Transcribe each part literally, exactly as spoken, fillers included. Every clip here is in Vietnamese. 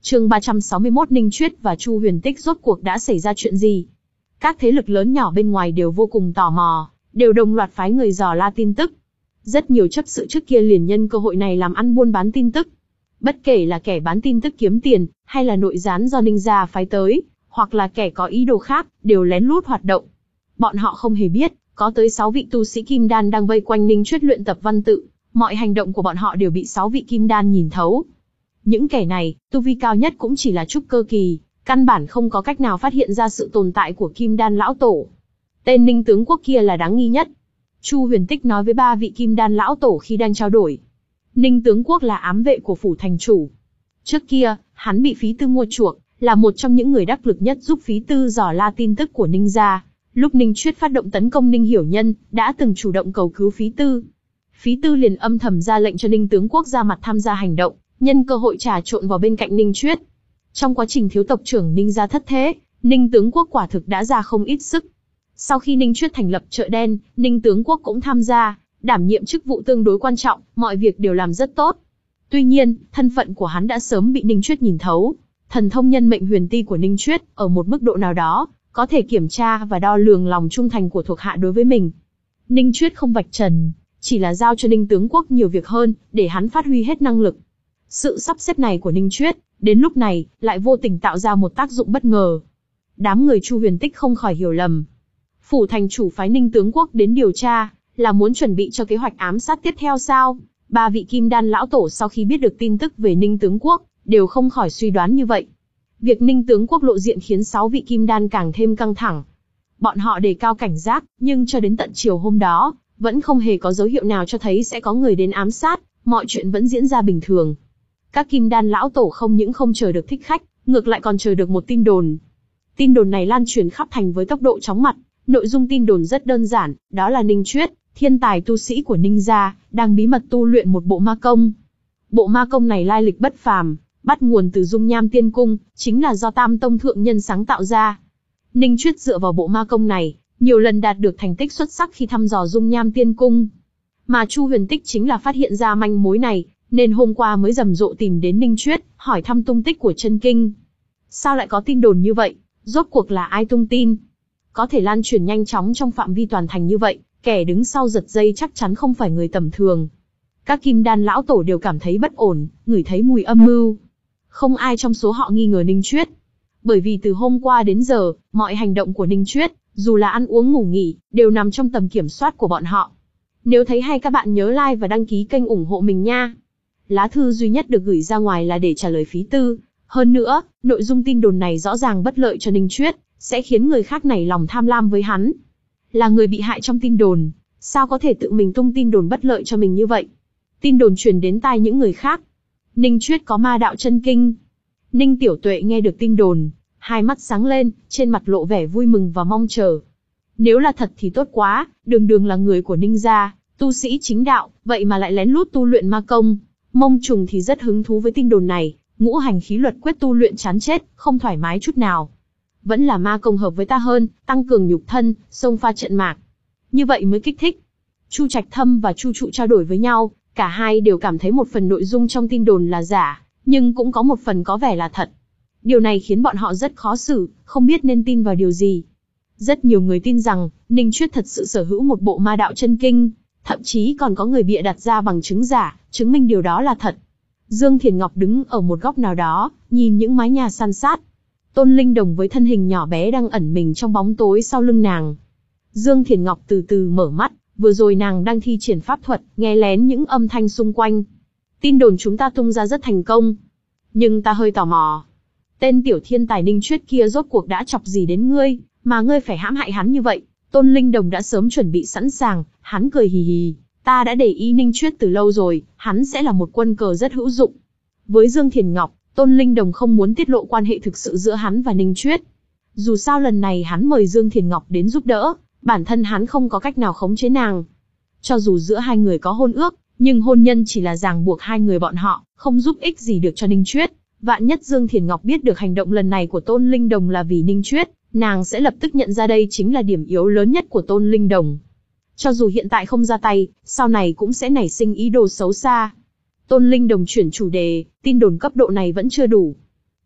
Chương ba trăm sáu mươi mốt Ninh Chuyết và Chu Huyền Tích rốt cuộc đã xảy ra chuyện gì? Các thế lực lớn nhỏ bên ngoài đều vô cùng tò mò, đều đồng loạt phái người dò la tin tức. Rất nhiều chấp sự trước kia liền nhân cơ hội này làm ăn buôn bán tin tức. Bất kể là kẻ bán tin tức kiếm tiền, hay là nội gián do Ninh gia phái tới, hoặc là kẻ có ý đồ khác, đều lén lút hoạt động. Bọn họ không hề biết, có tới sáu vị tu sĩ kim đan đang vây quanh Ninh Chuyết luyện tập văn tự, mọi hành động của bọn họ đều bị sáu vị kim đan nhìn thấu. Những kẻ này, tu vi cao nhất cũng chỉ là trúc cơ kỳ, căn bản không có cách nào phát hiện ra sự tồn tại của kim đan lão tổ. Tên Ninh tướng quốc kia là đáng nghi nhất. Chu Huyền Tích nói với ba vị kim đan lão tổ khi đang trao đổi. Ninh tướng quốc là ám vệ của phủ thành chủ. Trước kia, hắn bị phí tư mua chuộc, là một trong những người đắc lực nhất giúp phí tư dò la tin tức của Ninh gia. Lúc Ninh Chuyết phát động tấn công Ninh Hiểu Nhân, đã từng chủ động cầu cứu phí tư. Phí tư liền âm thầm ra lệnh cho Ninh tướng quốc ra mặt tham gia hành động, nhân cơ hội trà trộn vào bên cạnh Ninh Chuyết. Trong quá trình thiếu tộc trưởng Ninh gia thất thế, Ninh tướng quốc quả thực đã ra không ít sức. Sau khi Ninh Chuyết thành lập chợ đen, Ninh tướng quốc cũng tham gia, đảm nhiệm chức vụ tương đối quan trọng, mọi việc đều làm rất tốt. Tuy nhiên, thân phận của hắn đã sớm bị Ninh Chuyết nhìn thấu. Thần thông nhân mệnh huyền ti của Ninh Chuyết, ở một mức độ nào đó, có thể kiểm tra và đo lường lòng trung thành của thuộc hạ đối với mình. Ninh Chuyết không vạch trần, chỉ là giao cho Ninh tướng quốc nhiều việc hơn, để hắn phát huy hết năng lực. Sự sắp xếp này của Ninh Chuyết, đến lúc này, lại vô tình tạo ra một tác dụng bất ngờ. Đám người Chu Huyền Tích không khỏi hiểu lầm. Phủ thành chủ phái Ninh tướng quốc đến điều tra, là muốn chuẩn bị cho kế hoạch ám sát tiếp theo sao? Ba vị kim đan lão tổ sau khi biết được tin tức về Ninh tướng quốc, đều không khỏi suy đoán như vậy. Việc Ninh tướng quốc lộ diện khiến sáu vị kim đan càng thêm căng thẳng. Bọn họ đề cao cảnh giác, nhưng cho đến tận chiều hôm đó, vẫn không hề có dấu hiệu nào cho thấy sẽ có người đến ám sát, mọi chuyện vẫn diễn ra bình thường. Các kim đan lão tổ không những không chờ được thích khách, ngược lại còn chờ được một tin đồn. Tin đồn này lan truyền khắp thành với tốc độ chóng mặt, nội dung tin đồn rất đơn giản, đó là Ninh Chuyết, thiên tài tu sĩ của Ninh gia, đang bí mật tu luyện một bộ ma công. Bộ ma công này lai lịch bất phàm, bắt nguồn từ Dung Nham Tiên Cung, chính là do Tam Tông thượng nhân sáng tạo ra. Ninh Chuyết dựa vào bộ ma công này, nhiều lần đạt được thành tích xuất sắc khi thăm dò Dung Nham Tiên Cung. Mà Chu Huyền Tích chính là phát hiện ra manh mối này, nên hôm qua mới rầm rộ tìm đến Ninh Chuyết, hỏi thăm tung tích của chân kinh. Sao lại có tin đồn như vậy? Rốt cuộc là ai tung tin? Có thể lan truyền nhanh chóng trong phạm vi toàn thành như vậy, kẻ đứng sau giật dây chắc chắn không phải người tầm thường. Các kim đan lão tổ đều cảm thấy bất ổn, ngửi thấy mùi âm mưu. Không ai trong số họ nghi ngờ Ninh Chuyết. Bởi vì từ hôm qua đến giờ, mọi hành động của Ninh Chuyết, dù là ăn uống ngủ nghỉ, đều nằm trong tầm kiểm soát của bọn họ. Nếu thấy hay các bạn nhớ like và đăng ký kênh ủng hộ mình nha. Lá thư duy nhất được gửi ra ngoài là để trả lời phí tư. Hơn nữa, nội dung tin đồn này rõ ràng bất lợi cho Ninh Chuyết, sẽ khiến người khác nảy lòng tham lam với hắn. Là người bị hại trong tin đồn, sao có thể tự mình tung tin đồn bất lợi cho mình như vậy? Tin đồn truyền đến tai những người khác. Ninh Chuyết có ma đạo chân kinh. Ninh Tiểu Tuệ nghe được tin đồn, hai mắt sáng lên, trên mặt lộ vẻ vui mừng và mong chờ. Nếu là thật thì tốt quá, đường đường là người của Ninh gia, tu sĩ chính đạo, vậy mà lại lén lút tu luyện ma công. Mông Trùng thì rất hứng thú với tin đồn này, ngũ hành khí luật quyết tu luyện chán chết, không thoải mái chút nào. Vẫn là ma công hợp với ta hơn, tăng cường nhục thân, xông pha trận mạc. Như vậy mới kích thích. Chu Trạch Thâm và Chu Trụ trao đổi với nhau, cả hai đều cảm thấy một phần nội dung trong tin đồn là giả, nhưng cũng có một phần có vẻ là thật. Điều này khiến bọn họ rất khó xử, không biết nên tin vào điều gì. Rất nhiều người tin rằng, Ninh Chuyết thật sự sở hữu một bộ ma đạo chân kinh, thậm chí còn có người bịa đặt ra bằng chứng giả, chứng minh điều đó là thật. Dương Thiền Ngọc đứng ở một góc nào đó, nhìn những mái nhà san sát. Tôn Linh Đồng với thân hình nhỏ bé đang ẩn mình trong bóng tối sau lưng nàng. Dương Thiền Ngọc từ từ mở mắt, vừa rồi nàng đang thi triển pháp thuật, nghe lén những âm thanh xung quanh. Tin đồn chúng ta tung ra rất thành công. Nhưng ta hơi tò mò. Tên tiểu thiên tài Ninh Chuyết kia rốt cuộc đã chọc gì đến ngươi, mà ngươi phải hãm hại hắn như vậy? Tôn Linh Đồng đã sớm chuẩn bị sẵn sàng, hắn cười hì hì. Ta đã để ý Ninh Chuyết từ lâu rồi, hắn sẽ là một quân cờ rất hữu dụng. Với Dương Thiền Ngọc, Tôn Linh Đồng không muốn tiết lộ quan hệ thực sự giữa hắn và Ninh Chuyết. Dù sao lần này hắn mời Dương Thiền Ngọc đến giúp đỡ, bản thân hắn không có cách nào khống chế nàng. Cho dù giữa hai người có hôn ước, nhưng hôn nhân chỉ là ràng buộc hai người bọn họ, không giúp ích gì được cho Ninh Chuyết. Vạn nhất Dương Thiền Ngọc biết được hành động lần này của Tôn Linh Đồng là vì Ninh Chuyết, nàng sẽ lập tức nhận ra đây chính là điểm yếu lớn nhất của Tôn Linh Đồng. Cho dù hiện tại không ra tay, sau này cũng sẽ nảy sinh ý đồ xấu xa. Tôn Linh Đồng chuyển chủ đề, tin đồn cấp độ này vẫn chưa đủ.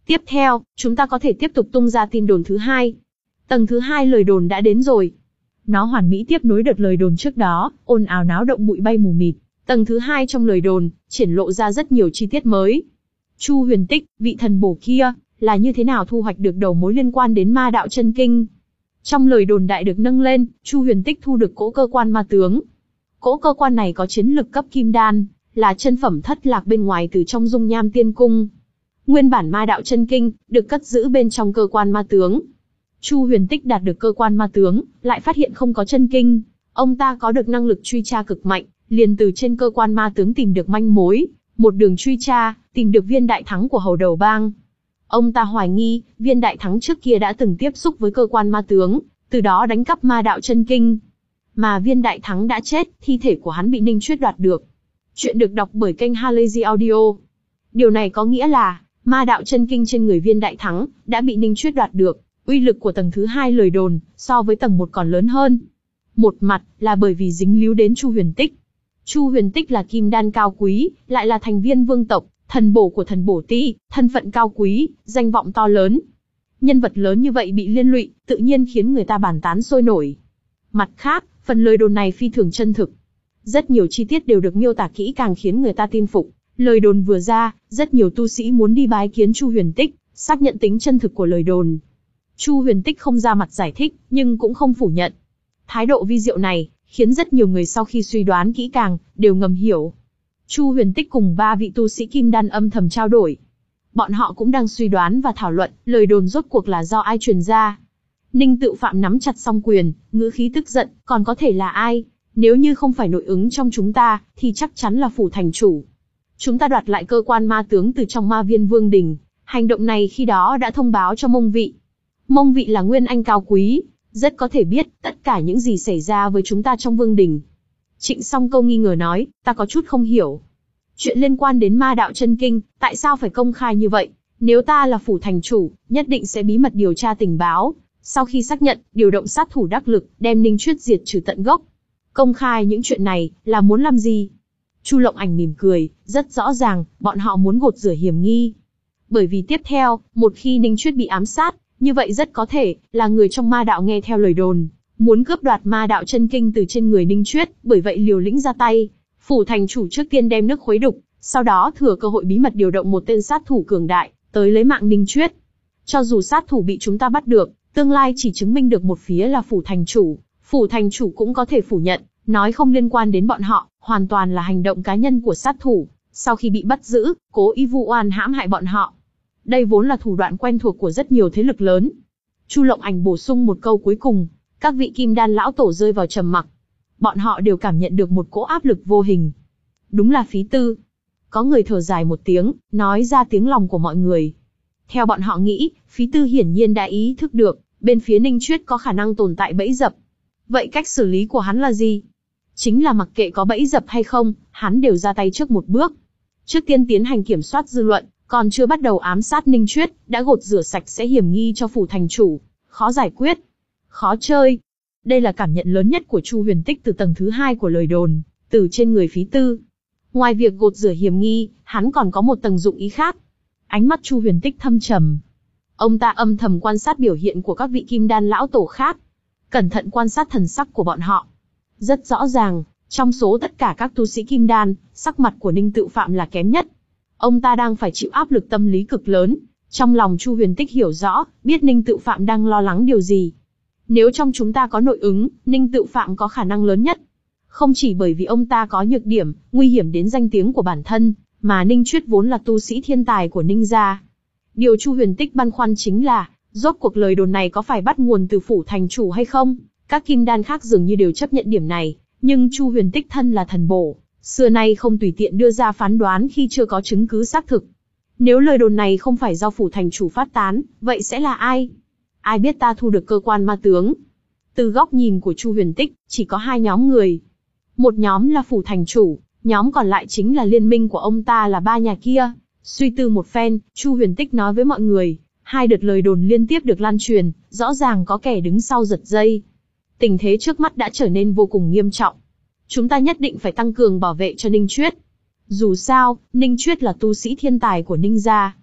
Tiếp theo, chúng ta có thể tiếp tục tung ra tin đồn thứ hai. Tầng thứ hai lời đồn đã đến rồi. Nó hoàn mỹ tiếp nối đợt lời đồn trước đó, ồn ào náo động bụi bay mù mịt. Tầng thứ hai trong lời đồn, triển lộ ra rất nhiều chi tiết mới. Chu Huyền Tích, vị thần bổ kia, là như thế nào thu hoạch được đầu mối liên quan đến ma đạo chân kinh. Trong lời đồn đại được nâng lên, Chu Huyền Tích thu được cỗ cơ quan ma tướng. Cỗ cơ quan này có chiến lực cấp kim đan, là chân phẩm thất lạc bên ngoài từ trong dung nham tiên cung. Nguyên bản ma đạo chân kinh, được cất giữ bên trong cơ quan ma tướng. Chu Huyền Tích đạt được cơ quan ma tướng, lại phát hiện không có chân kinh. Ông ta có được năng lực truy tra cực mạnh, liền từ trên cơ quan ma tướng tìm được manh mối, một đường truy tra, tìm được viên đại thắng của hầu đầu bang. Ông ta hoài nghi, viên đại thắng trước kia đã từng tiếp xúc với cơ quan ma tướng, từ đó đánh cắp ma đạo chân kinh. Mà viên đại thắng đã chết, thi thể của hắn bị Ninh Chuyết đoạt được. Chuyện được đọc bởi kênh Halazy Audio. Điều này có nghĩa là, ma đạo chân kinh trên người viên đại thắng, đã bị Ninh Chuyết đoạt được. Uy lực của tầng thứ hai lời đồn, so với tầng một còn lớn hơn. Một mặt, là bởi vì dính líu đến Chu Huyền Tích. Chu Huyền Tích là kim đan cao quý, lại là thành viên vương tộc, thần bổ của thần bổ ti, thân phận cao quý, danh vọng to lớn. Nhân vật lớn như vậy bị liên lụy, tự nhiên khiến người ta bàn tán sôi nổi. Mặt khác, phần lời đồn này phi thường chân thực. Rất nhiều chi tiết đều được miêu tả kỹ càng khiến người ta tin phục. Lời đồn vừa ra, rất nhiều tu sĩ muốn đi bái kiến Chu Huyền Tích, xác nhận tính chân thực của lời đồn. Chu Huyền Tích không ra mặt giải thích, nhưng cũng không phủ nhận. Thái độ vi diệu này, khiến rất nhiều người sau khi suy đoán kỹ càng, đều ngầm hiểu. Chu Huyền Tích cùng ba vị tu sĩ kim đan âm thầm trao đổi. Bọn họ cũng đang suy đoán và thảo luận, lời đồn rốt cuộc là do ai truyền ra. Ninh Tự Phạm nắm chặt song quyền, ngữ khí tức giận, còn có thể là ai? Nếu như không phải nội ứng trong chúng ta, thì chắc chắn là phủ thành chủ. Chúng ta đoạt lại cơ quan ma tướng từ trong ma viên vương đình. Hành động này khi đó đã thông báo cho Mông Vị. Mông Vị là nguyên anh cao quý, rất có thể biết tất cả những gì xảy ra với chúng ta trong vương đình. Trịnh Song Câu nghi ngờ nói, ta có chút không hiểu. Chuyện liên quan đến ma đạo chân kinh, tại sao phải công khai như vậy? Nếu ta là phủ thành chủ, nhất định sẽ bí mật điều tra tình báo. Sau khi xác nhận, điều động sát thủ đắc lực, đem Ninh Chuyết diệt trừ tận gốc. Công khai những chuyện này, là muốn làm gì? Chu Lộng Ảnh mỉm cười, rất rõ ràng, bọn họ muốn gột rửa hiểm nghi. Bởi vì tiếp theo, một khi Ninh Chuyết bị ám sát, như vậy rất có thể, là người trong ma đạo nghe theo lời đồn, muốn cướp đoạt ma đạo chân kinh từ trên người Ninh Chuyết, bởi vậy liều lĩnh ra tay. Phủ thành chủ trước tiên đem nước khuấy đục, sau đó thừa cơ hội bí mật điều động một tên sát thủ cường đại, tới lấy mạng Ninh Chuyết. Cho dù sát thủ bị chúng ta bắt được, tương lai chỉ chứng minh được một phía là phủ thành chủ, phủ thành chủ cũng có thể phủ nhận, nói không liên quan đến bọn họ, hoàn toàn là hành động cá nhân của sát thủ, sau khi bị bắt giữ, cố ý vu oan hãm hại bọn họ. Đây vốn là thủ đoạn quen thuộc của rất nhiều thế lực lớn. Chu Lộng Ảnh bổ sung một câu cuối cùng, các vị kim đan lão tổ rơi vào trầm mặc. Bọn họ đều cảm nhận được một cỗ áp lực vô hình. Đúng là phí tư. Có người thở dài một tiếng, nói ra tiếng lòng của mọi người. Theo bọn họ nghĩ, phí tư hiển nhiên đã ý thức được, bên phía Ninh Chuyết có khả năng tồn tại bẫy dập. Vậy cách xử lý của hắn là gì? Chính là mặc kệ có bẫy dập hay không, hắn đều ra tay trước một bước. Trước tiên tiến hành kiểm soát dư luận, còn chưa bắt đầu ám sát Ninh Chuyết, đã gột rửa sạch sẽ hiểm nghi cho phủ thành chủ. Khó giải quyết, khó chơi. Đây là cảm nhận lớn nhất của Chu Huyền Tích từ tầng thứ hai của lời đồn, từ trên người phí tư. Ngoài việc gột rửa hiểm nghi, hắn còn có một tầng dụng ý khác. Ánh mắt Chu Huyền Tích thâm trầm. Ông ta âm thầm quan sát biểu hiện của các vị kim đan lão tổ khác. Cẩn thận quan sát thần sắc của bọn họ. Rất rõ ràng, trong số tất cả các tu sĩ kim đan, sắc mặt của Ninh Tự Phạm là kém nhất. Ông ta đang phải chịu áp lực tâm lý cực lớn. Trong lòng Chu Huyền Tích hiểu rõ, biết Ninh Tự Phạm đang lo lắng điều gì. Nếu trong chúng ta có nội ứng, Ninh Tự Phạm có khả năng lớn nhất. Không chỉ bởi vì ông ta có nhược điểm, nguy hiểm đến danh tiếng của bản thân, mà Ninh Chuyết vốn là tu sĩ thiên tài của Ninh gia. Điều Chu Huyền Tích băn khoăn chính là, rốt cuộc lời đồn này có phải bắt nguồn từ phủ thành chủ hay không? Các kim đan khác dường như đều chấp nhận điểm này, nhưng Chu Huyền Tích thân là thần bổ, xưa nay không tùy tiện đưa ra phán đoán khi chưa có chứng cứ xác thực. Nếu lời đồn này không phải do phủ thành chủ phát tán, vậy sẽ là ai? Ai biết ta thu được cơ quan ma tướng? Từ góc nhìn của Chu Huyền Tích, chỉ có hai nhóm người. Một nhóm là phủ thành chủ, nhóm còn lại chính là liên minh của ông ta là ba nhà kia. Suy tư một phen, Chu Huyền Tích nói với mọi người, hai đợt lời đồn liên tiếp được lan truyền, rõ ràng có kẻ đứng sau giật dây. Tình thế trước mắt đã trở nên vô cùng nghiêm trọng. Chúng ta nhất định phải tăng cường bảo vệ cho Ninh Chuyết. Dù sao, Ninh Chuyết là tu sĩ thiên tài của Ninh gia.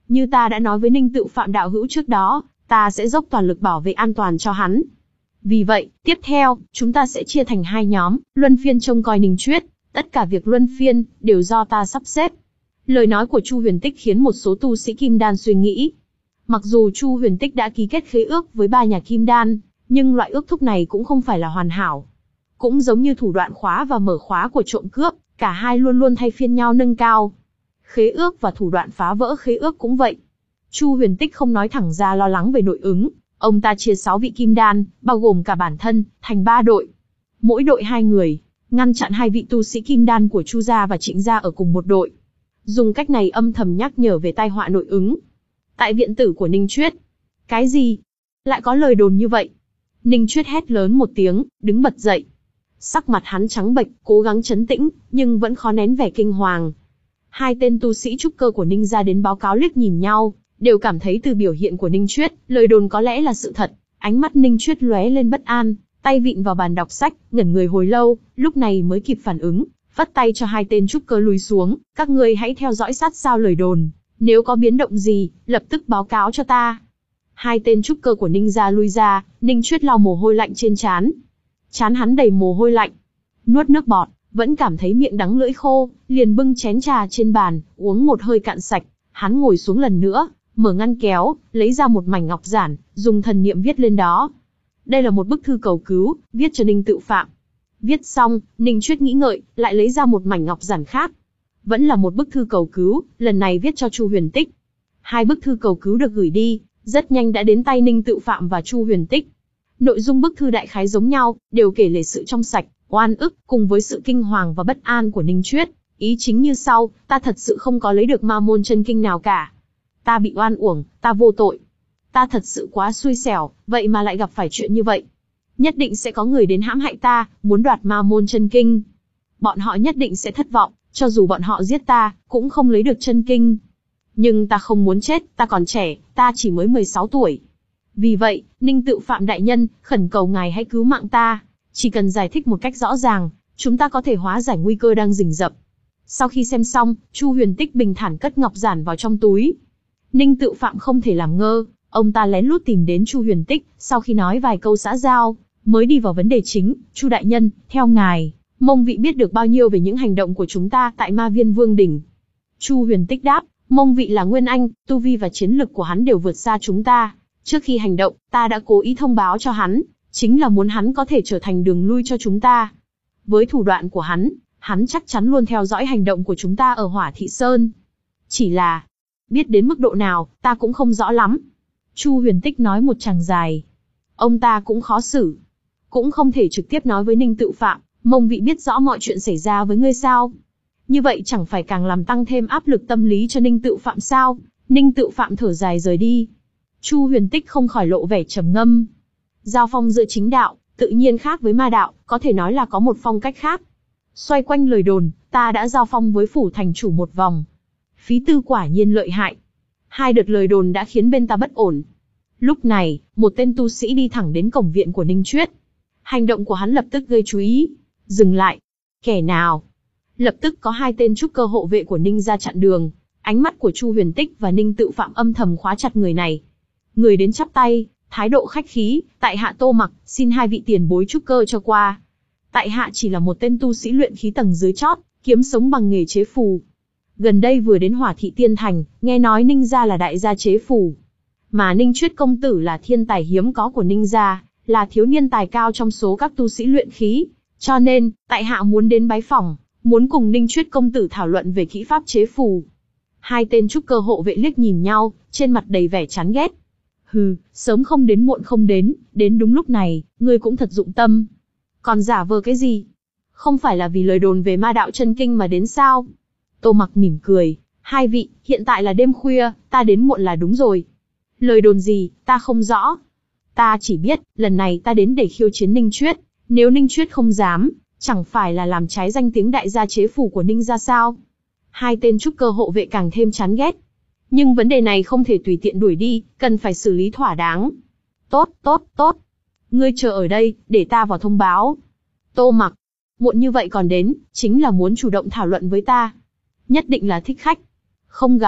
Như ta đã nói với Ninh Tự Phạm đạo hữu trước đó, ta sẽ dốc toàn lực bảo vệ an toàn cho hắn. Vì vậy, tiếp theo, chúng ta sẽ chia thành hai nhóm, luân phiên trông coi Ninh Chuyết. Tất cả việc luân phiên, đều do ta sắp xếp. Lời nói của Chu Huyền Tích khiến một số tu sĩ Kim Đan suy nghĩ. Mặc dù Chu Huyền Tích đã ký kết khế ước với ba nhà Kim Đan, nhưng loại ước thúc này cũng không phải là hoàn hảo. Cũng giống như thủ đoạn khóa và mở khóa của trộm cướp, cả hai luôn luôn thay phiên nhau nâng cao. Khế ước và thủ đoạn phá vỡ khế ước cũng vậy. Chu Huyền Tích không nói thẳng ra lo lắng về nội ứng, ông ta chia sáu vị Kim Đan, bao gồm cả bản thân, thành ba đội. Mỗi đội hai người, ngăn chặn hai vị tu sĩ Kim Đan của Chu gia và Trịnh gia ở cùng một đội. Dùng cách này âm thầm nhắc nhở về tai họa nội ứng. Tại viện tử của Ninh Chuyết. Cái gì? Lại có lời đồn như vậy? Ninh Chuyết hét lớn một tiếng, đứng bật dậy. Sắc mặt hắn trắng bệch, cố gắng trấn tĩnh, nhưng vẫn khó nén vẻ kinh hoàng. Hai tên tu sĩ trúc cơ của Ninh gia đến báo cáo liếc nhìn nhau, đều cảm thấy từ biểu hiện của Ninh Chuyết, lời đồn có lẽ là sự thật. Ánh mắt Ninh Chuyết lóe lên bất an, tay vịn vào bàn đọc sách, ngẩn người hồi lâu, lúc này mới kịp phản ứng, vắt tay cho hai tên trúc cơ lùi xuống, các ngươi hãy theo dõi sát sao lời đồn, nếu có biến động gì, lập tức báo cáo cho ta. Hai tên trúc cơ của Ninh gia lui ra, Ninh Chuyết lau mồ hôi lạnh trên trán. Trán hắn đầy mồ hôi lạnh, nuốt nước bọt, vẫn cảm thấy miệng đắng lưỡi khô, liền bưng chén trà trên bàn, uống một hơi cạn sạch. Hắn ngồi xuống lần nữa, mở ngăn kéo, lấy ra một mảnh ngọc giản, dùng thần niệm viết lên đó. Đây là một bức thư cầu cứu, viết cho Ninh Tự Phạm. Viết xong, Ninh Chuyết nghĩ ngợi, lại lấy ra một mảnh ngọc giản khác. Vẫn là một bức thư cầu cứu, lần này viết cho Chu Huyền Tích. Hai bức thư cầu cứu được gửi đi, rất nhanh đã đến tay Ninh Tự Phạm và Chu Huyền Tích. Nội dung bức thư đại khái giống nhau, đều kể lể sự trong sạch, oan ức, cùng với sự kinh hoàng và bất an của Ninh Chuyết. Ý chính như sau, ta thật sự không có lấy được ma môn chân kinh nào cả. Ta bị oan uổng, ta vô tội. Ta thật sự quá xui xẻo, vậy mà lại gặp phải chuyện như vậy. Nhất định sẽ có người đến hãm hại ta, muốn đoạt ma môn chân kinh. Bọn họ nhất định sẽ thất vọng, cho dù bọn họ giết ta, cũng không lấy được chân kinh. Nhưng ta không muốn chết, ta còn trẻ, ta chỉ mới mười sáu tuổi. Vì vậy, Ninh Tự Phạm đại nhân, khẩn cầu ngài hãy cứu mạng ta. Chỉ cần giải thích một cách rõ ràng, chúng ta có thể hóa giải nguy cơ đang rình rập. Sau khi xem xong, Chu Huyền Tích bình thản cất ngọc giản vào trong túi. Ninh Tự Phạm không thể làm ngơ, ông ta lén lút tìm đến Chu Huyền Tích, sau khi nói vài câu xã giao, mới đi vào vấn đề chính. Chu đại nhân, theo ngài, mông vị biết được bao nhiêu về những hành động của chúng ta tại Ma Viên Vương đỉnh? Chu Huyền Tích đáp, mông vị là nguyên anh, tu vi và chiến lực của hắn đều vượt xa chúng ta. Trước khi hành động, ta đã cố ý thông báo cho hắn, chính là muốn hắn có thể trở thành đường lui cho chúng ta. Với thủ đoạn của hắn, hắn chắc chắn luôn theo dõi hành động của chúng ta ở Hỏa Thị Sơn. Chỉ là, biết đến mức độ nào, ta cũng không rõ lắm. Chu Huyền Tích nói một tràng dài. Ông ta cũng khó xử. Cũng không thể trực tiếp nói với Ninh Tự Phạm, mông vị biết rõ mọi chuyện xảy ra với ngươi sao? Như vậy chẳng phải càng làm tăng thêm áp lực tâm lý cho Ninh Tự Phạm sao? Ninh Tự Phạm thở dài rời đi. Chu Huyền Tích không khỏi lộ vẻ trầm ngâm. Giao phong giữa chính đạo, tự nhiên khác với ma đạo, có thể nói là có một phong cách khác. Xoay quanh lời đồn, ta đã giao phong với phủ thành chủ một vòng. Phí tư quả nhiên lợi hại. Hai đợt lời đồn đã khiến bên ta bất ổn. Lúc này, một tên tu sĩ đi thẳng đến cổng viện của Ninh Chuyết. Hành động của hắn lập tức gây chú ý. Dừng lại. Kẻ nào? Lập tức có hai tên trúc cơ hộ vệ của Ninh ra chặn đường. Ánh mắt của Chu Huyền Tích và Ninh Tự Phạm âm thầm khóa chặt người này. Người đến chắp tay, thái độ khách khí, tại hạ Tô Mặc, xin hai vị tiền bối trúc cơ cho qua. Tại hạ chỉ là một tên tu sĩ luyện khí tầng dưới chót, kiếm sống bằng nghề chế phù. Gần đây vừa đến Hỏa Thị Tiên Thành, nghe nói Ninh gia là đại gia chế phù. Mà Ninh Chuyết công tử là thiên tài hiếm có của Ninh gia, là thiếu niên tài cao trong số các tu sĩ luyện khí. Cho nên, tại hạ muốn đến bái phỏng, muốn cùng Ninh Chuyết công tử thảo luận về kỹ pháp chế phù. Hai tên trúc cơ hộ vệ liếc nhìn nhau, trên mặt đầy vẻ chán ghét. Hừ, sớm không đến muộn không đến, đến đúng lúc này, ngươi cũng thật dụng tâm. Còn giả vờ cái gì? Không phải là vì lời đồn về ma đạo chân kinh mà đến sao? Tô Mặc mỉm cười, hai vị, hiện tại là đêm khuya, ta đến muộn là đúng rồi. Lời đồn gì, ta không rõ. Ta chỉ biết, lần này ta đến để khiêu chiến Ninh Chuyết, nếu Ninh Chuyết không dám, chẳng phải là làm trái danh tiếng đại gia chế phù của Ninh gia sao? Hai tên trúc cơ hộ vệ càng thêm chán ghét. Nhưng vấn đề này không thể tùy tiện đuổi đi, cần phải xử lý thỏa đáng. Tốt, tốt, tốt. Ngươi chờ ở đây, để ta vào thông báo. Tô Mặc, muộn như vậy còn đến, chính là muốn chủ động thảo luận với ta. Nhất định là thích khách. Không gặp.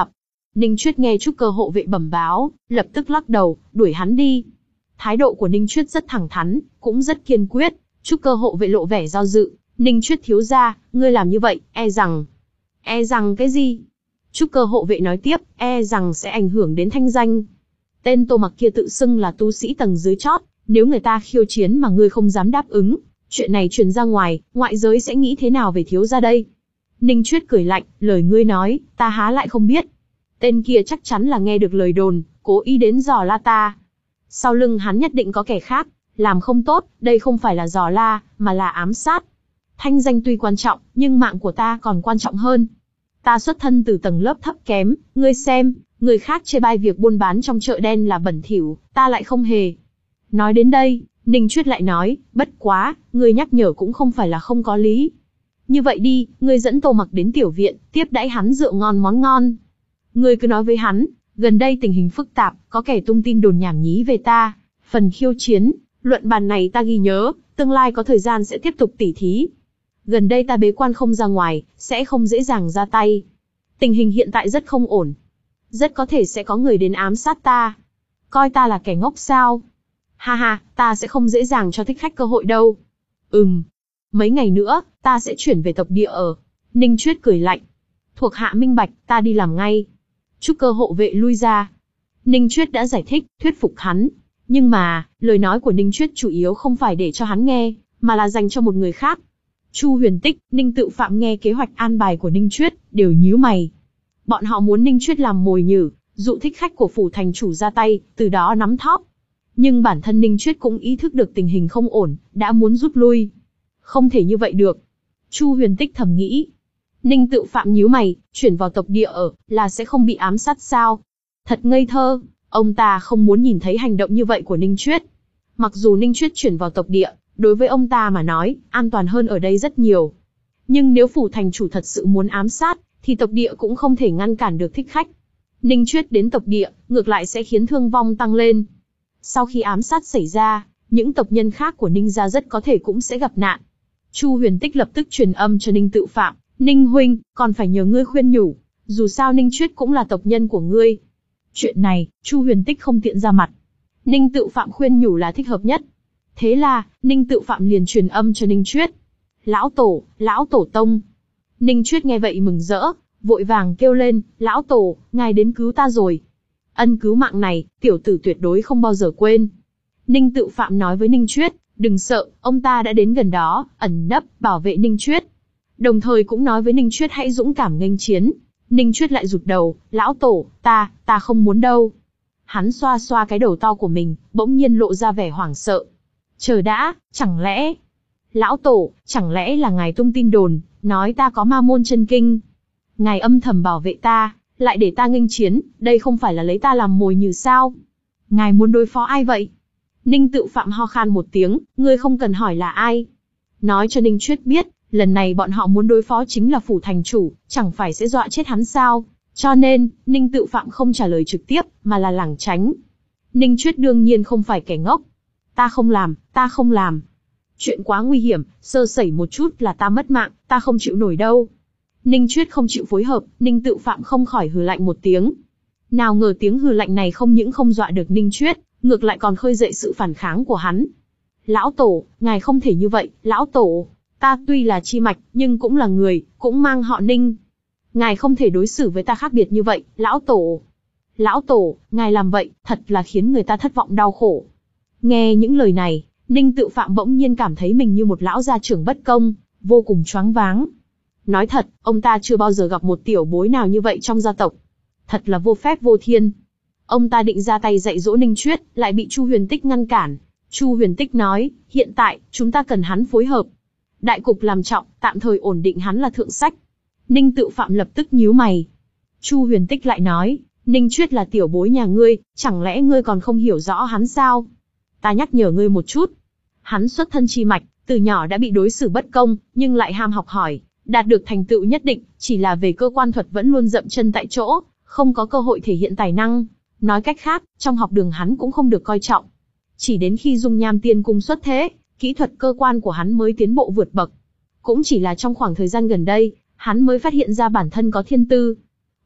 Ninh Chuyết nghe trúc cơ hộ vệ bẩm báo, lập tức lắc đầu, đuổi hắn đi. Thái độ của Ninh Chuyết rất thẳng thắn, cũng rất kiên quyết. Trúc cơ hộ vệ lộ vẻ do dự. Ninh Chuyết thiếu gia, ngươi làm như vậy, e rằng... E rằng cái gì? Trúc cơ hộ vệ nói tiếp, e rằng sẽ ảnh hưởng đến thanh danh. Tên Tô Mặc kia tự xưng là tu sĩ tầng dưới chót, nếu người ta khiêu chiến mà ngươi không dám đáp ứng, chuyện này truyền ra ngoài, ngoại giới sẽ nghĩ thế nào về thiếu gia đây? Ninh Chuyết cười lạnh, lời ngươi nói, ta há lại không biết. Tên kia chắc chắn là nghe được lời đồn, cố ý đến dò la ta. Sau lưng hắn nhất định có kẻ khác, làm không tốt, đây không phải là dò la, mà là ám sát. Thanh danh tuy quan trọng, nhưng mạng của ta còn quan trọng hơn. Ta xuất thân từ tầng lớp thấp kém, ngươi xem, người khác chê bai việc buôn bán trong chợ đen là bẩn thỉu, ta lại không hề. Nói đến đây, Ninh Chuyết lại nói, bất quá, ngươi nhắc nhở cũng không phải là không có lý. Như vậy đi, ngươi dẫn Tô Mặc đến tiểu viện, tiếp đãi hắn rượu ngon món ngon. Ngươi cứ nói với hắn, gần đây tình hình phức tạp, có kẻ tung tin đồn nhảm nhí về ta, phần khiêu chiến, luận bàn này ta ghi nhớ, tương lai có thời gian sẽ tiếp tục tỉ thí. Gần đây ta bế quan không ra ngoài, sẽ không dễ dàng ra tay. Tình hình hiện tại rất không ổn. Rất có thể sẽ có người đến ám sát ta. Coi ta là kẻ ngốc sao? Ha ha, ta sẽ không dễ dàng cho thích khách cơ hội đâu. Ừm. Mấy ngày nữa, ta sẽ chuyển về tộc địa ở. Ninh Chuyết cười lạnh. Thuộc hạ minh bạch, ta đi làm ngay. Trúc cơ hộ vệ lui ra. Ninh Chuyết đã giải thích, thuyết phục hắn. Nhưng mà, lời nói của Ninh Chuyết chủ yếu không phải để cho hắn nghe, mà là dành cho một người khác. Chu Huyền Tích, Ninh Tự Phạm nghe kế hoạch an bài của Ninh Chuyết, đều nhíu mày. Bọn họ muốn Ninh Chuyết làm mồi nhử, dụ thích khách của phủ thành chủ ra tay, từ đó nắm thóp. Nhưng bản thân Ninh Chuyết cũng ý thức được tình hình không ổn, đã muốn rút lui. Không thể như vậy được. Chu Huyền Tích thầm nghĩ. Ninh Tự Phạm nhíu mày, chuyển vào tộc địa ở, là sẽ không bị ám sát sao? Thật ngây thơ, ông ta không muốn nhìn thấy hành động như vậy của Ninh Chuyết. Mặc dù Ninh Chuyết chuyển vào tộc địa, đối với ông ta mà nói, an toàn hơn ở đây rất nhiều. Nhưng nếu phủ thành chủ thật sự muốn ám sát, thì tộc địa cũng không thể ngăn cản được thích khách. Ninh Chuyết đến tộc địa, ngược lại sẽ khiến thương vong tăng lên. Sau khi ám sát xảy ra, những tộc nhân khác của Ninh gia rất có thể cũng sẽ gặp nạn. Chu Huyền Tích lập tức truyền âm cho Ninh Tự Phạm, Ninh huynh, còn phải nhờ ngươi khuyên nhủ, dù sao Ninh Chuyết cũng là tộc nhân của ngươi. Chuyện này, Chu Huyền Tích không tiện ra mặt. Ninh Tự Phạm khuyên nhủ là thích hợp nhất. Thế là, Ninh Tự Phạm liền truyền âm cho Ninh Chuyết. Lão Tổ, Lão Tổ Tông. Ninh Chuyết nghe vậy mừng rỡ, vội vàng kêu lên, Lão Tổ, ngài đến cứu ta rồi. Ân cứu mạng này, tiểu tử tuyệt đối không bao giờ quên. Ninh Tự Phạm nói với Ninh Chuyết, đừng sợ, ông ta đã đến gần đó, ẩn nấp, bảo vệ Ninh Chuyết. Đồng thời cũng nói với Ninh Chuyết hãy dũng cảm nghênh chiến. Ninh Chuyết lại rụt đầu, Lão Tổ, ta, ta không muốn đâu. Hắn xoa xoa cái đầu to của mình, bỗng nhiên lộ ra vẻ hoảng sợ. Chờ đã, chẳng lẽ... Lão Tổ, chẳng lẽ là ngài tung tin đồn, nói ta có ma môn chân kinh. Ngài âm thầm bảo vệ ta, lại để ta nghênh chiến, đây không phải là lấy ta làm mồi nhử sao? Ngài muốn đối phó ai vậy? Ninh Tự Phạm ho khan một tiếng, ngươi không cần hỏi là ai. Nói cho Ninh Chuyết biết, lần này bọn họ muốn đối phó chính là phủ thành chủ, chẳng phải sẽ dọa chết hắn sao? Cho nên, Ninh Tự Phạm không trả lời trực tiếp, mà là lảng tránh. Ninh Chuyết đương nhiên không phải kẻ ngốc. Ta không làm, ta không làm. Chuyện quá nguy hiểm, sơ sẩy một chút là ta mất mạng, ta không chịu nổi đâu. Ninh Chuyết không chịu phối hợp, Ninh Tự Phạm không khỏi hừ lạnh một tiếng. Nào ngờ tiếng hừ lạnh này không những không dọa được Ninh Chuyết, ngược lại còn khơi dậy sự phản kháng của hắn. Lão Tổ, ngài không thể như vậy, Lão Tổ. Ta tuy là chi mạch, nhưng cũng là người, cũng mang họ Ninh. Ngài không thể đối xử với ta khác biệt như vậy, Lão Tổ. Lão Tổ, ngài làm vậy, thật là khiến người ta thất vọng đau khổ. Nghe những lời này, Ninh Tự Phạm bỗng nhiên cảm thấy mình như một lão gia trưởng bất công, vô cùng choáng váng. Nói thật, ông ta chưa bao giờ gặp một tiểu bối nào như vậy trong gia tộc. Thật là vô phép vô thiên. Ông ta định ra tay dạy dỗ Ninh Chuyết, lại bị Chu Huyền Tích ngăn cản. Chu Huyền Tích nói, hiện tại, chúng ta cần hắn phối hợp. Đại cục làm trọng, tạm thời ổn định hắn là thượng sách. Ninh Tự Phạm lập tức nhíu mày. Chu Huyền Tích lại nói, Ninh Chuyết là tiểu bối nhà ngươi, chẳng lẽ ngươi còn không hiểu rõ hắn sao? Ta nhắc nhở ngươi một chút. Hắn xuất thân chi mạch, từ nhỏ đã bị đối xử bất công, nhưng lại ham học hỏi, đạt được thành tựu nhất định, chỉ là về cơ quan thuật vẫn luôn dậm chân tại chỗ, không có cơ hội thể hiện tài năng. Nói cách khác, trong học đường hắn cũng không được coi trọng. Chỉ đến khi Dung Nham Tiên Cung xuất thế, kỹ thuật cơ quan của hắn mới tiến bộ vượt bậc. Cũng chỉ là trong khoảng thời gian gần đây, hắn mới phát hiện ra bản thân có thiên tư.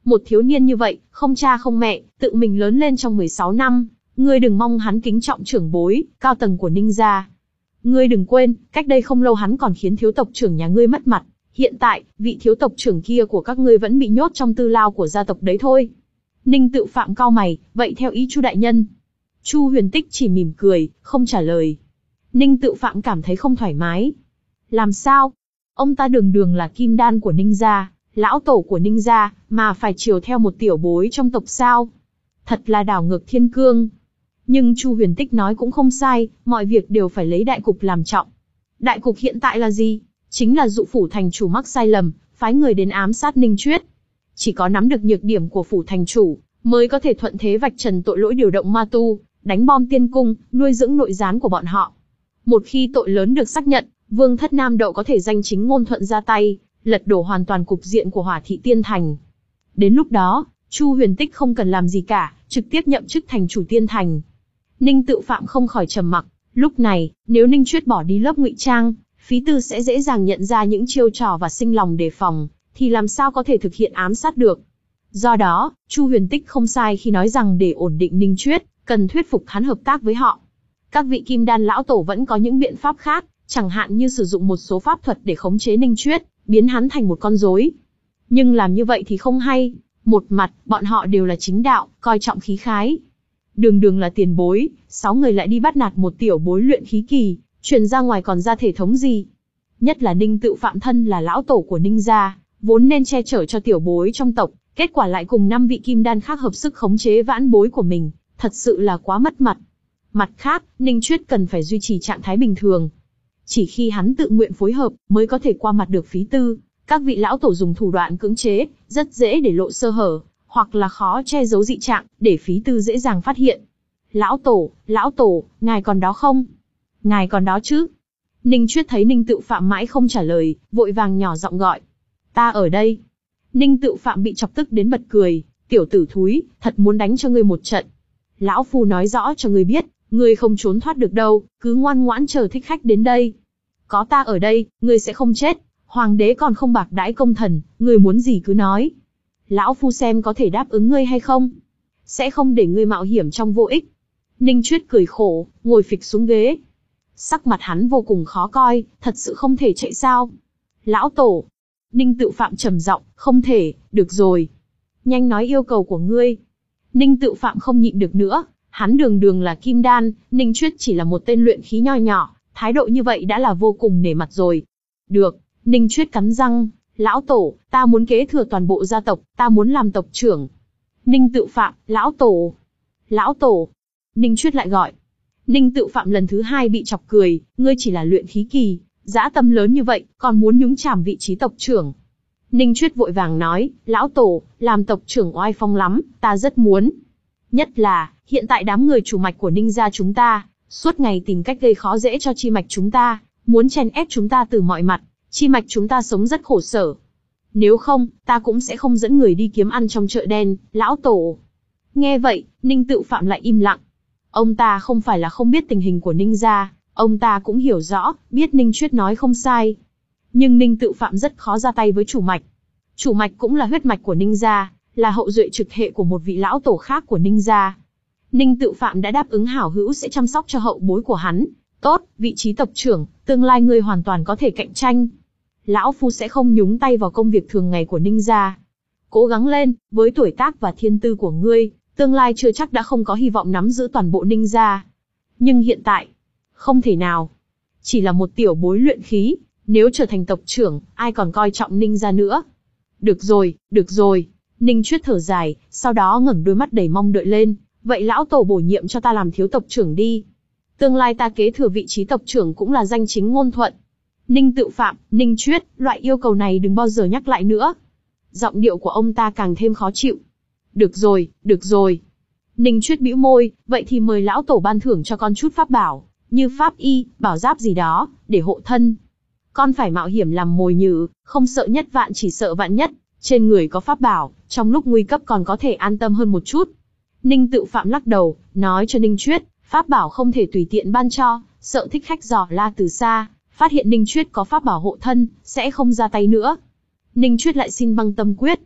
Một thiếu niên như vậy, không cha không mẹ, tự mình lớn lên trong mười sáu năm, ngươi đừng mong hắn kính trọng trưởng bối, cao tầng của Ninh gia. Ngươi đừng quên, cách đây không lâu hắn còn khiến thiếu tộc trưởng nhà ngươi mất mặt. Hiện tại, vị thiếu tộc trưởng kia của các ngươi vẫn bị nhốt trong tư lao của gia tộc đấy thôi. Ninh Tự Phạm cau mày, vậy theo ý Chu đại nhân. Chu Huyền Tích chỉ mỉm cười, không trả lời. Ninh Tự Phạm cảm thấy không thoải mái. Làm sao? Ông ta đường đường là kim đan của Ninh gia, lão tổ của Ninh gia, mà phải chiều theo một tiểu bối trong tộc sao? Thật là đảo ngược thiên cương. Nhưng Chu Huyền Tích nói cũng không sai, mọi việc đều phải lấy đại cục làm trọng. Đại cục hiện tại là gì? Chính là dụ phủ thành chủ mắc sai lầm, phái người đến ám sát Ninh Chuyết. Chỉ có nắm được nhược điểm của phủ thành chủ, mới có thể thuận thế vạch trần tội lỗi điều động ma tu, đánh bom tiên cung, nuôi dưỡng nội gián của bọn họ. Một khi tội lớn được xác nhận, Vương thất Nam Đậu có thể danh chính ngôn thuận ra tay, lật đổ hoàn toàn cục diện của Hỏa thị Tiên Thành. Đến lúc đó, Chu Huyền Tích không cần làm gì cả, trực tiếp nhậm chức thành chủ Tiên Thành. Ninh Tự Phạm không khỏi trầm mặc. Lúc này, nếu Ninh Chuyết bỏ đi lớp ngụy trang, Phí Tư sẽ dễ dàng nhận ra những chiêu trò và sinh lòng đề phòng, thì làm sao có thể thực hiện ám sát được. Do đó, Chu Huyền Tích không sai khi nói rằng để ổn định Ninh Chuyết, cần thuyết phục hắn hợp tác với họ. Các vị kim đan lão tổ vẫn có những biện pháp khác, chẳng hạn như sử dụng một số pháp thuật để khống chế Ninh Chuyết, biến hắn thành một con rối. Nhưng làm như vậy thì không hay. Một mặt, bọn họ đều là chính đạo, coi trọng khí khái. Đường đường là tiền bối, sáu người lại đi bắt nạt một tiểu bối luyện khí kỳ, truyền ra ngoài còn ra thể thống gì. Nhất là Ninh Tự Phạm thân là lão tổ của Ninh gia, vốn nên che chở cho tiểu bối trong tộc, kết quả lại cùng năm vị kim đan khác hợp sức khống chế vãn bối của mình, thật sự là quá mất mặt. Mặt khác, Ninh Chuyết cần phải duy trì trạng thái bình thường. Chỉ khi hắn tự nguyện phối hợp, mới có thể qua mặt được Phí Tư. Các vị lão tổ dùng thủ đoạn cưỡng chế, rất dễ để lộ sơ hở, hoặc là khó che giấu dị trạng, để Phí Tư dễ dàng phát hiện. Lão tổ, lão tổ, ngài còn đó không? Ngài còn đó chứ? Ninh Chuyết thấy Ninh Tự Phạm mãi không trả lời, vội vàng nhỏ giọng gọi. Ta ở đây. Ninh Tự Phạm bị chọc tức đến bật cười, tiểu tử thúi, thật muốn đánh cho ngươi một trận. Lão phu nói rõ cho ngươi biết, ngươi không trốn thoát được đâu, cứ ngoan ngoãn chờ thích khách đến đây. Có ta ở đây, ngươi sẽ không chết, hoàng đế còn không bạc đãi công thần, ngươi muốn gì cứ nói. Lão phu xem có thể đáp ứng ngươi hay không. Sẽ không để ngươi mạo hiểm trong vô ích. Ninh Chuyết cười khổ, ngồi phịch xuống ghế. Sắc mặt hắn vô cùng khó coi, thật sự không thể chạy sao? Lão tổ. Ninh Tự Phạm trầm giọng, không thể, được rồi. Nhanh nói yêu cầu của ngươi. Ninh Tự Phạm không nhịn được nữa, hắn đường đường là kim đan, Ninh Chuyết chỉ là một tên luyện khí nho nhỏ, thái độ như vậy đã là vô cùng nể mặt rồi. Được, Ninh Chuyết cắn răng, lão tổ, ta muốn kế thừa toàn bộ gia tộc, ta muốn làm tộc trưởng. Ninh Tự Phạm, lão tổ. Lão tổ. Ninh Chuyết lại gọi. Ninh Tự Phạm lần thứ hai bị chọc cười, ngươi chỉ là luyện khí kỳ, dã tâm lớn như vậy, còn muốn nhúng chàm vị trí tộc trưởng. Ninh Chuyết vội vàng nói, lão tổ, làm tộc trưởng oai phong lắm, ta rất muốn. Nhất là, hiện tại đám người chủ mạch của Ninh gia chúng ta, suốt ngày tìm cách gây khó dễ cho chi mạch chúng ta, muốn chèn ép chúng ta từ mọi mặt, chi mạch chúng ta sống rất khổ sở. Nếu không, ta cũng sẽ không dẫn người đi kiếm ăn trong chợ đen, lão tổ. Nghe vậy, Ninh Tự Phạm lại im lặng. Ông ta không phải là không biết tình hình của Ninh gia, ông ta cũng hiểu rõ, biết Ninh Chuyết nói không sai. Nhưng Ninh Tự Phạm rất khó ra tay với chủ mạch. Chủ mạch cũng là huyết mạch của Ninh gia, là hậu duệ trực hệ của một vị lão tổ khác của Ninh gia. Ninh Tự Phạm đã đáp ứng hảo hữu sẽ chăm sóc cho hậu bối của hắn. Tốt, vị trí tộc trưởng, tương lai ngươi hoàn toàn có thể cạnh tranh. Lão phu sẽ không nhúng tay vào công việc thường ngày của Ninh gia. Cố gắng lên, với tuổi tác và thiên tư của ngươi, tương lai chưa chắc đã không có hy vọng nắm giữ toàn bộ Ninh gia. Nhưng hiện tại, không thể nào. Chỉ là một tiểu bối luyện khí, nếu trở thành tộc trưởng, ai còn coi trọng Ninh gia nữa. Được rồi, được rồi. Ninh Chuyết thở dài, sau đó ngẩng đôi mắt đầy mong đợi lên. Vậy lão tổ bổ nhiệm cho ta làm thiếu tộc trưởng đi. Tương lai ta kế thừa vị trí tộc trưởng cũng là danh chính ngôn thuận. Ninh Tự Phạm, Ninh Chuyết, loại yêu cầu này đừng bao giờ nhắc lại nữa. Giọng điệu của ông ta càng thêm khó chịu. Được rồi, được rồi. Ninh Chuyết bĩu môi, vậy thì mời lão tổ ban thưởng cho con chút pháp bảo, như pháp y, bảo giáp gì đó, để hộ thân. Con phải mạo hiểm làm mồi nhử, không sợ nhất vạn chỉ sợ vạn nhất, trên người có pháp bảo, trong lúc nguy cấp còn có thể an tâm hơn một chút. Ninh Tự Phạm lắc đầu, nói cho Ninh Chuyết, pháp bảo không thể tùy tiện ban cho, sợ thích khách dò la từ xa, phát hiện Ninh Chuyết có pháp bảo hộ thân, sẽ không ra tay nữa. Ninh Chuyết lại xin băng tâm quyết.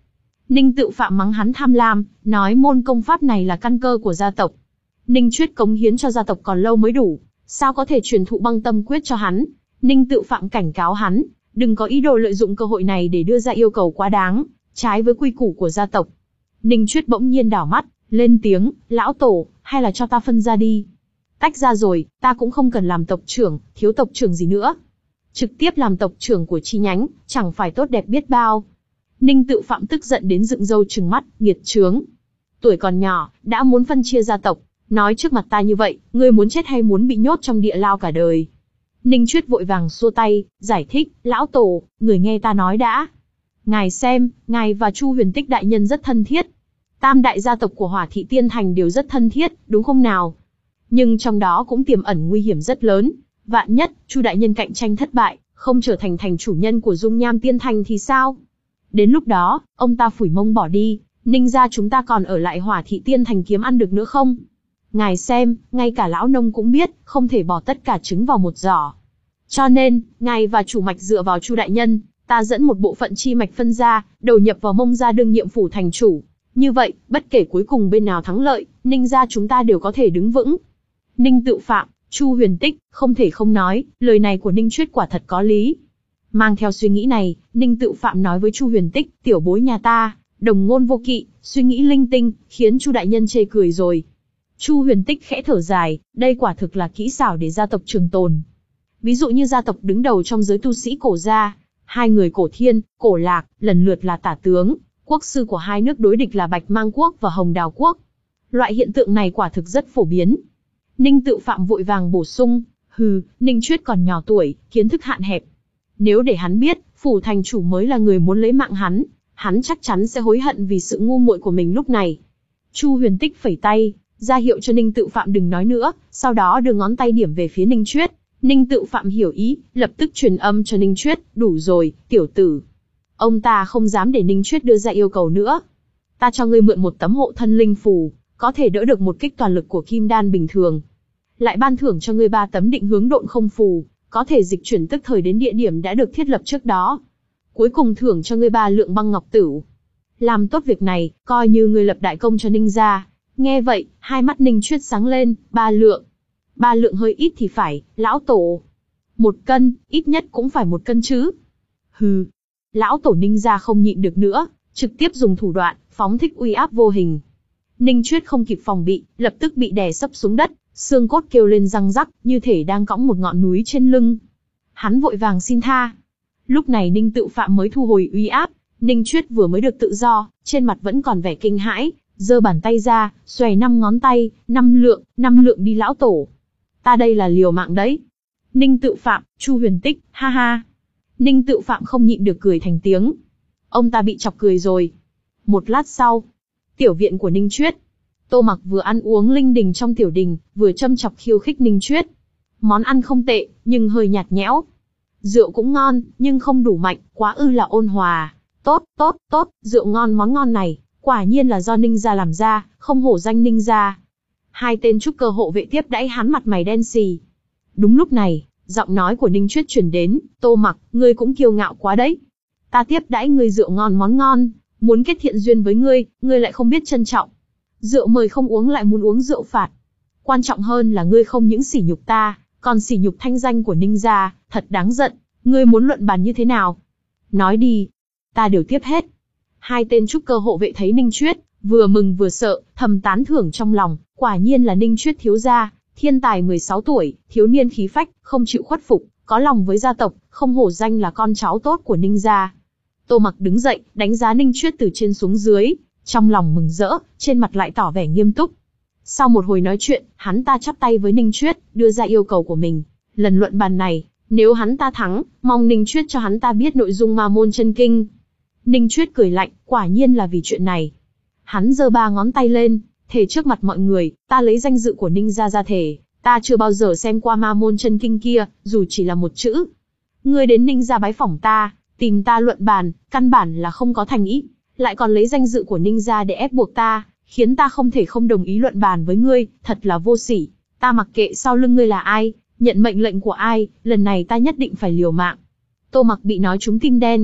Ninh Tự Phạm mắng hắn tham lam, nói môn công pháp này là căn cơ của gia tộc. Ninh Chuyết cống hiến cho gia tộc còn lâu mới đủ, sao có thể truyền thụ băng tâm quyết cho hắn. Ninh Tự Phạm cảnh cáo hắn, đừng có ý đồ lợi dụng cơ hội này để đưa ra yêu cầu quá đáng, trái với quy củ của gia tộc. Ninh Chuyết bỗng nhiên đảo mắt, lên tiếng, lão tổ, hay là cho ta phân ra đi. Tách ra rồi, ta cũng không cần làm tộc trưởng, thiếu tộc trưởng gì nữa. Trực tiếp làm tộc trưởng của chi nhánh, chẳng phải tốt đẹp biết bao. Ninh Tự Phạm tức giận đến dựng râu trừng mắt, nghiệt chướng. Tuổi còn nhỏ, đã muốn phân chia gia tộc, nói trước mặt ta như vậy, ngươi muốn chết hay muốn bị nhốt trong địa lao cả đời. Ninh Chuyết vội vàng xua tay, giải thích, lão tổ, người nghe ta nói đã. Ngài xem, ngài và Chu Huyền Tích đại nhân rất thân thiết. Tam đại gia tộc của Hỏa Thị Tiên Thành đều rất thân thiết, đúng không nào? Nhưng trong đó cũng tiềm ẩn nguy hiểm rất lớn. Vạn nhất, Chu đại nhân cạnh tranh thất bại, không trở thành thành chủ nhân của Dung Nham Tiên Thành thì sao? Đến lúc đó, ông ta phủi mông bỏ đi, Ninh gia chúng ta còn ở lại Hỏa Thị Tiên Thành kiếm ăn được nữa không? Ngài xem, ngay cả lão nông cũng biết, không thể bỏ tất cả trứng vào một giỏ. Cho nên, ngài và chủ mạch dựa vào Chu đại nhân, ta dẫn một bộ phận chi mạch phân ra, đầu nhập vào Mông gia đương nhiệm phủ thành chủ. Như vậy, bất kể cuối cùng bên nào thắng lợi, Ninh gia chúng ta đều có thể đứng vững. Ninh Tự Phạm, Chu Huyền Tích, không thể không nói, lời này của Ninh Chuyết quả thật có lý. Mang theo suy nghĩ này, Ninh Tự Phạm nói với Chu Huyền Tích, tiểu bối nhà ta, đồng ngôn vô kỵ, suy nghĩ linh tinh, khiến Chu đại nhân chê cười rồi. Chu Huyền Tích khẽ thở dài, đây quả thực là kỹ xảo để gia tộc trường tồn. Ví dụ như gia tộc đứng đầu trong giới tu sĩ cổ gia, hai người Cổ Thiên, Cổ Lạc, lần lượt là tả tướng, quốc sư của hai nước đối địch là Bạch Mang Quốc và Hồng Đào Quốc. Loại hiện tượng này quả thực rất phổ biến. Ninh Tự Phạm vội vàng bổ sung, hừ, Ninh Chuyết còn nhỏ tuổi, kiến thức hạn hẹp. Nếu để hắn biết, phủ thành chủ mới là người muốn lấy mạng hắn, hắn chắc chắn sẽ hối hận vì sự ngu muội của mình lúc này. Chu Huyền Tích phẩy tay, ra hiệu cho Ninh Tự Phạm đừng nói nữa, sau đó đưa ngón tay điểm về phía Ninh Chuyết. Ninh Tự Phạm hiểu ý, lập tức truyền âm cho Ninh Chuyết, đủ rồi, tiểu tử. Ông ta không dám để Ninh Chuyết đưa ra yêu cầu nữa. Ta cho ngươi mượn một tấm hộ thân linh phù, có thể đỡ được một kích toàn lực của kim đan bình thường. Lại ban thưởng cho ngươi ba tấm định hướng độn không phù, có thể dịch chuyển tức thời đến địa điểm đã được thiết lập trước đó. Cuối cùng thưởng cho ngươi ba lượng băng ngọc tửu. Làm tốt việc này, coi như ngươi lập đại công cho Ninh gia. Nghe vậy, hai mắt Ninh Chuyết sáng lên, ba lượng. Ba lượng hơi ít thì phải, lão tổ. Một cân, ít nhất cũng phải một cân chứ. Hừ. Lão tổ Ninh gia không nhịn được nữa, trực tiếp dùng thủ đoạn, phóng thích uy áp vô hình. Ninh Chuyết không kịp phòng bị, lập tức bị đè sấp xuống đất, xương cốt kêu lên răng rắc, như thể đang cõng một ngọn núi trên lưng. Hắn vội vàng xin tha. Lúc này Ninh Tự Phạm mới thu hồi uy áp, Ninh Chuyết vừa mới được tự do, trên mặt vẫn còn vẻ kinh hãi, giơ bàn tay ra, xòe năm ngón tay, năm lượng, năm lượng đi lão tổ. Ta đây là liều mạng đấy. Ninh Tự Phạm, Chu Huyền Tích, ha ha. Ninh Tự Phạm không nhịn được cười thành tiếng. Ông ta bị chọc cười rồi. Một lát sau, tiểu viện của Ninh Chuyết. Tô Mặc vừa ăn uống linh đình trong tiểu đình, vừa châm chọc khiêu khích Ninh Chuyết. Món ăn không tệ, nhưng hơi nhạt nhẽo. Rượu cũng ngon, nhưng không đủ mạnh, quá ư là ôn hòa. Tốt, tốt, tốt, rượu ngon món ngon này, quả nhiên là do Ninh gia làm ra, không hổ danh Ninh gia. Hai tên trúc cơ hộ vệ tiếp đãi hắn mặt mày đen xì. Đúng lúc này, giọng nói của Ninh Chuyết truyền đến, Tô Mặc, ngươi cũng kiêu ngạo quá đấy. Ta tiếp đãi ngươi rượu ngon món ngon, muốn kết thiện duyên với ngươi, ngươi lại không biết trân trọng. Rượu mời không uống lại muốn uống rượu phạt. Quan trọng hơn là ngươi không những sỉ nhục ta, còn sỉ nhục thanh danh của Ninh gia, thật đáng giận. Ngươi muốn luận bàn như thế nào? Nói đi, ta đều tiếp hết. Hai tên trúc cơ hộ vệ thấy Ninh Chuyết, vừa mừng vừa sợ, thầm tán thưởng trong lòng, quả nhiên là Ninh Chuyết thiếu gia, thiên tài mười sáu tuổi, thiếu niên khí phách, không chịu khuất phục, có lòng với gia tộc, không hổ danh là con cháu tốt của Ninh gia. Tô Mặc đứng dậy, đánh giá Ninh Chuyết từ trên xuống dưới, trong lòng mừng rỡ, trên mặt lại tỏ vẻ nghiêm túc. Sau một hồi nói chuyện, hắn ta chắp tay với Ninh Chuyết, đưa ra yêu cầu của mình. Lần luận bàn này, nếu hắn ta thắng, mong Ninh Chuyết cho hắn ta biết nội dung Ma Môn Chân Kinh. Ninh Chuyết cười lạnh, quả nhiên là vì chuyện này. Hắn giơ ba ngón tay lên, thề trước mặt mọi người, ta lấy danh dự của Ninh gia ra thề, ta chưa bao giờ xem qua Ma Môn Chân Kinh kia, dù chỉ là một chữ. Ngươi đến Ninh gia bái phỏng ta, tìm ta luận bàn, căn bản là không có thành ý, lại còn lấy danh dự của Ninh gia để ép buộc ta, khiến ta không thể không đồng ý luận bàn với ngươi, thật là vô sỉ. Ta mặc kệ sau lưng ngươi là ai, nhận mệnh lệnh của ai, lần này ta nhất định phải liều mạng. Tô Mặc bị nói trúng tim đen,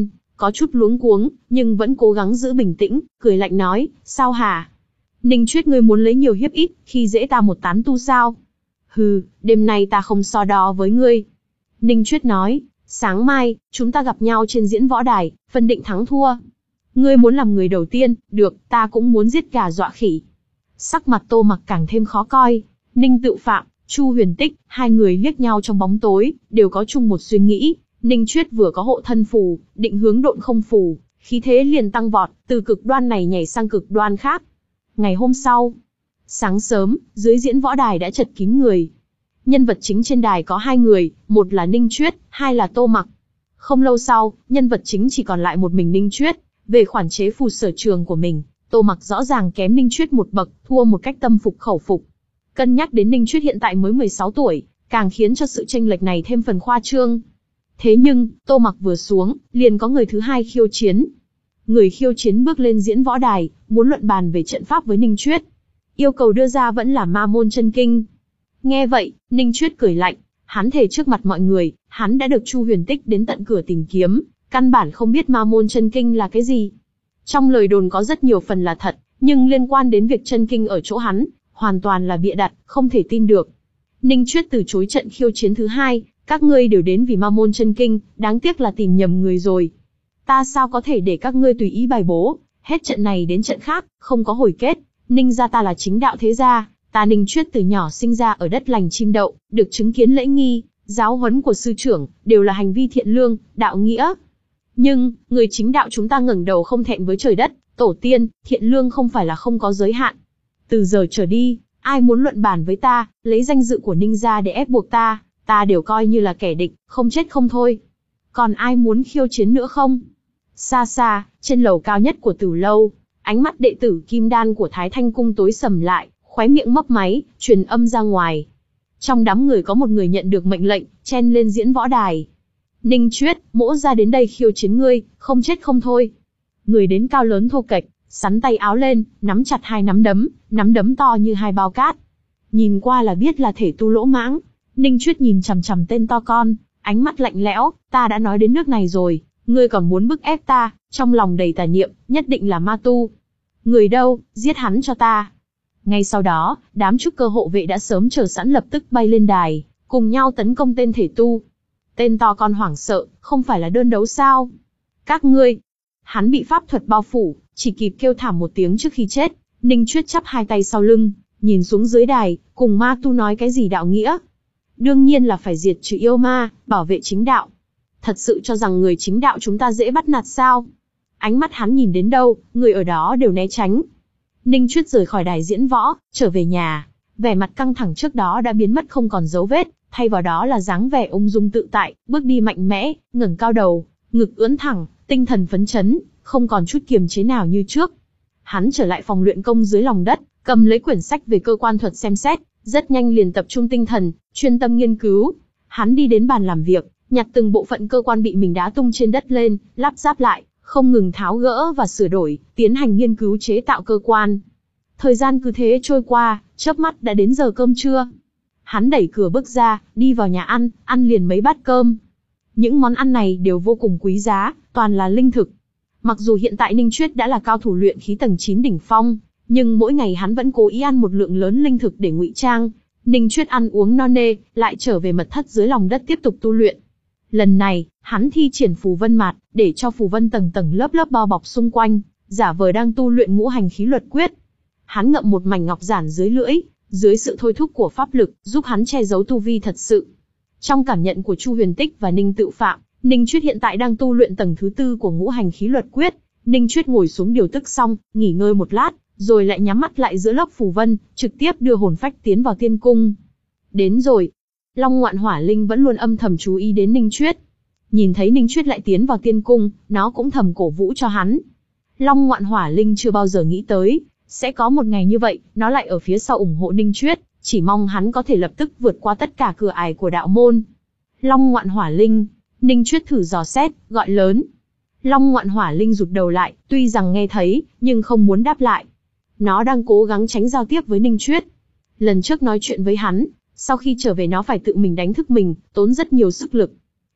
có chút luống cuống, nhưng vẫn cố gắng giữ bình tĩnh, cười lạnh nói, sao hả? Ninh Chuyết, ngươi muốn lấy nhiều hiếp ít, khi dễ ta một tán tu sao? Hừ, đêm nay ta không so đo với ngươi. Ninh Chuyết nói, sáng mai, chúng ta gặp nhau trên diễn võ đài, phân định thắng thua. Ngươi muốn làm người đầu tiên, được, ta cũng muốn giết gà dọa khỉ. Sắc mặt Tô Mặc càng thêm khó coi. Ninh Tự Phạm, Chu Huyền Tích, hai người liếc nhau trong bóng tối, đều có chung một suy nghĩ. Ninh Chuyết vừa có hộ thân phù, định hướng độn không phù, khí thế liền tăng vọt, từ cực đoan này nhảy sang cực đoan khác. Ngày hôm sau, sáng sớm, dưới diễn võ đài đã chật kín người. Nhân vật chính trên đài có hai người, một là Ninh Chuyết, hai là Tô Mặc. Không lâu sau, nhân vật chính chỉ còn lại một mình Ninh Chuyết. Về khoản chế phù sở trường của mình, Tô Mặc rõ ràng kém Ninh Chuyết một bậc, thua một cách tâm phục khẩu phục. Cân nhắc đến Ninh Chuyết hiện tại mới mười sáu tuổi, càng khiến cho sự chênh lệch này thêm phần khoa trương. Thế nhưng, Tô Mặc vừa xuống, liền có người thứ hai khiêu chiến. Người khiêu chiến bước lên diễn võ đài, muốn luận bàn về trận pháp với Ninh Chuyết. Yêu cầu đưa ra vẫn là Ma Môn Chân Kinh. Nghe vậy, Ninh Chuyết cười lạnh, hắn thề trước mặt mọi người, hắn đã được Chu Huyền Tích đến tận cửa tìm kiếm, căn bản không biết Ma Môn Chân Kinh là cái gì. Trong lời đồn có rất nhiều phần là thật, nhưng liên quan đến việc chân kinh ở chỗ hắn, hoàn toàn là bịa đặt, không thể tin được. Ninh Chuyết từ chối trận khiêu chiến thứ hai, các ngươi đều đến vì Ma Môn Chân Kinh, đáng tiếc là tìm nhầm người rồi. Ta sao có thể để các ngươi tùy ý bài bố, hết trận này đến trận khác, không có hồi kết. Ninh gia ta là chính đạo thế gia, ta Ninh Chuyết từ nhỏ sinh ra ở đất lành chim đậu, được chứng kiến lễ nghi, giáo huấn của sư trưởng, đều là hành vi thiện lương, đạo nghĩa. Nhưng, người chính đạo chúng ta ngẩng đầu không thẹn với trời đất, tổ tiên, thiện lương không phải là không có giới hạn. Từ giờ trở đi, ai muốn luận bàn với ta, lấy danh dự của Ninh gia để ép buộc ta, ta đều coi như là kẻ địch, không chết không thôi. Còn ai muốn khiêu chiến nữa không? Xa xa, trên lầu cao nhất của Tử lâu, ánh mắt đệ tử Kim Đan của Thái Thanh Cung tối sầm lại, khóe miệng mấp máy, truyền âm ra ngoài. Trong đám người có một người nhận được mệnh lệnh, chen lên diễn võ đài. Ninh Chuyết, mỗ ra đến đây khiêu chiến ngươi, không chết không thôi. Người đến cao lớn thô kệch, sắn tay áo lên, nắm chặt hai nắm đấm, nắm đấm to như hai bao cát. Nhìn qua là biết là thể tu lỗ mãng. Ninh Chuyết nhìn chằm chằm tên to con, ánh mắt lạnh lẽo, ta đã nói đến nước này rồi, ngươi còn muốn bức ép ta, trong lòng đầy tà niệm, nhất định là ma tu. Người đâu, giết hắn cho ta. Ngay sau đó, đám trúc cơ hộ vệ đã sớm chờ sẵn lập tức bay lên đài, cùng nhau tấn công tên thể tu. Tên to con hoảng sợ, không phải là đơn đấu sao? Các ngươi, hắn bị pháp thuật bao phủ, chỉ kịp kêu thảm một tiếng trước khi chết. Ninh Chuyết chắp hai tay sau lưng, nhìn xuống dưới đài, cùng ma tu nói cái gì đạo nghĩa. Đương nhiên là phải diệt trừ yêu ma, bảo vệ chính đạo. Thật sự cho rằng người chính đạo chúng ta dễ bắt nạt sao? Ánh mắt hắn nhìn đến đâu, người ở đó đều né tránh. Ninh Chuyết rời khỏi đài diễn võ, trở về nhà. Vẻ mặt căng thẳng trước đó đã biến mất không còn dấu vết, thay vào đó là dáng vẻ ung dung tự tại, bước đi mạnh mẽ, ngẩng cao đầu, ngực ưỡn thẳng, tinh thần phấn chấn, không còn chút kiềm chế nào như trước. Hắn trở lại phòng luyện công dưới lòng đất, cầm lấy quyển sách về cơ quan thuật xem xét, rất nhanh liền tập trung tinh thần, chuyên tâm nghiên cứu. Hắn đi đến bàn làm việc, nhặt từng bộ phận cơ quan bị mình đá tung trên đất lên, lắp ráp lại, không ngừng tháo gỡ và sửa đổi, tiến hành nghiên cứu chế tạo cơ quan. Thời gian cứ thế trôi qua, chớp mắt đã đến giờ cơm trưa. Hắn đẩy cửa bước ra, đi vào nhà ăn, ăn liền mấy bát cơm. Những món ăn này đều vô cùng quý giá, toàn là linh thực. Mặc dù hiện tại Ninh Chuyết đã là cao thủ luyện khí tầng chín đỉnh phong, nhưng mỗi ngày hắn vẫn cố ý ăn một lượng lớn linh thực để ngụy trang. Ninh Chuyết ăn uống no nê, lại trở về mật thất dưới lòng đất tiếp tục tu luyện. Lần này, hắn thi triển phù vân mạt, để cho phù vân tầng tầng lớp lớp bao bọc xung quanh, giả vờ đang tu luyện ngũ hành khí luật quyết. Hắn ngậm một mảnh ngọc giản dưới lưỡi, dưới sự thôi thúc của pháp lực, giúp hắn che giấu tu vi thật sự. Trong cảm nhận của Chu Huyền Tích và Ninh Tự Phạm, Ninh Chuyết hiện tại đang tu luyện tầng thứ tư của ngũ hành khí luật quyết. Ninh Chuyết ngồi xuống điều tức xong, nghỉ ngơi một lát, rồi lại nhắm mắt lại giữa lớp phù vân, trực tiếp đưa hồn phách tiến vào tiên cung. Đến rồi. Long Ngoạn Hỏa Linh vẫn luôn âm thầm chú ý đến Ninh Chuyết. Nhìn thấy Ninh Chuyết lại tiến vào tiên cung, nó cũng thầm cổ vũ cho hắn. Long Ngoạn Hỏa Linh chưa bao giờ nghĩ tới, sẽ có một ngày như vậy, nó lại ở phía sau ủng hộ Ninh Chuyết, chỉ mong hắn có thể lập tức vượt qua tất cả cửa ải của đạo môn. Long Ngoạn Hỏa Linh, Ninh Chuyết thử dò xét, gọi lớn. Long Ngoạn Hỏa Linh rụt đầu lại, tuy rằng nghe thấy, nhưng không muốn đáp lại. Nó đang cố gắng tránh giao tiếp với Ninh Chuyết. Lần trước nói chuyện với hắn, sau khi trở về nó phải tự mình đánh thức mình, tốn rất nhiều sức lực.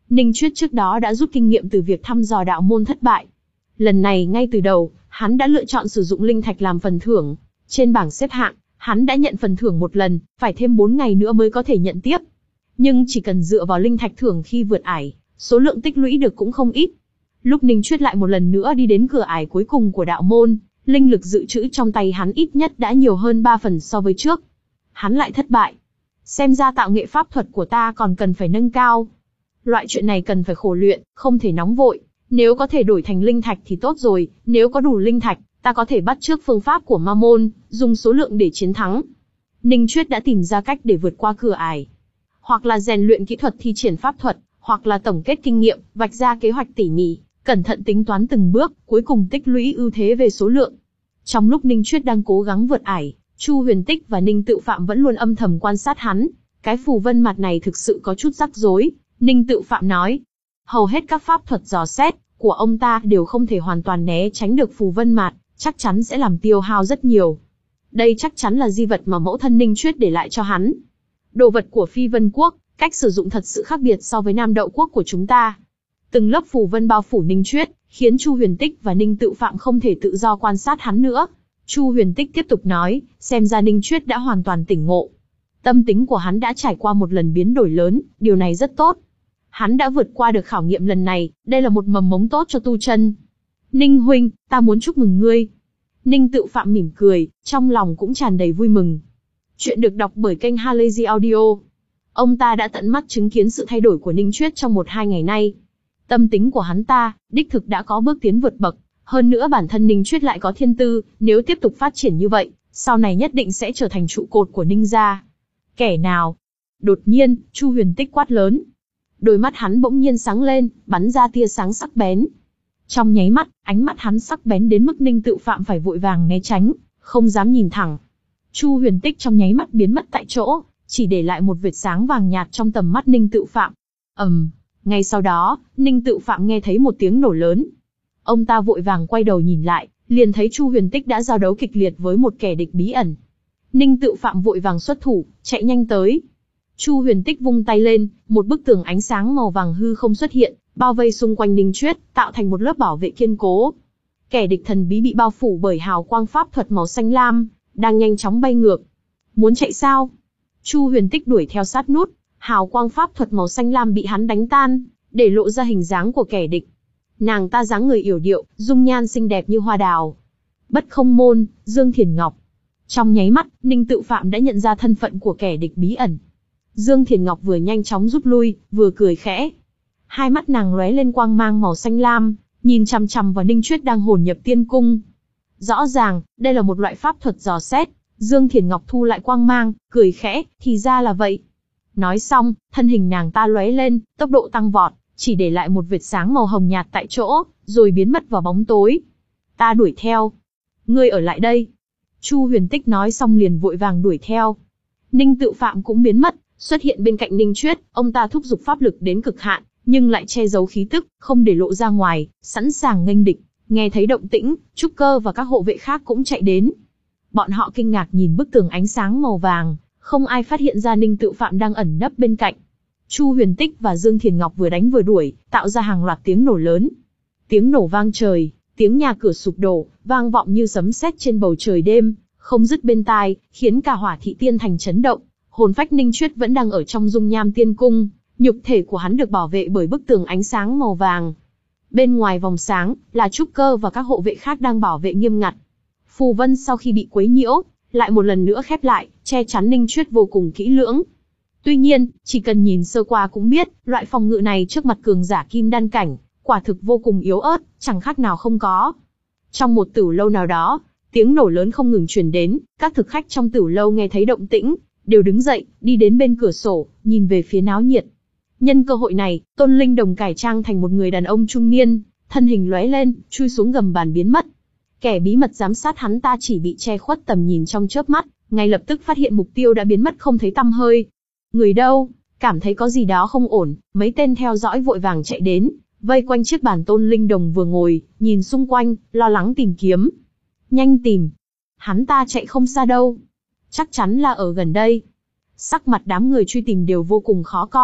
Ninh Chuyết trước đó đã rút kinh nghiệm từ việc thăm dò đạo môn thất bại. Lần này ngay từ đầu, hắn đã lựa chọn sử dụng linh thạch làm phần thưởng. Trên bảng xếp hạng, hắn đã nhận phần thưởng một lần, phải thêm bốn ngày nữa mới có thể nhận tiếp. Nhưng chỉ cần dựa vào linh thạch thưởng khi vượt ải, số lượng tích lũy được cũng không ít. Lúc Ninh Chuyết lại một lần nữa đi đến cửa ải cuối cùng của đạo môn, linh lực dự trữ trong tay hắn ít nhất đã nhiều hơn ba phần so với trước. Hắn lại thất bại. Xem ra tạo nghệ pháp thuật của ta còn cần phải nâng cao. Loại chuyện này cần phải khổ luyện, không thể nóng vội. Nếu có thể đổi thành linh thạch thì tốt rồi, nếu có đủ linh thạch, ta có thể bắt chước phương pháp của ma môn, dùng số lượng để chiến thắng. Ninh Chuyết đã tìm ra cách để vượt qua cửa ải. Hoặc là rèn luyện kỹ thuật thi triển pháp thuật, hoặc là tổng kết kinh nghiệm, vạch ra kế hoạch tỉ mỉ, cẩn thận tính toán từng bước, cuối cùng tích lũy ưu thế về số lượng. Trong lúc Ninh Chuyết đang cố gắng vượt ải, Chu Huyền Tích và Ninh Tự Phạm vẫn luôn âm thầm quan sát hắn. Cái phù vân mặt này thực sự có chút rắc rối, Ninh Tự Phạm nói. Hầu hết các pháp thuật dò xét của ông ta đều không thể hoàn toàn né tránh được phù vân mạt, chắc chắn sẽ làm tiêu hao rất nhiều. Đây chắc chắn là di vật mà mẫu thân Ninh Chuyết để lại cho hắn. Đồ vật của Phi Vân Quốc, cách sử dụng thật sự khác biệt so với Nam Đậu Quốc của chúng ta. Từng lớp phù vân bao phủ Ninh Chuyết, khiến Chu Huyền Tích và Ninh Tự Phạm không thể tự do quan sát hắn nữa. Chu Huyền Tích tiếp tục nói, xem ra Ninh Chuyết đã hoàn toàn tỉnh ngộ. Tâm tính của hắn đã trải qua một lần biến đổi lớn, điều này rất tốt. Hắn đã vượt qua được khảo nghiệm lần này, đây là một mầm mống tốt cho tu chân. Ninh huynh, ta muốn chúc mừng ngươi. Ninh Tự Phạm mỉm cười, trong lòng cũng tràn đầy vui mừng. Chuyện được đọc bởi kênh Halazy Audio. Ông ta đã tận mắt chứng kiến sự thay đổi của Ninh Chuyết trong một hai ngày nay. Tâm tính của hắn ta, đích thực đã có bước tiến vượt bậc. Hơn nữa bản thân Ninh Chuyết lại có thiên tư, nếu tiếp tục phát triển như vậy, sau này nhất định sẽ trở thành trụ cột của Ninh gia. Kẻ nào? Đột nhiên, Chu Huyền Tích quát lớn. Đôi mắt hắn bỗng nhiên sáng lên, bắn ra tia sáng sắc bén. Trong nháy mắt, ánh mắt hắn sắc bén đến mức Ninh Tự Phạm phải vội vàng né tránh, không dám nhìn thẳng. Chu Huyền Tích trong nháy mắt biến mất tại chỗ, chỉ để lại một vệt sáng vàng nhạt trong tầm mắt Ninh Tự Phạm. ầm, um, ngay sau đó, Ninh Tự Phạm nghe thấy một tiếng nổ lớn. Ông ta vội vàng quay đầu nhìn lại, liền thấy Chu Huyền Tích đã giao đấu kịch liệt với một kẻ địch bí ẩn. Ninh Tự Phạm vội vàng xuất thủ, chạy nhanh tới. Chu Huyền Tích vung tay lên, một bức tường ánh sáng màu vàng hư không xuất hiện, bao vây xung quanh Ninh Chuyết, tạo thành một lớp bảo vệ kiên cố. Kẻ địch thần bí bị bao phủ bởi hào quang pháp thuật màu xanh lam, đang nhanh chóng bay ngược. Muốn chạy sao? Chu Huyền Tích đuổi theo sát nút, hào quang pháp thuật màu xanh lam bị hắn đánh tan, để lộ ra hình dáng của kẻ địch. Nàng ta dáng người yểu điệu, dung nhan xinh đẹp như hoa đào. Bất Không Môn, Dương Thiền Ngọc. Trong nháy mắt, Ninh Tự Phạm đã nhận ra thân phận của kẻ địch bí ẩn. Dương Thiền Ngọc vừa nhanh chóng rút lui, vừa cười khẽ. Hai mắt nàng lóe lên quang mang màu xanh lam, nhìn chằm chằm vào Ninh Chuyết đang hồn nhập tiên cung. Rõ ràng, đây là một loại pháp thuật dò xét. Dương Thiền Ngọc thu lại quang mang, cười khẽ, thì ra là vậy. Nói xong, thân hình nàng ta lóe lên, tốc độ tăng vọt, chỉ để lại một vệt sáng màu hồng nhạt tại chỗ, rồi biến mất vào bóng tối. Ta đuổi theo. Ngươi ở lại đây. Chu Huyền Tích nói xong liền vội vàng đuổi theo. Ninh Tự Phạm cũng biến mất, xuất hiện bên cạnh Ninh Chuyết, ông ta thúc giục pháp lực đến cực hạn, nhưng lại che giấu khí tức, không để lộ ra ngoài, sẵn sàng nghênh địch. Nghe thấy động tĩnh, Trúc Cơ và các hộ vệ khác cũng chạy đến. Bọn họ kinh ngạc nhìn bức tường ánh sáng màu vàng, không ai phát hiện ra Ninh Tự Phạm đang ẩn nấp bên cạnh. Chu Huyền Tích và Dương Thiền Ngọc vừa đánh vừa đuổi, tạo ra hàng loạt tiếng nổ lớn. Tiếng nổ vang trời, tiếng nhà cửa sụp đổ, vang vọng như sấm sét trên bầu trời đêm, không dứt bên tai, khiến cả Hỏa Thị Tiên Thành chấn động. Hồn phách Ninh Chuyết vẫn đang ở trong dung nham tiên cung, nhục thể của hắn được bảo vệ bởi bức tường ánh sáng màu vàng. Bên ngoài vòng sáng, là Trúc Cơ và các hộ vệ khác đang bảo vệ nghiêm ngặt. Phù vân sau khi bị quấy nhiễu, lại một lần nữa khép lại, che chắn Ninh Chuyết vô cùng kỹ lưỡng. Tuy nhiên, chỉ cần nhìn sơ qua cũng biết, loại phòng ngự này trước mặt cường giả kim đan cảnh, quả thực vô cùng yếu ớt, chẳng khác nào không có. Trong một tửu lâu nào đó, tiếng nổ lớn không ngừng truyền đến, các thực khách trong tửu lâu nghe thấy động tĩnh, đều đứng dậy, đi đến bên cửa sổ, nhìn về phía náo nhiệt. Nhân cơ hội này, Tôn Linh Đồng cải trang thành một người đàn ông trung niên, thân hình lóe lên, chui xuống gầm bàn biến mất. Kẻ bí mật giám sát hắn ta chỉ bị che khuất tầm nhìn trong chớp mắt, ngay lập tức phát hiện mục tiêu đã biến mất không thấy tăm hơi. Người đâu? Cảm thấy có gì đó không ổn, mấy tên theo dõi vội vàng chạy đến, vây quanh chiếc bàn Tôn Linh Đồng vừa ngồi, nhìn xung quanh, lo lắng tìm kiếm. Nhanh tìm. Hắn ta chạy không xa đâu. Chắc chắn là ở gần đây. Sắc mặt đám người truy tìm đều vô cùng khó coi,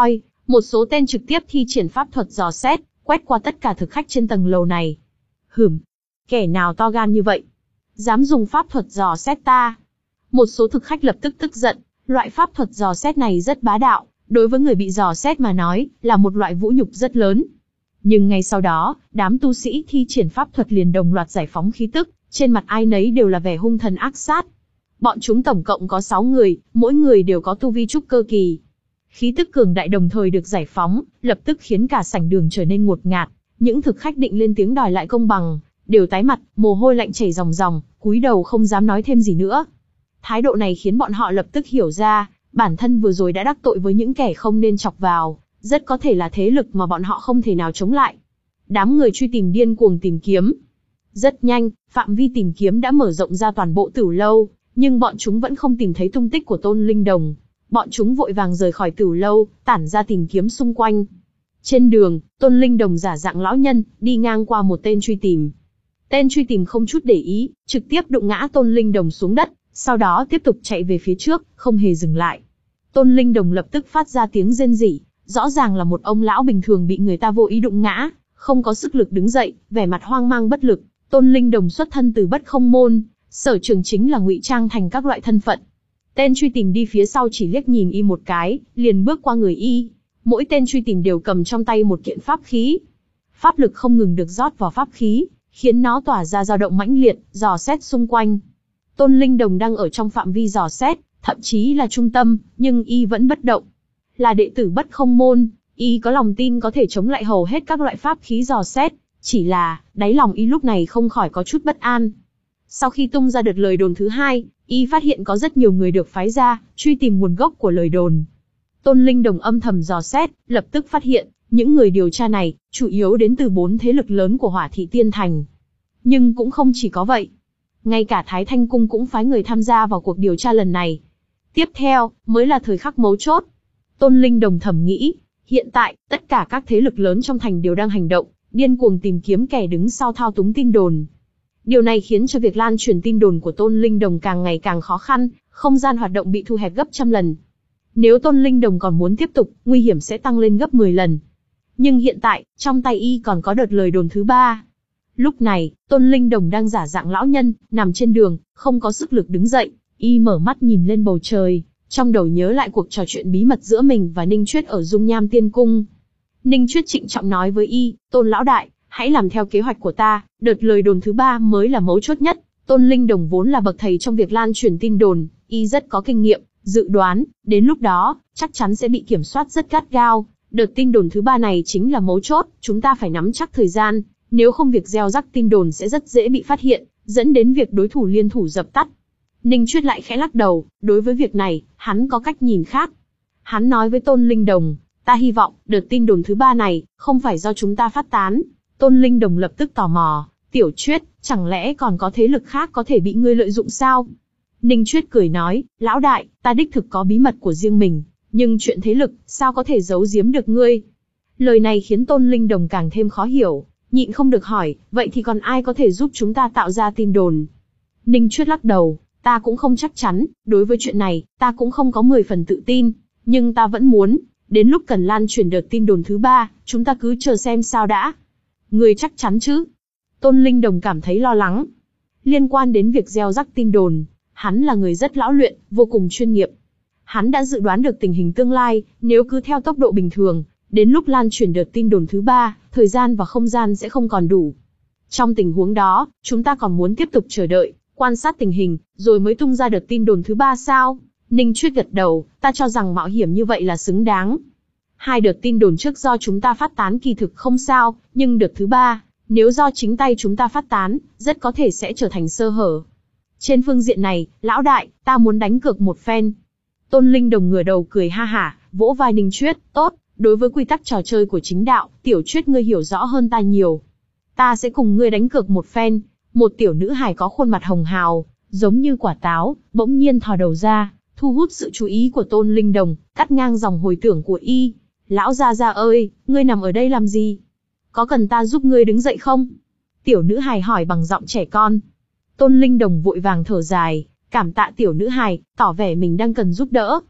Một số tên trực tiếp thi triển pháp thuật dò xét, quét qua tất cả thực khách trên tầng lầu này. Hửm, kẻ nào to gan như vậy? Dám dùng pháp thuật dò xét ta? Một số thực khách lập tức tức giận, loại pháp thuật dò xét này rất bá đạo, đối với người bị dò xét mà nói, là một loại vũ nhục rất lớn. Nhưng ngay sau đó, đám tu sĩ thi triển pháp thuật liền đồng loạt giải phóng khí tức, trên mặt ai nấy đều là vẻ hung thần ác sát. Bọn chúng tổng cộng có sáu người, mỗi người đều có tu vi trúc cơ kỳ. Khí tức cường đại đồng thời được giải phóng, lập tức khiến cả sảnh đường trở nên ngột ngạt. Những thực khách định lên tiếng đòi lại công bằng, đều tái mặt, mồ hôi lạnh chảy ròng ròng, cúi đầu không dám nói thêm gì nữa. Thái độ này khiến bọn họ lập tức hiểu ra, bản thân vừa rồi đã đắc tội với những kẻ không nên chọc vào, rất có thể là thế lực mà bọn họ không thể nào chống lại. Đám người truy tìm điên cuồng tìm kiếm. Rất nhanh, phạm vi tìm kiếm đã mở rộng ra toàn bộ Tửu lâu, nhưng bọn chúng vẫn không tìm thấy tung tích của Tôn Linh Đồng. Bọn chúng vội vàng rời khỏi Tửu lâu, tản ra tìm kiếm xung quanh. Trên đường, Tôn Linh Đồng giả dạng lão nhân, đi ngang qua một tên truy tìm. Tên truy tìm không chút để ý, trực tiếp đụng ngã Tôn Linh Đồng xuống đất, sau đó tiếp tục chạy về phía trước, không hề dừng lại. Tôn Linh Đồng lập tức phát ra tiếng rên rỉ, rõ ràng là một ông lão bình thường bị người ta vô ý đụng ngã, không có sức lực đứng dậy, vẻ mặt hoang mang bất lực. Tôn Linh Đồng xuất thân từ Bất Không môn, sở trường chính là ngụy trang thành các loại thân phận. Tên truy tìm đi phía sau chỉ liếc nhìn y một cái, liền bước qua người y. Mỗi tên truy tìm đều cầm trong tay một kiện pháp khí. Pháp lực không ngừng được rót vào pháp khí, khiến nó tỏa ra dao động mãnh liệt, dò xét xung quanh. Tôn Linh Đồng đang ở trong phạm vi dò xét, thậm chí là trung tâm, nhưng y vẫn bất động. Là đệ tử Bất Không môn, y có lòng tin có thể chống lại hầu hết các loại pháp khí dò xét, chỉ là, đáy lòng y lúc này không khỏi có chút bất an. Sau khi tung ra đợt lời đồn thứ hai, y phát hiện có rất nhiều người được phái ra, truy tìm nguồn gốc của lời đồn. Tôn Linh Đồng âm thầm dò xét, lập tức phát hiện, những người điều tra này, chủ yếu đến từ bốn thế lực lớn của Hỏa Thị Tiên Thành. Nhưng cũng không chỉ có vậy. Ngay cả Thái Thanh Cung cũng phái người tham gia vào cuộc điều tra lần này. Tiếp theo, mới là thời khắc mấu chốt. Tôn Linh Đồng thầm nghĩ, hiện tại, tất cả các thế lực lớn trong thành đều đang hành động, điên cuồng tìm kiếm kẻ đứng sau thao túng tin đồn. Điều này khiến cho việc lan truyền tin đồn của Tôn Linh Đồng càng ngày càng khó khăn, không gian hoạt động bị thu hẹp gấp trăm lần. Nếu Tôn Linh Đồng còn muốn tiếp tục, nguy hiểm sẽ tăng lên gấp mười lần. Nhưng hiện tại, trong tay y còn có đợt lời đồn thứ ba. Lúc này, Tôn Linh Đồng đang giả dạng lão nhân, nằm trên đường, không có sức lực đứng dậy. Y mở mắt nhìn lên bầu trời, trong đầu nhớ lại cuộc trò chuyện bí mật giữa mình và Ninh Chuyết ở Dung Nham Tiên Cung. Ninh Chuyết trịnh trọng nói với y, Tôn lão đại, hãy làm theo kế hoạch của ta, đợt lời đồn thứ ba mới là mấu chốt nhất. Tôn Linh Đồng vốn là bậc thầy trong việc lan truyền tin đồn, y rất có kinh nghiệm, dự đoán, đến lúc đó, chắc chắn sẽ bị kiểm soát rất gắt gao. Đợt tin đồn thứ ba này chính là mấu chốt, chúng ta phải nắm chắc thời gian, nếu không việc gieo rắc tin đồn sẽ rất dễ bị phát hiện, dẫn đến việc đối thủ liên thủ dập tắt. Ninh Chuyết lại khẽ lắc đầu, đối với việc này, hắn có cách nhìn khác. Hắn nói với Tôn Linh Đồng, ta hy vọng, đợt tin đồn thứ ba này, không phải do chúng ta phát tán. Tôn Linh Đồng lập tức tò mò, Tiểu Chuyết, chẳng lẽ còn có thế lực khác có thể bị ngươi lợi dụng sao? Ninh Chuyết cười nói, lão đại, ta đích thực có bí mật của riêng mình, nhưng chuyện thế lực, sao có thể giấu giếm được ngươi? Lời này khiến Tôn Linh Đồng càng thêm khó hiểu, nhịn không được hỏi, vậy thì còn ai có thể giúp chúng ta tạo ra tin đồn? Ninh Chuyết lắc đầu, ta cũng không chắc chắn, đối với chuyện này, ta cũng không có mười phần tự tin, nhưng ta vẫn muốn, đến lúc cần lan truyền đợt tin đồn thứ ba, chúng ta cứ chờ xem sao đã. Ngươi chắc chắn chứ? Tôn Linh Đồng cảm thấy lo lắng. Liên quan đến việc gieo rắc tin đồn, hắn là người rất lão luyện, vô cùng chuyên nghiệp. Hắn đã dự đoán được tình hình tương lai, nếu cứ theo tốc độ bình thường, đến lúc lan truyền đợt tin đồn thứ ba, thời gian và không gian sẽ không còn đủ. Trong tình huống đó, chúng ta còn muốn tiếp tục chờ đợi, quan sát tình hình, rồi mới tung ra đợt tin đồn thứ ba sao? Ninh Chuyết gật đầu, ta cho rằng mạo hiểm như vậy là xứng đáng. Hai đợt tin đồn trước do chúng ta phát tán kỳ thực không sao, nhưng đợt thứ ba, nếu do chính tay chúng ta phát tán, rất có thể sẽ trở thành sơ hở. Trên phương diện này, lão đại, ta muốn đánh cược một phen. Tôn Linh Đồng ngửa đầu cười ha hả, vỗ vai Ninh Chuyết, tốt, đối với quy tắc trò chơi của chính đạo, Tiểu Chuyết ngươi hiểu rõ hơn ta nhiều. Ta sẽ cùng ngươi đánh cược một phen. Một tiểu nữ hài có khuôn mặt hồng hào, giống như quả táo, bỗng nhiên thò đầu ra, thu hút sự chú ý của Tôn Linh Đồng, cắt ngang dòng hồi tưởng của y. Lão gia gia ơi, ngươi nằm ở đây làm gì? Có cần ta giúp ngươi đứng dậy không? Tiểu nữ hài hỏi bằng giọng trẻ con. Tôn Linh Đồng vội vàng thở dài, cảm tạ tiểu nữ hài, tỏ vẻ mình đang cần giúp đỡ.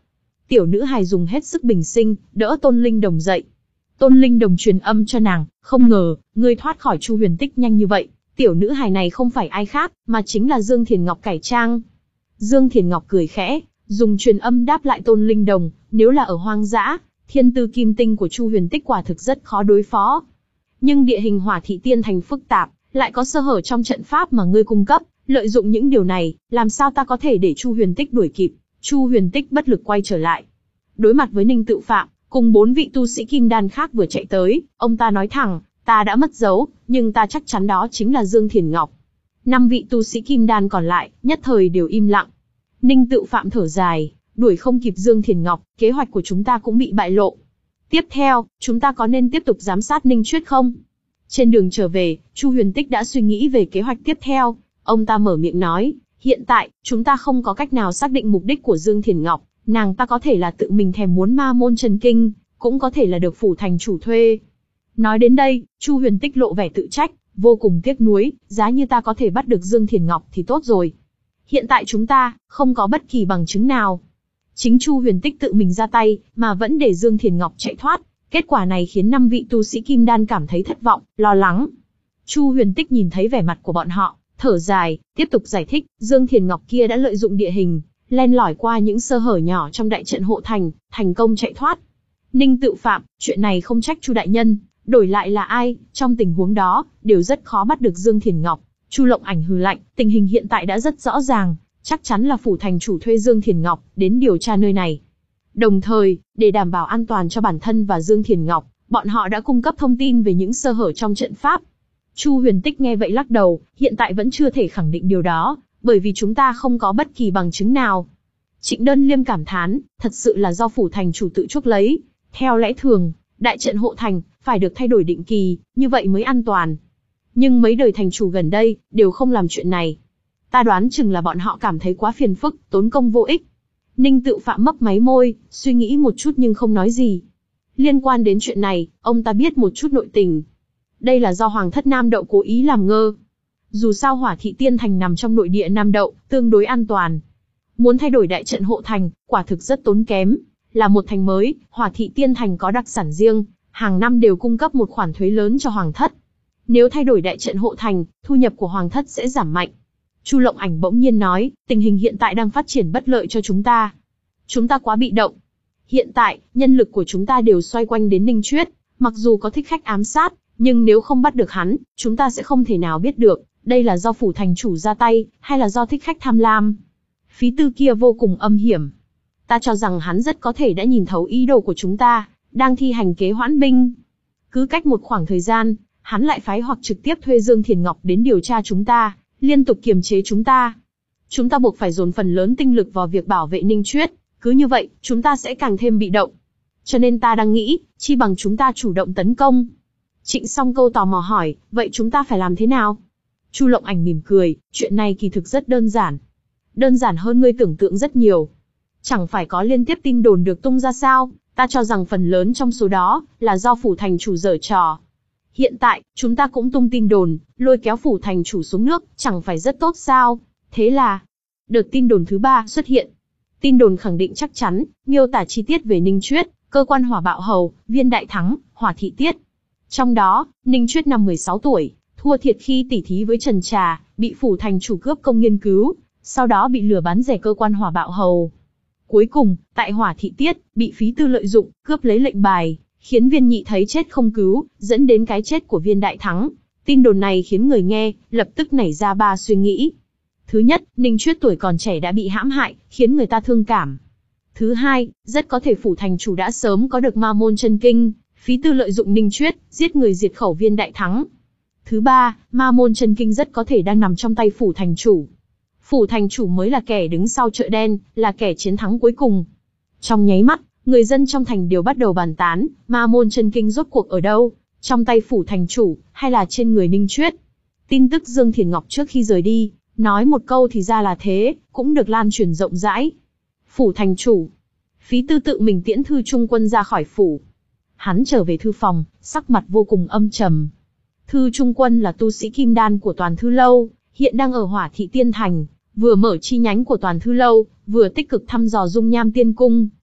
Tiểu nữ hài dùng hết sức bình sinh, đỡ Tôn Linh Đồng dậy. Tôn Linh Đồng truyền âm cho nàng, không ngờ, ngươi thoát khỏi Chu Huyền Tích nhanh như vậy. Tiểu nữ hài này không phải ai khác, mà chính là Dương Thiền Ngọc cải trang. Dương Thiền Ngọc cười khẽ, dùng truyền âm đáp lại Tôn Linh Đồng, nếu là ở hoang dã, thiên tư kim tinh của Chu Huyền Tích quả thực rất khó đối phó. Nhưng địa hình Hỏa Thị Tiên Thành phức tạp, lại có sơ hở trong trận pháp mà ngươi cung cấp, lợi dụng những điều này, làm sao ta có thể để Chu Huyền Tích đuổi kịp? Chu Huyền Tích bất lực quay trở lại. Đối mặt với Ninh Tự Phạm, cùng bốn vị tu sĩ kim đan khác vừa chạy tới, ông ta nói thẳng, ta đã mất dấu, nhưng ta chắc chắn đó chính là Dương Thiền Ngọc. Năm vị tu sĩ kim đan còn lại, nhất thời đều im lặng. Ninh Tự Phạm thở dài, đuổi không kịp Dương Thiền Ngọc, kế hoạch của chúng ta cũng bị bại lộ. Tiếp theo, chúng ta có nên tiếp tục giám sát Ninh Chuyết không? Trên đường trở về, Chu Huyền Tích đã suy nghĩ về kế hoạch tiếp theo. Ông ta mở miệng nói, hiện tại, chúng ta không có cách nào xác định mục đích của Dương Thiền Ngọc. Nàng ta có thể là tự mình thèm muốn ma môn chân kinh, cũng có thể là được phủ thành chủ thuê. Nói đến đây, Chu Huyền Tích lộ vẻ tự trách, vô cùng tiếc nuối, giá như ta có thể bắt được Dương Thiền Ngọc thì tốt rồi. Hiện tại chúng ta, không có bất kỳ bằng chứng nào. Chính Chu Huyền Tích tự mình ra tay, mà vẫn để Dương Thiền Ngọc chạy thoát. Kết quả này khiến năm vị tu sĩ kim đan cảm thấy thất vọng, lo lắng. Chu Huyền Tích nhìn thấy vẻ mặt của bọn họ, thở dài, tiếp tục giải thích, Dương Thiền Ngọc kia đã lợi dụng địa hình, len lỏi qua những sơ hở nhỏ trong đại trận hộ thành, thành công chạy thoát. Ninh Tự Phạm, chuyện này không trách Chu đại nhân, đổi lại là ai, trong tình huống đó, đều rất khó bắt được Dương Thiền Ngọc. Chu Lộng Ảnh hừ lạnh, tình hình hiện tại đã rất rõ ràng, chắc chắn là phủ thành chủ thuê Dương Thiền Ngọc đến điều tra nơi này. Đồng thời, để đảm bảo an toàn cho bản thân và Dương Thiền Ngọc, bọn họ đã cung cấp thông tin về những sơ hở trong trận pháp. Chu Huyền Tích nghe vậy lắc đầu, hiện tại vẫn chưa thể khẳng định điều đó, bởi vì chúng ta không có bất kỳ bằng chứng nào. Trịnh Đơn Liêm cảm thán, thật sự là do phủ thành chủ tự chuốc lấy. Theo lẽ thường, đại trận hộ thành, phải được thay đổi định kỳ, như vậy mới an toàn. Nhưng mấy đời thành chủ gần đây, đều không làm chuyện này. Ta đoán chừng là bọn họ cảm thấy quá phiền phức, tốn công vô ích. Ninh Tự Phạm mấp máy môi, suy nghĩ một chút nhưng không nói gì. Liên quan đến chuyện này, ông ta biết một chút nội tình. Đây là do Hoàng thất Nam Đậu cố ý làm ngơ. Dù sao Hỏa Thị Tiên Thành nằm trong nội địa Nam Đậu, tương đối an toàn. Muốn thay đổi đại trận hộ thành, quả thực rất tốn kém. Là một thành mới, Hỏa Thị Tiên Thành có đặc sản riêng, hàng năm đều cung cấp một khoản thuế lớn cho Hoàng thất. Nếu thay đổi đại trận hộ thành, thu nhập của Hoàng thất sẽ giảm mạnh. Chu Lộng Ảnh bỗng nhiên nói, tình hình hiện tại đang phát triển bất lợi cho chúng ta. Chúng ta quá bị động. Hiện tại, nhân lực của chúng ta đều xoay quanh đến Ninh Chuyết, mặc dù có thích khách ám sát, nhưng nếu không bắt được hắn, chúng ta sẽ không thể nào biết được, đây là do phủ thành chủ ra tay, hay là do thích khách tham lam. Phí tư kia vô cùng âm hiểm. Ta cho rằng hắn rất có thể đã nhìn thấu ý đồ của chúng ta, đang thi hành kế hoãn binh. Cứ cách một khoảng thời gian, hắn lại phái hoặc trực tiếp thuê Dương Thiền Ngọc đến điều tra chúng ta, liên tục kiềm chế chúng ta. Chúng ta buộc phải dồn phần lớn tinh lực vào việc bảo vệ Ninh Chuyết, cứ như vậy, chúng ta sẽ càng thêm bị động. Cho nên ta đang nghĩ, chi bằng chúng ta chủ động tấn công. Trịnh Song Câu tò mò hỏi, vậy chúng ta phải làm thế nào? Chu Lộng Ảnh mỉm cười, chuyện này kỳ thực rất đơn giản. Đơn giản hơn ngươi tưởng tượng rất nhiều. Chẳng phải có liên tiếp tin đồn được tung ra sao, ta cho rằng phần lớn trong số đó, là do phủ thành chủ giở trò. Hiện tại, chúng ta cũng tung tin đồn, lôi kéo phủ thành chủ xuống nước, chẳng phải rất tốt sao? Thế là, đợt tin đồn thứ ba xuất hiện. Tin đồn khẳng định chắc chắn, miêu tả chi tiết về Ninh Chuyết, cơ quan hỏa bạo hầu, viên đại thắng, Hỏa Thị Tiết. Trong đó, Ninh Chuyết năm mười sáu tuổi, thua thiệt khi tỉ thí với Trần Trà, bị phủ thành chủ cướp công nghiên cứu, sau đó bị lừa bán rẻ cơ quan hỏa bạo hầu. Cuối cùng, tại Hỏa Thị Tiết, bị Phí Tư lợi dụng, cướp lấy lệnh bài, khiến Viên Nhị thấy chết không cứu, dẫn đến cái chết của Viên Đại Thắng. Tin đồn này khiến người nghe, lập tức nảy ra ba suy nghĩ. Thứ nhất, Ninh Chuyết tuổi còn trẻ đã bị hãm hại, khiến người ta thương cảm. Thứ hai, rất có thể phủ thành chủ đã sớm có được ma môn chân kinh, Phí Tư lợi dụng Ninh Chuyết, giết người diệt khẩu Viên Đại Thắng. Thứ ba, ma môn chân kinh rất có thể đang nằm trong tay phủ thành chủ. Phủ thành chủ mới là kẻ đứng sau chợ đen, là kẻ chiến thắng cuối cùng. Trong nháy mắt, người dân trong thành đều bắt đầu bàn tán, ma môn chân kinh rốt cuộc ở đâu, trong tay phủ thành chủ, hay là trên người Ninh Chuyết. Tin tức Dương Thiền Ngọc trước khi rời đi, nói một câu thì ra là thế, cũng được lan truyền rộng rãi. Phủ thành chủ. Phí Tư tự mình tiễn Thư Trung Quân ra khỏi phủ. Hắn trở về thư phòng, sắc mặt vô cùng âm trầm. Thư Trung Quân là tu sĩ kim đan của Toàn Thư Lâu, hiện đang ở Hỏa Thị Tiên Thành, vừa mở chi nhánh của Toàn Thư Lâu, vừa tích cực thăm dò dung nham tiên cung,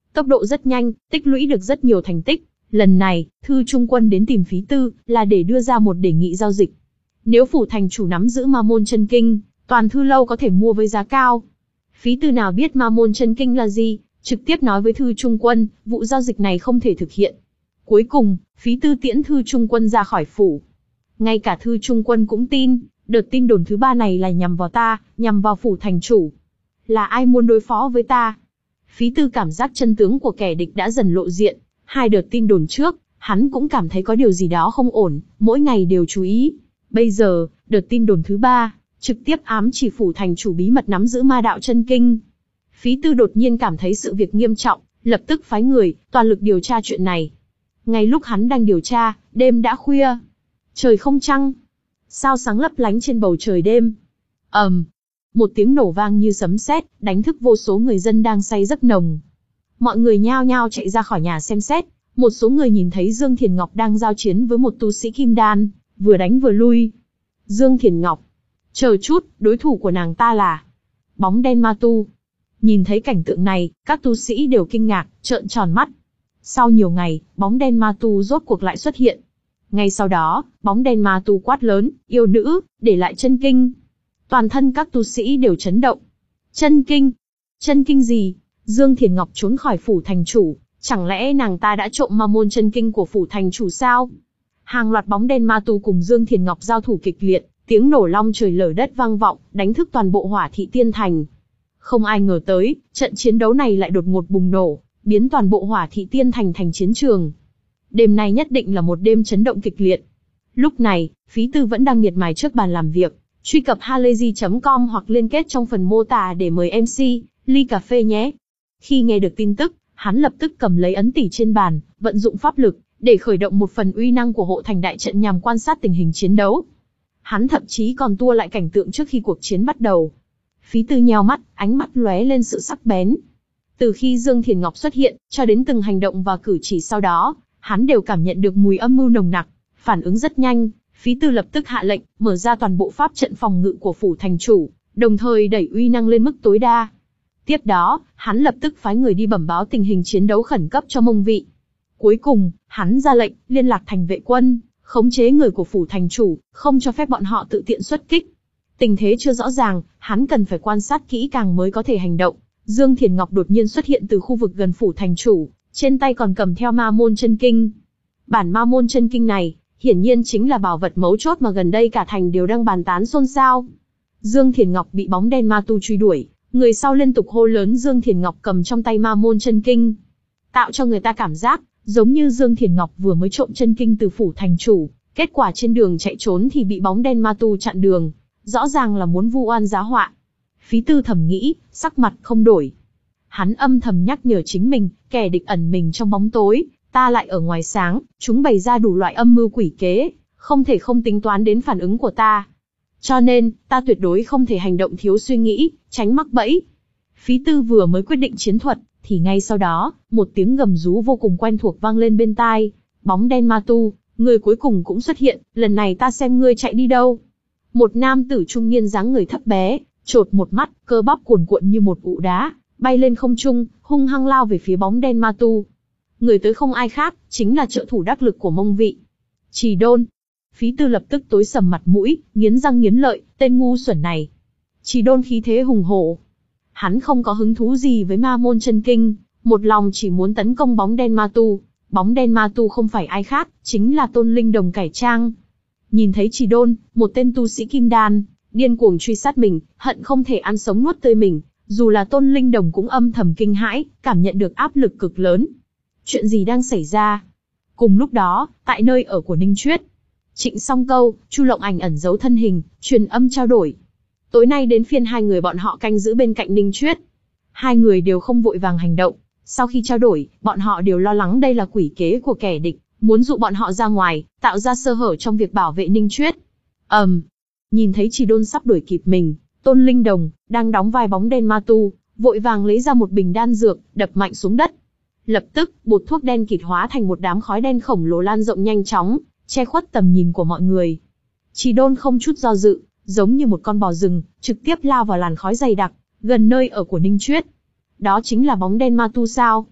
tốc độ rất nhanh, tích lũy được rất nhiều thành tích. Lần này, Thư Trung Quân đến tìm Phí Tư, là để đưa ra một đề nghị giao dịch. Nếu phủ thành chủ nắm giữ Ma Môn Chân Kinh, toàn Thư lâu có thể mua với giá cao. Phí Tư nào biết Ma Môn Chân Kinh là gì, trực tiếp nói với Thư Trung Quân, vụ giao dịch này không thể thực hiện. Cuối cùng, Phí Tư tiễn Thư Trung Quân ra khỏi phủ. Ngay cả Thư Trung Quân cũng tin, đợt tin đồn thứ ba này là nhằm vào ta, nhằm vào phủ thành chủ. Là ai muốn đối phó với ta? Phí Tư cảm giác chân tướng của kẻ địch đã dần lộ diện. Hai đợt tin đồn trước, hắn cũng cảm thấy có điều gì đó không ổn, mỗi ngày đều chú ý. Bây giờ, đợt tin đồn thứ ba, trực tiếp ám chỉ phủ thành chủ bí mật nắm giữ ma đạo chân kinh. Phí Tư đột nhiên cảm thấy sự việc nghiêm trọng, lập tức phái người, toàn lực điều tra chuyện này. Ngay lúc hắn đang điều tra, đêm đã khuya. Trời không trăng. Sao sáng lấp lánh trên bầu trời đêm. ầm, um, một tiếng nổ vang như sấm sét, đánh thức vô số người dân đang say giấc nồng. Mọi người nhao nhao chạy ra khỏi nhà xem xét, một số người nhìn thấy Dương Thiền Ngọc đang giao chiến với một tu sĩ kim đan, vừa đánh vừa lui. Dương Thiền Ngọc, chờ chút, đối thủ của nàng ta là bóng đen ma tu. Nhìn thấy cảnh tượng này, các tu sĩ đều kinh ngạc, trợn tròn mắt. Sau nhiều ngày, bóng đen ma tu rốt cuộc lại xuất hiện. Ngay sau đó, bóng đen ma tu quát lớn, yêu nữ, để lại chân kinh. Toàn thân các tu sĩ đều chấn động. Chân kinh? Chân kinh gì? Dương Thiền Ngọc trốn khỏi phủ thành chủ, chẳng lẽ nàng ta đã trộm Ma Môn Chân Kinh của phủ thành chủ sao? Hàng loạt bóng đen ma tu cùng Dương Thiền Ngọc giao thủ kịch liệt, tiếng nổ long trời lở đất vang vọng, đánh thức toàn bộ Hỏa Thị Tiên Thành. Không ai ngờ tới, trận chiến đấu này lại đột ngột bùng nổ, biến toàn bộ Hỏa Thị Tiên Thành thành chiến trường. Đêm nay nhất định là một đêm chấn động kịch liệt. Lúc này, Phí Tư vẫn đang miệt mài trước bàn làm việc. Truy cập halayzi chấm com hoặc liên kết trong phần mô tả để mời em xê, ly cà phê nhé. Khi nghe được tin tức, hắn lập tức cầm lấy ấn tỷ trên bàn, vận dụng pháp lực, để khởi động một phần uy năng của hộ thành đại trận nhằm quan sát tình hình chiến đấu. Hắn thậm chí còn tua lại cảnh tượng trước khi cuộc chiến bắt đầu. Phí Tư nheo mắt, ánh mắt lóe lên sự sắc bén. Từ khi Dương Thiền Ngọc xuất hiện, cho đến từng hành động và cử chỉ sau đó, hắn đều cảm nhận được mùi âm mưu nồng nặc, phản ứng rất nhanh. Phí Tư lập tức hạ lệnh, mở ra toàn bộ pháp trận phòng ngự của phủ thành chủ, đồng thời đẩy uy năng lên mức tối đa. Tiếp đó, hắn lập tức phái người đi bẩm báo tình hình chiến đấu khẩn cấp cho Mông Vị. Cuối cùng, hắn ra lệnh, liên lạc thành vệ quân, khống chế người của phủ thành chủ, không cho phép bọn họ tự tiện xuất kích. Tình thế chưa rõ ràng, hắn cần phải quan sát kỹ càng mới có thể hành động. Dương Thiền Ngọc đột nhiên xuất hiện từ khu vực gần phủ thành chủ, trên tay còn cầm theo Ma Môn Chân Kinh. Bản Ma Môn Chân Kinh này, hiển nhiên chính là bảo vật mấu chốt mà gần đây cả thành đều đang bàn tán xôn xao. Dương Thiền Ngọc bị bóng đen ma tu truy đuổi, người sau liên tục hô lớn Dương Thiền Ngọc cầm trong tay Ma Môn Chân Kinh, tạo cho người ta cảm giác giống như Dương Thiền Ngọc vừa mới trộm chân kinh từ phủ thành chủ, kết quả trên đường chạy trốn thì bị bóng đen ma tu chặn đường, rõ ràng là muốn vu oan giá họa. Phí Tư thầm nghĩ, sắc mặt không đổi. Hắn âm thầm nhắc nhở chính mình, kẻ địch ẩn mình trong bóng tối, ta lại ở ngoài sáng, chúng bày ra đủ loại âm mưu quỷ kế, không thể không tính toán đến phản ứng của ta. Cho nên, ta tuyệt đối không thể hành động thiếu suy nghĩ, tránh mắc bẫy. Phí Tư vừa mới quyết định chiến thuật, thì ngay sau đó, một tiếng gầm rú vô cùng quen thuộc vang lên bên tai. Bóng đen ma tu, người cuối cùng cũng xuất hiện, lần này ta xem ngươi chạy đi đâu. Một nam tử trung niên dáng người thấp bé, chột một mắt, cơ bắp cuồn cuộn như một ụ đá, bay lên không trung, hung hăng lao về phía bóng đen ma tu. Người tới không ai khác, chính là trợ thủ đắc lực của Mông Vị, Trì Đôn. Phí Tư lập tức tối sầm mặt mũi, nghiến răng nghiến lợi, tên ngu xuẩn này. Trì Đôn khí thế hùng hổ. Hắn không có hứng thú gì với Ma Môn Chân Kinh, một lòng chỉ muốn tấn công bóng đen ma tu. Bóng đen ma tu không phải ai khác, chính là Tôn Linh Đồng cải trang. Nhìn thấy Trì Đôn, một tên tu sĩ kim đan, điên cuồng truy sát mình, hận không thể ăn sống nuốt tươi mình. Dù là Tôn Linh Đồng cũng âm thầm kinh hãi, cảm nhận được áp lực cực lớn. Chuyện gì đang xảy ra? Cùng lúc đó, tại nơi ở của Ninh Chuyết, Trịnh Song Câu, Chu Lộng Ảnh ẩn giấu thân hình, truyền âm trao đổi. Tối nay đến phiên hai người bọn họ canh giữ bên cạnh Ninh Chuyết. Hai người đều không vội vàng hành động. Sau khi trao đổi, bọn họ đều lo lắng đây là quỷ kế của kẻ địch, muốn dụ bọn họ ra ngoài, tạo ra sơ hở trong việc bảo vệ Ninh Chuyết. ầm, um, nhìn thấy Trì Đôn sắp đuổi kịp mình, Tôn Linh Đồng, đang đóng vai bóng đen ma tu, vội vàng lấy ra một bình đan dược, đập mạnh xuống đất. Lập tức, bột thuốc đen kịt hóa thành một đám khói đen khổng lồ lan rộng nhanh chóng, che khuất tầm nhìn của mọi người. Trì Đôn không chút do dự, giống như một con bò rừng, trực tiếp lao vào làn khói dày đặc, gần nơi ở của Ninh Chuyết. Đó chính là bóng đen ma tu sao?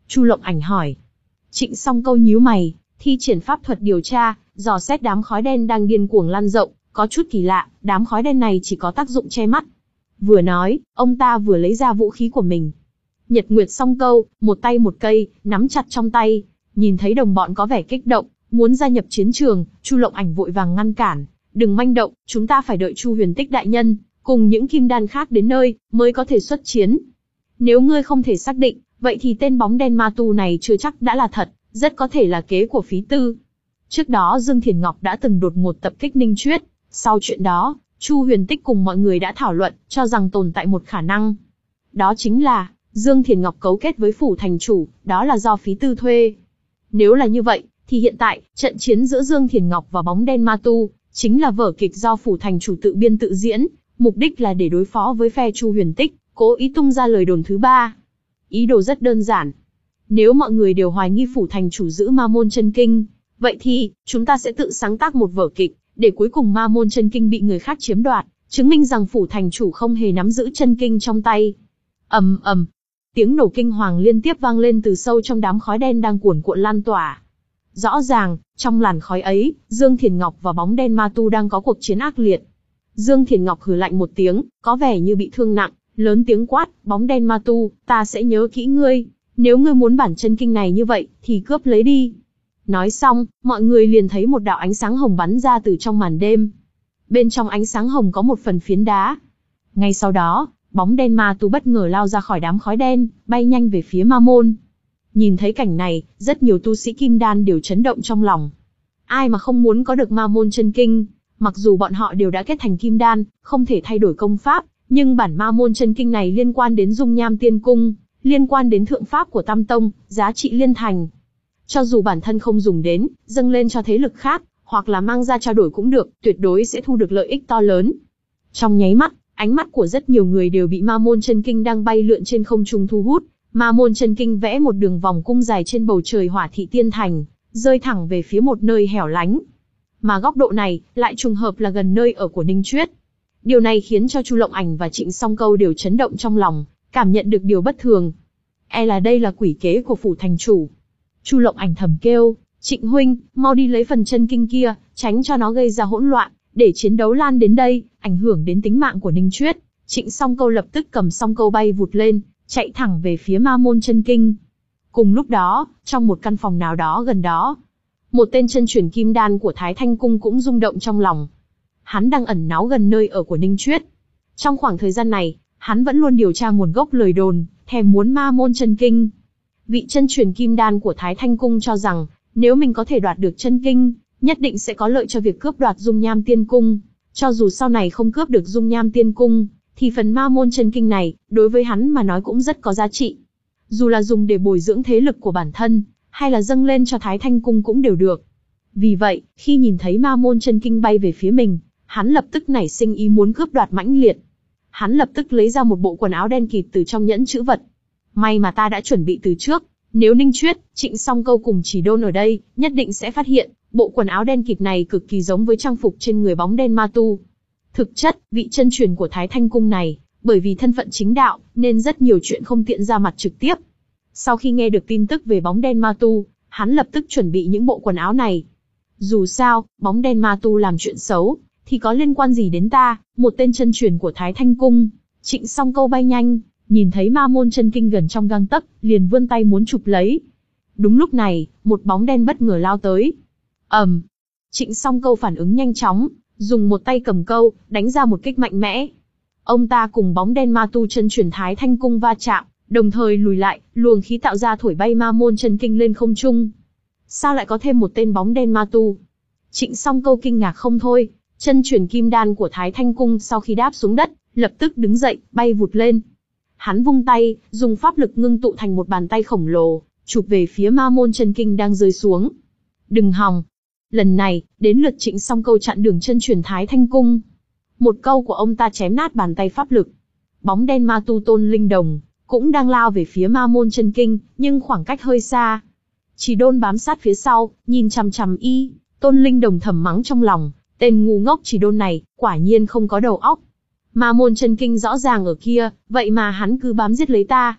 Chu Lộng Ảnh hỏi. Trịnh Song Câu nhíu mày, thi triển pháp thuật điều tra, dò xét đám khói đen đang điên cuồng lan rộng, có chút kỳ lạ, đám khói đen này chỉ có tác dụng che mắt. Vừa nói, ông ta vừa lấy ra vũ khí của mình. Nhật Nguyệt Song Câu, một tay một cây, nắm chặt trong tay, nhìn thấy đồng bọn có vẻ kích động, muốn gia nhập chiến trường, Chu Lộng Ảnh vội vàng ngăn cản, đừng manh động, chúng ta phải đợi Chu Huyền Tích đại nhân, cùng những kim đan khác đến nơi, mới có thể xuất chiến. Nếu ngươi không thể xác định, vậy thì tên bóng đen ma tu này chưa chắc đã là thật, rất có thể là kế của Phí Tư. Trước đó Dương Thiền Ngọc đã từng đột ngột tập kích Ninh Chuyết, sau chuyện đó, Chu Huyền Tích cùng mọi người đã thảo luận, cho rằng tồn tại một khả năng. Đó chính là, Dương Thiền Ngọc cấu kết với phủ thành chủ, đó là do Phí Tư thuê. Nếu là như vậy, thì hiện tại, trận chiến giữa Dương Thiền Ngọc và bóng đen ma tu, chính là vở kịch do phủ thành chủ tự biên tự diễn, mục đích là để đối phó với phe Chu Huyền Tích, cố ý tung ra lời đồn thứ ba. Ý đồ rất đơn giản. Nếu mọi người đều hoài nghi phủ thành chủ giữ ma môn chân kinh, vậy thì, chúng ta sẽ tự sáng tác một vở kịch, để cuối cùng ma môn chân kinh bị người khác chiếm đoạt, chứng minh rằng phủ thành chủ không hề nắm giữ chân kinh trong tay. Ầm ầm, tiếng nổ kinh hoàng liên tiếp vang lên từ sâu trong đám khói đen đang cuồn cuộn lan tỏa. Rõ ràng, trong làn khói ấy, Dương Thiền Ngọc và bóng đen ma tu đang có cuộc chiến ác liệt. Dương Thiền Ngọc hừ lạnh một tiếng, có vẻ như bị thương nặng, lớn tiếng quát, bóng đen ma tu, ta sẽ nhớ kỹ ngươi, nếu ngươi muốn bản chân kinh này như vậy, thì cướp lấy đi. Nói xong, mọi người liền thấy một đạo ánh sáng hồng bắn ra từ trong màn đêm. Bên trong ánh sáng hồng có một phần phiến đá. Ngay sau đó, bóng đen ma tu bất ngờ lao ra khỏi đám khói đen, bay nhanh về phía ma môn. Nhìn thấy cảnh này, rất nhiều tu sĩ kim đan đều chấn động trong lòng. Ai mà không muốn có được ma môn chân kinh, mặc dù bọn họ đều đã kết thành kim đan, không thể thay đổi công pháp, nhưng bản ma môn chân kinh này liên quan đến dung nham tiên cung, liên quan đến thượng pháp của Tam Tông, giá trị liên thành. Cho dù bản thân không dùng đến, dâng lên cho thế lực khác, hoặc là mang ra trao đổi cũng được, tuyệt đối sẽ thu được lợi ích to lớn. Trong nháy mắt, ánh mắt của rất nhiều người đều bị ma môn chân kinh đang bay lượn trên không trung thu hút. Ma môn chân kinh vẽ một đường vòng cung dài trên bầu trời Hỏa Thị Tiên Thành, rơi thẳng về phía một nơi hẻo lánh. Mà góc độ này, lại trùng hợp là gần nơi ở của Ninh Chuyết. Điều này khiến cho Chu Lộng Ảnh và Trịnh Song Câu đều chấn động trong lòng, cảm nhận được điều bất thường. E là đây là quỷ kế của phủ thành chủ. Chu Lộng Ảnh thầm kêu, Trịnh huynh, mau đi lấy phần chân kinh kia, tránh cho nó gây ra hỗn loạn, để chiến đấu lan đến đây, ảnh hưởng đến tính mạng của Ninh Chuyết. Trịnh Song Câu lập tức cầm song câu bay vụt lên, chạy thẳng về phía ma môn chân kinh. Cùng lúc đó, trong một căn phòng nào đó gần đó, một tên chân truyền kim đan của Thái Thanh Cung cũng rung động trong lòng. Hắn đang ẩn náu gần nơi ở của Ninh Chuyết. Trong khoảng thời gian này, hắn vẫn luôn điều tra nguồn gốc lời đồn, thèm muốn ma môn chân kinh. Vị chân truyền kim đan của Thái Thanh Cung cho rằng, nếu mình có thể đoạt được chân kinh, nhất định sẽ có lợi cho việc cướp đoạt dung nham tiên cung. Cho dù sau này không cướp được dung nham tiên cung, thì phần ma môn chân kinh này, đối với hắn mà nói cũng rất có giá trị. Dù là dùng để bồi dưỡng thế lực của bản thân, hay là dâng lên cho Thái Thanh Cung cũng đều được. Vì vậy, khi nhìn thấy ma môn chân kinh bay về phía mình, hắn lập tức nảy sinh ý muốn cướp đoạt mãnh liệt. Hắn lập tức lấy ra một bộ quần áo đen kịt từ trong nhẫn chữ vật. May mà ta đã chuẩn bị từ trước, nếu Ninh Chuyết, Trịnh Song Câu cùng Chỉ Đôn ở đây, nhất định sẽ phát hiện, bộ quần áo đen kịt này cực kỳ giống với trang phục trên người bóng đen ma tu. Thực chất, vị chân truyền của Thái Thanh Cung này, bởi vì thân phận chính đạo, nên rất nhiều chuyện không tiện ra mặt trực tiếp. Sau khi nghe được tin tức về bóng đen ma tu, hắn lập tức chuẩn bị những bộ quần áo này. Dù sao, bóng đen ma tu làm chuyện xấu, thì có liên quan gì đến ta, một tên chân truyền của Thái Thanh Cung. Trịnh Song Câu bay nhanh, nhìn thấy ma môn chân kinh gần trong gang tấc, liền vươn tay muốn chụp lấy. Đúng lúc này, một bóng đen bất ngờ lao tới. ầm, um, Trịnh Song Câu phản ứng nhanh chóng, dùng một tay cầm câu, đánh ra một kích mạnh mẽ. Ông ta cùng bóng đen ma tu chân truyền Thái Thanh Cung va chạm, đồng thời lùi lại, luồng khí tạo ra thổi bay ma môn chân kinh lên không trung. Sao lại có thêm một tên bóng đen ma tu? Trịnh Song Câu kinh ngạc không thôi, chân truyền kim đan của Thái Thanh Cung sau khi đáp xuống đất, lập tức đứng dậy, bay vụt lên. Hắn vung tay, dùng pháp lực ngưng tụ thành một bàn tay khổng lồ, chụp về phía ma môn chân kinh đang rơi xuống. Đừng hòng. Lần này, đến lượt Trịnh Song Câu chặn đường chân truyền Thái Thanh Cung. Một câu của ông ta chém nát bàn tay pháp lực. Bóng đen ma tu Tôn Linh Đồng cũng đang lao về phía ma môn chân kinh, nhưng khoảng cách hơi xa. Chỉ Đôn bám sát phía sau, nhìn chằm chằm y. Tôn Linh Đồng thầm mắng trong lòng, tên ngu ngốc Chỉ Đôn này, quả nhiên không có đầu óc. Ma môn chân kinh rõ ràng ở kia, vậy mà hắn cứ bám giết lấy ta.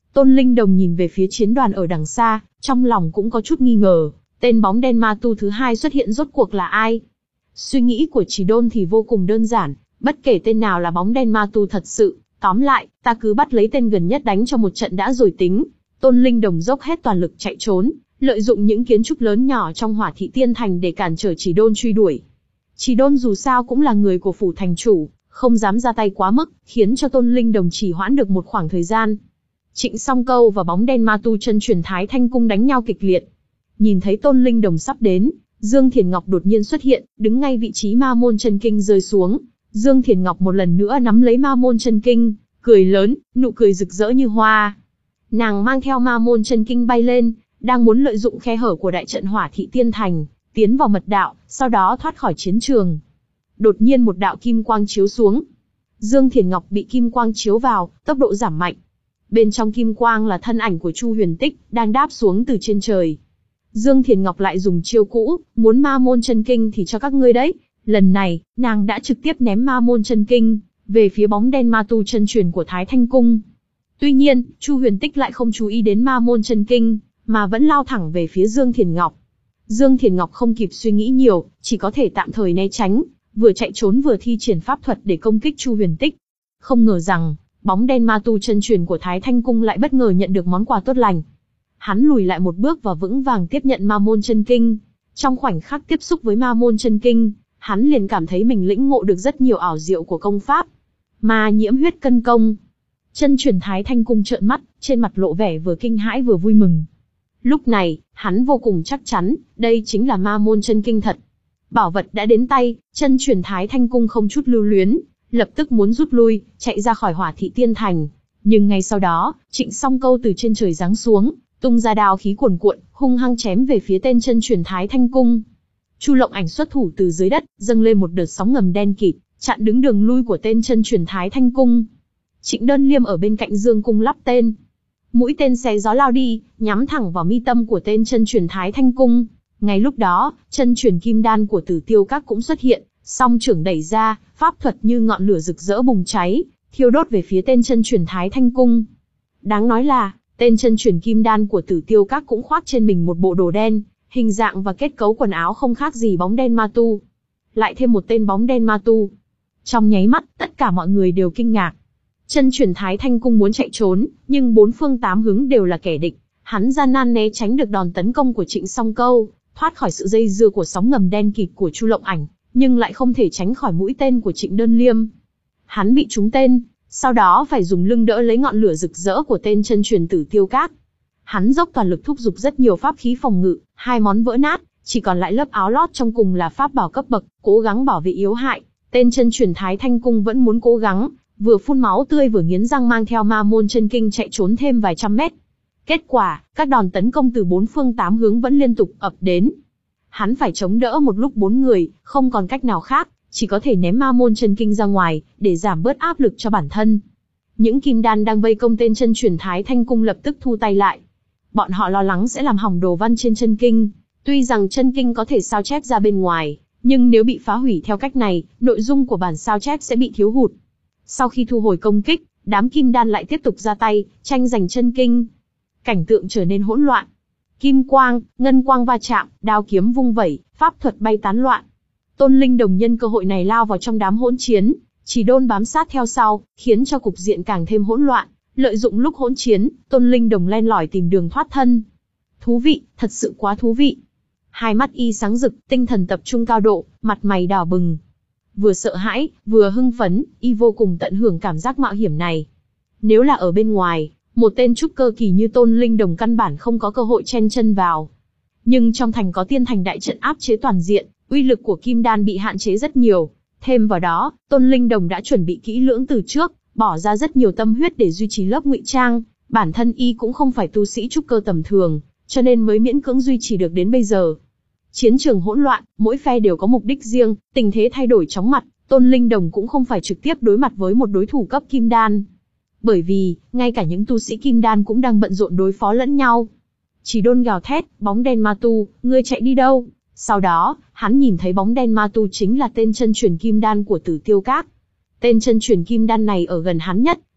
Tôn Linh Đồng nhìn về phía chiến đoàn ở đằng xa, trong lòng cũng có chút nghi ngờ, tên bóng đen ma tu thứ hai xuất hiện rốt cuộc là ai? Suy nghĩ của Chỉ Đôn thì vô cùng đơn giản, bất kể tên nào là bóng đen ma tu thật sự, tóm lại, ta cứ bắt lấy tên gần nhất đánh cho một trận đã rồi tính. Tôn Linh Đồng dốc hết toàn lực chạy trốn, lợi dụng những kiến trúc lớn nhỏ trong Hỏa Thị Tiên Thành để cản trở Chỉ Đôn truy đuổi. Chỉ Đôn dù sao cũng là người của phủ thành chủ, không dám ra tay quá mức, khiến cho Tôn Linh Đồng chỉ hoãn được một khoảng thời gian. Trịnh Song Câu và bóng đen ma tu chân truyền Thái Thanh Cung đánh nhau kịch liệt. Nhìn thấy Tôn Linh Đồng sắp đến, Dương Thiền Ngọc đột nhiên xuất hiện, đứng ngay vị trí Ma Môn Chân Kinh rơi xuống. Dương Thiền Ngọc một lần nữa nắm lấy Ma Môn Chân Kinh, cười lớn, nụ cười rực rỡ như hoa. Nàng mang theo Ma Môn Chân Kinh bay lên, đang muốn lợi dụng khe hở của đại trận Hỏa Thị Tiên Thành, tiến vào mật đạo, sau đó thoát khỏi chiến trường. Đột nhiên một đạo kim quang chiếu xuống. Dương Thiền Ngọc bị kim quang chiếu vào, tốc độ giảm mạnh. Bên trong kim quang là thân ảnh của Chu Huyền Tích, đang đáp xuống từ trên trời. Dương Thiền Ngọc lại dùng chiêu cũ, muốn Ma Môn Chân Kinh thì cho các ngươi đấy. Lần này, nàng đã trực tiếp ném Ma Môn Chân Kinh về phía bóng đen ma tu chân truyền của Thái Thanh Cung. Tuy nhiên, Chu Huyền Tích lại không chú ý đến Ma Môn Chân Kinh, mà vẫn lao thẳng về phía Dương Thiền Ngọc. Dương Thiền Ngọc không kịp suy nghĩ nhiều, chỉ có thể tạm thời né tránh, vừa chạy trốn vừa thi triển pháp thuật để công kích Chu Huyền Tích. Không ngờ rằng, bóng đen ma tu chân truyền của Thái Thanh Cung lại bất ngờ nhận được món quà tốt lành. Hắn lùi lại một bước và vững vàng tiếp nhận Ma Môn Chân Kinh. Trong khoảnh khắc tiếp xúc với Ma Môn Chân Kinh, hắn liền cảm thấy mình lĩnh ngộ được rất nhiều ảo diệu của công pháp. Ma nhiễm huyết cân công. Chân truyền Thái Thanh Cung trợn mắt, trên mặt lộ vẻ vừa kinh hãi vừa vui mừng. Lúc này, hắn vô cùng chắc chắn, đây chính là Ma Môn Chân Kinh thật. Bảo vật đã đến tay, chân truyền Thái Thanh Cung không chút lưu luyến, lập tức muốn rút lui, chạy ra khỏi Hỏa Thị Tiên Thành. Nhưng ngay sau đó, Trịnh Song Câu từ trên trời giáng xuống, tung ra đao khí cuồn cuộn, hung hăng chém về phía tên chân truyền Thái Thanh Cung. Chu Lộng Ảnh xuất thủ từ dưới đất, dâng lên một đợt sóng ngầm đen kịt, chặn đứng đường lui của tên chân truyền Thái Thanh Cung. Trịnh Đơn Liêm ở bên cạnh Dương Cung lắp tên. Mũi tên xé gió lao đi, nhắm thẳng vào mi tâm của tên chân truyền Thái Thanh Cung. Ngay lúc đó, chân truyền Kim Đan của Tử Tiêu Các cũng xuất hiện, song trưởng đẩy ra, pháp thuật như ngọn lửa rực rỡ bùng cháy, thiêu đốt về phía tên chân truyền Thái Thanh Cung. Đáng nói là, tên chân truyền Kim Đan của Tử Tiêu Các cũng khoác trên mình một bộ đồ đen, hình dạng và kết cấu quần áo không khác gì bóng đen ma tu. Lại thêm một tên bóng đen ma tu. Trong nháy mắt, tất cả mọi người đều kinh ngạc. Chân truyền Thái Thanh Cung muốn chạy trốn, nhưng bốn phương tám hướng đều là kẻ địch. Hắn gian nan né tránh được đòn tấn công của Trịnh Song Câu, thoát khỏi sự dây dưa của sóng ngầm đen kịt của Chu Lộng Ảnh, nhưng lại không thể tránh khỏi mũi tên của Trịnh Đơn Liêm. Hắn bị trúng tên, sau đó phải dùng lưng đỡ lấy ngọn lửa rực rỡ của tên chân truyền Tử Tiêu Các. Hắn dốc toàn lực thúc giục rất nhiều pháp khí phòng ngự, hai món vỡ nát, chỉ còn lại lớp áo lót trong cùng là pháp bảo cấp bậc, cố gắng bảo vệ yếu hại. Tên chân truyền Thái Thanh Cung vẫn muốn cố gắng, vừa phun máu tươi vừa nghiến răng mang theo Ma Môn Chân Kinh chạy trốn thêm vài trăm mét. Kết quả, các đòn tấn công từ bốn phương tám hướng vẫn liên tục ập đến. Hắn phải chống đỡ một lúc bốn người, không còn cách nào khác, chỉ có thể ném Ma Môn Chân Kinh ra ngoài, để giảm bớt áp lực cho bản thân. Những kim đan đang vây công tên chân truyền Thái Thanh Cung lập tức thu tay lại. Bọn họ lo lắng sẽ làm hỏng đồ văn trên chân kinh. Tuy rằng chân kinh có thể sao chép ra bên ngoài, nhưng nếu bị phá hủy theo cách này, nội dung của bản sao chép sẽ bị thiếu hụt. Sau khi thu hồi công kích, đám kim đan lại tiếp tục ra tay, tranh giành chân kinh. Cảnh tượng trở nên hỗn loạn. Kim quang, ngân quang va chạm, đao kiếm vung vẩy, pháp thuật bay tán loạn. Tôn Linh Đồng nhân cơ hội này lao vào trong đám hỗn chiến, Chỉ Đôn bám sát theo sau, khiến cho cục diện càng thêm hỗn loạn. Lợi dụng lúc hỗn chiến, Tôn Linh Đồng len lỏi tìm đường thoát thân. Thú vị, thật sự quá thú vị. Hai mắt y sáng rực, tinh thần tập trung cao độ, mặt mày đỏ bừng. Vừa sợ hãi, vừa hưng phấn, y vô cùng tận hưởng cảm giác mạo hiểm này. Nếu là ở bên ngoài, một tên trúc cơ kỳ như Tôn Linh Đồng căn bản không có cơ hội chen chân vào. Nhưng trong thành có tiên thành đại trận áp chế toàn diện, uy lực của kim đan bị hạn chế rất nhiều. Thêm vào đó, Tôn Linh Đồng đã chuẩn bị kỹ lưỡng từ trước, bỏ ra rất nhiều tâm huyết để duy trì lớp ngụy trang. Bản thân y cũng không phải tu sĩ trúc cơ tầm thường, cho nên mới miễn cưỡng duy trì được đến bây giờ. Chiến trường hỗn loạn, mỗi phe đều có mục đích riêng, tình thế thay đổi chóng mặt, Tôn Linh Đồng cũng không phải trực tiếp đối mặt với một đối thủ cấp kim đan. Bởi vì, ngay cả những tu sĩ kim đan cũng đang bận rộn đối phó lẫn nhau. Chỉ Đôn gào thét, bóng đen ma tu, ngươi chạy đi đâu? Sau đó, hắn nhìn thấy bóng đen ma tu chính là tên chân truyền kim đan của Tử Tiêu Các. Tên chân truyền kim đan này ở gần hắn nhất,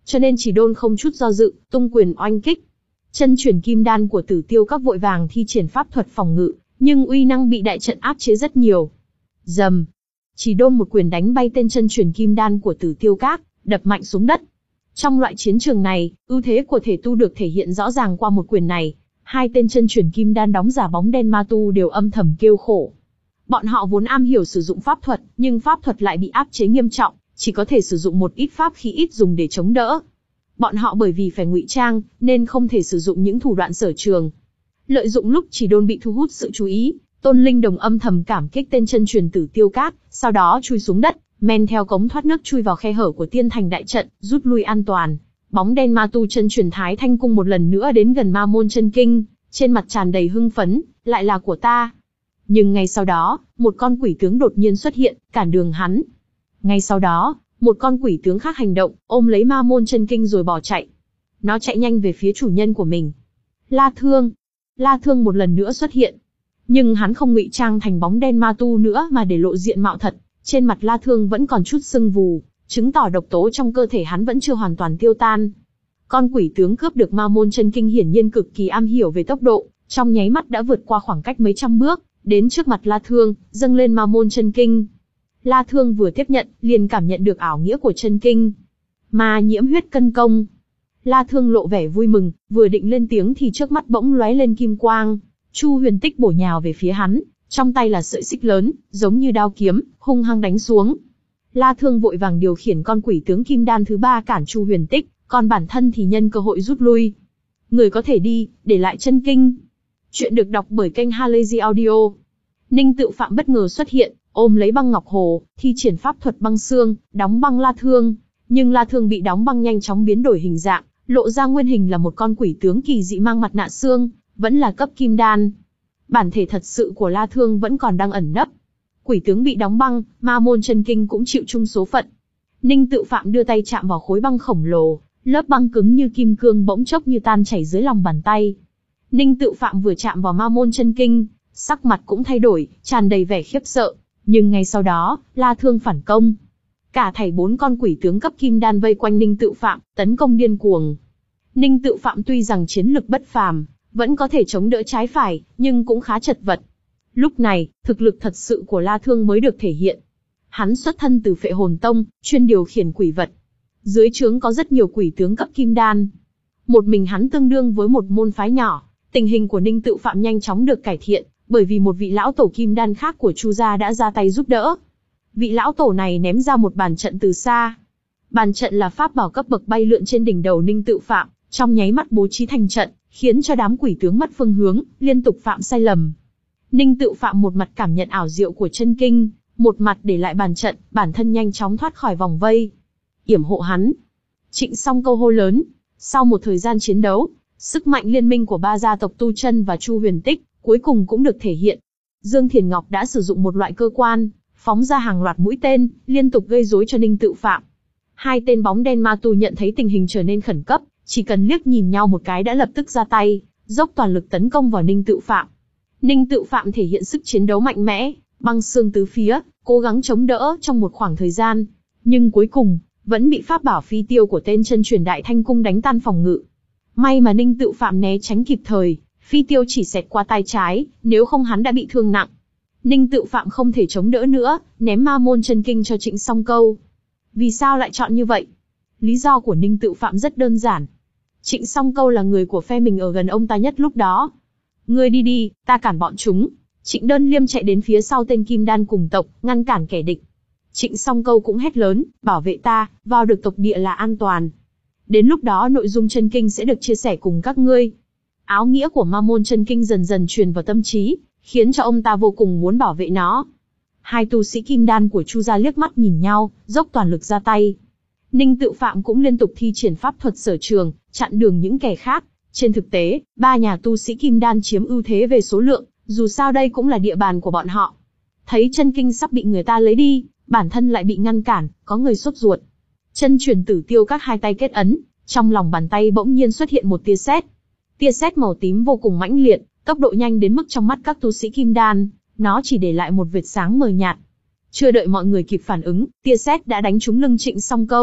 cho nên Chỉ Đôn không chút do dự, tung quyền oanh kích. Chân truyền kim đan của Tử Tiêu Các vội vàng thi triển pháp thuật phòng ngự, nhưng uy năng bị đại trận áp chế rất nhiều. Rầm, Chỉ Đôn một quyền đánh bay tên chân truyền kim đan của Tử Tiêu Các, đập mạnh xuống đất. Trong loại chiến trường này, ưu thế của thể tu được thể hiện rõ ràng qua một quyền này. Hai tên chân truyền kim đan đóng giả bóng đen ma tu đều âm thầm kêu khổ. Bọn họ vốn am hiểu sử dụng pháp thuật, nhưng pháp thuật lại bị áp chế nghiêm trọng, chỉ có thể sử dụng một ít pháp khí ít dùng để chống đỡ. Bọn họ bởi vì phải ngụy trang, nên không thể sử dụng những thủ đoạn sở trường. Lợi dụng lúc Chỉ Đôn bị thu hút sự chú ý, Tôn Linh Đồng âm thầm cảm kích tên chân truyền Tử Tiêu Các, sau đó chui xuống đất, men theo cống thoát nước chui vào khe hở của tiên thành đại trận, rút lui an toàn. Bóng đen ma tu chân truyền Thái Thanh Cung một lần nữa đến gần Ma Môn Chân Kinh, trên mặt tràn đầy hưng phấn, lại là của ta. Nhưng ngay sau đó, một con quỷ tướng đột nhiên xuất hiện, cản đường hắn. Ngay sau đó, một con quỷ tướng khác hành động, ôm lấy Ma Môn Chân Kinh rồi bỏ chạy. Nó chạy nhanh về phía chủ nhân của mình. La Thương. La Thương một lần nữa xuất hiện. Nhưng hắn không ngụy trang thành bóng đen ma tu nữa mà để lộ diện mạo thật. Trên mặt La Thương vẫn còn chút sưng vù, chứng tỏ độc tố trong cơ thể hắn vẫn chưa hoàn toàn tiêu tan. Con quỷ tướng cướp được Ma Môn Chân Kinh hiển nhiên cực kỳ am hiểu về tốc độ, trong nháy mắt đã vượt qua khoảng cách mấy trăm bước, đến trước mặt La Thương, dâng lên Ma Môn Chân Kinh. La Thương vừa tiếp nhận, liền cảm nhận được ảo nghĩa của chân kinh. Ma nhiễm huyết cân công. La Thương lộ vẻ vui mừng, vừa định lên tiếng thì trước mắt bỗng lóe lên kim quang. Chu Huyền Tích bổ nhào về phía hắn, trong tay là sợi xích lớn, giống như đao kiếm, hung hăng đánh xuống. La Thương vội vàng điều khiển con quỷ tướng kim đan thứ ba cản Chu Huyền Tích, còn bản thân thì nhân cơ hội rút lui. Người có thể đi, để lại chân kinh. Chuyện được đọc bởi kênh Halazy Audio. Ninh Tự Phạm bất ngờ xuất hiện, ôm lấy băng ngọc hồ, thi triển pháp thuật băng xương, đóng băng La Thương. Nhưng La Thương bị đóng băng nhanh chóng biến đổi hình dạng, lộ ra nguyên hình là một con quỷ tướng kỳ dị mang mặt nạ xương, vẫn là cấp kim đan. Bản thể thật sự của La Thương vẫn còn đang ẩn nấp. Quỷ tướng bị đóng băng, Ma Môn Chân Kinh cũng chịu chung số phận. Ninh Tự Phạm đưa tay chạm vào khối băng khổng lồ, lớp băng cứng như kim cương bỗng chốc như tan chảy dưới lòng bàn tay. Ninh Tự Phạm vừa chạm vào Ma Môn Chân Kinh, sắc mặt cũng thay đổi, tràn đầy vẻ khiếp sợ. Nhưng ngay sau đó, La Thương phản công. Cả thảy bốn con quỷ tướng cấp kim đan vây quanh Ninh Tự Phạm, tấn công điên cuồng. Ninh Tự Phạm tuy rằng chiến lực bất phàm, vẫn có thể chống đỡ trái phải, nhưng cũng khá chật vật. Lúc này, thực lực thật sự của La Thương mới được thể hiện. Hắn xuất thân từ Phệ Hồn Tông, chuyên điều khiển quỷ vật. Dưới trướng có rất nhiều quỷ tướng cấp kim đan. Một mình hắn tương đương với một môn phái nhỏ. Tình hình của Ninh Tự Phạm nhanh chóng được cải thiện, bởi vì một vị lão tổ kim đan khác của Chu gia đã ra tay giúp đỡ. Vị lão tổ này ném ra một bàn trận từ xa. Bàn trận là pháp bảo cấp bậc bay lượn trên đỉnh đầu Ninh Tự Phạm, trong nháy mắt bố trí thành trận, khiến cho đám quỷ tướng mất phương hướng, liên tục phạm sai lầm. Ninh Tự Phạm một mặt cảm nhận ảo diệu của chân kinh, một mặt để lại bàn trận, bản thân nhanh chóng thoát khỏi vòng vây. Yểm hộ hắn. Trịnh Song Câu hô lớn. Sau một thời gian chiến đấu, sức mạnh liên minh của ba gia tộc Tu Chân và Chu Huyền Tích cuối cùng cũng được thể hiện. Dương Thiền Ngọc đã sử dụng một loại cơ quan, phóng ra hàng loạt mũi tên, liên tục gây rối cho Ninh Tự Phạm. Hai tên bóng đen ma tù nhận thấy tình hình trở nên khẩn cấp, chỉ cần liếc nhìn nhau một cái đã lập tức ra tay, dốc toàn lực tấn công vào Ninh Tự Phạm. Ninh Tự Phạm thể hiện sức chiến đấu mạnh mẽ, băng xương tứ phía, cố gắng chống đỡ trong một khoảng thời gian, nhưng cuối cùng vẫn bị pháp bảo phi tiêu của tên chân truyền Đại Thanh Cung đánh tan phòng ngự. May mà Ninh Tự Phạm né tránh kịp thời, phi tiêu chỉ xẹt qua tay trái, nếu không hắn đã bị thương nặng. Ninh Tự Phạm không thể chống đỡ nữa, ném Ma Môn Chân Kinh cho Trịnh Song Câu. Vì sao lại chọn như vậy? Lý do của Ninh Tự Phạm rất đơn giản. Trịnh Song Câu là người của phe mình ở gần ông ta nhất lúc đó. Ngươi đi đi, ta cản bọn chúng. Trịnh Đơn Liêm chạy đến phía sau tên Kim Đan cùng tộc, ngăn cản kẻ địch. Trịnh Song Câu cũng hét lớn, bảo vệ ta, vào được tộc địa là an toàn. Đến lúc đó nội dung chân kinh sẽ được chia sẻ cùng các ngươi. Áo nghĩa của Ma Môn Chân Kinh dần dần truyền vào tâm trí, khiến cho ông ta vô cùng muốn bảo vệ nó. Hai tu sĩ kim đan của Chu gia liếc mắt nhìn nhau, dốc toàn lực ra tay. Ninh Tự Phạm cũng liên tục thi triển pháp thuật sở trường, chặn đường những kẻ khác. Trên thực tế, ba nhà tu sĩ kim đan chiếm ưu thế về số lượng, dù sao đây cũng là địa bàn của bọn họ. Thấy chân kinh sắp bị người ta lấy đi, bản thân lại bị ngăn cản, có người sốt ruột. Chân truyền Tử Tiêu Các hai tay kết ấn, trong lòng bàn tay bỗng nhiên xuất hiện một tia sét. Tia sét màu tím vô cùng mãnh liệt, tốc độ nhanh đến mức trong mắt các tu sĩ kim đan, nó chỉ để lại một vệt sáng mờ nhạt. Chưa đợi mọi người kịp phản ứng, tia sét đã đánh trúng lưng Trịnh Song Câu.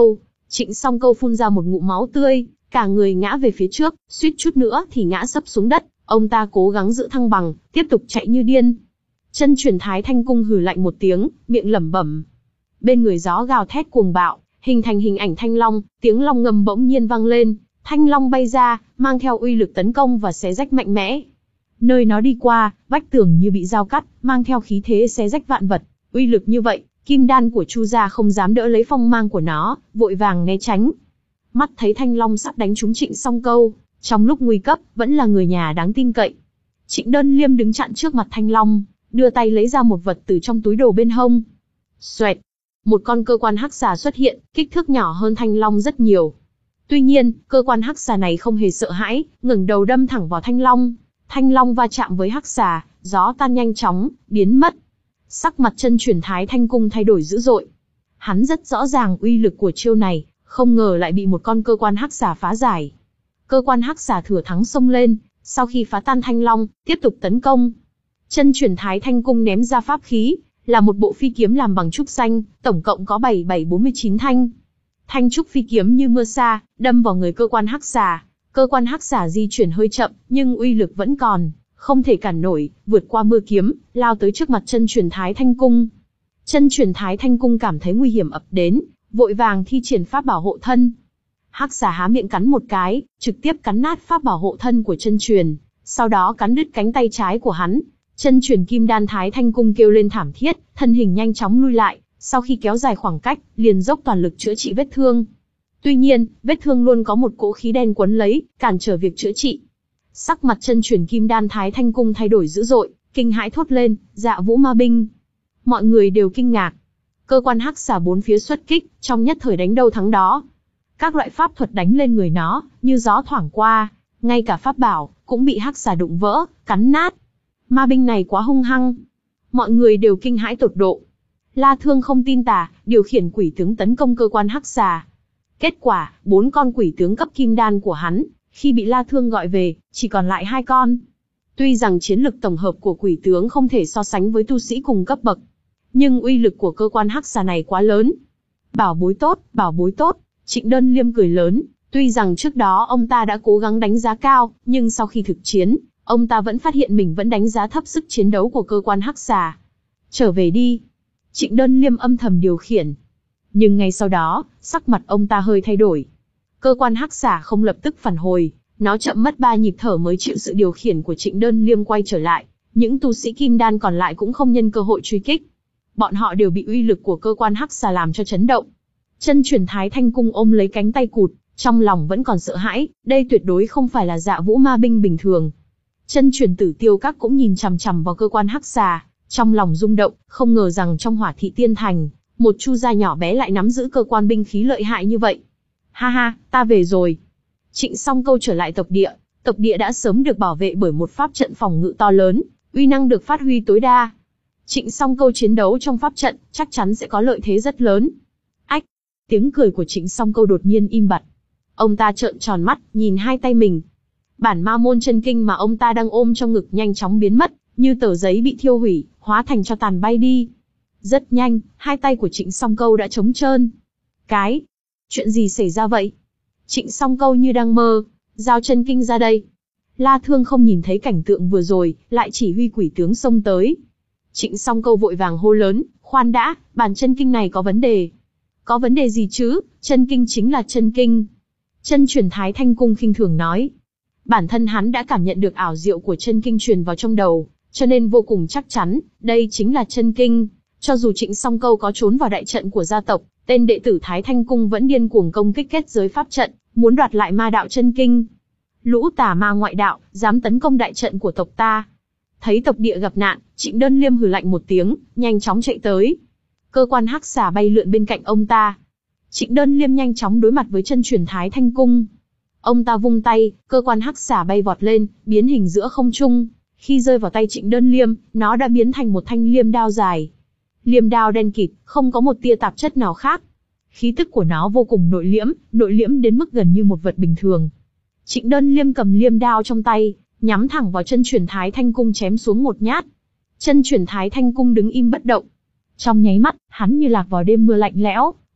Trịnh Song Câu phun ra một ngụm máu tươi, cả người ngã về phía trước, suýt chút nữa thì ngã sấp xuống đất. Ông ta cố gắng giữ thăng bằng, tiếp tục chạy như điên. Chân truyền Thái Thanh Cung hừ lạnh một tiếng, miệng lẩm bẩm. Bên người gió gào thét cuồng bạo, hình thành hình ảnh thanh long, tiếng long ngâm bỗng nhiên vang lên, thanh long bay ra, mang theo uy lực tấn công và xé rách mạnh mẽ. Nơi nó đi qua, vách tường như bị dao cắt, mang theo khí thế xé rách vạn vật, uy lực như vậy, kim đan của Chu gia không dám đỡ lấy phong mang của nó, vội vàng né tránh. Mắt thấy thanh long sắp đánh trúng Trịnh Song Câu, trong lúc nguy cấp, vẫn là người nhà đáng tin cậy. Trịnh Đơn Liêm đứng chặn trước mặt thanh long, đưa tay lấy ra một vật từ trong túi đồ bên hông. Xoẹt, một con cơ quan hắc xà xuất hiện, kích thước nhỏ hơn thanh long rất nhiều. Tuy nhiên, cơ quan hắc xà này không hề sợ hãi, ngẩng đầu đâm thẳng vào thanh long. Thanh long va chạm với hắc xà, gió tan nhanh chóng, biến mất. Sắc mặt chân truyền Thái Thanh Cung thay đổi dữ dội. Hắn rất rõ ràng uy lực của chiêu này, không ngờ lại bị một con cơ quan hắc xà phá giải. Cơ quan hắc xà thừa thắng xông lên, sau khi phá tan thanh long, tiếp tục tấn công. Chân truyền Thái Thanh Cung ném ra pháp khí, là một bộ phi kiếm làm bằng trúc xanh, tổng cộng có bảy bảy bốn mươi chín thanh. Thanh trúc phi kiếm như mưa sa, đâm vào người cơ quan hắc xà. Cơ quan hắc xà di chuyển hơi chậm, nhưng uy lực vẫn còn, không thể cản nổi, vượt qua mưa kiếm, lao tới trước mặt chân truyền Thái Thanh Cung. Chân truyền Thái Thanh Cung cảm thấy nguy hiểm ập đến, vội vàng thi triển pháp bảo hộ thân. Hắc xà há miệng cắn một cái, trực tiếp cắn nát pháp bảo hộ thân của chân truyền, sau đó cắn đứt cánh tay trái của hắn. Chân truyền Kim Đan Thái Thanh Cung kêu lên thảm thiết, thân hình nhanh chóng lui lại, sau khi kéo dài khoảng cách, liền dốc toàn lực chữa trị vết thương. Tuy nhiên, vết thương luôn có một cỗ khí đen quấn lấy, cản trở việc chữa trị. Sắc mặt chân truyền Kim Đan Thái Thanh Cung thay đổi dữ dội, kinh hãi thốt lên, Dạ Vũ Ma Binh. Mọi người đều kinh ngạc. Cơ quan hắc xà bốn phía xuất kích, trong nhất thời đánh đâu thắng đó. Các loại pháp thuật đánh lên người nó, như gió thoảng qua, ngay cả pháp bảo, cũng bị hắc xà đụng vỡ, cắn nát. Ma binh này quá hung hăng. Mọi người đều kinh hãi tột độ. La Thương không tin tà, điều khiển quỷ tướng tấn công cơ quan hắc xà. Kết quả, bốn con quỷ tướng cấp kim đan của hắn, khi bị La Thương gọi về, chỉ còn lại hai con. Tuy rằng chiến lực tổng hợp của quỷ tướng không thể so sánh với tu sĩ cùng cấp bậc, nhưng uy lực của cơ quan hắc xà này quá lớn. Bảo bối tốt, bảo bối tốt, Trịnh Đơn Liêm cười lớn. Tuy rằng trước đó ông ta đã cố gắng đánh giá cao, nhưng sau khi thực chiến, ông ta vẫn phát hiện mình vẫn đánh giá thấp sức chiến đấu của cơ quan hắc xà. Trở về đi. Trịnh Đơn Liêm âm thầm điều khiển. Nhưng ngay sau đó, sắc mặt ông ta hơi thay đổi. Cơ quan hắc xà không lập tức phản hồi, nó chậm mất ba nhịp thở mới chịu sự điều khiển của Trịnh Đơn Liêm quay trở lại. Những tu sĩ kim đan còn lại cũng không nhân cơ hội truy kích. Bọn họ đều bị uy lực của cơ quan hắc xà làm cho chấn động. Chân truyền Thái Thanh Cung ôm lấy cánh tay cụt, trong lòng vẫn còn sợ hãi, đây tuyệt đối không phải là Dạ Vũ Ma binh bình thường. Chân truyền Tử Tiêu Các cũng nhìn chằm chằm vào cơ quan hắc xà, trong lòng rung động, không ngờ rằng trong Hỏa Thị Tiên Thành, một Chu gia nhỏ bé lại nắm giữ cơ quan binh khí lợi hại như vậy. Ha ha, ta về rồi. Trịnh Song Câu trở lại tộc địa, tộc địa đã sớm được bảo vệ bởi một pháp trận phòng ngự to lớn, uy năng được phát huy tối đa. Trịnh Song Câu chiến đấu trong pháp trận, chắc chắn sẽ có lợi thế rất lớn. Ách, tiếng cười của Trịnh Song Câu đột nhiên im bặt. Ông ta trợn tròn mắt, nhìn hai tay mình. Bản Ma Môn Chân Kinh mà ông ta đang ôm trong ngực nhanh chóng biến mất, như tờ giấy bị thiêu hủy, hóa thành tro tàn bay đi. Rất nhanh, hai tay của Trịnh Song Câu đã trống trơn. Cái, chuyện gì xảy ra vậy? Trịnh Song Câu như đang mơ, giao chân kinh ra đây. La Thương không nhìn thấy cảnh tượng vừa rồi, lại chỉ huy quỷ tướng xông tới. Trịnh Song Câu vội vàng hô lớn, khoan đã, bản chân kinh này có vấn đề. Có vấn đề gì chứ, chân kinh chính là chân kinh. Chân truyền Thái Thanh Cung khinh thường nói. Bản thân hắn đã cảm nhận được ảo diệu của chân kinh truyền vào trong đầu, cho nên vô cùng chắc chắn, đây chính là chân kinh. Cho dù Trịnh Song Câu có trốn vào đại trận của gia tộc, tên đệ tử Thái Thanh Cung vẫn điên cuồng công kích kết giới pháp trận, muốn đoạt lại ma đạo chân kinh. Lũ tà ma ngoại đạo, dám tấn công đại trận của tộc ta. Thấy tộc địa gặp nạn, Trịnh Đơn Liêm hừ lạnh một tiếng, nhanh chóng chạy tới. Cơ quan hắc xà bay lượn bên cạnh ông ta. Trịnh Đơn Liêm nhanh chóng đối mặt với chân truyền Thái Thanh Cung. Ông ta vung tay, cơ quan hắc xà bay vọt lên, biến hình giữa không trung. Khi rơi vào tay Trịnh Đơn Liêm, nó đã biến thành một thanh liêm đao dài. Liêm đao đen kịt, không có một tia tạp chất nào khác. Khí tức của nó vô cùng nội liễm, nội liễm đến mức gần như một vật bình thường. Trịnh Đơn Liêm cầm liêm đao trong tay, nhắm thẳng vào chân truyền Thái Thanh Cung chém xuống một nhát. Chân truyền Thái Thanh Cung đứng im bất động. Trong nháy mắt, hắn như lạc vào đêm mưa lạnh lẽo,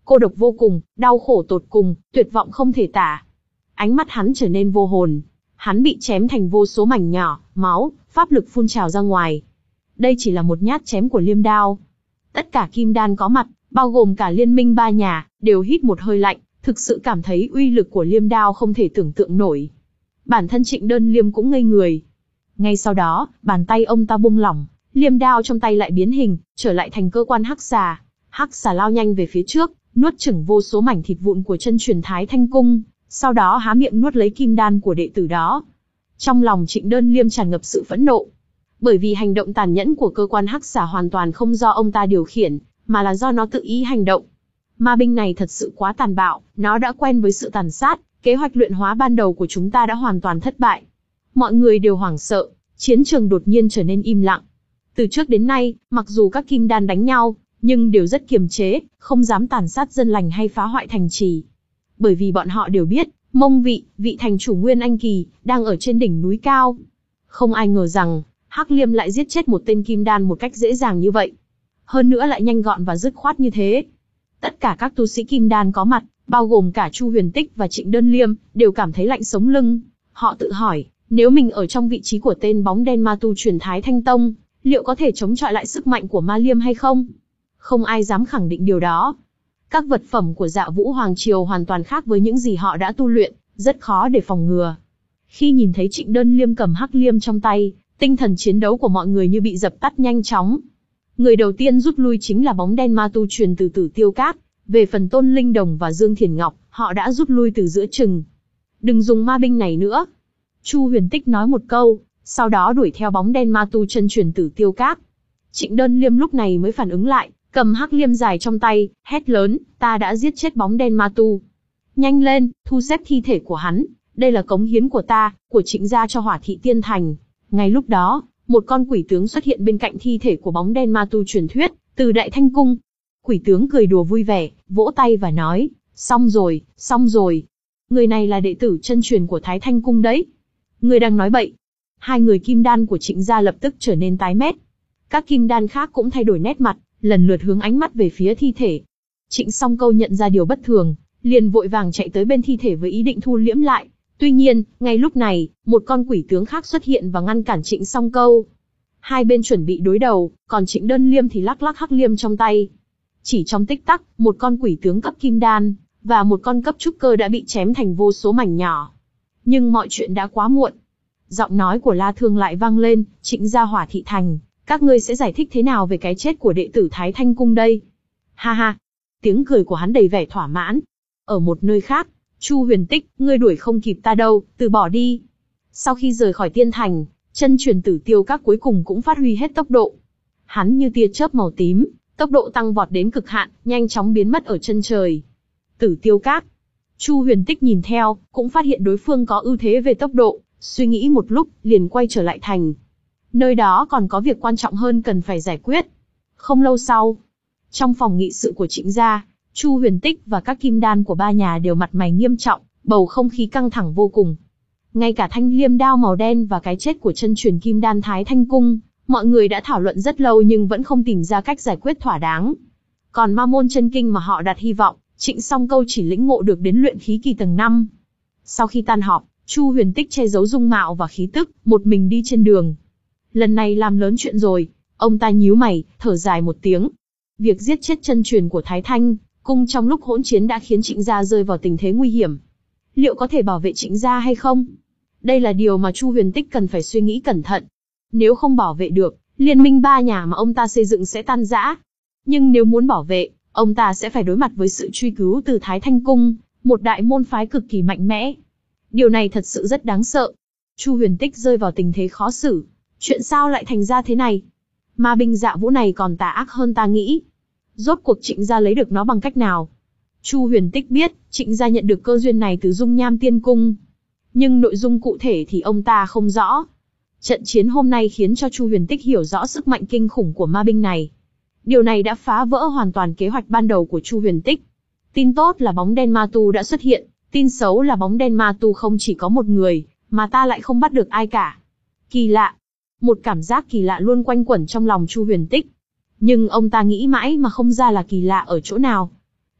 cô độc vô cùng, đau khổ tột cùng, tuyệt vọng không thể tả. Ánh mắt hắn trở nên vô hồn. Hắn bị chém thành vô số mảnh nhỏ, máu, pháp lực phun trào ra ngoài. Đây chỉ là một nhát chém của liêm đao. Tất cả kim đan có mặt, bao gồm cả liên minh ba nhà, đều hít một hơi lạnh, thực sự cảm thấy uy lực của liêm đao không thể tưởng tượng nổi. Bản thân Trịnh Đơn Liêm cũng ngây người. Ngay sau đó, bàn tay ông ta buông lỏng, liêm đao trong tay lại biến hình, trở lại thành cơ quan hắc xà. Hắc xà lao nhanh về phía trước, nuốt chửng vô số mảnh thịt vụn của chân truyền Thái Thanh Cung, sau đó há miệng nuốt lấy kim đan của đệ tử đó. Trong lòng Trịnh Đơn Liêm tràn ngập sự phẫn nộ, bởi vì hành động tàn nhẫn của cơ quan hắc xà hoàn toàn không do ông ta điều khiển, mà là do nó tự ý hành động. Ma binh này thật sự quá tàn bạo, nó đã quen với sự tàn sát, kế hoạch luyện hóa ban đầu của chúng ta đã hoàn toàn thất bại. Mọi người đều hoảng sợ, chiến trường đột nhiên trở nên im lặng. Từ trước đến nay, mặc dù các kim đan đánh nhau, nhưng đều rất kiềm chế, không dám tàn sát dân lành hay phá hoại thành trì. Bởi vì bọn họ đều biết, Mông Vị, vị thành chủ Nguyên Anh Kỳ, đang ở trên đỉnh núi cao. Không ai ngờ rằng, Hắc Liêm lại giết chết một tên kim đan một cách dễ dàng như vậy. Hơn nữa lại nhanh gọn và dứt khoát như thế. Tất cả các tu sĩ kim đan có mặt, bao gồm cả Chu Huyền Tích và Trịnh Đơn Liêm, đều cảm thấy lạnh sống lưng. Họ tự hỏi, nếu mình ở trong vị trí của tên bóng đen ma tu truyền Thái Thanh Tông, liệu có thể chống chọi lại sức mạnh của Ma Liêm hay không? Không ai dám khẳng định điều đó. Các vật phẩm của Dạ Vũ Hoàng Triều hoàn toàn khác với những gì họ đã tu luyện, rất khó để phòng ngừa. Khi nhìn thấy Trịnh Đơn Liêm cầm Hắc Liêm trong tay, tinh thần chiến đấu của mọi người như bị dập tắt nhanh chóng. Người đầu tiên rút lui chính là bóng đen ma tu truyền từ Tử Tiêu Các. Về phần Tôn Linh Đồng và Dương Thiền Ngọc, họ đã rút lui từ giữa chừng. Đừng dùng ma binh này nữa. Chu Huyền Tích nói một câu, sau đó đuổi theo bóng đen ma tu chân truyền Tử Tiêu Các. Trịnh Đơn Liêm lúc này mới phản ứng lại, cầm Hắc Liêm dài trong tay, hét lớn, ta đã giết chết bóng đen ma tu. Nhanh lên, thu xếp thi thể của hắn, đây là cống hiến của ta, của Trịnh gia cho Hỏa Thị Tiên Thành. Ngay lúc đó, một con quỷ tướng xuất hiện bên cạnh thi thể của bóng đen ma tu truyền thuyết, từ Đại Thanh Cung. Quỷ tướng cười đùa vui vẻ, vỗ tay và nói, xong rồi, xong rồi. Người này là đệ tử chân truyền của Thái Thanh Cung đấy. Người đang nói bậy. Hai người kim đan của Trịnh gia lập tức trở nên tái mét. Các kim đan khác cũng thay đổi nét mặt, lần lượt hướng ánh mắt về phía thi thể. Trịnh Song Câu nhận ra điều bất thường, liền vội vàng chạy tới bên thi thể với ý định thu liễm lại. Tuy nhiên, ngay lúc này, một con quỷ tướng khác xuất hiện và ngăn cản Trịnh Song Câu. Hai bên chuẩn bị đối đầu, còn Trịnh Đơn Liêm thì lắc lắc Hắc Liêm trong tay. Chỉ trong tích tắc, một con quỷ tướng cấp kim đan, và một con cấp trúc cơ đã bị chém thành vô số mảnh nhỏ. Nhưng mọi chuyện đã quá muộn. Giọng nói của La Thương lại vang lên, Trịnh gia Hỏa Thị Thành, các ngươi sẽ giải thích thế nào về cái chết của đệ tử Thái Thanh Cung đây? Ha ha! Tiếng cười của hắn đầy vẻ thỏa mãn. Ở một nơi khác, Chu Huyền Tích, ngươi đuổi không kịp ta đâu, từ bỏ đi. Sau khi rời khỏi tiên thành, chân truyền Tử Tiêu Các cuối cùng cũng phát huy hết tốc độ. Hắn như tia chớp màu tím, tốc độ tăng vọt đến cực hạn, nhanh chóng biến mất ở chân trời. Tử Tiêu Các. Chu Huyền Tích nhìn theo, cũng phát hiện đối phương có ưu thế về tốc độ, suy nghĩ một lúc, liền quay trở lại thành. Nơi đó còn có việc quan trọng hơn cần phải giải quyết. Không lâu sau, trong phòng nghị sự của Trịnh gia, Chu Huyền Tích và các kim đan của ba nhà đều mặt mày nghiêm trọng, bầu không khí căng thẳng vô cùng. Ngay cả thanh liêm đao màu đen và cái chết của chân truyền kim đan Thái Thanh Cung, mọi người đã thảo luận rất lâu nhưng vẫn không tìm ra cách giải quyết thỏa đáng. Còn ma môn chân kinh mà họ đặt hy vọng, Trịnh Song Câu chỉ lĩnh ngộ được đến luyện khí kỳ tầng năm. Sau khi tan họp, Chu Huyền Tích che giấu dung mạo và khí tức, một mình đi trên đường. Lần này làm lớn chuyện rồi, ông ta nhíu mày, thở dài một tiếng. Việc giết chết chân truyền của Thái Thanh Cung trong lúc hỗn chiến đã khiến Trịnh gia rơi vào tình thế nguy hiểm. Liệu có thể bảo vệ Trịnh gia hay không? Đây là điều mà Chu Huyền Tích cần phải suy nghĩ cẩn thận. Nếu không bảo vệ được, liên minh ba nhà mà ông ta xây dựng sẽ tan rã. Nhưng nếu muốn bảo vệ, ông ta sẽ phải đối mặt với sự truy cứu từ Thái Thanh Cung, một đại môn phái cực kỳ mạnh mẽ. Điều này thật sự rất đáng sợ. Chu Huyền Tích rơi vào tình thế khó xử. Chuyện sao lại thành ra thế này? Ma binh Dạ Vũ này còn tà ác hơn ta nghĩ. Rốt cuộc Trịnh gia lấy được nó bằng cách nào? Chu Huyền Tích biết, Trịnh gia nhận được cơ duyên này từ Dung Nham Tiên Cung. Nhưng nội dung cụ thể thì ông ta không rõ. Trận chiến hôm nay khiến cho Chu Huyền Tích hiểu rõ sức mạnh kinh khủng của ma binh này. Điều này đã phá vỡ hoàn toàn kế hoạch ban đầu của Chu Huyền Tích. Tin tốt là bóng đen ma tu đã xuất hiện, tin xấu là bóng đen ma tu không chỉ có một người, mà ta lại không bắt được ai cả. Kỳ lạ. Một cảm giác kỳ lạ luôn quanh quẩn trong lòng Chu Huyền Tích. Nhưng ông ta nghĩ mãi mà không ra là kỳ lạ ở chỗ nào.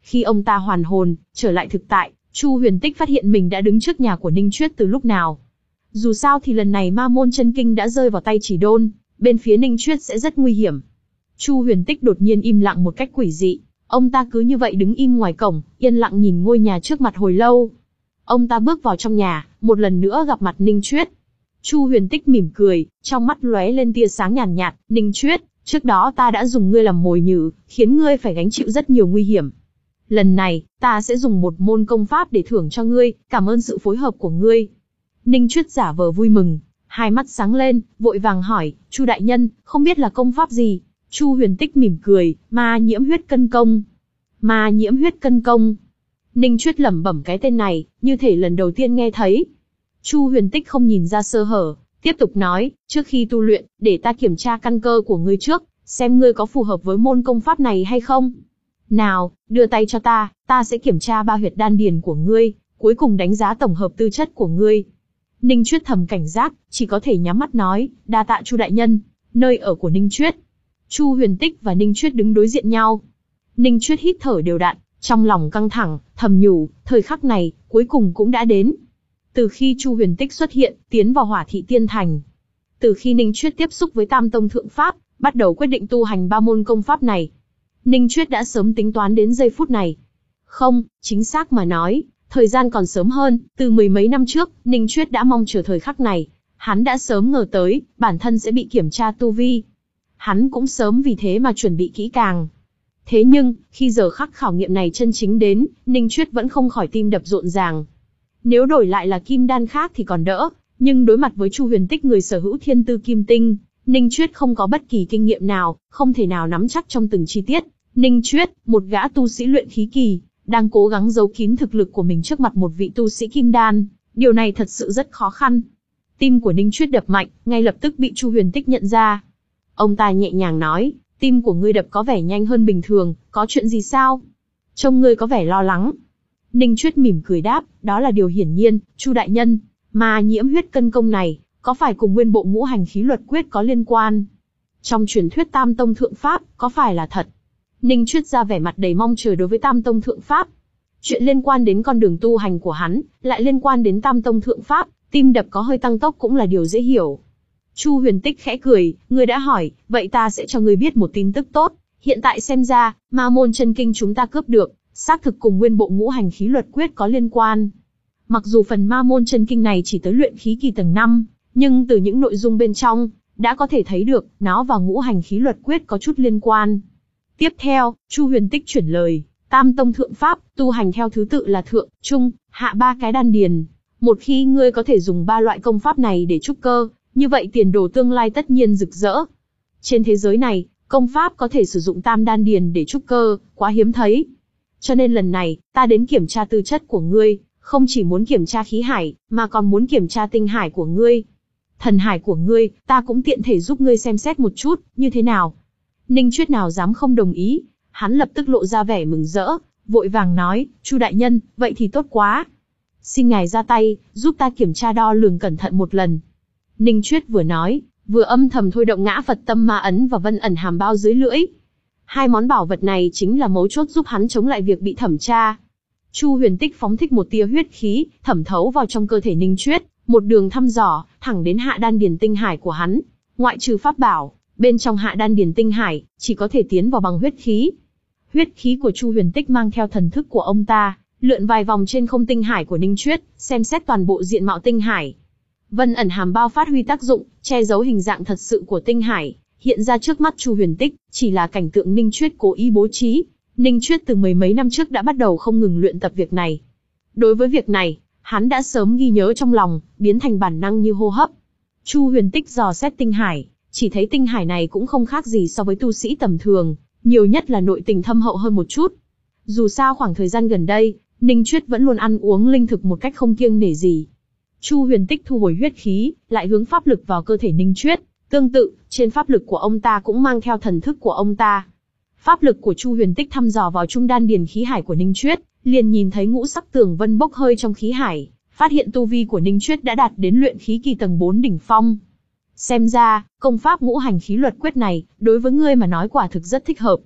Khi ông ta hoàn hồn, trở lại thực tại, Chu Huyền Tích phát hiện mình đã đứng trước nhà của Ninh Chuyết từ lúc nào. Dù sao thì lần này Ma Môn Chân Kinh đã rơi vào tay Chỉ Đôn, bên phía Ninh Chuyết sẽ rất nguy hiểm. Chu Huyền Tích đột nhiên im lặng một cách quỷ dị, ông ta cứ như vậy đứng im ngoài cổng, yên lặng nhìn ngôi nhà trước mặt hồi lâu. Ông ta bước vào trong nhà, một lần nữa gặp mặt Ninh Chuyết. Chu Huyền Tích mỉm cười, trong mắt lóe lên tia sáng nhàn nhạt, Ninh Chuyết, trước đó ta đã dùng ngươi làm mồi nhử, khiến ngươi phải gánh chịu rất nhiều nguy hiểm. Lần này, ta sẽ dùng một môn công pháp để thưởng cho ngươi, cảm ơn sự phối hợp của ngươi. Ninh Chuyết giả vờ vui mừng, hai mắt sáng lên, vội vàng hỏi, Chu đại nhân, không biết là công pháp gì? Chu Huyền Tích mỉm cười, Ma Nhiễm Huyết Cân Công. Ma Nhiễm Huyết Cân Công. Ninh Chuyết lẩm bẩm cái tên này, như thể lần đầu tiên nghe thấy. Chu Huyền Tích không nhìn ra sơ hở, tiếp tục nói, trước khi tu luyện, để ta kiểm tra căn cơ của ngươi trước, xem ngươi có phù hợp với môn công pháp này hay không. Nào, đưa tay cho ta, ta sẽ kiểm tra ba huyệt đan điền của ngươi, cuối cùng đánh giá tổng hợp tư chất của ngươi. Ninh Chuyết thầm cảnh giác, chỉ có thể nhắm mắt nói, đa tạ Chu đại nhân. Nơi ở của Ninh Chuyết. Chu Huyền Tích và Ninh Chuyết đứng đối diện nhau. Ninh Chuyết hít thở đều đặn, trong lòng căng thẳng, thầm nhủ, thời khắc này, cuối cùng cũng đã đến. Từ khi Chu Huyền Tích xuất hiện, tiến vào Hỏa Thị Tiên Thành. Từ khi Ninh Chuyết tiếp xúc với Tam Tông Thượng Pháp, bắt đầu quyết định tu hành ba môn công pháp này. Ninh Chuyết đã sớm tính toán đến giây phút này. Không, chính xác mà nói, thời gian còn sớm hơn, từ mười mấy năm trước, Ninh Chuyết đã mong chờ thời khắc này. Hắn đã sớm ngờ tới, bản thân sẽ bị kiểm tra tu vi. Hắn cũng sớm vì thế mà chuẩn bị kỹ càng. Thế nhưng, khi giờ khắc khảo nghiệm này chân chính đến, Ninh Chuyết vẫn không khỏi tim đập rộn ràng. Nếu đổi lại là kim đan khác thì còn đỡ, nhưng đối mặt với Chu Huyền Tích người sở hữu thiên tư kim tinh, Ninh Chuyết không có bất kỳ kinh nghiệm nào, không thể nào nắm chắc trong từng chi tiết. Ninh Chuyết, một gã tu sĩ luyện khí kỳ, đang cố gắng giấu kín thực lực của mình trước mặt một vị tu sĩ kim đan, điều này thật sự rất khó khăn. Tim của Ninh Chuyết đập mạnh, ngay lập tức bị Chu Huyền Tích nhận ra. Ông ta nhẹ nhàng nói, tim của ngươi đập có vẻ nhanh hơn bình thường, có chuyện gì sao? Trông ngươi có vẻ lo lắng. Ninh Chuyết mỉm cười đáp, đó là điều hiển nhiên, Chu đại nhân, Ma Nhiễm Huyết Cân Công này, có phải cùng nguyên bộ ngũ hành khí luật quyết có liên quan? Trong truyền thuyết Tam Tông Thượng Pháp, có phải là thật? Ninh Chuyết ra vẻ mặt đầy mong chờ đối với Tam Tông Thượng Pháp. Chuyện liên quan đến con đường tu hành của hắn, lại liên quan đến Tam Tông Thượng Pháp, tim đập có hơi tăng tốc cũng là điều dễ hiểu. Chu Huyền Tích khẽ cười, ngươi đã hỏi, vậy ta sẽ cho ngươi biết một tin tức tốt. Hiện tại xem ra, Ma Môn Chân Kinh chúng ta cướp được, xác thực cùng nguyên bộ ngũ hành khí luật quyết có liên quan. Mặc dù phần Ma Môn Chân Kinh này chỉ tới luyện khí kỳ tầng năm, nhưng từ những nội dung bên trong, đã có thể thấy được, nó và ngũ hành khí luật quyết có chút liên quan. Tiếp theo, Chu Huyền Tích chuyển lời, Tam Tông Thượng Pháp, tu hành theo thứ tự là thượng, trung, hạ ba cái đan điền. Một khi ngươi có thể dùng ba loại công pháp này để trúc cơ, như vậy tiền đồ tương lai tất nhiên rực rỡ. Trên thế giới này, công pháp có thể sử dụng tam đan điền để trúc cơ, quá hiếm thấy. Cho nên lần này, ta đến kiểm tra tư chất của ngươi, không chỉ muốn kiểm tra khí hải, mà còn muốn kiểm tra tinh hải của ngươi. Thần hải của ngươi, ta cũng tiện thể giúp ngươi xem xét một chút, như thế nào? Ninh Chuyết nào dám không đồng ý, hắn lập tức lộ ra vẻ mừng rỡ, vội vàng nói, Chu đại nhân, vậy thì tốt quá. Xin ngài ra tay, giúp ta kiểm tra đo lường cẩn thận một lần. Ninh Chuyết vừa nói, vừa âm thầm thôi động Ngã Phật Tâm Ma Ấn và Vân Ẩn Hàm Bao dưới lưỡi. Hai món bảo vật này chính là mấu chốt giúp hắn chống lại việc bị thẩm tra. Chu Huyền Tích phóng thích một tia huyết khí, thẩm thấu vào trong cơ thể Ninh Chuyết, một đường thăm dò, thẳng đến hạ đan điền tinh hải của hắn. Ngoại trừ pháp bảo, bên trong hạ đan điền tinh hải, chỉ có thể tiến vào bằng huyết khí. Huyết khí của Chu Huyền Tích mang theo thần thức của ông ta, lượn vài vòng trên không tinh hải của Ninh Chuyết, xem xét toàn bộ diện mạo tinh hải. Vân Ẩn Hàm Bao phát huy tác dụng, che giấu hình dạng thật sự của tinh hải, hiện ra trước mắt Chu Huyền Tích, chỉ là cảnh tượng Ninh Chuyết cố ý bố trí. Ninh Chuyết từ mười mấy năm trước đã bắt đầu không ngừng luyện tập việc này. Đối với việc này, hắn đã sớm ghi nhớ trong lòng, biến thành bản năng như hô hấp. Chu Huyền Tích dò xét tinh hải, chỉ thấy tinh hải này cũng không khác gì so với tu sĩ tầm thường, nhiều nhất là nội tình thâm hậu hơn một chút. Dù sao khoảng thời gian gần đây, Ninh Chuyết vẫn luôn ăn uống linh thực một cách không kiêng nể gì. Chu Huyền Tích thu hồi huyết khí, lại hướng pháp lực vào cơ thể Ninh Chuyết. Tương tự, trên pháp lực của ông ta cũng mang theo thần thức của ông ta. Pháp lực của Chu Huyền Tích thăm dò vào trung đan điền khí hải của Ninh Chuyết, liền nhìn thấy ngũ sắc tường vân bốc hơi trong khí hải, phát hiện tu vi của Ninh Chuyết đã đạt đến luyện khí kỳ tầng bốn đỉnh phong. Xem ra, công pháp ngũ hành khí luật quyết này, đối với ngươi mà nói quả thực rất thích hợp.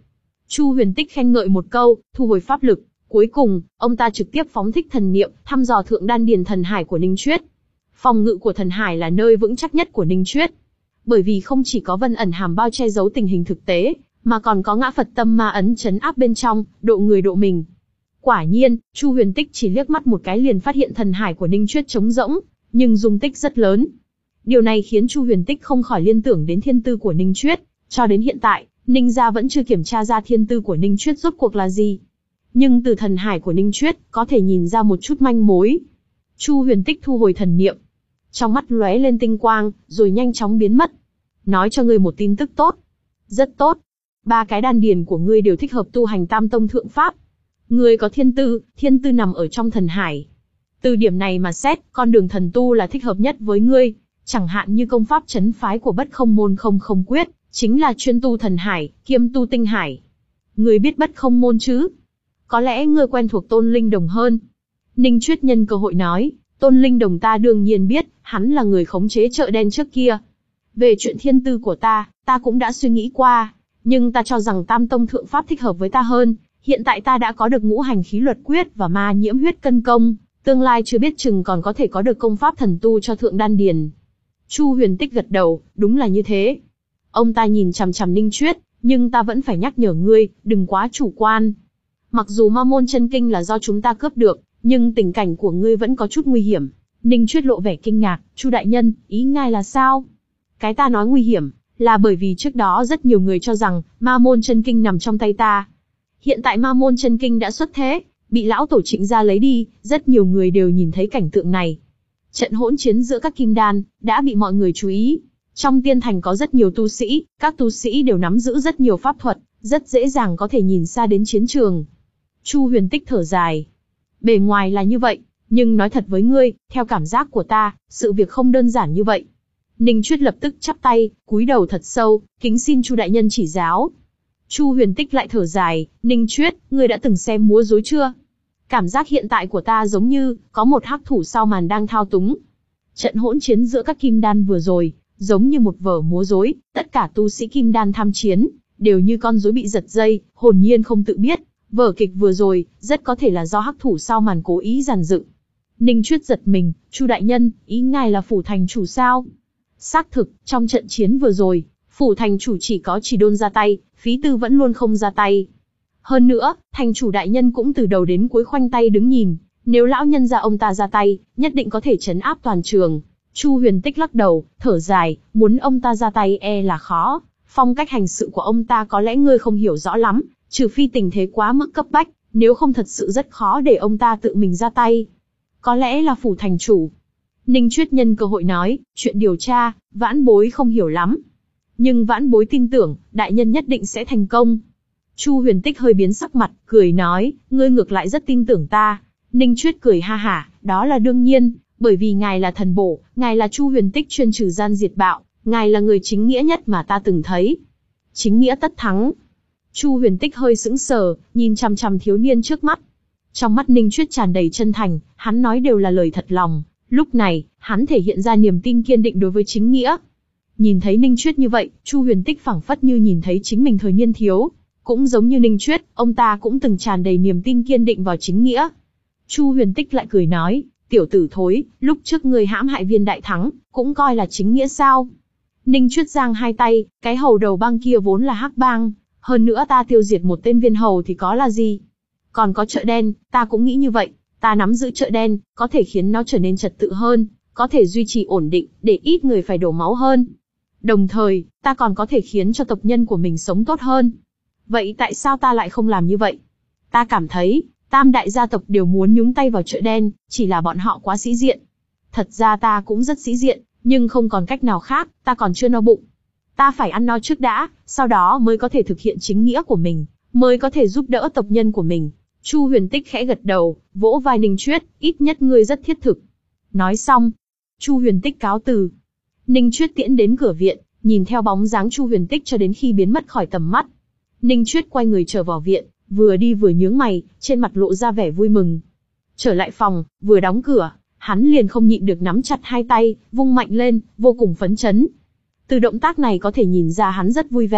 Chu Huyền Tích khen ngợi một câu, thu hồi pháp lực. Cuối cùng, ông ta trực tiếp phóng thích thần niệm, thăm dò thượng đan điền thần hải của Ninh Chuyết. Phòng ngự của thần hải là nơi vững chắc nhất của Ninh Chuyết. Bởi vì không chỉ có Vân Ẩn Hàm bao che giấu tình hình thực tế, mà còn có Ngã Phật Tâm Ma ấn trấn áp bên trong, độ người độ mình. Quả nhiên, Chu Huyền Tích chỉ liếc mắt một cái liền phát hiện thần hải của Ninh Chuyết trống rỗng, nhưng dung tích rất lớn. Điều này khiến Chu Huyền Tích không khỏi liên tưởng đến thiên tư của Ninh Chuyết. Cho đến hiện tại, Ninh gia vẫn chưa kiểm tra ra thiên tư của Ninh Chuyết rốt cuộc là gì. Nhưng từ thần hải của Ninh Chuyết, có thể nhìn ra một chút manh mối. Chu Huyền Tích thu hồi thần niệm. Trong mắt lóe lên tinh quang, rồi nhanh chóng biến mất. Nói cho ngươi một tin tức tốt. Rất tốt. Ba cái đan điền của ngươi đều thích hợp tu hành Tam Tông Thượng Pháp. Ngươi có thiên tư, thiên tư nằm ở trong thần hải. Từ điểm này mà xét, con đường thần tu là thích hợp nhất với ngươi. Chẳng hạn như công pháp trấn phái của Bất Không Môn Không Không Quyết, chính là chuyên tu thần hải, kiêm tu tinh hải. Ngươi biết Bất Không Môn chứ? Có lẽ ngươi quen thuộc Tôn Linh Đồng hơn. Ninh Chuyết nhân cơ hội nói, Tôn Linh Đồng ta đương nhiên biết, hắn là người khống chế chợ đen trước kia. Về chuyện thiên tư của ta, ta cũng đã suy nghĩ qua, nhưng ta cho rằng Tam Tông Thượng Pháp thích hợp với ta hơn. Hiện tại ta đã có được Ngũ Hành Khí Luật Quyết và Ma Nhiễm Huyết Cân Công, tương lai chưa biết chừng còn có thể có được công pháp thần tu cho thượng đan điền. Chu Huyền Tích gật đầu, đúng là như thế. Ông ta nhìn chằm chằm Ninh Chuyết, nhưng ta vẫn phải nhắc nhở ngươi, đừng quá chủ quan. Mặc dù Ma Môn Chân Kinh là do chúng ta cướp được, nhưng tình cảnh của ngươi vẫn có chút nguy hiểm. Ninh Chuyết lộ vẻ kinh ngạc, Chu đại nhân, ý ngài là sao? Cái ta nói nguy hiểm, là bởi vì trước đó rất nhiều người cho rằng Ma Môn Chân Kinh nằm trong tay ta. Hiện tại Ma Môn Chân Kinh đã xuất thế, bị lão tổ Trịnh gia lấy đi, rất nhiều người đều nhìn thấy cảnh tượng này. Trận hỗn chiến giữa các kim đan đã bị mọi người chú ý. Trong tiên thành có rất nhiều tu sĩ, các tu sĩ đều nắm giữ rất nhiều pháp thuật, rất dễ dàng có thể nhìn xa đến chiến trường. Chu Huyền Tích thở dài. Bề ngoài là như vậy, nhưng nói thật với ngươi, theo cảm giác của ta, sự việc không đơn giản như vậy. Ninh Chuyết lập tức chắp tay, cúi đầu thật sâu, kính xin Chu đại nhân chỉ giáo. Chu Huyền Tích lại thở dài, Ninh Chuyết, ngươi đã từng xem múa rối chưa? Cảm giác hiện tại của ta giống như, có một hắc thủ sau màn đang thao túng. Trận hỗn chiến giữa các kim đan vừa rồi, giống như một vở múa rối, tất cả tu sĩ kim đan tham chiến, đều như con rối bị giật dây, hồn nhiên không tự biết. Vở kịch vừa rồi, rất có thể là do hắc thủ sau màn cố ý dàn dựng. Ninh Chuyết giật mình, Chu đại nhân, ý ngài là phủ thành chủ sao? Xác thực, trong trận chiến vừa rồi, phủ thành chủ chỉ có Chỉ Đôn ra tay, Phí Tư vẫn luôn không ra tay. Hơn nữa, thành chủ đại nhân cũng từ đầu đến cuối khoanh tay đứng nhìn, nếu lão nhân gia ông ta ra tay, nhất định có thể trấn áp toàn trường. Chu Huyền Tích lắc đầu, thở dài, muốn ông ta ra tay e là khó, phong cách hành sự của ông ta có lẽ ngươi không hiểu rõ lắm, trừ phi tình thế quá mức cấp bách, nếu không thật sự rất khó để ông ta tự mình ra tay. Có lẽ là phủ thành chủ. Ninh Chuyết nhân cơ hội nói, chuyện điều tra, vãn bối không hiểu lắm. Nhưng vãn bối tin tưởng, đại nhân nhất định sẽ thành công. Chu Huyền Tích hơi biến sắc mặt, cười nói, ngươi ngược lại rất tin tưởng ta. Ninh Chuyết cười ha hả, đó là đương nhiên, bởi vì ngài là thần bổ, ngài là Chu Huyền Tích chuyên trừ gian diệt bạo, ngài là người chính nghĩa nhất mà ta từng thấy. Chính nghĩa tất thắng. Chu Huyền Tích hơi sững sờ, nhìn chằm chằm thiếu niên trước mắt. Trong mắt Ninh Chuyết tràn đầy chân thành, hắn nói đều là lời thật lòng. Lúc này, hắn thể hiện ra niềm tin kiên định đối với chính nghĩa. Nhìn thấy Ninh Chuyết như vậy, Chu Huyền Tích phảng phất như nhìn thấy chính mình thời niên thiếu. Cũng giống như Ninh Chuyết, ông ta cũng từng tràn đầy niềm tin kiên định vào chính nghĩa. Chu Huyền Tích lại cười nói, tiểu tử thối, lúc trước ngươi hãm hại Viên Đại Thắng, cũng coi là chính nghĩa sao? Ninh Chuyết giang hai tay, cái hầu đầu bang kia vốn là hắc bang, hơn nữa ta tiêu diệt một tên viên hầu thì có là gì? Còn có chợ đen, ta cũng nghĩ như vậy, ta nắm giữ chợ đen, có thể khiến nó trở nên trật tự hơn, có thể duy trì ổn định, để ít người phải đổ máu hơn. Đồng thời, ta còn có thể khiến cho tộc nhân của mình sống tốt hơn. Vậy tại sao ta lại không làm như vậy? Ta cảm thấy, tam đại gia tộc đều muốn nhúng tay vào chợ đen, chỉ là bọn họ quá sĩ diện. Thật ra ta cũng rất sĩ diện, nhưng không còn cách nào khác, ta còn chưa no bụng. Ta phải ăn no trước đã, sau đó mới có thể thực hiện chính nghĩa của mình, mới có thể giúp đỡ tộc nhân của mình. Chu Huyền Tích khẽ gật đầu, vỗ vai Ninh Chuyết, ít nhất ngươi rất thiết thực. Nói xong, Chu Huyền Tích cáo từ. Ninh Chuyết tiễn đến cửa viện, nhìn theo bóng dáng Chu Huyền Tích cho đến khi biến mất khỏi tầm mắt. Ninh Chuyết quay người trở vào viện, vừa đi vừa nhướng mày, trên mặt lộ ra vẻ vui mừng. Trở lại phòng, vừa đóng cửa, hắn liền không nhịn được nắm chặt hai tay, vung mạnh lên, vô cùng phấn chấn. Từ động tác này có thể nhìn ra hắn rất vui vẻ,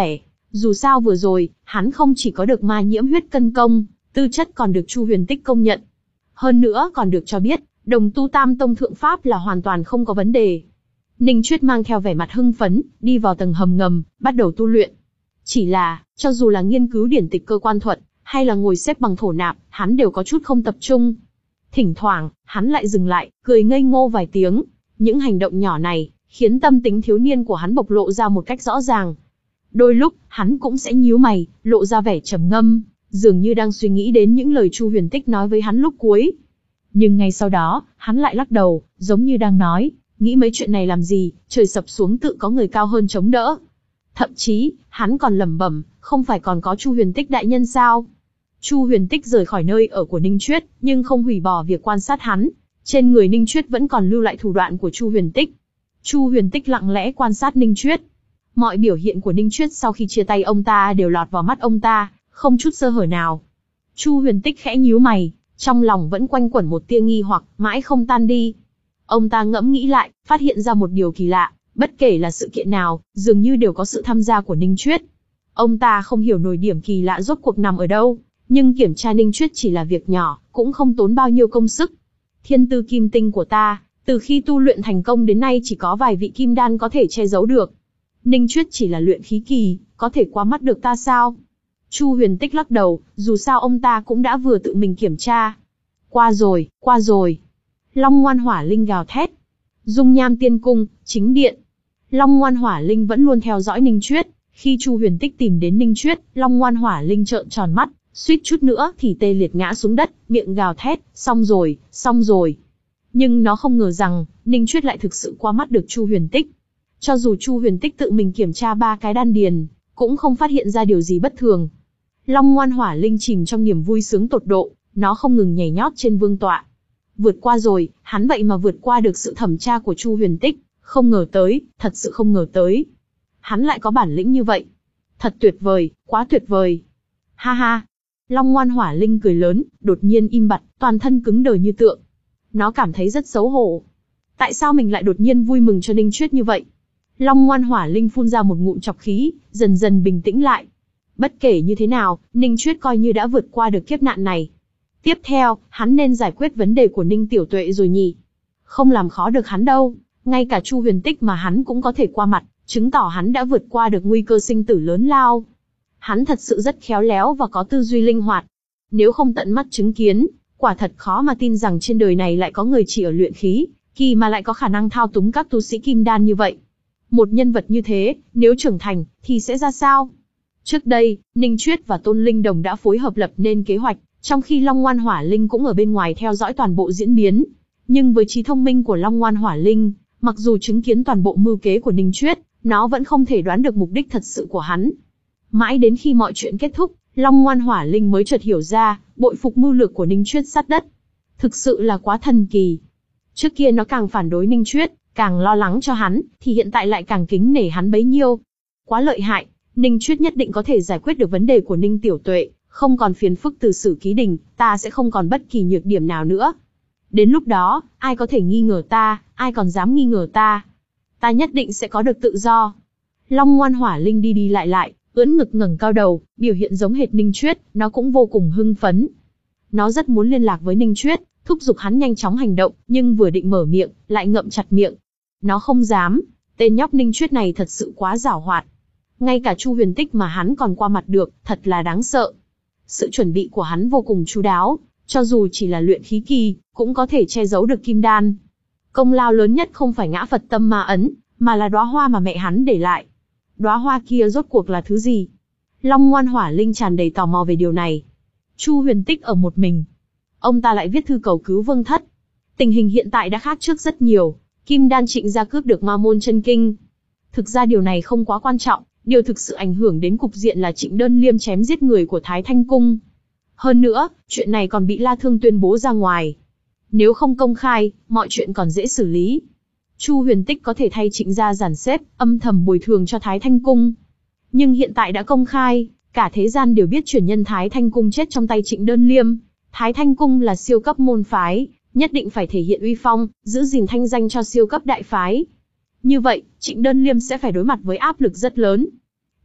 Dù sao vừa rồi, hắn không chỉ có được ma nhiễm huyết cân công, tư chất còn được Chu Huyền Tích công nhận. Hơn nữa còn được cho biết, đồng tu tam tông thượng pháp là hoàn toàn không có vấn đề. Ninh Chuyết mang theo vẻ mặt hưng phấn, đi vào tầng hầm ngầm, bắt đầu tu luyện. Chỉ là, cho dù là nghiên cứu điển tịch cơ quan thuật, hay là ngồi xếp bằng thổ nạp, hắn đều có chút không tập trung. Thỉnh thoảng, hắn lại dừng lại, cười ngây ngô vài tiếng. Những hành động nhỏ này, khiến tâm tính thiếu niên của hắn bộc lộ ra một cách rõ ràng. Đôi lúc, hắn cũng sẽ nhíu mày, lộ ra vẻ trầm ngâm, dường như đang suy nghĩ đến những lời Chu Huyền Tích nói với hắn lúc cuối. Nhưng ngay sau đó, hắn lại lắc đầu, giống như đang nói, nghĩ mấy chuyện này làm gì, trời sập xuống tự có người cao hơn chống đỡ. Thậm chí, hắn còn lẩm bẩm, không phải còn có Chu Huyền Tích đại nhân sao? Chu Huyền Tích rời khỏi nơi ở của Ninh Chuyết, nhưng không hủy bỏ việc quan sát hắn. Trên người Ninh Chuyết vẫn còn lưu lại thủ đoạn của Chu Huyền Tích. Chu Huyền Tích lặng lẽ quan sát Ninh Chuyết. Mọi biểu hiện của Ninh Chuyết sau khi chia tay ông ta đều lọt vào mắt ông ta, không chút sơ hở nào. Chu Huyền Tích khẽ nhíu mày, trong lòng vẫn quanh quẩn một tia nghi hoặc, mãi không tan đi. Ông ta ngẫm nghĩ lại, phát hiện ra một điều kỳ lạ, bất kể là sự kiện nào, dường như đều có sự tham gia của Ninh Chuyết. Ông ta không hiểu nổi điểm kỳ lạ rốt cuộc nằm ở đâu, nhưng kiểm tra Ninh Chuyết chỉ là việc nhỏ, cũng không tốn bao nhiêu công sức. Thiên tư kim tinh của ta, từ khi tu luyện thành công đến nay chỉ có vài vị kim đan có thể che giấu được. Ninh Chuyết chỉ là luyện khí kỳ, có thể qua mắt được ta sao? Chu Huyền Tích lắc đầu, dù sao ông ta cũng đã vừa tự mình kiểm tra. Qua rồi, qua rồi. Long Ngoan Hỏa Linh gào thét. Dung Nham Tiên Cung, chính điện. Long Ngoan Hỏa Linh vẫn luôn theo dõi Ninh Chuyết. Khi Chu Huyền Tích tìm đến Ninh Chuyết, Long Ngoan Hỏa Linh trợn tròn mắt, suýt chút nữa thì tê liệt ngã xuống đất, miệng gào thét, xong rồi, xong rồi. Nhưng nó không ngờ rằng, Ninh Chuyết lại thực sự qua mắt được Chu Huyền Tích. Cho dù Chu Huyền Tích tự mình kiểm tra ba cái đan điền, cũng không phát hiện ra điều gì bất thường. Long Ngoan Hỏa Linh chìm trong niềm vui sướng tột độ, nó không ngừng nhảy nhót trên vương tọa. Vượt qua rồi, hắn vậy mà vượt qua được sự thẩm tra của Chu Huyền Tích, không ngờ tới, thật sự không ngờ tới. Hắn lại có bản lĩnh như vậy. Thật tuyệt vời, quá tuyệt vời. Ha ha. Long Ngoan Hỏa Linh cười lớn, đột nhiên im bặt, toàn thân cứng đờ như tượng. Nó cảm thấy rất xấu hổ. Tại sao mình lại đột nhiên vui mừng cho Ninh Chuyết như vậy? Long Ngoan Hỏa Linh phun ra một ngụm trọc khí, dần dần bình tĩnh lại. Bất kể như thế nào, Ninh Chuyết coi như đã vượt qua được kiếp nạn này. Tiếp theo, hắn nên giải quyết vấn đề của Ninh Tiểu Tuệ rồi nhỉ? Không làm khó được hắn đâu, ngay cả Chu Huyền Tích mà hắn cũng có thể qua mặt, chứng tỏ hắn đã vượt qua được nguy cơ sinh tử lớn lao. Hắn thật sự rất khéo léo và có tư duy linh hoạt. Nếu không tận mắt chứng kiến, quả thật khó mà tin rằng trên đời này lại có người chỉ ở luyện khí kỳ mà lại có khả năng thao túng các tu sĩ kim đan như vậy. Một nhân vật như thế, nếu trưởng thành, thì sẽ ra sao? Trước đây, Ninh Chuyết và Tôn Linh Đồng đã phối hợp lập nên kế hoạch, trong khi Long Ngoan Hỏa Linh cũng ở bên ngoài theo dõi toàn bộ diễn biến. Nhưng với trí thông minh của Long Ngoan Hỏa Linh, mặc dù chứng kiến toàn bộ mưu kế của Ninh Chuyết, nó vẫn không thể đoán được mục đích thật sự của hắn. Mãi đến khi mọi chuyện kết thúc, Long Ngoan Hỏa Linh mới chợt hiểu ra, bội phục mưu lược của Ninh Chuyết sát đất. Thực sự là quá thần kỳ. Trước kia nó càng phản đối Ninh Chuyết, càng lo lắng cho hắn, thì hiện tại lại càng kính nể hắn bấy nhiêu. Quá lợi hại, Ninh Chuyết nhất định có thể giải quyết được vấn đề của Ninh Tiểu Tuệ, không còn phiền phức từ Sử Ký Đình, ta sẽ không còn bất kỳ nhược điểm nào nữa. Đến lúc đó, ai có thể nghi ngờ ta, ai còn dám nghi ngờ ta. Ta nhất định sẽ có được tự do. Long Ngoan Hỏa Linh đi đi lại lại, ưỡn ngực ngẩng cao đầu, biểu hiện giống hệt Ninh Chuyết, nó cũng vô cùng hưng phấn. Nó rất muốn liên lạc với Ninh Chuyết, thúc giục hắn nhanh chóng hành động, nhưng vừa định mở miệng, lại ngậm chặt miệng. Nó không dám, tên nhóc Ninh Chuyết này thật sự quá giảo hoạt. Ngay cả Chu Huyền Tích mà hắn còn qua mặt được, thật là đáng sợ. Sự chuẩn bị của hắn vô cùng chu đáo, cho dù chỉ là luyện khí kỳ, cũng có thể che giấu được kim đan. Công lao lớn nhất không phải ngã Phật tâm ma ấn, mà là đóa hoa mà mẹ hắn để lại. Đóa hoa kia rốt cuộc là thứ gì? Long Ngoan Hỏa Linh tràn đầy tò mò về điều này. Chu Huyền Tích ở một mình. Ông ta lại viết thư cầu cứu Vương Thất. Tình hình hiện tại đã khác trước rất nhiều. Kim đan Trịnh gia cướp được Ma Môn Chân Kinh. Thực ra điều này không quá quan trọng, điều thực sự ảnh hưởng đến cục diện là Trịnh Đơn Liêm chém giết người của Thái Thanh Cung. Hơn nữa, chuyện này còn bị La Thương tuyên bố ra ngoài. Nếu không công khai, mọi chuyện còn dễ xử lý. Chu Huyền Tích có thể thay Trịnh gia dàn xếp, âm thầm bồi thường cho Thái Thanh Cung. Nhưng hiện tại đã công khai, cả thế gian đều biết truyền nhân Thái Thanh Cung chết trong tay Trịnh Đơn Liêm. Thái Thanh Cung là siêu cấp môn phái, nhất định phải thể hiện uy phong, giữ gìn thanh danh cho siêu cấp đại phái. Như vậy, Trịnh Đơn Liêm sẽ phải đối mặt với áp lực rất lớn.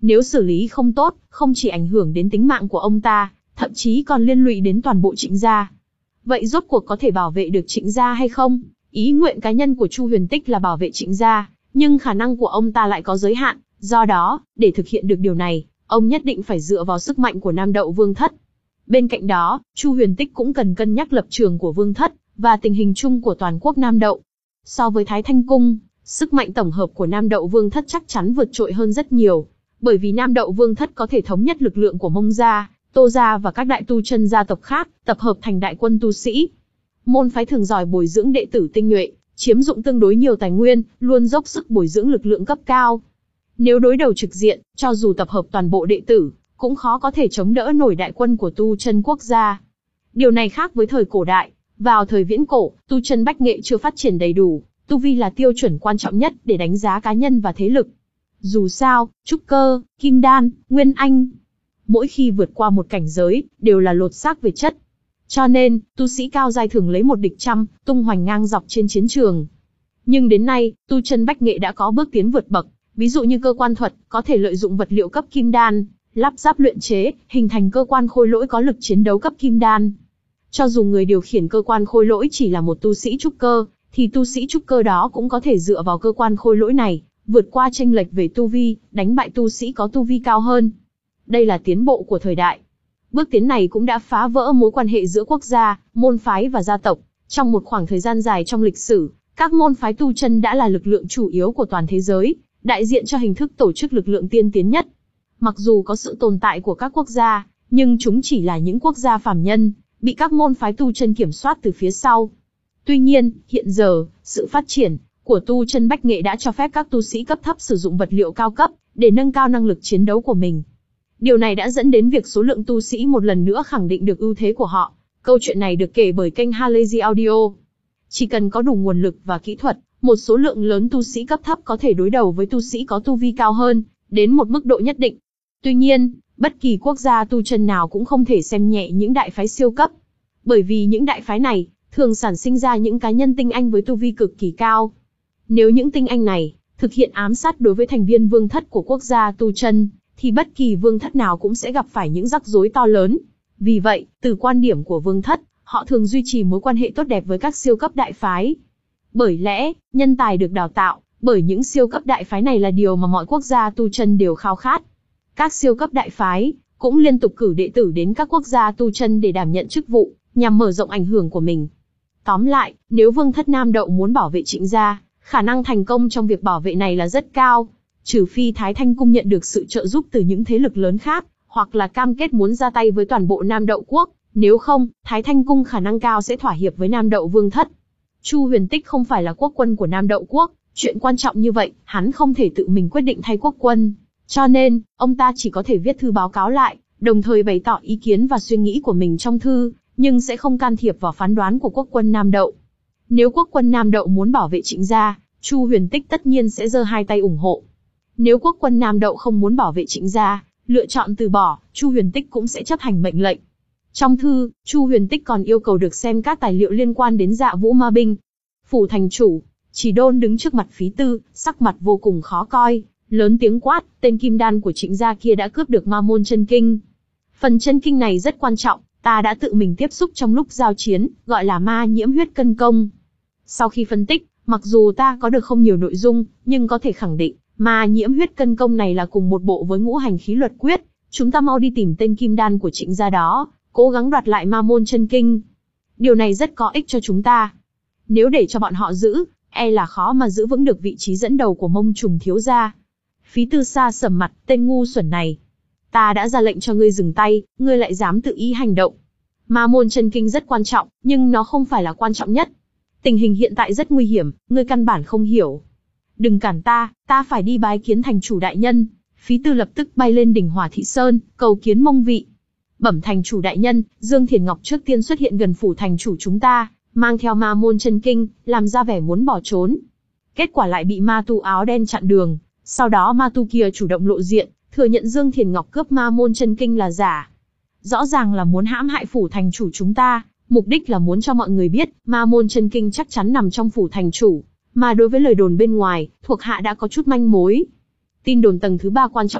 Nếu xử lý không tốt, không chỉ ảnh hưởng đến tính mạng của ông ta, thậm chí còn liên lụy đến toàn bộ Trịnh gia. Vậy rốt cuộc có thể bảo vệ được Trịnh gia hay không? Ý nguyện cá nhân của Chu Huyền Tích là bảo vệ Trịnh gia, nhưng khả năng của ông ta lại có giới hạn, do đó, để thực hiện được điều này, ông nhất định phải dựa vào sức mạnh của Nam Đậu Vương Thất. Bên cạnh đó, Chu Huyền Tích cũng cần cân nhắc lập trường của Vương Thất, và tình hình chung của toàn quốc Nam Đậu. So với Thái Thanh Cung, sức mạnh tổng hợp của Nam Đậu Vương Thất chắc chắn vượt trội hơn rất nhiều, bởi vì Nam Đậu Vương Thất có thể thống nhất lực lượng của Mông gia, Tô gia và các đại tu chân gia tộc khác, tập hợp thành đại quân tu sĩ. Môn phái thường giỏi bồi dưỡng đệ tử tinh nhuệ, chiếm dụng tương đối nhiều tài nguyên, luôn dốc sức bồi dưỡng lực lượng cấp cao. Nếu đối đầu trực diện, cho dù tập hợp toàn bộ đệ tử, cũng khó có thể chống đỡ nổi đại quân của tu chân quốc gia. Điều này khác với thời cổ đại. Vào thời viễn cổ, tu chân bách nghệ chưa phát triển đầy đủ, tu vi là tiêu chuẩn quan trọng nhất để đánh giá cá nhân và thế lực. Dù sao, trúc cơ, kim đan, nguyên anh, mỗi khi vượt qua một cảnh giới, đều là lột xác về chất. Cho nên, tu sĩ cao giai thường lấy một địch trăm, tung hoành ngang dọc trên chiến trường. Nhưng đến nay, tu chân bách nghệ đã có bước tiến vượt bậc, ví dụ như cơ quan thuật, có thể lợi dụng vật liệu cấp kim đan, lắp ráp luyện chế, hình thành cơ quan khôi lỗi có lực chiến đấu cấp kim đan. Cho dù người điều khiển cơ quan khôi lỗi chỉ là một tu sĩ trúc cơ, thì tu sĩ trúc cơ đó cũng có thể dựa vào cơ quan khôi lỗi này, vượt qua chênh lệch về tu vi, đánh bại tu sĩ có tu vi cao hơn. Đây là tiến bộ của thời đại. Bước tiến này cũng đã phá vỡ mối quan hệ giữa quốc gia, môn phái và gia tộc. Trong một khoảng thời gian dài trong lịch sử, các môn phái tu chân đã là lực lượng chủ yếu của toàn thế giới, đại diện cho hình thức tổ chức lực lượng tiên tiến nhất. Mặc dù có sự tồn tại của các quốc gia, nhưng chúng chỉ là những quốc gia phàm nhân, bị các môn phái tu chân kiểm soát từ phía sau. Tuy nhiên, hiện giờ, sự phát triển của tu chân bách nghệ đã cho phép các tu sĩ cấp thấp sử dụng vật liệu cao cấp để nâng cao năng lực chiến đấu của mình. Điều này đã dẫn đến việc số lượng tu sĩ một lần nữa khẳng định được ưu thế của họ. Câu chuyện này được kể bởi kênh Halazy Audio. Chỉ cần có đủ nguồn lực và kỹ thuật, một số lượng lớn tu sĩ cấp thấp có thể đối đầu với tu sĩ có tu vi cao hơn, đến một mức độ nhất định. Tuy nhiên, bất kỳ quốc gia tu chân nào cũng không thể xem nhẹ những đại phái siêu cấp. Bởi vì những đại phái này, thường sản sinh ra những cá nhân tinh anh với tu vi cực kỳ cao. Nếu những tinh anh này, thực hiện ám sát đối với thành viên vương thất của quốc gia tu chân, thì bất kỳ vương thất nào cũng sẽ gặp phải những rắc rối to lớn. Vì vậy, từ quan điểm của vương thất, họ thường duy trì mối quan hệ tốt đẹp với các siêu cấp đại phái. Bởi lẽ, nhân tài được đào tạo bởi những siêu cấp đại phái này là điều mà mọi quốc gia tu chân đều khao khát. Các siêu cấp đại phái cũng liên tục cử đệ tử đến các quốc gia tu chân để đảm nhận chức vụ, nhằm mở rộng ảnh hưởng của mình. Tóm lại, nếu vương thất Nam Đậu muốn bảo vệ Trịnh gia, khả năng thành công trong việc bảo vệ này là rất cao. Trừ phi Thái Thanh Cung nhận được sự trợ giúp từ những thế lực lớn khác, hoặc là cam kết muốn ra tay với toàn bộ Nam Đậu quốc, nếu không, Thái Thanh Cung khả năng cao sẽ thỏa hiệp với Nam Đậu Vương Thất. Chu Huyền Tích không phải là quốc quân của Nam Đậu quốc, chuyện quan trọng như vậy, hắn không thể tự mình quyết định thay quốc quân. Cho nên, ông ta chỉ có thể viết thư báo cáo lại, đồng thời bày tỏ ý kiến và suy nghĩ của mình trong thư, nhưng sẽ không can thiệp vào phán đoán của quốc quân Nam Đậu. Nếu quốc quân Nam Đậu muốn bảo vệ Trịnh gia, Chu Huyền Tích tất nhiên sẽ giơ hai tay ủng hộ. Nếu quốc quân Nam Đậu không muốn bảo vệ Trịnh gia, lựa chọn từ bỏ, Chu Huyền Tích cũng sẽ chấp hành mệnh lệnh. Trong thư, Chu Huyền Tích còn yêu cầu được xem các tài liệu liên quan đến Dạ Vũ Ma binh. Phủ thành chủ, Chỉ Đôn đứng trước mặt Phí Tư, sắc mặt vô cùng khó coi, lớn tiếng quát, tên kim đan của Trịnh gia kia đã cướp được Ma môn chân kinh. Phần chân kinh này rất quan trọng, ta đã tự mình tiếp xúc trong lúc giao chiến, gọi là ma nhiễm huyết cân công. Sau khi phân tích, mặc dù ta có được không nhiều nội dung, nhưng có thể khẳng định, ma nhiễm huyết cân công này là cùng một bộ với ngũ hành khí luật quyết. Chúng ta mau đi tìm tên kim đan của Trịnh gia đó, cố gắng đoạt lại ma môn chân kinh. Điều này rất có ích cho chúng ta. Nếu để cho bọn họ giữ, e là khó mà giữ vững được vị trí dẫn đầu của Mông Trùng thiếu gia. Phí Tư Sa sầm mặt, tên ngu xuẩn này. Ta đã ra lệnh cho ngươi dừng tay, ngươi lại dám tự ý hành động. Ma môn chân kinh rất quan trọng, nhưng nó không phải là quan trọng nhất. Tình hình hiện tại rất nguy hiểm, ngươi căn bản không hiểu. Đừng cản ta, ta phải đi bái kiến thành chủ đại nhân. Phí Tư lập tức bay lên đỉnh Hỏa Thị Sơn, cầu kiến Mông vị. Bẩm thành chủ đại nhân, Dương Thiền Ngọc trước tiên xuất hiện gần phủ thành chủ chúng ta, mang theo ma môn chân kinh, làm ra vẻ muốn bỏ trốn. Kết quả lại bị ma tu áo đen chặn đường, sau đó ma tu kia chủ động lộ diện, thừa nhận Dương Thiền Ngọc cướp ma môn chân kinh là giả. Rõ ràng là muốn hãm hại phủ thành chủ chúng ta, mục đích là muốn cho mọi người biết, ma môn chân kinh chắc chắn nằm trong phủ thành chủ, mà đối với lời đồn bên ngoài, thuộc hạ đã có chút manh mối. Tin đồn tầng thứ ba quan trọng nhất,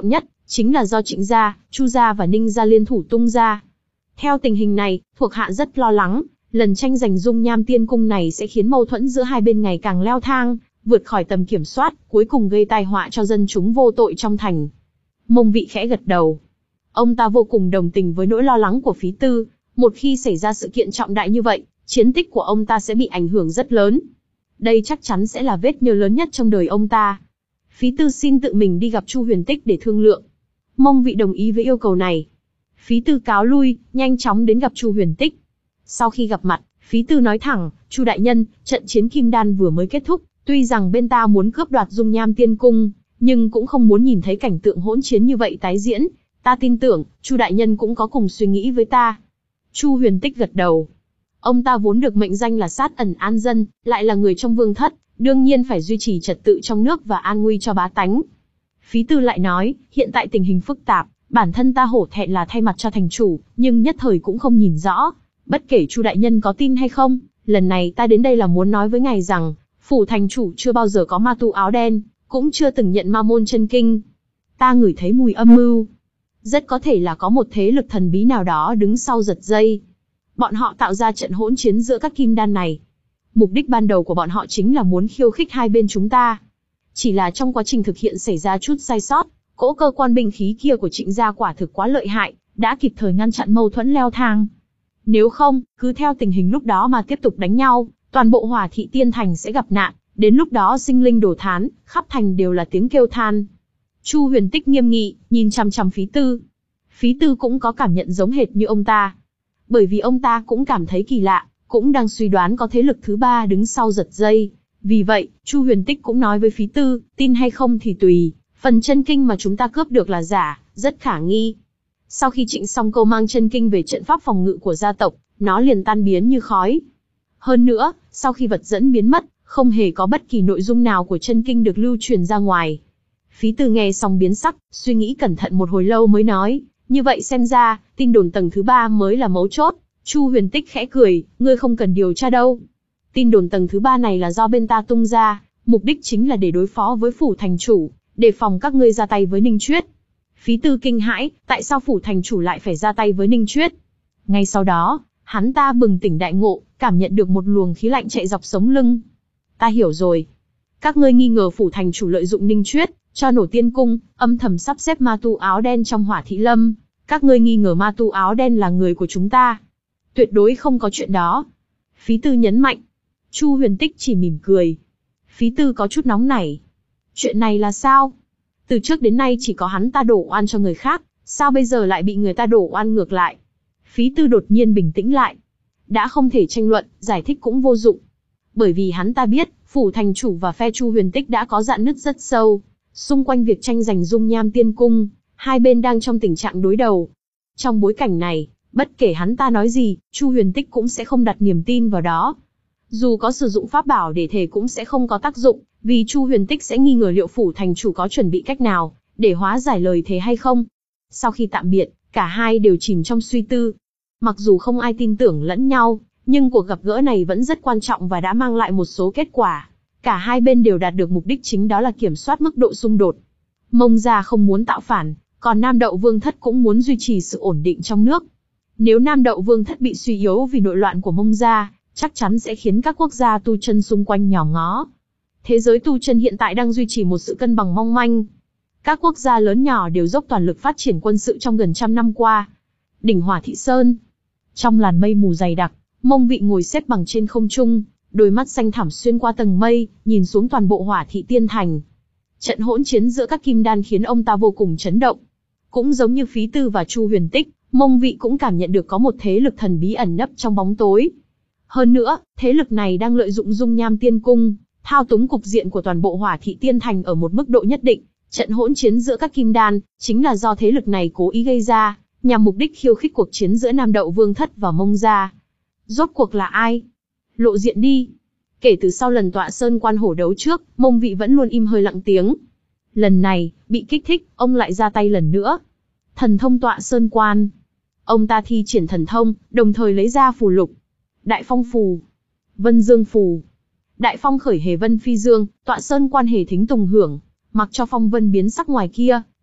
chính là do Trịnh gia, Chu gia và Ninh gia liên thủ tung ra. Theo tình hình này, thuộc hạ rất lo lắng, lần tranh giành dung nham tiên cung này sẽ khiến mâu thuẫn giữa hai bên ngày càng leo thang, vượt khỏi tầm kiểm soát, cuối cùng gây tai họa cho dân chúng vô tội trong thành. Mông Vị khẽ gật đầu. Ông ta vô cùng đồng tình với nỗi lo lắng của Phí Tư, một khi xảy ra sự kiện trọng đại như vậy, chiến tích của ông ta sẽ bị ảnh hưởng rất lớn. Đây chắc chắn sẽ là vết nhơ lớn nhất trong đời ông ta. Phí Tư xin tự mình đi gặp Chu Huyền Tích để thương lượng. Mông Vị đồng ý với yêu cầu này. Phí Tư cáo lui, nhanh chóng đến gặp Chu Huyền Tích. Sau khi gặp mặt, Phí Tư nói thẳng, Chu đại nhân, trận chiến Kim Đan vừa mới kết thúc, tuy rằng bên ta muốn cướp đoạt dung nham tiên cung, nhưng cũng không muốn nhìn thấy cảnh tượng hỗn chiến như vậy tái diễn. Ta tin tưởng, Chu đại nhân cũng có cùng suy nghĩ với ta. Chu Huyền Tích gật đầu. Ông ta vốn được mệnh danh là sát ẩn an dân, lại là người trong vương thất, đương nhiên phải duy trì trật tự trong nước và an nguy cho bá tánh. Phí Tư lại nói, hiện tại tình hình phức tạp, bản thân ta hổ thẹn là thay mặt cho thành chủ, nhưng nhất thời cũng không nhìn rõ. Bất kể Chu đại nhân có tin hay không, lần này ta đến đây là muốn nói với ngài rằng, phủ thành chủ chưa bao giờ có ma tu áo đen, cũng chưa từng nhận ma môn chân kinh. Ta ngửi thấy mùi âm mưu. Rất có thể là có một thế lực thần bí nào đó đứng sau giật dây. Bọn họ tạo ra trận hỗn chiến giữa các kim đan này. Mục đích ban đầu của bọn họ chính là muốn khiêu khích hai bên chúng ta. Chỉ là trong quá trình thực hiện xảy ra chút sai sót, cỗ cơ quan binh khí kia của Trịnh gia quả thực quá lợi hại, đã kịp thời ngăn chặn mâu thuẫn leo thang. Nếu không, cứ theo tình hình lúc đó mà tiếp tục đánh nhau, toàn bộ Hỏa Thị Tiên Thành sẽ gặp nạn, đến lúc đó sinh linh đổ thán, khắp thành đều là tiếng kêu than. Chu Huyền Tích nghiêm nghị, nhìn chằm chằm Phí Tư. Phí Tư cũng có cảm nhận giống hệt như ông ta. Bởi vì ông ta cũng cảm thấy kỳ lạ, cũng đang suy đoán có thế lực thứ ba đứng sau giật dây. Vì vậy, Chu Huyền Tích cũng nói với Phí Tư, tin hay không thì tùy, phần chân kinh mà chúng ta cướp được là giả, rất khả nghi. Sau khi Trịnh Song Câu mang chân kinh về trận pháp phòng ngự của gia tộc, nó liền tan biến như khói. Hơn nữa, sau khi vật dẫn biến mất, không hề có bất kỳ nội dung nào của chân kinh được lưu truyền ra ngoài. Phí Tư nghe xong biến sắc, suy nghĩ cẩn thận một hồi lâu mới nói, như vậy xem ra, tin đồn tầng thứ ba mới là mấu chốt. Chu Huyền Tích khẽ cười, ngươi không cần điều tra đâu. Tin đồn tầng thứ ba này là do bên ta tung ra, mục đích chính là để đối phó với phủ thành chủ, đề phòng các ngươi ra tay với Ninh Chuyết. Phí Tư kinh hãi, tại sao phủ thành chủ lại phải ra tay với Ninh Chuyết? Ngay sau đó, hắn ta bừng tỉnh đại ngộ, cảm nhận được một luồng khí lạnh chạy dọc sống lưng. Ta hiểu rồi. Các ngươi nghi ngờ phủ thành chủ lợi dụng Ninh Chuyết, cho nổ tiên cung, âm thầm sắp xếp ma tu áo đen trong Hỏa Thị Lâm. Các ngươi nghi ngờ ma tu áo đen là người của chúng ta. Tuyệt đối không có chuyện đó. Phí Tư nhấn mạnh. Chu Huyền Tích chỉ mỉm cười. Phí Tư có chút nóng nảy. Chuyện này là sao? Từ trước đến nay chỉ có hắn ta đổ oan cho người khác, sao bây giờ lại bị người ta đổ oan ngược lại? Phí Tư đột nhiên bình tĩnh lại. Đã không thể tranh luận, giải thích cũng vô dụng. Bởi vì hắn ta biết, phủ thành chủ và phe Chu Huyền Tích đã có rạn nứt rất sâu. Xung quanh việc tranh giành dung nham tiên cung, hai bên đang trong tình trạng đối đầu. Trong bối cảnh này, bất kể hắn ta nói gì, Chu Huyền Tích cũng sẽ không đặt niềm tin vào đó. Dù có sử dụng pháp bảo để thể cũng sẽ không có tác dụng, vì Chu Huyền Tích sẽ nghi ngờ liệu phủ thành chủ có chuẩn bị cách nào để hóa giải lời thề hay không. Sau khi tạm biệt, cả hai đều chìm trong suy tư. Mặc dù không ai tin tưởng lẫn nhau, nhưng cuộc gặp gỡ này vẫn rất quan trọng và đã mang lại một số kết quả. Cả hai bên đều đạt được mục đích chính, đó là kiểm soát mức độ xung đột. Mông gia không muốn tạo phản, còn Nam Đậu Vương thất cũng muốn duy trì sự ổn định trong nước. Nếu Nam Đậu Vương thất bị suy yếu vì nội loạn của Mông gia, chắc chắn sẽ khiến các quốc gia tu chân xung quanh nhòm ngó. Thế giới tu chân hiện tại đang duy trì một sự cân bằng mong manh. Các quốc gia lớn nhỏ đều dốc toàn lực phát triển quân sự trong gần trăm năm qua. Đỉnh Hỏa Thị Sơn. Trong làn mây mù dày đặc, Mông Vị ngồi xếp bằng trên không trung, đôi mắt xanh thẳm xuyên qua tầng mây, nhìn xuống toàn bộ Hỏa Thị Tiên Thành. Trận hỗn chiến giữa các kim đan khiến ông ta vô cùng chấn động. Cũng giống như Phí Tư và Chu Huyền Tích, Mông Vị cũng cảm nhận được có một thế lực thần bí ẩn nấp trong bóng tối. Hơn nữa, thế lực này đang lợi dụng dung nham tiên cung, thao túng cục diện của toàn bộ Hỏa Thị Tiên Thành ở một mức độ nhất định. Trận hỗn chiến giữa các kim đan chính là do thế lực này cố ý gây ra, nhằm mục đích khiêu khích cuộc chiến giữa Nam Đậu Vương thất và Mông gia. Rốt cuộc là ai? Lộ diện đi. Kể từ sau lần Tọa Sơn Quan hổ đấu trước, Mông Vị vẫn luôn im hơi lặng tiếng. Lần này, bị kích thích, ông lại ra tay lần nữa. Thần thông Tọa Sơn Quan. Ông ta thi triển thần thông, đồng thời lấy ra phù lục. Đại Phong phù, Vân Dương phù. Đại Phong khởi hề vân phi dương, Tọa Sơn Quan hề thính tùng hưởng, mặc cho phong vân biến sắc ngoài kia,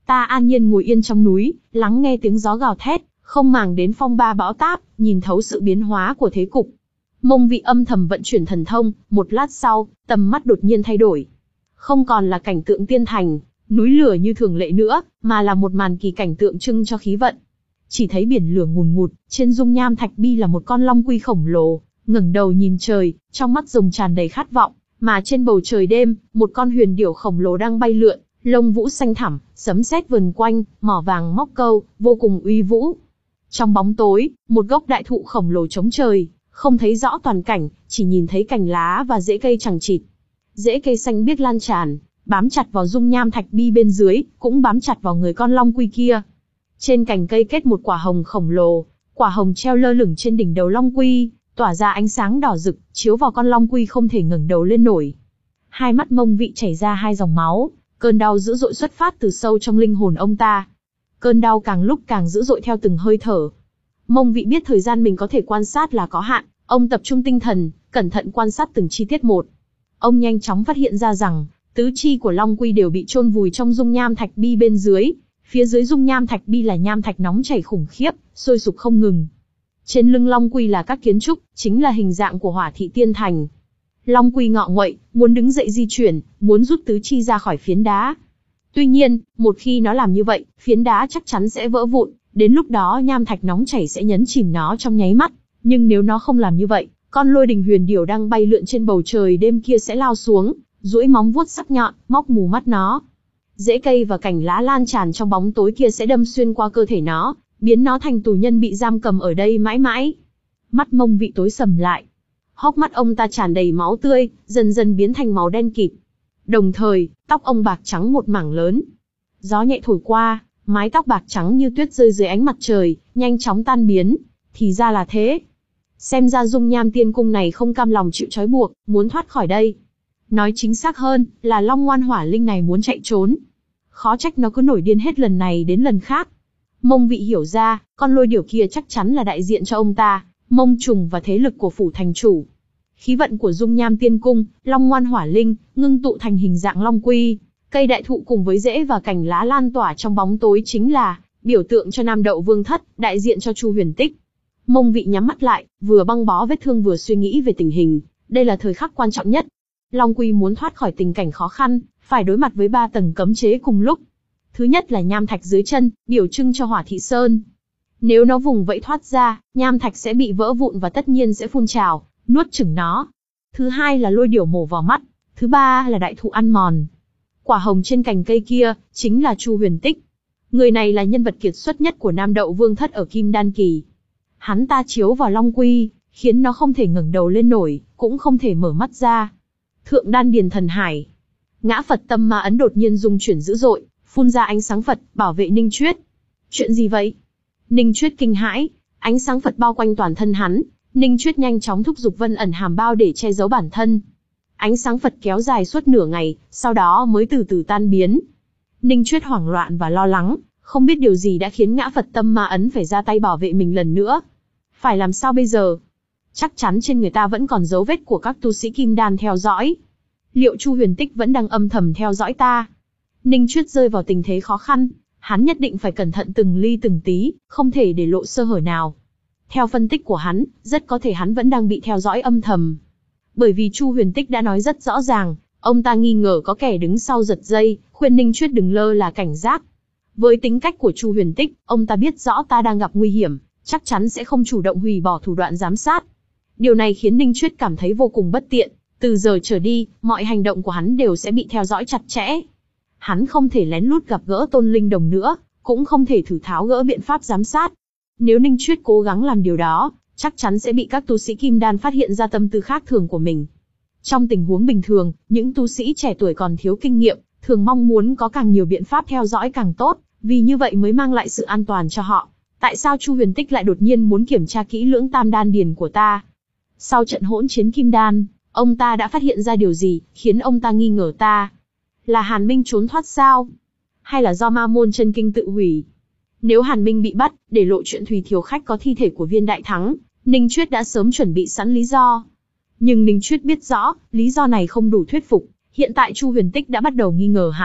Ta an nhiên ngồi yên trong núi, lắng nghe tiếng gió gào thét, không màng đến phong ba bão táp, nhìn thấu sự biến hóa của thế cục. Mông Vị âm thầm vận chuyển thần thông, một lát sau, tầm mắt đột nhiên thay đổi. Không còn là cảnh tượng tiên thành, núi lửa như thường lệ nữa, mà là một màn kỳ cảnh tượng trưng cho khí vận. Chỉ thấy biển lửa ngùn ngụt, trên dung nham thạch bi là một con long quy khổng lồ, ngẩng đầu nhìn trời, trong mắt rồng tràn đầy khát vọng, mà trên bầu trời đêm, một con huyền điểu khổng lồ đang bay lượn, lông vũ xanh thẳm, sấm sét vần quanh, mỏ vàng móc câu, vô cùng uy vũ. Trong bóng tối, một gốc đại thụ khổng lồ chống trời, không thấy rõ toàn cảnh, chỉ nhìn thấy cành lá và rễ cây chằng chịt. Rễ cây xanh biếc lan tràn, bám chặt vào dung nham thạch bi bên dưới, cũng bám chặt vào người con long quy kia. Trên cành cây kết một quả hồng khổng lồ, quả hồng treo lơ lửng trên đỉnh đầu long quy, tỏa ra ánh sáng đỏ rực, chiếu vào con long quy không thể ngẩng đầu lên nổi. Hai mắt Mông Vị chảy ra hai dòng máu, cơn đau dữ dội xuất phát từ sâu trong linh hồn ông ta. Cơn đau càng lúc càng dữ dội theo từng hơi thở. Mông Vị biết thời gian mình có thể quan sát là có hạn, ông tập trung tinh thần, cẩn thận quan sát từng chi tiết một. Ông nhanh chóng phát hiện ra rằng, tứ chi của long quy đều bị chôn vùi trong dung nham thạch bi bên dưới. Phía dưới dung nham thạch bi là nham thạch nóng chảy khủng khiếp, sôi sục không ngừng. Trên lưng long quy là các kiến trúc, chính là hình dạng của Hỏa Thị Tiên Thành. Long quy ngọ nguậy, muốn đứng dậy di chuyển, muốn rút tứ chi ra khỏi phiến đá. Tuy nhiên, một khi nó làm như vậy, phiến đá chắc chắn sẽ vỡ vụn, đến lúc đó nham thạch nóng chảy sẽ nhấn chìm nó trong nháy mắt. Nhưng nếu nó không làm như vậy, con lôi đình huyền điểu đang bay lượn trên bầu trời đêm kia sẽ lao xuống, duỗi móng vuốt sắc nhọn, móc mù mắt nó. Rễ cây và cành lá lan tràn trong bóng tối kia sẽ đâm xuyên qua cơ thể nó, biến nó thành tù nhân bị giam cầm ở đây mãi mãi. Mắt Mông Vị tối sầm lại. Hốc mắt ông ta tràn đầy máu tươi, dần dần biến thành màu đen kịt. Đồng thời, tóc ông bạc trắng một mảng lớn. Gió nhẹ thổi qua, mái tóc bạc trắng như tuyết rơi dưới ánh mặt trời, nhanh chóng tan biến. Thì ra là thế. Xem ra dung nham tiên cung này không cam lòng chịu trói buộc, muốn thoát khỏi đây. Nói chính xác hơn, là Long Ngoan Hỏa Linh này muốn chạy trốn. Khó trách nó cứ nổi điên hết lần này đến lần khác. Mông Vị hiểu ra, con lôi điểu kia chắc chắn là đại diện cho ông ta, Mông Trùng và thế lực của phủ thành chủ. Khí vận của dung nham tiên cung, Long Ngoan Hỏa Linh, ngưng tụ thành hình dạng long quy. Cây đại thụ cùng với rễ và cành lá lan tỏa trong bóng tối chính là biểu tượng cho Nam Đậu Vương Thất, đại diện cho Chu Huyền Tích. Mông Vị nhắm mắt lại, vừa băng bó vết thương vừa suy nghĩ về tình hình. Đây là thời khắc quan trọng nhất. Long quy muốn thoát khỏi tình cảnh khó khăn, phải đối mặt với ba tầng cấm chế cùng lúc. Thứ nhất là nham thạch dưới chân, biểu trưng cho Hỏa Thị Sơn. Nếu nó vùng vẫy thoát ra, nham thạch sẽ bị vỡ vụn và tất nhiên sẽ phun trào, nuốt chửng nó. Thứ hai là lôi điểu mổ vào mắt. Thứ ba là đại thụ ăn mòn. Quả hồng trên cành cây kia, chính là Chu Huyền Tích. Người này là nhân vật kiệt xuất nhất của Nam Đậu Vương Thất ở Kim Đan Kỳ. Hắn ta chiếu vào long quy, khiến nó không thể ngẩng đầu lên nổi, cũng không thể mở mắt ra. Thượng Đan Điền Thần Hải. Ngã Phật Tâm Ma Ấn đột nhiên rung chuyển dữ dội, phun ra ánh sáng Phật, bảo vệ Ninh Chuyết. Chuyện gì vậy? Ninh Chuyết kinh hãi, ánh sáng Phật bao quanh toàn thân hắn. Ninh Chuyết nhanh chóng thúc giục Vân Ẩn Hàm Bao để che giấu bản thân. Ánh sáng Phật kéo dài suốt nửa ngày, sau đó mới từ từ tan biến. Ninh Chuyết hoảng loạn và lo lắng, không biết điều gì đã khiến Ngã Phật Tâm Ma Ấn phải ra tay bảo vệ mình lần nữa. Phải làm sao bây giờ? Chắc chắn trên người ta vẫn còn dấu vết của các tu sĩ Kim Đan theo dõi. Liệu Chu Huyền Tích vẫn đang âm thầm theo dõi ta? Ninh Chuyết rơi vào tình thế khó khăn, hắn nhất định phải cẩn thận từng ly từng tí, không thể để lộ sơ hở nào. Theo phân tích của hắn, rất có thể hắn vẫn đang bị theo dõi âm thầm. Bởi vì Chu Huyền Tích đã nói rất rõ ràng, ông ta nghi ngờ có kẻ đứng sau giật dây, khuyên Ninh Chuyết đừng lơ là cảnh giác. Với tính cách của Chu Huyền Tích, ông ta biết rõ ta đang gặp nguy hiểm, chắc chắn sẽ không chủ động hủy bỏ thủ đoạn giám sát. Điều này khiến Ninh Chuyết cảm thấy vô cùng bất tiện, từ giờ trở đi, mọi hành động của hắn đều sẽ bị theo dõi chặt chẽ. Hắn không thể lén lút gặp gỡ Tôn Linh Đồng nữa, cũng không thể thử tháo gỡ biện pháp giám sát. Nếu Ninh Chuyết cố gắng làm điều đó, chắc chắn sẽ bị các tu sĩ Kim Đan phát hiện ra tâm tư khác thường của mình. Trong tình huống bình thường, những tu sĩ trẻ tuổi còn thiếu kinh nghiệm, thường mong muốn có càng nhiều biện pháp theo dõi càng tốt, vì như vậy mới mang lại sự an toàn cho họ. Tại sao Chu Huyền Tích lại đột nhiên muốn kiểm tra kỹ lưỡng tam đan điền của ta? Sau trận hỗn chiến Kim Đan, ông ta đã phát hiện ra điều gì, khiến ông ta nghi ngờ ta? Là Hàn Minh trốn thoát sao? Hay là do Ma Môn Chân Kinh tự hủy? Nếu Hàn Minh bị bắt, để lộ chuyện Thùy Thiều Khách có thi thể của Viên Đại Thắng, Ninh Chuyết đã sớm chuẩn bị sẵn lý do. Nhưng Ninh Chuyết biết rõ, lý do này không đủ thuyết phục. Hiện tại Chu Huyền Tích đã bắt đầu nghi ngờ hắn,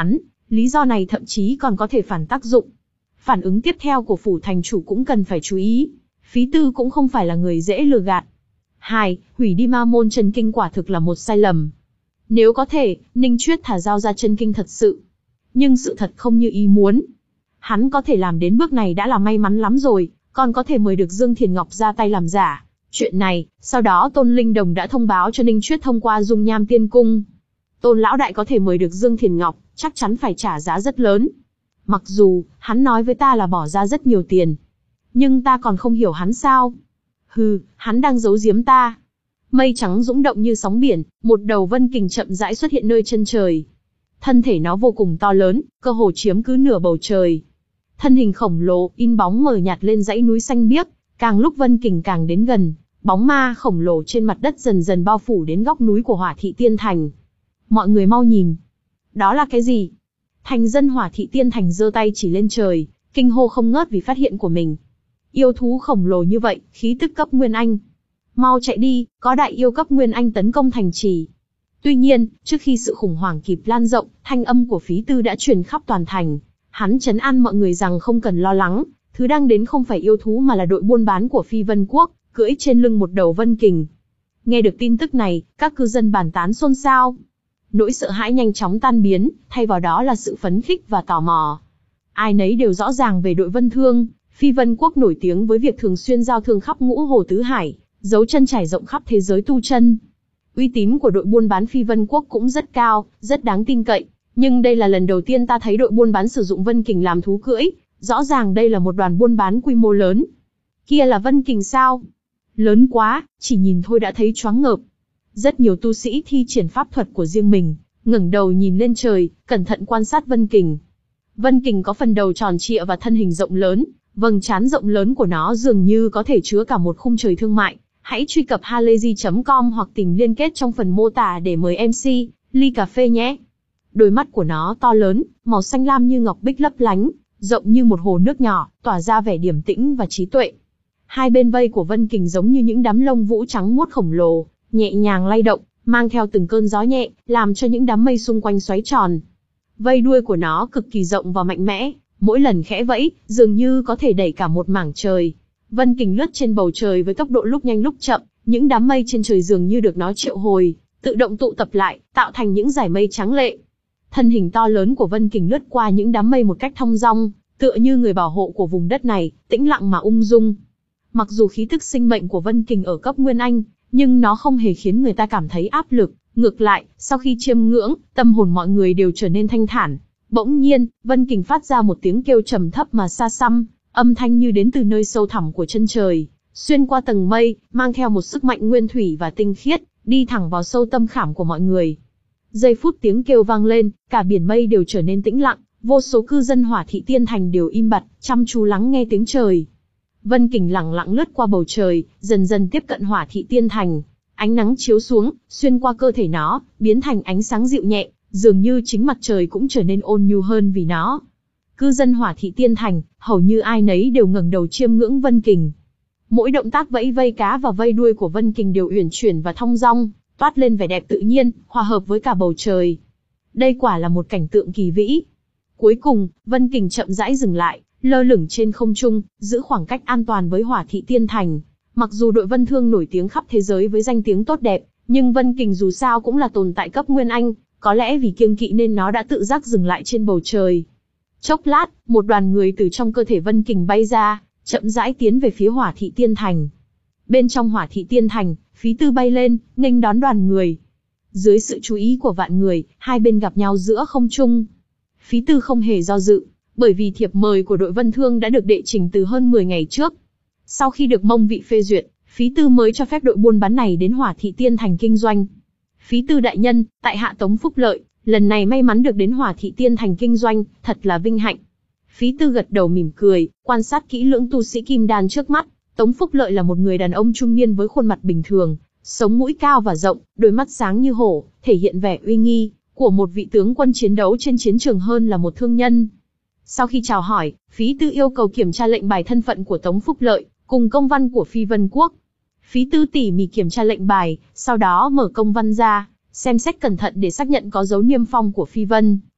Lý do này thậm chí còn có thể phản tác dụng. Phản ứng tiếp theo của phủ thành chủ cũng cần phải chú ý. Phí Tư cũng không phải là người dễ lừa gạt. Hai, hủy đi ma môn chân kinh quả thực là một sai lầm. Nếu có thể, Ninh Chuyết thả giao ra chân kinh thật sự. Nhưng sự thật không như ý muốn. Hắn có thể làm đến bước này đã là may mắn lắm rồi, còn có thể mời được Dương Thiền Ngọc ra tay làm giả. Chuyện này, sau đó Tôn Linh Đồng đã thông báo cho Ninh Chuyết thông qua Dung Nham Tiên Cung. Tôn lão đại có thể mời được Dương Thiền Ngọc, chắc chắn phải trả giá rất lớn. Mặc dù, hắn nói với ta là bỏ ra rất nhiều tiền. Nhưng ta còn không hiểu hắn sao. Hừ, hắn đang giấu giếm ta. Mây trắng dũng động như sóng biển, một đầu vân kình chậm rãi xuất hiện nơi chân trời. Thân thể nó vô cùng to lớn, cơ hồ chiếm cứ nửa bầu trời. Thân hình khổng lồ, in bóng mờ nhạt lên dãy núi xanh biếc, càng lúc vân kình càng đến gần, bóng ma khổng lồ trên mặt đất dần dần bao phủ đến góc núi của Hỏa Thị Tiên Thành. Mọi người mau nhìn. Đó là cái gì? Thành dân Hỏa Thị Tiên Thành giơ tay chỉ lên trời, kinh hô không ngớt vì phát hiện của mình. Yêu thú khổng lồ như vậy, khí tức cấp Nguyên Anh. Mau chạy đi, có đại yêu cấp Nguyên Anh tấn công thành trì. Tuy nhiên, trước khi sự khủng hoảng kịp lan rộng, thanh âm của Phí Tư đã truyền khắp toàn thành. Hắn trấn an mọi người rằng không cần lo lắng, thứ đang đến không phải yêu thú mà là đội buôn bán của Phi Vân Quốc, cưỡi trên lưng một đầu vân kình. Nghe được tin tức này, các cư dân bàn tán xôn xao. Nỗi sợ hãi nhanh chóng tan biến, thay vào đó là sự phấn khích và tò mò. Ai nấy đều rõ ràng về đội Vân Thương, Phi Vân Quốc nổi tiếng với việc thường xuyên giao thương khắp ngũ hồ tứ hải, dấu chân trải rộng khắp thế giới tu chân. Uy tín của đội buôn bán Phi Vân Quốc cũng rất cao, rất đáng tin cậy. Nhưng đây là lần đầu tiên ta thấy đội buôn bán sử dụng vân kình làm thú cưỡi, rõ ràng đây là một đoàn buôn bán quy mô lớn. Kia là vân kình sao? Lớn quá, chỉ nhìn thôi đã thấy choáng ngợp. Rất nhiều tu sĩ thi triển pháp thuật của riêng mình, ngẩng đầu nhìn lên trời, cẩn thận quan sát vân kình. Vân kình có phần đầu tròn trịa và thân hình rộng lớn, vầng trán rộng lớn của nó dường như có thể chứa cả một khung trời thương mại. Hãy truy cập halayzi chấm com hoặc tìm liên kết trong phần mô tả để mời em xê, ly cà phê nhé. Đôi mắt của nó to lớn, màu xanh lam như ngọc bích lấp lánh, rộng như một hồ nước nhỏ, tỏa ra vẻ điềm tĩnh và trí tuệ. Hai bên vây của vân kình giống như những đám lông vũ trắng muốt khổng lồ, nhẹ nhàng lay động, mang theo từng cơn gió nhẹ, làm cho những đám mây xung quanh xoáy tròn. Vây đuôi của nó cực kỳ rộng và mạnh mẽ, mỗi lần khẽ vẫy, dường như có thể đẩy cả một mảng trời. Vân kình lướt trên bầu trời với tốc độ lúc nhanh lúc chậm, những đám mây trên trời dường như được nó triệu hồi, tự động tụ tập lại, tạo thành những dải mây trắng lệ. Thân hình to lớn của vân kình lướt qua những đám mây một cách thong dong, tựa như người bảo hộ của vùng đất này, tĩnh lặng mà ung dung. Mặc dù khí tức sinh mệnh của vân kình ở cấp Nguyên Anh, nhưng nó không hề khiến người ta cảm thấy áp lực. Ngược lại, sau khi chiêm ngưỡng, tâm hồn mọi người đều trở nên thanh thản. Bỗng nhiên, vân kình phát ra một tiếng kêu trầm thấp mà xa xăm, âm thanh như đến từ nơi sâu thẳm của chân trời, xuyên qua tầng mây, mang theo một sức mạnh nguyên thủy và tinh khiết, đi thẳng vào sâu tâm khảm của mọi người. Giây phút tiếng kêu vang lên, cả biển mây đều trở nên tĩnh lặng, vô số cư dân Hỏa Thị Tiên Thành đều im bặt, chăm chú lắng nghe tiếng trời. Vân kình lẳng lặng lướt qua bầu trời, dần dần tiếp cận Hỏa Thị Tiên Thành. Ánh nắng chiếu xuống, xuyên qua cơ thể nó, biến thành ánh sáng dịu nhẹ, dường như chính mặt trời cũng trở nên ôn nhu hơn vì nó. Cư dân Hỏa Thị Tiên Thành, hầu như ai nấy đều ngẩng đầu chiêm ngưỡng vân kình. Mỗi động tác vẫy vây cá và vây đuôi của vân kình đều uyển chuyển và thong dong, toát lên vẻ đẹp tự nhiên, hòa hợp với cả bầu trời. Đây quả là một cảnh tượng kỳ vĩ. Cuối cùng, vân kình chậm rãi dừng lại, lơ lửng trên không trung, giữ khoảng cách an toàn với Hỏa Thị Tiên Thành. Mặc dù đội Vân Thương nổi tiếng khắp thế giới với danh tiếng tốt đẹp, nhưng vân kình dù sao cũng là tồn tại cấp Nguyên Anh, có lẽ vì kiêng kỵ nên nó đã tự giác dừng lại trên bầu trời. Chốc lát, một đoàn người từ trong cơ thể vân kình bay ra, chậm rãi tiến về phía Hỏa Thị Tiên Thành. Bên trong Hỏa Thị Tiên Thành, Phí Tư bay lên, nghênh đón đoàn người. Dưới sự chú ý của vạn người, hai bên gặp nhau giữa không trung. Phí Tư không hề do dự, bởi vì thiệp mời của đội Vân Thương đã được đệ trình từ hơn mười ngày trước. Sau khi được mông vị phê duyệt, Phí Tư mới cho phép đội buôn bán này đến Hỏa Thị Tiên Thành kinh doanh. Phí Tư đại nhân, tại hạ Tống Phúc Lợi, lần này may mắn được đến Hỏa Thị Tiên Thành kinh doanh, thật là vinh hạnh. Phí Tư gật đầu mỉm cười, quan sát kỹ lưỡng tu sĩ kim đan trước mắt. Tống Phúc Lợi là một người đàn ông trung niên với khuôn mặt bình thường, sống mũi cao và rộng, đôi mắt sáng như hổ, thể hiện vẻ uy nghi của một vị tướng quân chiến đấu trên chiến trường hơn là một thương nhân. Sau khi chào hỏi, Phí Tư yêu cầu kiểm tra lệnh bài thân phận của Tống Phúc Lợi, cùng công văn của Phi Vân Quốc. Phí Tư tỉ mỉ kiểm tra lệnh bài, sau đó mở công văn ra, xem xét cẩn thận để xác nhận có dấu niêm phong của Phi Vân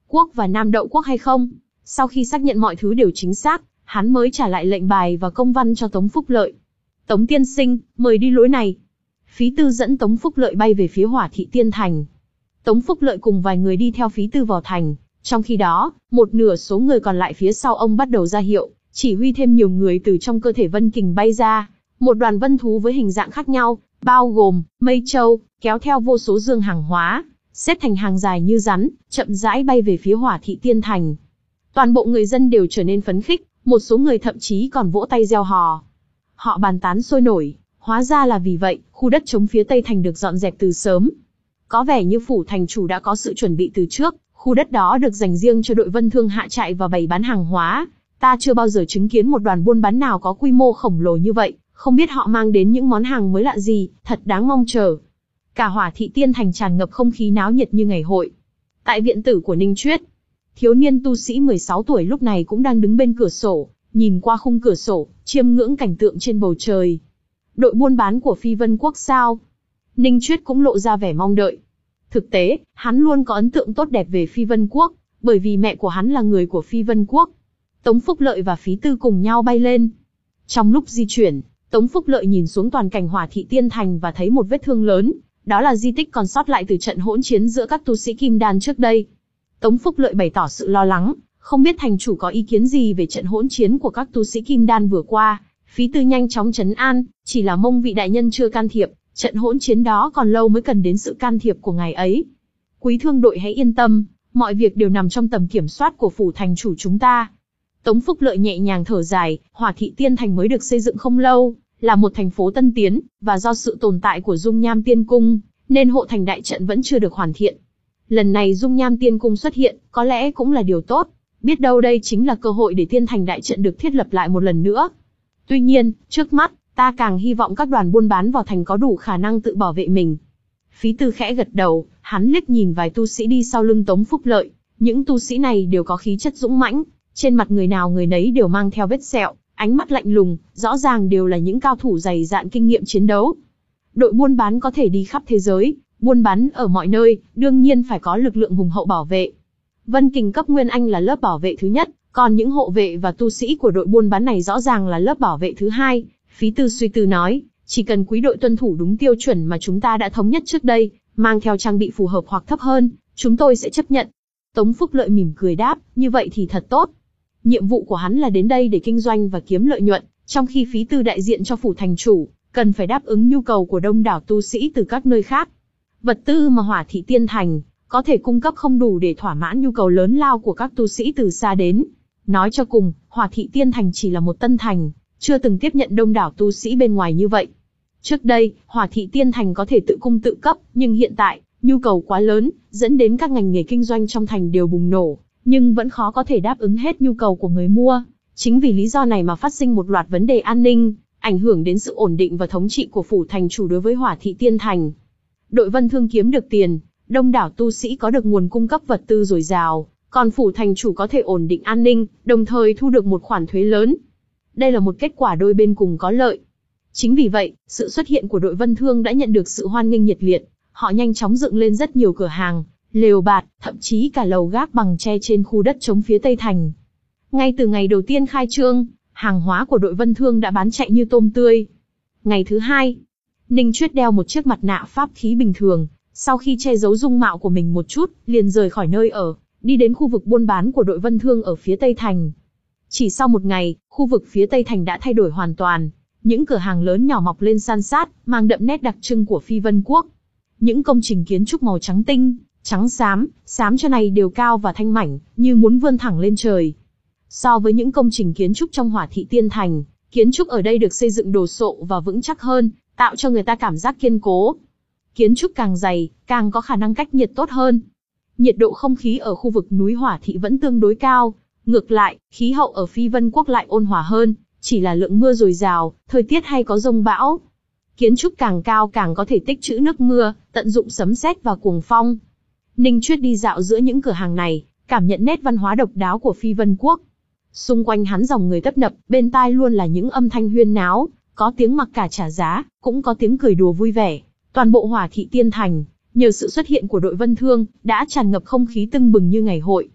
Quốc và Nam Đậu Quốc hay không. Sau khi xác nhận mọi thứ đều chính xác, hắn mới trả lại lệnh bài và công văn cho Tống Phúc Lợi. Tống tiên sinh, mời đi lối này. Phí Tư dẫn Tống Phúc Lợi bay về phía Hỏa Thị Tiên Thành. Tống Phúc Lợi cùng vài người đi theo Phí Tư vào thành. Trong khi đó, một nửa số người còn lại phía sau ông bắt đầu ra hiệu, chỉ huy thêm nhiều người từ trong cơ thể Vân Kình bay ra. Một đoàn vân thú với hình dạng khác nhau, bao gồm mây trâu, kéo theo vô số dương hàng hóa, xếp thành hàng dài như rắn, chậm rãi bay về phía Hỏa Thị Tiên Thành. Toàn bộ người dân đều trở nên phấn khích, một số người thậm chí còn vỗ tay reo hò. Họ bàn tán sôi nổi, hóa ra là vì vậy, khu đất trống phía Tây Thành được dọn dẹp từ sớm. Có vẻ như phủ thành chủ đã có sự chuẩn bị từ trước, khu đất đó được dành riêng cho đội vân thương hạ trại và bày bán hàng hóa. Ta chưa bao giờ chứng kiến một đoàn buôn bán nào có quy mô khổng lồ như vậy, không biết họ mang đến những món hàng mới lạ gì, thật đáng mong chờ. Cả Hỏa Thị Tiên Thành tràn ngập không khí náo nhiệt như ngày hội. Tại viện tử của Ninh Chuyết, thiếu niên tu sĩ mười sáu tuổi lúc này cũng đang đứng bên cửa sổ, nhìn qua khung cửa sổ, chiêm ngưỡng cảnh tượng trên bầu trời. Đội buôn bán của Phi Vân Quốc sao? Ninh Chuyết cũng lộ ra vẻ mong đợi. Thực tế, hắn luôn có ấn tượng tốt đẹp về Phi Vân Quốc, bởi vì mẹ của hắn là người của Phi Vân Quốc. Tống Phúc Lợi và Phí Tư cùng nhau bay lên. Trong lúc di chuyển, Tống Phúc Lợi nhìn xuống toàn cảnh Hỏa Thị Tiên Thành và thấy một vết thương lớn, đó là di tích còn sót lại từ trận hỗn chiến giữa các tu sĩ Kim Đan trước đây. Tống Phúc Lợi bày tỏ sự lo lắng, không biết thành chủ có ý kiến gì về trận hỗn chiến của các tu sĩ Kim Đan vừa qua. Phí Tư nhanh chóng trấn an, chỉ là mong vị đại nhân chưa can thiệp, trận hỗn chiến đó còn lâu mới cần đến sự can thiệp của ngài ấy. Quý thương đội hãy yên tâm, mọi việc đều nằm trong tầm kiểm soát của phủ thành chủ chúng ta. Tống Phúc Lợi nhẹ nhàng thở dài, Hỏa Thị Tiên Thành mới được xây dựng không lâu, là một thành phố tân tiến, và do sự tồn tại của Dung Nham Tiên Cung, nên hộ thành đại trận vẫn chưa được hoàn thiện. Lần này Dung Nham Tiên Cung xuất hiện, có lẽ cũng là điều tốt, biết đâu đây chính là cơ hội để Tiên Thành đại trận được thiết lập lại một lần nữa. Tuy nhiên, trước mắt, ta càng hy vọng các đoàn buôn bán vào thành có đủ khả năng tự bảo vệ mình. Phí Tư khẽ gật đầu, hắn liếc nhìn vài tu sĩ đi sau lưng Tống Phúc Lợi, những tu sĩ này đều có khí chất dũng mãnh, trên mặt người nào người nấy đều mang theo vết sẹo, ánh mắt lạnh lùng, rõ ràng đều là những cao thủ dày dạn kinh nghiệm chiến đấu. Đội buôn bán có thể đi khắp thế giới, buôn bán ở mọi nơi, đương nhiên phải có lực lượng hùng hậu bảo vệ. Vân Kình cấp Nguyên Anh là lớp bảo vệ thứ nhất, còn những hộ vệ và tu sĩ của đội buôn bán này rõ ràng là lớp bảo vệ thứ hai. Phí Tư suy tư nói, chỉ cần quý đội tuân thủ đúng tiêu chuẩn mà chúng ta đã thống nhất trước đây, mang theo trang bị phù hợp hoặc thấp hơn, chúng tôi sẽ chấp nhận. Tống Phúc Lợi mỉm cười đáp, như vậy thì thật tốt. Nhiệm vụ của hắn là đến đây để kinh doanh và kiếm lợi nhuận, trong khi Phí Tư đại diện cho phủ thành chủ, cần phải đáp ứng nhu cầu của đông đảo tu sĩ từ các nơi khác. Vật tư mà Hỏa Thị Tiên Thành có thể cung cấp không đủ để thỏa mãn nhu cầu lớn lao của các tu sĩ từ xa đến. Nói cho cùng, Hỏa Thị Tiên Thành chỉ là một tân thành, chưa từng tiếp nhận đông đảo tu sĩ bên ngoài như vậy. Trước đây, Hỏa Thị Tiên Thành có thể tự cung tự cấp, nhưng hiện tại, nhu cầu quá lớn, dẫn đến các ngành nghề kinh doanh trong thành đều bùng nổ, nhưng vẫn khó có thể đáp ứng hết nhu cầu của người mua. Chính vì lý do này mà phát sinh một loạt vấn đề an ninh, ảnh hưởng đến sự ổn định và thống trị của phủ thành chủ đối với Hỏa Thị Tiên Thành. Đội vân thương kiếm được tiền, đông đảo tu sĩ có được nguồn cung cấp vật tư dồi dào, còn phủ thành chủ có thể ổn định an ninh, đồng thời thu được một khoản thuế lớn. Đây là một kết quả đôi bên cùng có lợi. Chính vì vậy, sự xuất hiện của đội vân thương đã nhận được sự hoan nghênh nhiệt liệt. Họ nhanh chóng dựng lên rất nhiều cửa hàng, lều bạt, thậm chí cả lầu gác bằng tre trên khu đất trống phía Tây Thành. Ngay từ ngày đầu tiên khai trương, hàng hóa của đội vân thương đã bán chạy như tôm tươi. Ngày thứ hai, Ninh Chuyết đeo một chiếc mặt nạ pháp khí bình thường, sau khi che giấu dung mạo của mình một chút, liền rời khỏi nơi ở, đi đến khu vực buôn bán của đội vân thương ở phía Tây Thành. Chỉ sau một ngày, khu vực phía Tây Thành đã thay đổi hoàn toàn. Những cửa hàng lớn nhỏ mọc lên san sát, mang đậm nét đặc trưng của Phi Vân Quốc. Những công trình kiến trúc màu trắng tinh, trắng xám, xám cho này đều cao và thanh mảnh, như muốn vươn thẳng lên trời. So với những công trình kiến trúc trong Hỏa Thị Tiên Thành, kiến trúc ở đây được xây dựng đồ sộ và vững chắc hơn, tạo cho người ta cảm giác kiên cố. Kiến trúc càng dày, càng có khả năng cách nhiệt tốt hơn. Nhiệt độ không khí ở khu vực núi Hỏa Thị vẫn tương đối cao. Ngược lại, khí hậu ở Phi Vân Quốc lại ôn hòa hơn, chỉ là lượng mưa dồi dào, thời tiết hay có dông bão. Kiến trúc càng cao càng có thể tích trữ nước mưa, tận dụng sấm sét và cuồng phong. Ninh Chuyết đi dạo giữa những cửa hàng này, cảm nhận nét văn hóa độc đáo của Phi Vân Quốc. Xung quanh hắn dòng người tấp nập, bên tai luôn là những âm thanh huyên náo, có tiếng mặc cả trả giá, cũng có tiếng cười đùa vui vẻ. Toàn bộ Hỏa Thị Tiên Thành, nhờ sự xuất hiện của đội vân thương, đã tràn ngập không khí tưng bừng như ngày hội.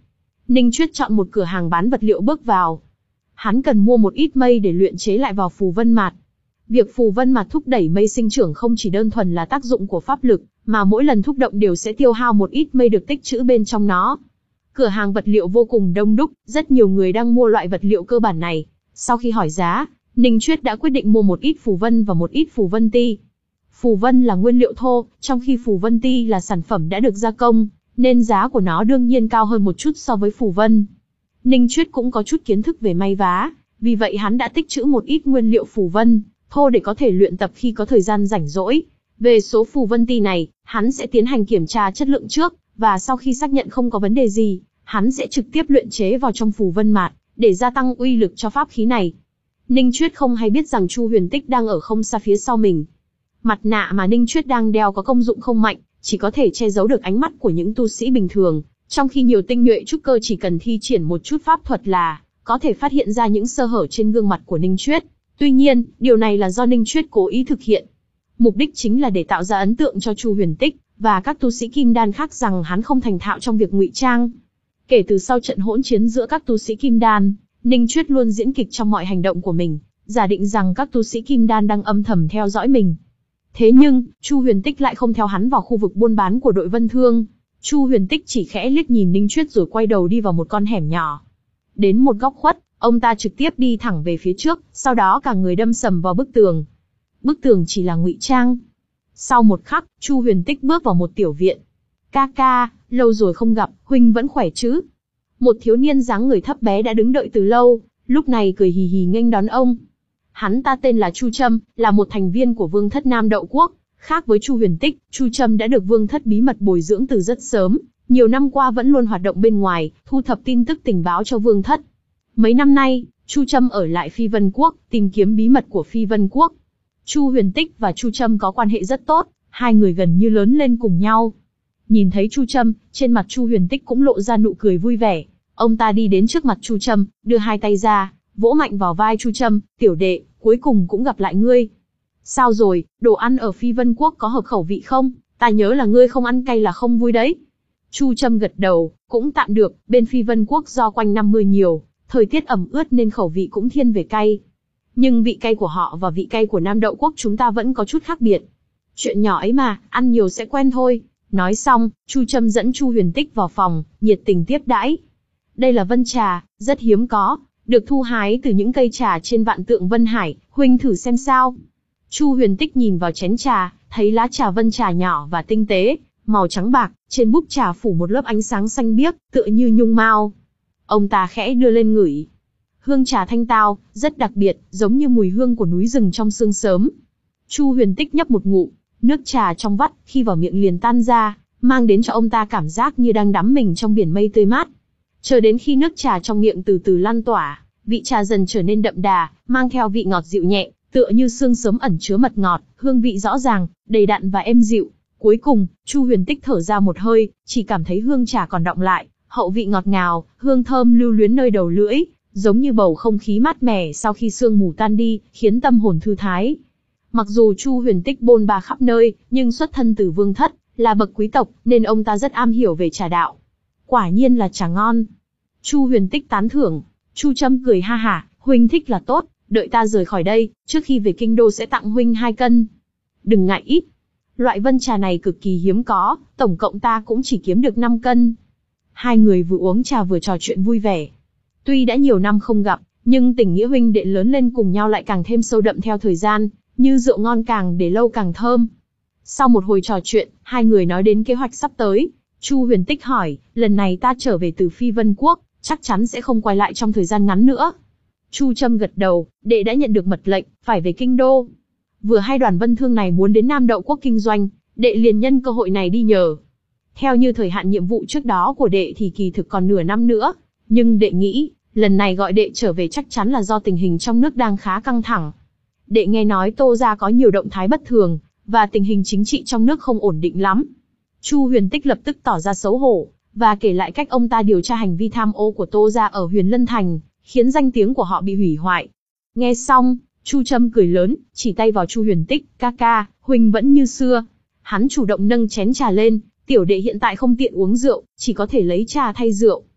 Ninh Chuyết chọn một cửa hàng bán vật liệu bước vào. Hắn cần mua một ít mây để luyện chế lại vào phù vân mạt. Việc phù vân mạt thúc đẩy mây sinh trưởng không chỉ đơn thuần là tác dụng của pháp lực, mà mỗi lần thúc động đều sẽ tiêu hao một ít mây được tích trữ bên trong nó. Cửa hàng vật liệu vô cùng đông đúc, rất nhiều người đang mua loại vật liệu cơ bản này. Sau khi hỏi giá, Ninh Chuyết đã quyết định mua một ít phù vân và một ít phù vân ti. Phù vân là nguyên liệu thô, trong khi phù vân ti là sản phẩm đã được gia công, nên giá của nó đương nhiên cao hơn một chút so với phù vân. Ninh Chuyết cũng có chút kiến thức về may vá, vì vậy hắn đã tích trữ một ít nguyên liệu phù vân thô để có thể luyện tập khi có thời gian rảnh rỗi. Về số phù vân ti này, hắn sẽ tiến hành kiểm tra chất lượng trước, và sau khi xác nhận không có vấn đề gì, hắn sẽ trực tiếp luyện chế vào trong phù vân mạt, để gia tăng uy lực cho pháp khí này. Ninh Chuyết không hay biết rằng Chu Huyền Tích đang ở không xa phía sau mình. Mặt nạ mà Ninh Chuyết đang đeo có công dụng không mạnh, chỉ có thể che giấu được ánh mắt của những tu sĩ bình thường, trong khi nhiều tinh nhuệ trúc cơ chỉ cần thi triển một chút pháp thuật là có thể phát hiện ra những sơ hở trên gương mặt của Ninh Chuyết. Tuy nhiên, điều này là do Ninh Chuyết cố ý thực hiện. Mục đích chính là để tạo ra ấn tượng cho Chu Huyền Tích và các tu sĩ kim đan khác rằng hắn không thành thạo trong việc ngụy trang. Kể từ sau trận hỗn chiến giữa các tu sĩ kim đan, Ninh Chuyết luôn diễn kịch trong mọi hành động của mình, giả định rằng các tu sĩ kim đan đang âm thầm theo dõi mình. Thế nhưng, Chu Huyền Tích lại không theo hắn vào khu vực buôn bán của đội Vân Thương. Chu Huyền Tích chỉ khẽ liếc nhìn Ninh Chuyết rồi quay đầu đi vào một con hẻm nhỏ. Đến một góc khuất, ông ta trực tiếp đi thẳng về phía trước, sau đó cả người đâm sầm vào bức tường. Bức tường chỉ là ngụy trang. Sau một khắc, Chu Huyền Tích bước vào một tiểu viện. Ca ca, lâu rồi không gặp, huynh vẫn khỏe chứ? Một thiếu niên dáng người thấp bé đã đứng đợi từ lâu, lúc này cười hì hì nghênh đón ông. Hắn ta tên là Chu Trâm, là một thành viên của Vương thất Nam Đậu Quốc. Khác với Chu Huyền Tích, Chu Trâm đã được Vương thất bí mật bồi dưỡng từ rất sớm, nhiều năm qua vẫn luôn hoạt động bên ngoài, thu thập tin tức tình báo cho Vương thất. Mấy năm nay, Chu Trâm ở lại Phi Vân Quốc, tìm kiếm bí mật của Phi Vân Quốc. Chu Huyền Tích và Chu Trâm có quan hệ rất tốt, hai người gần như lớn lên cùng nhau. Nhìn thấy Chu Trâm, trên mặt Chu Huyền Tích cũng lộ ra nụ cười vui vẻ. Ông ta đi đến trước mặt Chu Trâm, đưa hai tay ra, vỗ mạnh vào vai Chu Trâm, "Tiểu đệ, cuối cùng cũng gặp lại ngươi. Sao rồi, đồ ăn ở Phi Vân Quốc có hợp khẩu vị không? Ta nhớ là ngươi không ăn cay là không vui đấy." Chu Trâm gật đầu, cũng tạm được, bên Phi Vân Quốc do quanh năm mưa nhiều, thời tiết ẩm ướt nên khẩu vị cũng thiên về cay. Nhưng vị cay của họ và vị cay của Nam Đậu Quốc chúng ta vẫn có chút khác biệt. Chuyện nhỏ ấy mà, ăn nhiều sẽ quen thôi. Nói xong, Chu Trâm dẫn Chu Huyền Tích vào phòng, nhiệt tình tiếp đãi. Đây là vân trà, rất hiếm có, được thu hái từ những cây trà trên vạn tượng Vân Hải, huynh thử xem sao. Chu Huyền Tích nhìn vào chén trà, thấy lá trà vân trà nhỏ và tinh tế, màu trắng bạc, trên búp trà phủ một lớp ánh sáng xanh biếc, tựa như nhung mao. Ông ta khẽ đưa lên ngửi. Hương trà thanh tao, rất đặc biệt, giống như mùi hương của núi rừng trong sương sớm. Chu Huyền Tích nhấp một ngụm, nước trà trong vắt, khi vào miệng liền tan ra, mang đến cho ông ta cảm giác như đang đắm mình trong biển mây tươi mát. Chờ đến khi nước trà trong miệng từ từ lan tỏa, vị trà dần trở nên đậm đà, mang theo vị ngọt dịu nhẹ, tựa như sương sớm ẩn chứa mật ngọt, hương vị rõ ràng, đầy đặn và êm dịu. Cuối cùng, Chu Huyền Tích thở ra một hơi, chỉ cảm thấy hương trà còn đọng lại, hậu vị ngọt ngào, hương thơm lưu luyến nơi đầu lưỡi, giống như bầu không khí mát mẻ sau khi sương mù tan đi, khiến tâm hồn thư thái. Mặc dù Chu Huyền Tích bôn ba khắp nơi, nhưng xuất thân từ Vương thất, là bậc quý tộc, nên ông ta rất am hiểu về trà đạo. Quả nhiên là trà ngon. Chu Huyền Tích tán thưởng. Chu Trâm cười ha hả, huynh thích là tốt, đợi ta rời khỏi đây, trước khi về kinh đô sẽ tặng huynh hai cân. Đừng ngại ít. Loại vân trà này cực kỳ hiếm có, tổng cộng ta cũng chỉ kiếm được năm cân. Hai người vừa uống trà vừa trò chuyện vui vẻ. Tuy đã nhiều năm không gặp, nhưng tình nghĩa huynh đệ lớn lên cùng nhau lại càng thêm sâu đậm theo thời gian, như rượu ngon càng để lâu càng thơm. Sau một hồi trò chuyện, hai người nói đến kế hoạch sắp tới. Chu Huyền Tích hỏi, lần này ta trở về từ Phi Vân Quốc, chắc chắn sẽ không quay lại trong thời gian ngắn nữa. Chu Trâm gật đầu, đệ đã nhận được mật lệnh, phải về kinh đô. Vừa hai đoàn Vân Thương này muốn đến Nam Đậu Quốc kinh doanh, đệ liền nhân cơ hội này đi nhờ. Theo như thời hạn nhiệm vụ trước đó của đệ thì kỳ thực còn nửa năm nữa, nhưng đệ nghĩ, lần này gọi đệ trở về chắc chắn là do tình hình trong nước đang khá căng thẳng. Đệ nghe nói Tô gia có nhiều động thái bất thường, và tình hình chính trị trong nước không ổn định lắm. Chu Huyền Tích lập tức tỏ ra xấu hổ, và kể lại cách ông ta điều tra hành vi tham ô của Tô gia ở Huyền Lân Thành, khiến danh tiếng của họ bị hủy hoại. Nghe xong, Chu Trâm cười lớn, chỉ tay vào Chu Huyền Tích, ca ca, huynh vẫn như xưa. Hắn chủ động nâng chén trà lên, tiểu đệ hiện tại không tiện uống rượu, chỉ có thể lấy trà thay rượu.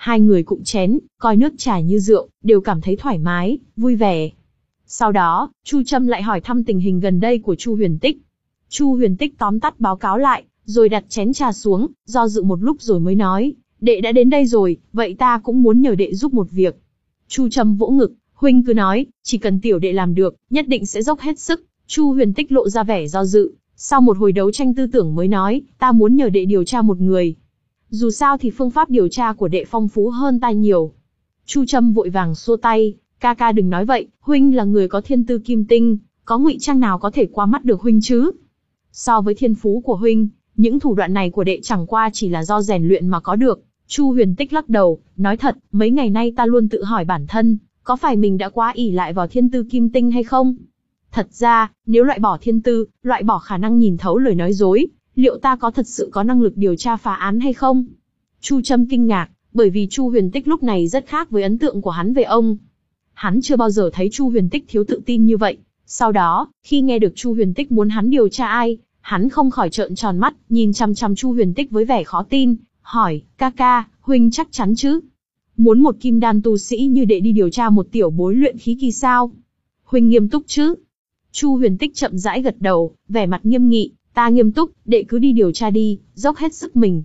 Hai người cụng chén, coi nước trà như rượu, đều cảm thấy thoải mái, vui vẻ. Sau đó, Chu Trâm lại hỏi thăm tình hình gần đây của Chu Huyền Tích. Chu Huyền Tích tóm tắt báo cáo lại, rồi đặt chén trà xuống, do dự một lúc rồi mới nói, đệ đã đến đây rồi, vậy ta cũng muốn nhờ đệ giúp một việc. Chu Trâm vỗ ngực, huynh cứ nói, chỉ cần tiểu đệ làm được, nhất định sẽ dốc hết sức. Chu Huyền Tích lộ ra vẻ do dự, sau một hồi đấu tranh tư tưởng mới nói, ta muốn nhờ đệ điều tra một người. Dù sao thì phương pháp điều tra của đệ phong phú hơn ta nhiều. Chu Trâm vội vàng xua tay, ca ca đừng nói vậy, huynh là người có thiên tư kim tinh, có ngụy trang nào có thể qua mắt được huynh chứ? So với thiên phú của huynh, những thủ đoạn này của đệ chẳng qua chỉ là do rèn luyện mà có được. Chu Huyền Tích lắc đầu, nói thật, mấy ngày nay ta luôn tự hỏi bản thân, có phải mình đã quá ỷ lại vào thiên tư kim tinh hay không? Thật ra, nếu loại bỏ thiên tư, loại bỏ khả năng nhìn thấu lời nói dối, liệu ta có thật sự có năng lực điều tra phá án hay không? Chu Trâm kinh ngạc, bởi vì Chu Huyền Tích lúc này rất khác với ấn tượng của hắn về ông. Hắn chưa bao giờ thấy Chu Huyền Tích thiếu tự tin như vậy. Sau đó, khi nghe được Chu Huyền Tích muốn hắn điều tra ai, hắn không khỏi trợn tròn mắt, nhìn chăm chăm Chu Huyền Tích với vẻ khó tin, hỏi, ca ca, huynh chắc chắn chứ? Muốn một kim đan tu sĩ như đệ đi điều tra một tiểu bối luyện khí kỳ sao? Huynh nghiêm túc chứ? Chu Huyền Tích chậm rãi gật đầu, vẻ mặt nghiêm nghị, ta nghiêm túc, đệ cứ đi điều tra đi, dốc hết sức mình.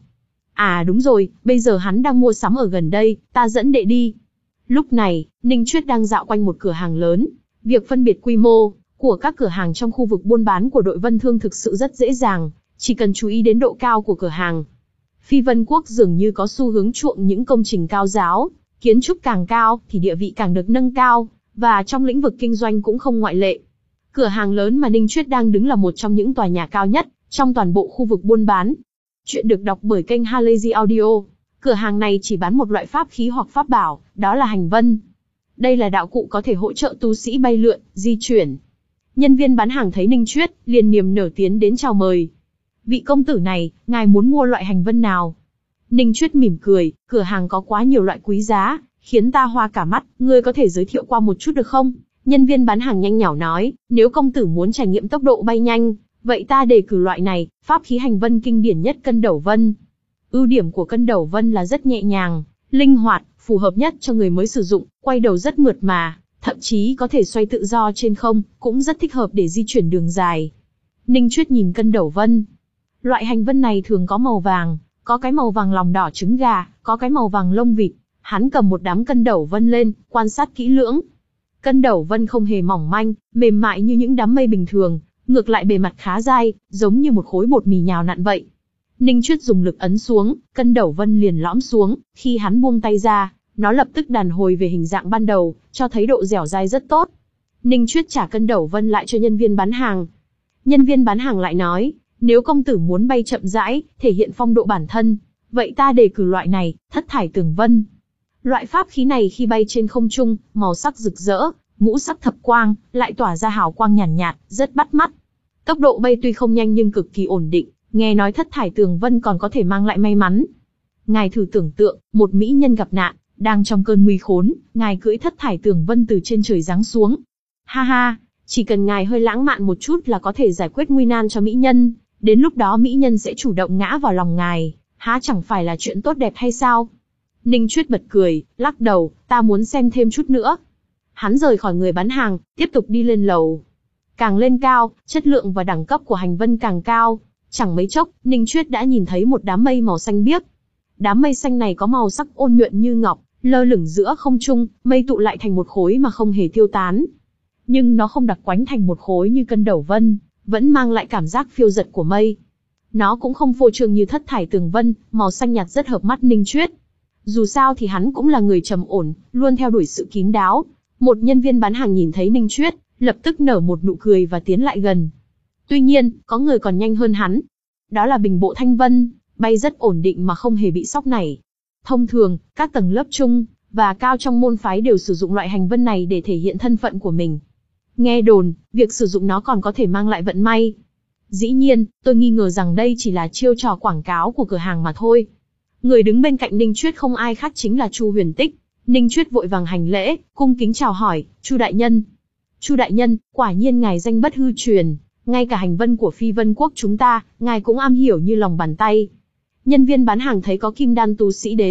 À đúng rồi, bây giờ hắn đang mua sắm ở gần đây, ta dẫn đệ đi. Lúc này, Ninh Chuyết đang dạo quanh một cửa hàng lớn. Việc phân biệt quy mô của các cửa hàng trong khu vực buôn bán của đội Vân Thương thực sự rất dễ dàng, chỉ cần chú ý đến độ cao của cửa hàng. Phi Vân Quốc dường như có xu hướng chuộng những công trình cao giáo, kiến trúc càng cao thì địa vị càng được nâng cao, và trong lĩnh vực kinh doanh cũng không ngoại lệ. Cửa hàng lớn mà Ninh Chuyết đang đứng là một trong những tòa nhà cao nhất trong toàn bộ khu vực buôn bán. Chuyện được đọc bởi kênh Halazy Audio. Cửa hàng này chỉ bán một loại pháp khí hoặc pháp bảo, đó là hành vân. Đây là đạo cụ có thể hỗ trợ tu sĩ bay lượn, di chuyển. Nhân viên bán hàng thấy Ninh Chuyết, liền niềm nở tiến đến chào mời. Vị công tử này, ngài muốn mua loại hành vân nào? Ninh Chuyết mỉm cười, cửa hàng có quá nhiều loại quý giá, khiến ta hoa cả mắt, ngươi có thể giới thiệu qua một chút được không? Nhân viên bán hàng nhanh nhảu nói, nếu công tử muốn trải nghiệm tốc độ bay nhanh, vậy ta đề cử loại này, pháp khí hành vân kinh điển nhất Cân Đẩu Vân. Ưu điểm của Cân Đẩu Vân là rất nhẹ nhàng, linh hoạt, phù hợp nhất cho người mới sử dụng, quay đầu rất mượt mà, thậm chí có thể xoay tự do trên không, cũng rất thích hợp để di chuyển đường dài. Ninh Chuyết nhìn Cân Đẩu Vân. Loại hành vân này thường có màu vàng, có cái màu vàng lòng đỏ trứng gà, có cái màu vàng lông vịt. Hắn cầm một đám Cân Đẩu Vân lên, quan sát kỹ lưỡng. Cân Đẩu Vân không hề mỏng manh, mềm mại như những đám mây bình thường, ngược lại bề mặt khá dai, giống như một khối bột mì nhào nặn vậy. Ninh Chuyết dùng lực ấn xuống, Cân Đẩu Vân liền lõm xuống, khi hắn buông tay ra, nó lập tức đàn hồi về hình dạng ban đầu, cho thấy độ dẻo dai rất tốt. Ninh Chuyết trả Cân Đẩu Vân lại cho nhân viên bán hàng. Nhân viên bán hàng lại nói, nếu công tử muốn bay chậm rãi, thể hiện phong độ bản thân, vậy ta đề cử loại này, Thất Thải Tường Vân. Loại pháp khí này khi bay trên không trung, màu sắc rực rỡ, ngũ sắc thập quang, lại tỏa ra hào quang nhàn nhạt, nhạt, rất bắt mắt. Tốc độ bay tuy không nhanh nhưng cực kỳ ổn định, nghe nói Thất Thải Tường Vân còn có thể mang lại may mắn. Ngài thử tưởng tượng, một mỹ nhân gặp nạn, đang trong cơn nguy khốn, ngài cưỡi Thất Thải Tường Vân từ trên trời giáng xuống. Ha ha, chỉ cần ngài hơi lãng mạn một chút là có thể giải quyết nguy nan cho mỹ nhân, đến lúc đó mỹ nhân sẽ chủ động ngã vào lòng ngài, há chẳng phải là chuyện tốt đẹp hay sao? Ninh Chuyết bật cười, lắc đầu, ta muốn xem thêm chút nữa. Hắn rời khỏi người bán hàng, tiếp tục đi lên lầu. Càng lên cao, chất lượng và đẳng cấp của hành vân càng cao. Chẳng mấy chốc, Ninh Chuyết đã nhìn thấy một đám mây màu xanh biếc. Đám mây xanh này có màu sắc ôn nhuận như ngọc, lơ lửng giữa không trung, mây tụ lại thành một khối mà không hề tiêu tán. Nhưng nó không đặc quánh thành một khối như Cân Đẩu Vân, vẫn mang lại cảm giác phiêu dật của mây. Nó cũng không phô trương như Thất Thải Tường Vân, màu xanh nhạt rất hợp mắt Ninh Chuyết. Dù sao thì hắn cũng là người trầm ổn, luôn theo đuổi sự kín đáo. Một nhân viên bán hàng nhìn thấy Ninh Chuyết, lập tức nở một nụ cười và tiến lại gần. Tuy nhiên, có người còn nhanh hơn hắn. Đó là Bình Bộ Thanh Vân, bay rất ổn định mà không hề bị sóc nảy. Thông thường, các tầng lớp trung và cao trong môn phái đều sử dụng loại hành vân này để thể hiện thân phận của mình. Nghe đồn, việc sử dụng nó còn có thể mang lại vận may. Dĩ nhiên, tôi nghi ngờ rằng đây chỉ là chiêu trò quảng cáo của cửa hàng mà thôi. Người đứng bên cạnh Ninh Chuyết không ai khác chính là Chu Huyền Tích. Ninh Chuyết vội vàng hành lễ, cung kính chào hỏi, Chu đại nhân. Chu đại nhân, quả nhiên ngài danh bất hư truyền, ngay cả hành vân của Phi Vân Quốc chúng ta, ngài cũng am hiểu như lòng bàn tay. Nhân viên bán hàng thấy có kim đan tu sĩ đến,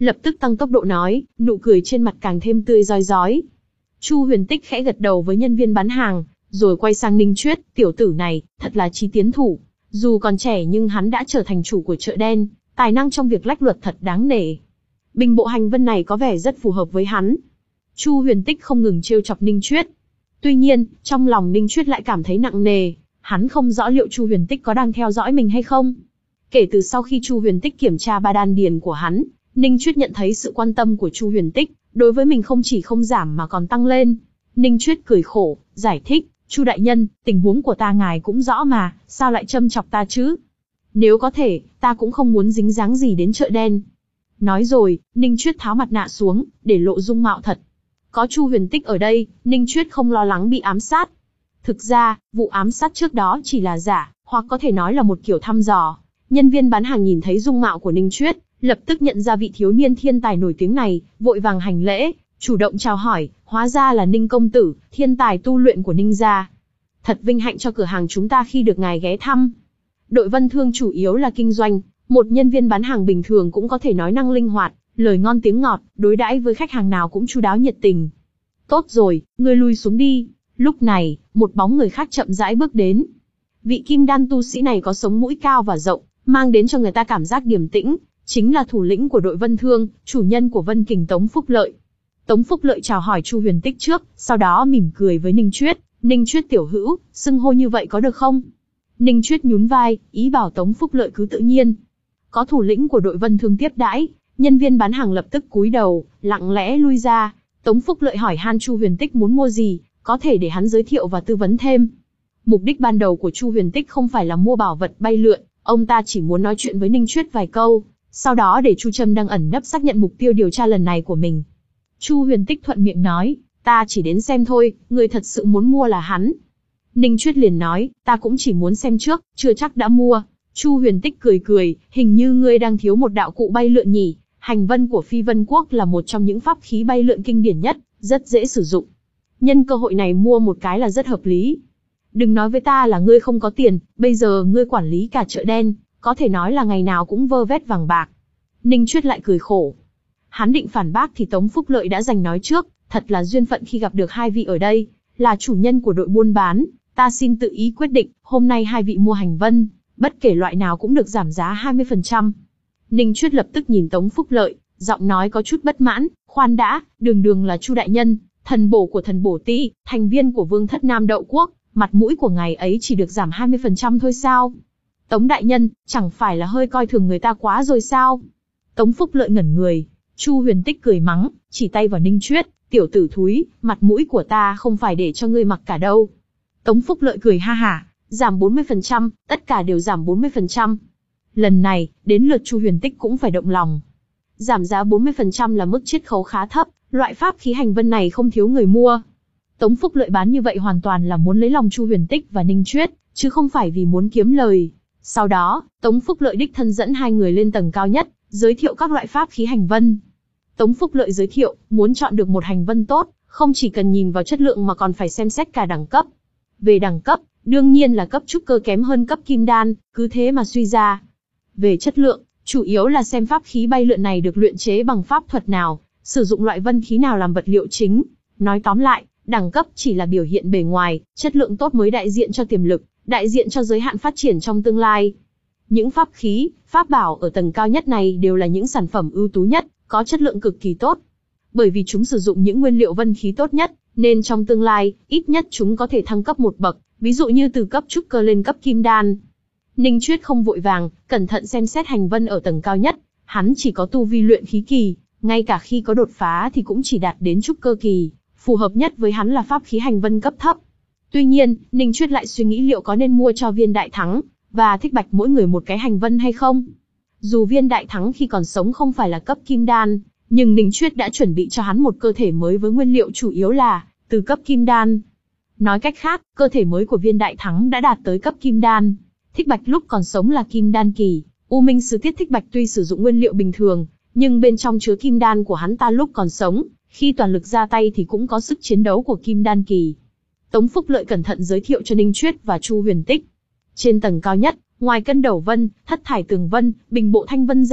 lập tức tăng tốc độ nói, nụ cười trên mặt càng thêm tươi rói rói. Chu Huyền Tích khẽ gật đầu với nhân viên bán hàng, rồi quay sang Ninh Chuyết, tiểu tử này, thật là chí tiến thủ. Dù còn trẻ nhưng hắn đã trở thành chủ của chợ đen, tài năng trong việc lách luật thật đáng nể. Bình bộ hành vân này có vẻ rất phù hợp với hắn. Chu Huyền Tích không ngừng trêu chọc Ninh Chuyết. Tuy nhiên, trong lòng Ninh Chuyết lại cảm thấy nặng nề, hắn không rõ liệu Chu Huyền Tích có đang theo dõi mình hay không. Kể từ sau khi Chu Huyền Tích kiểm tra ba đan điền của hắn, Ninh Chuyết nhận thấy sự quan tâm của Chu Huyền Tích đối với mình không chỉ không giảm mà còn tăng lên. Ninh Chuyết cười khổ, giải thích, Chu đại nhân, tình huống của ta ngài cũng rõ mà, sao lại châm chọc ta chứ? Nếu có thể, ta cũng không muốn dính dáng gì đến chợ đen. Nói rồi, Ninh Chuyết tháo mặt nạ xuống, để lộ dung mạo thật. Có Chu Huyền Tích ở đây, Ninh Chuyết không lo lắng bị ám sát. Thực ra, vụ ám sát trước đó chỉ là giả, hoặc có thể nói là một kiểu thăm dò. Nhân viên bán hàng nhìn thấy dung mạo của Ninh Chuyết, lập tức nhận ra vị thiếu niên thiên tài nổi tiếng này, vội vàng hành lễ, chủ động chào hỏi, hóa ra là Ninh công tử, thiên tài tu luyện của Ninh gia. Thật vinh hạnh cho cửa hàng chúng ta khi được ngài ghé thăm. Đội Vân Thương chủ yếu là kinh doanh, một nhân viên bán hàng bình thường cũng có thể nói năng linh hoạt, lời ngon tiếng ngọt, đối đãi với khách hàng nào cũng chu đáo nhiệt tình. Tốt rồi, ngươi lui xuống đi. Lúc này, một bóng người khác chậm rãi bước đến. Vị kim đan tu sĩ này có sống mũi cao và rộng, mang đến cho người ta cảm giác điềm tĩnh, chính là thủ lĩnh của đội Vân Thương, chủ nhân của Vân Kình Tống Phúc Lợi. Tống Phúc Lợi chào hỏi Chu Huyền Tích trước, sau đó mỉm cười với Ninh Chuyết, Ninh Chuyết tiểu hữu, xưng hô như vậy có được không? Ninh Chuyết nhún vai, ý bảo Tống Phúc Lợi cứ tự nhiên. Có thủ lĩnh của đội Vân Thương tiếp đãi, nhân viên bán hàng lập tức cúi đầu, lặng lẽ lui ra. Tống Phúc Lợi hỏi han Chu Huyền Tích muốn mua gì, có thể để hắn giới thiệu và tư vấn thêm. Mục đích ban đầu của Chu Huyền Tích không phải là mua bảo vật bay lượn, ông ta chỉ muốn nói chuyện với Ninh Chuyết vài câu, sau đó để Chu Trâm đang ẩn nấp xác nhận mục tiêu điều tra lần này của mình. Chu Huyền Tích thuận miệng nói, ta chỉ đến xem thôi, người thật sự muốn mua là hắn. Ninh Chuyết liền nói, ta cũng chỉ muốn xem trước, chưa chắc đã mua. Chu Huyền Tích cười cười, hình như ngươi đang thiếu một đạo cụ bay lượn nhỉ. Hành vân của Phi Vân Quốc là một trong những pháp khí bay lượn kinh điển nhất, rất dễ sử dụng. Nhân cơ hội này mua một cái là rất hợp lý. Đừng nói với ta là ngươi không có tiền, bây giờ ngươi quản lý cả chợ đen, có thể nói là ngày nào cũng vơ vét vàng bạc. Ninh Chuyết lại cười khổ. Hắn định phản bác thì Tống Phúc Lợi đã giành nói trước, thật là duyên phận khi gặp được hai vị ở đây, là chủ nhân của đội buôn bán, ta xin tự ý quyết định, hôm nay hai vị mua hành vân, bất kể loại nào cũng được giảm giá hai mươi phần trăm. Ninh Chuyết lập tức nhìn Tống Phúc Lợi, giọng nói có chút bất mãn, khoan đã, đường đường là Chu đại nhân, thần bổ của thần bổ ti, thành viên của Vương thất Nam Đậu Quốc, mặt mũi của ngài ấy chỉ được giảm hai mươi phần trăm thôi sao? Tống đại nhân, chẳng phải là hơi coi thường người ta quá rồi sao? Tống Phúc Lợi ngẩn người, Chu Huyền Tích cười mắng, chỉ tay vào Ninh Chuyết, tiểu tử thúi, mặt mũi của ta không phải để cho ngươi mặc cả đâu. Tống Phúc Lợi cười ha hả, giảm bốn mươi phần trăm, tất cả đều giảm bốn mươi phần trăm. Lần này, đến lượt Chu Huyền Tích cũng phải động lòng. Giảm giá bốn mươi phần trăm là mức chiết khấu khá thấp, loại pháp khí hành vân này không thiếu người mua. Tống Phúc Lợi bán như vậy hoàn toàn là muốn lấy lòng Chu Huyền Tích và Ninh Chuyết, chứ không phải vì muốn kiếm lời. Sau đó, Tống Phúc Lợi đích thân dẫn hai người lên tầng cao nhất, giới thiệu các loại pháp khí hành vân. Tống Phúc Lợi giới thiệu, muốn chọn được một hành vân tốt, không chỉ cần nhìn vào chất lượng mà còn phải xem xét cả đẳng cấp. Về đẳng cấp, đương nhiên là cấp trúc cơ kém hơn cấp kim đan, cứ thế mà suy ra. Về chất lượng, chủ yếu là xem pháp khí bay lượn này được luyện chế bằng pháp thuật nào, sử dụng loại vân khí nào làm vật liệu chính. Nói tóm lại, đẳng cấp chỉ là biểu hiện bề ngoài, chất lượng tốt mới đại diện cho tiềm lực, đại diện cho giới hạn phát triển trong tương lai. Những pháp khí, pháp bảo ở tầng cao nhất này đều là những sản phẩm ưu tú nhất, có chất lượng cực kỳ tốt. Bởi vì chúng sử dụng những nguyên liệu vân khí tốt nhất, nên trong tương lai, ít nhất chúng có thể thăng cấp một bậc, ví dụ như từ cấp trúc cơ lên cấp kim đan. Ninh Chuyết không vội vàng, cẩn thận xem xét hành vân ở tầng cao nhất, hắn chỉ có tu vi luyện khí kỳ, ngay cả khi có đột phá thì cũng chỉ đạt đến trúc cơ kỳ, phù hợp nhất với hắn là pháp khí hành vân cấp thấp. Tuy nhiên, Ninh Chuyết lại suy nghĩ liệu có nên mua cho Viên Đại Thắng và Thích Bạch mỗi người một cái hành vân hay không. Dù Viên Đại Thắng khi còn sống không phải là cấp kim đan, nhưng Ninh Chuyết đã chuẩn bị cho hắn một cơ thể mới với nguyên liệu chủ yếu là từ cấp kim đan. Nói cách khác, cơ thể mới của Viên Đại Thắng đã đạt tới cấp kim đan. Thích Bạch lúc còn sống là kim đan kỳ, U Minh Sứ Tiết Thích Bạch tuy sử dụng nguyên liệu bình thường, nhưng bên trong chứa kim đan của hắn ta lúc còn sống, khi toàn lực ra tay thì cũng có sức chiến đấu của kim đan kỳ. Tống Phúc Lợi cẩn thận giới thiệu cho Ninh Chuyết và Chu Huyền Tích. Trên tầng cao nhất, ngoài Cân Đầu Vân, Thất Thải Tường Vân, Bình Bộ Thanh Vân ra,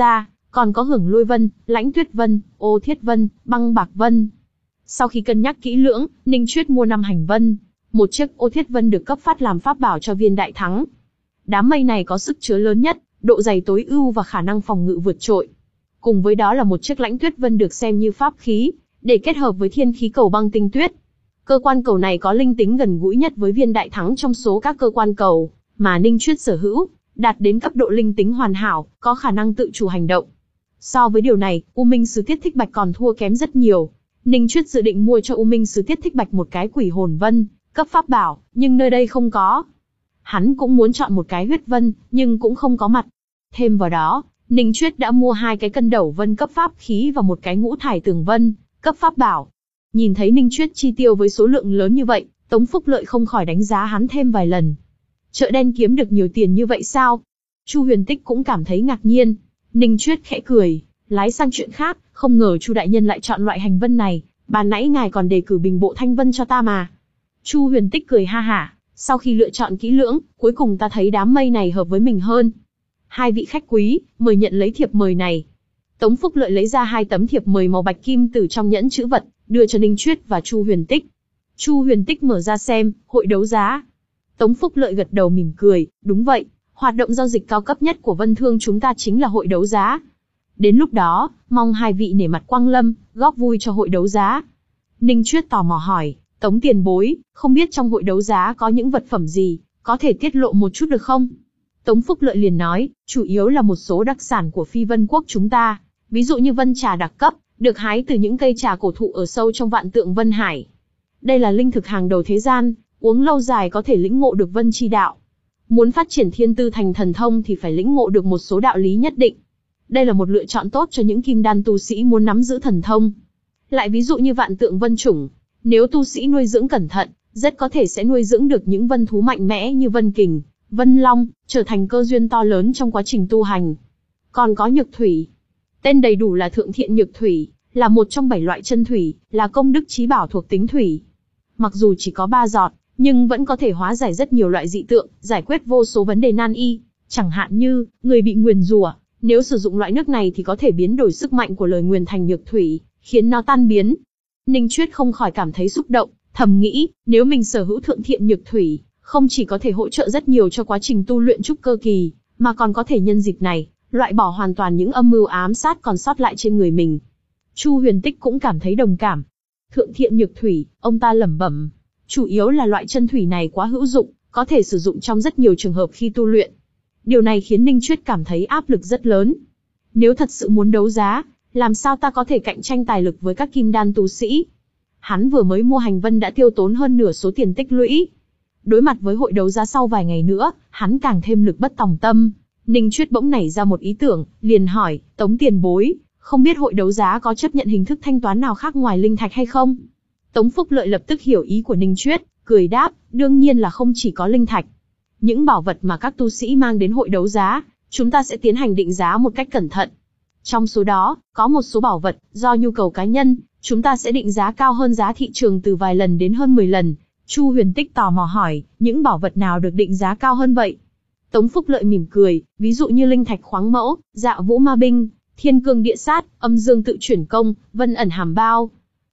còn có hưởng lôi vân, lãnh tuyết vân, ô thiết vân, băng bạc vân. Sau khi cân nhắc kỹ lưỡng, Ninh Chuyết mua năm hành vân, một chiếc ô thiết vân được cấp phát làm pháp bảo cho viên đại thắng. Đám mây này có sức chứa lớn nhất, độ dày tối ưu và khả năng phòng ngự vượt trội. Cùng với đó là một chiếc lãnh tuyết vân được xem như pháp khí, để kết hợp với thiên khí cầu băng tinh tuyết. Cơ quan cầu này có linh tính gần gũi nhất với viên đại thắng trong số các cơ quan cầu mà Ninh Chuyết sở hữu, đạt đến cấp độ linh tính hoàn hảo, có khả năng tự chủ hành động. So với điều này, U Minh Sứ Tiết Thích Bạch còn thua kém rất nhiều. Ninh Chuyết dự định mua cho U Minh Sứ Tiết Thích Bạch một cái quỷ hồn vân, cấp pháp bảo, nhưng nơi đây không có. Hắn cũng muốn chọn một cái huyết vân, nhưng cũng không có mặt. Thêm vào đó, Ninh Chuyết đã mua hai cái cân đầu vân cấp pháp khí và một cái ngũ thải tường vân, cấp pháp bảo. Nhìn thấy Ninh Chuyết chi tiêu với số lượng lớn như vậy, Tống Phúc Lợi không khỏi đánh giá hắn thêm vài lần. Chợ đen kiếm được nhiều tiền như vậy sao? Chu Huyền Tích cũng cảm thấy ngạc nhiên. Ninh Chuyết khẽ cười, lái sang chuyện khác, không ngờ Chu đại nhân lại chọn loại hành vân này, ban nãy ngài còn đề cử bình bộ thanh vân cho ta mà. Chu Huyền Tích cười ha hả, sau khi lựa chọn kỹ lưỡng, cuối cùng ta thấy đám mây này hợp với mình hơn. Hai vị khách quý, mời nhận lấy thiệp mời này. Tống Phúc Lợi lấy ra hai tấm thiệp mời màu bạch kim từ trong nhẫn chữ vật, đưa cho Ninh Chuyết và Chu Huyền Tích. Chu Huyền Tích mở ra xem, hội đấu giá. Tống Phúc Lợi gật đầu mỉm cười, đúng vậy, hoạt động giao dịch cao cấp nhất của Vân Thương chúng ta chính là hội đấu giá. Đến lúc đó, mong hai vị nể mặt quang lâm, góp vui cho hội đấu giá. Ninh Chuyết tò mò hỏi, Tống tiền bối, không biết trong hội đấu giá có những vật phẩm gì, có thể tiết lộ một chút được không? Tống Phúc Lợi liền nói, chủ yếu là một số đặc sản của Phi Vân Quốc chúng ta, ví dụ như vân trà đặc cấp, được hái từ những cây trà cổ thụ ở sâu trong vạn tượng Vân Hải. Đây là linh thực hàng đầu thế gian, uống lâu dài có thể lĩnh ngộ được vân chi đạo. Muốn phát triển thiên tư thành thần thông thì phải lĩnh ngộ được một số đạo lý nhất định. Đây là một lựa chọn tốt cho những kim đan tu sĩ muốn nắm giữ thần thông. Lại ví dụ như vạn tượng vân chủng, nếu tu sĩ nuôi dưỡng cẩn thận, rất có thể sẽ nuôi dưỡng được những vân thú mạnh mẽ như vân kình, vân long, trở thành cơ duyên to lớn trong quá trình tu hành. Còn có nhược thủy. Tên đầy đủ là Thượng Thiện Nhược Thủy, là một trong bảy loại chân thủy, là công đức chí bảo thuộc tính thủy. Mặc dù chỉ có ba giọt, nhưng vẫn có thể hóa giải rất nhiều loại dị tượng, giải quyết vô số vấn đề nan y. Chẳng hạn như, người bị nguyền rủa, nếu sử dụng loại nước này thì có thể biến đổi sức mạnh của lời nguyền thành nhược thủy, khiến nó tan biến. Ninh Chuyết không khỏi cảm thấy xúc động, thầm nghĩ, nếu mình sở hữu Thượng Thiện Nhược Thủy, không chỉ có thể hỗ trợ rất nhiều cho quá trình tu luyện trúc cơ kỳ, mà còn có thể nhân dịp này, loại bỏ hoàn toàn những âm mưu ám sát còn sót lại trên người mình. Chu Huyền Tích cũng cảm thấy đồng cảm. Thượng Thiện Nhược Thủy, ông ta lẩm bẩm, chủ yếu là loại chân thủy này quá hữu dụng, có thể sử dụng trong rất nhiều trường hợp khi tu luyện. Điều này khiến Ninh Chuyết cảm thấy áp lực rất lớn. Nếu thật sự muốn đấu giá, làm sao ta có thể cạnh tranh tài lực với các kim đan tu sĩ? Hắn vừa mới mua hành vân đã tiêu tốn hơn nửa số tiền tích lũy. Đối mặt với hội đấu giá sau vài ngày nữa, hắn càng thêm lực bất tòng tâm. Ninh Chuyết bỗng nảy ra một ý tưởng, liền hỏi, Tống tiền bối, không biết hội đấu giá có chấp nhận hình thức thanh toán nào khác ngoài linh thạch hay không? Tống Phúc Lợi lập tức hiểu ý của Ninh Chuyết, cười đáp, đương nhiên là không chỉ có linh thạch. Những bảo vật mà các tu sĩ mang đến hội đấu giá, chúng ta sẽ tiến hành định giá một cách cẩn thận. Trong số đó, có một số bảo vật, do nhu cầu cá nhân, chúng ta sẽ định giá cao hơn giá thị trường từ vài lần đến hơn mười lần. Chu Huyền Tích tò mò hỏi, những bảo vật nào được định giá cao hơn vậy? Tống Phúc Lợi mỉm cười, ví dụ như linh thạch khoáng mẫu, dạ vũ ma binh, thiên cương địa sát, âm dương tự chuyển công, vân ẩn hàm bao.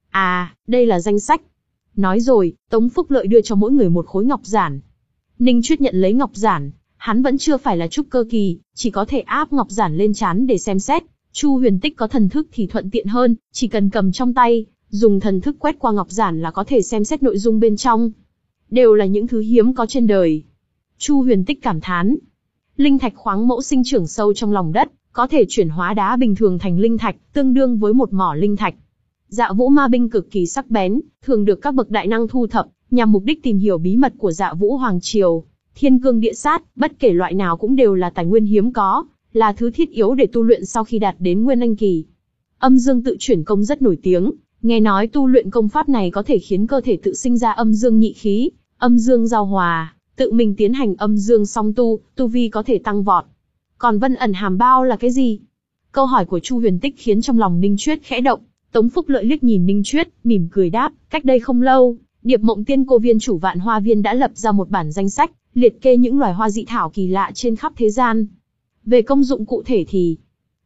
À, đây là danh sách. Nói rồi, Tống Phúc Lợi đưa cho mỗi người một khối ngọc giản. Ninh Chuyết nhận lấy ngọc giản, hắn vẫn chưa phải là trúc cơ kỳ, chỉ có thể áp ngọc giản lên trán để xem xét. Chu Huyền Tích có thần thức thì thuận tiện hơn, chỉ cần cầm trong tay, dùng thần thức quét qua ngọc giản là có thể xem xét nội dung bên trong. Đều là những thứ hiếm có trên đời. Chu Huyền Tích cảm thán. Linh thạch khoáng mẫu sinh trưởng sâu trong lòng đất, có thể chuyển hóa đá bình thường thành linh thạch, tương đương với một mỏ linh thạch. Dạ vũ ma binh cực kỳ sắc bén, thường được các bậc đại năng thu thập, nhằm mục đích tìm hiểu bí mật của dạ vũ hoàng triều. Thiên cương địa sát, bất kể loại nào cũng đều là tài nguyên hiếm có, là thứ thiết yếu để tu luyện sau khi đạt đến nguyên anh kỳ. Âm dương tự chuyển công rất nổi tiếng, nghe nói tu luyện công pháp này có thể khiến cơ thể tự sinh ra âm dương nhị khí, âm dương giao hòa, tự mình tiến hành âm dương song tu, tu vi có thể tăng vọt. Còn vân ẩn hàm bao là cái gì? Câu hỏi của Chu Huyền Tích khiến trong lòng Ninh Chuyết khẽ động. Tống Phúc Lợi liếc nhìn Ninh Chuyết, mỉm cười đáp, cách đây không lâu, Điệp Mộng Tiên Cô viên chủ Vạn Hoa Viên đã lập ra một bản danh sách, liệt kê những loài hoa dị thảo kỳ lạ trên khắp thế gian. Về công dụng cụ thể thì,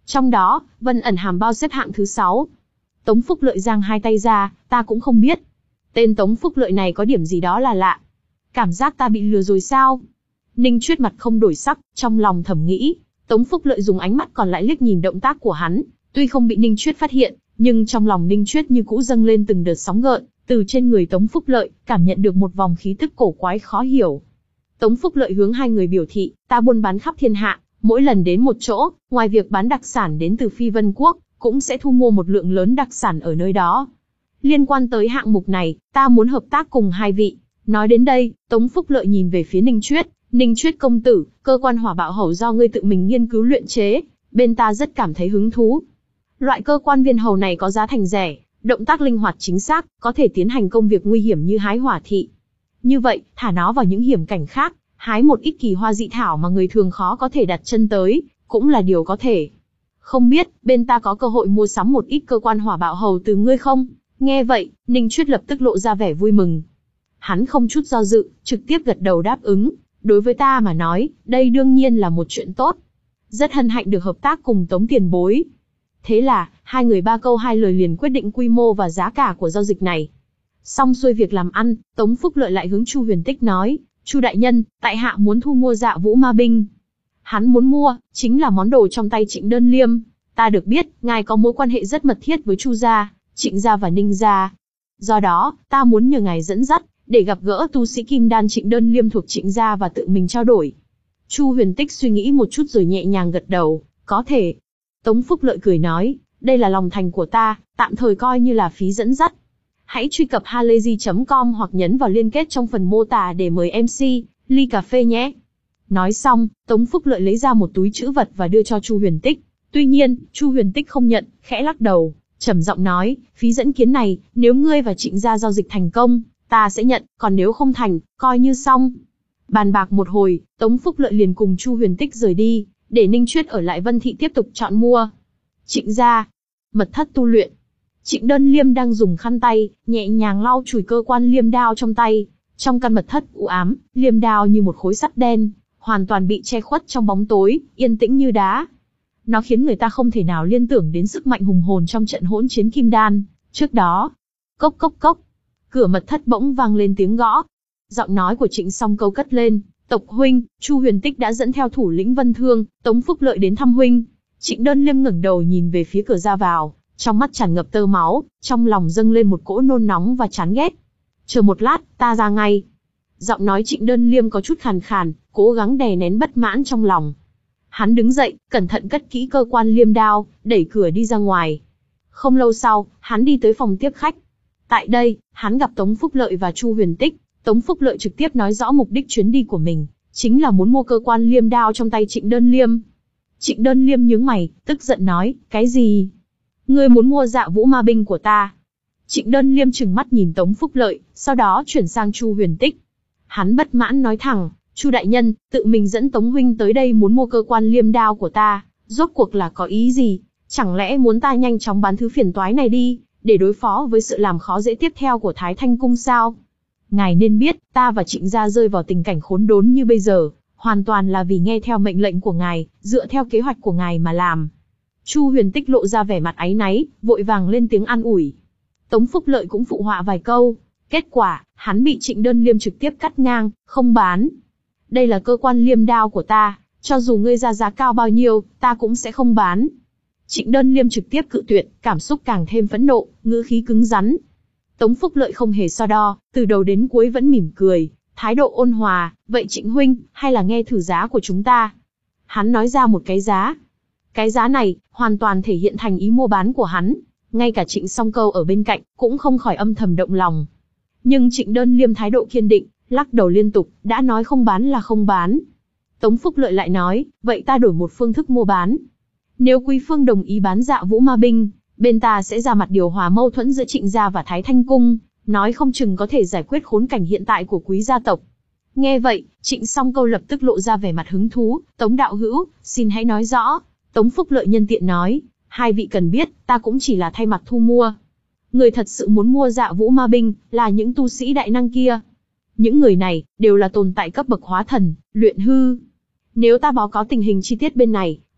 Trong đó, Vân ẩn hàm bao xếp hạng thứ sáu. Tống Phúc Lợi giang hai tay ra, ta cũng không biết. Tên Tống Phúc Lợi này có điểm gì đó là lạ. Cảm giác ta bị lừa rồi sao? Ninh Chuyết mặt không đổi sắc, trong lòng thầm nghĩ. Tống Phúc Lợi dùng ánh mắt còn lại liếc nhìn động tác của hắn, tuy không bị Ninh Chuyết phát hiện, nhưng trong lòng Ninh Chuyết như cũ dâng lên từng đợt sóng gợn, từ trên người Tống Phúc Lợi, cảm nhận được một vòng khí tức cổ quái khó hiểu. Tống Phúc Lợi hướng hai người biểu thị, ta buôn bán khắp thiên hạ, mỗi lần đến một chỗ, ngoài việc bán đặc sản đến từ Phi Vân Quốc, cũng sẽ thu mua một lượng lớn đặc sản ở nơi đó. Liên quan tới hạng mục này, ta muốn hợp tác cùng hai vị. Nói đến đây, Tống Phúc Lợi nhìn về phía Ninh Chuyết, Ninh Chuyết công tử, cơ quan hỏa bạo hầu do ngươi tự mình nghiên cứu luyện chế, bên ta rất cảm thấy hứng thú. Loại cơ quan viên hầu này có giá thành rẻ, động tác linh hoạt chính xác, có thể tiến hành công việc nguy hiểm như hái hỏa thị. Như vậy, thả nó vào những hiểm cảnh khác, hái một ít kỳ hoa dị thảo mà người thường khó có thể đặt chân tới, cũng là điều có thể. Không biết, bên ta có cơ hội mua sắm một ít cơ quan hỏa bạo hầu từ ngươi không? Nghe vậy, Ninh Chuyết lập tức lộ ra vẻ vui mừng. Hắn không chút do dự, trực tiếp gật đầu đáp ứng. Đối với ta mà nói, đây đương nhiên là một chuyện tốt. Rất hân hạnh được hợp tác cùng Tống tiền bối. Thế là, hai người ba câu hai lời liền quyết định quy mô và giá cả của giao dịch này. Xong xuôi việc làm ăn, Tống Phúc Lợi lại hướng Chu Huyền Tích nói, Chu đại nhân, tại hạ muốn thu mua Dạ Vũ Ma binh. Hắn muốn mua, chính là món đồ trong tay Trịnh Đơn Liêm. Ta được biết, ngài có mối quan hệ rất mật thiết với Chu gia, Trịnh gia và Ninh gia. Do đó, ta muốn nhờ ngài dẫn dắt, để gặp gỡ tu sĩ kim đan Trịnh Đơn Liêm thuộc Trịnh gia và tự mình trao đổi. Chu Huyền Tích suy nghĩ một chút rồi nhẹ nhàng gật đầu, có thể. Tống Phúc Lợi cười nói, đây là lòng thành của ta, tạm thời coi như là phí dẫn dắt. Hãy truy cập halayzi chấm com hoặc nhấn vào liên kết trong phần mô tả để mời em xê, ly cà phê nhé. Nói xong, Tống Phúc Lợi lấy ra một túi trữ vật và đưa cho Chu Huyền Tích. Tuy nhiên, Chu Huyền Tích không nhận, khẽ lắc đầu, trầm giọng nói, phí dẫn kiến này, nếu ngươi và Trịnh gia giao dịch thành công, ta sẽ nhận, còn nếu không thành, coi như xong. Bàn bạc một hồi, Tống Phúc Lợi liền cùng Chu Huyền Tích rời đi, để Ninh Chuyết ở lại Vân Thị tiếp tục chọn mua. Trịnh gia, mật thất tu luyện. Trịnh Đơn Liêm đang dùng khăn tay, nhẹ nhàng lau chùi cơ quan liêm đao trong tay. Trong căn mật thất u ám, liêm đao như một khối sắt đen, hoàn toàn bị che khuất trong bóng tối, yên tĩnh như đá. Nó khiến người ta không thể nào liên tưởng đến sức mạnh hùng hồn trong trận hỗn chiến kim đan. Trước đó, cốc cốc cốc, cửa mật thất bỗng vang lên tiếng gõ. Giọng nói của Trịnh Song Câu cất lên, tộc huynh, Chu Huyền Tích đã dẫn theo thủ lĩnh Vân Thương, Tống Phúc Lợi đến thăm huynh. Trịnh Đơn Liêm ngẩng đầu nhìn về phía cửa ra vào, trong mắt tràn ngập tơ máu, trong lòng dâng lên một cỗ nôn nóng và chán ghét. Chờ một lát, ta ra ngay. Giọng nói Trịnh Đơn Liêm có chút khàn khàn, cố gắng đè nén bất mãn trong lòng. Hắn đứng dậy, cẩn thận cất kỹ cơ quan liêm đao, đẩy cửa đi ra ngoài. Không lâu sau, hắn đi tới phòng tiếp khách. Tại đây, hắn gặp Tống Phúc Lợi và Chu Huyền Tích. Tống Phúc Lợi trực tiếp nói rõ mục đích chuyến đi của mình, chính là muốn mua cơ quan liêm đao trong tay Trịnh Đơn Liêm. Trịnh Đơn Liêm nhướng mày, tức giận nói, cái gì? Ngươi muốn mua Dạ Vũ Ma binh của ta? Trịnh Đơn Liêm trừng mắt nhìn Tống Phúc Lợi, sau đó chuyển sang Chu Huyền Tích. Hắn bất mãn nói thẳng, Chu đại nhân, tự mình dẫn Tống huynh tới đây muốn mua cơ quan liêm đao của ta, rốt cuộc là có ý gì? Chẳng lẽ muốn ta nhanh chóng bán thứ phiền toái này đi, để đối phó với sự làm khó dễ tiếp theo của Thái Thanh Cung sao? Ngài nên biết, ta và Trịnh gia rơi vào tình cảnh khốn đốn như bây giờ, hoàn toàn là vì nghe theo mệnh lệnh của ngài, dựa theo kế hoạch của ngài mà làm. Chu Huyền Tích lộ ra vẻ mặt áy náy, vội vàng lên tiếng an ủi. Tống Phúc Lợi cũng phụ họa vài câu. Kết quả, hắn bị Trịnh Đơn Liêm trực tiếp cắt ngang, không bán. Đây là cơ quan liêm đao của ta, cho dù ngươi ra giá cao bao nhiêu, ta cũng sẽ không bán. Trịnh Đơn Liêm trực tiếp cự tuyệt, cảm xúc càng thêm phẫn nộ, ngữ khí cứng rắn. Tống Phúc Lợi không hề so đo, từ đầu đến cuối vẫn mỉm cười, thái độ ôn hòa, vậy Trịnh huynh, hay là nghe thử giá của chúng ta? Hắn nói ra một cái giá. Cái giá này, hoàn toàn thể hiện thành ý mua bán của hắn. Ngay cả Trịnh Song Câu ở bên cạnh, cũng không khỏi âm thầm động lòng. Nhưng Trịnh Đơn Liêm thái độ kiên định, lắc đầu liên tục, đã nói không bán là không bán. Tống Phúc Lợi lại nói, vậy ta đổi một phương thức mua bán. Nếu quý phương đồng ý bán Dạ Vũ Ma binh, bên ta sẽ ra mặt điều hòa mâu thuẫn giữa Trịnh gia và Thái Thanh Cung, nói không chừng có thể giải quyết khốn cảnh hiện tại của quý gia tộc. Nghe vậy, Trịnh Song Câu lập tức lộ ra vẻ mặt hứng thú, Tống đạo hữu, xin hãy nói rõ. Tống Phúc Lợi nhân tiện nói, hai vị cần biết, ta cũng chỉ là thay mặt thu mua. Người thật sự muốn mua Dạ Vũ Ma binh, là những tu sĩ đại năng kia. Những người này, đều là tồn tại cấp bậc hóa thần, luyện hư. Nếu ta báo cáo tình hình chi tiết bên này,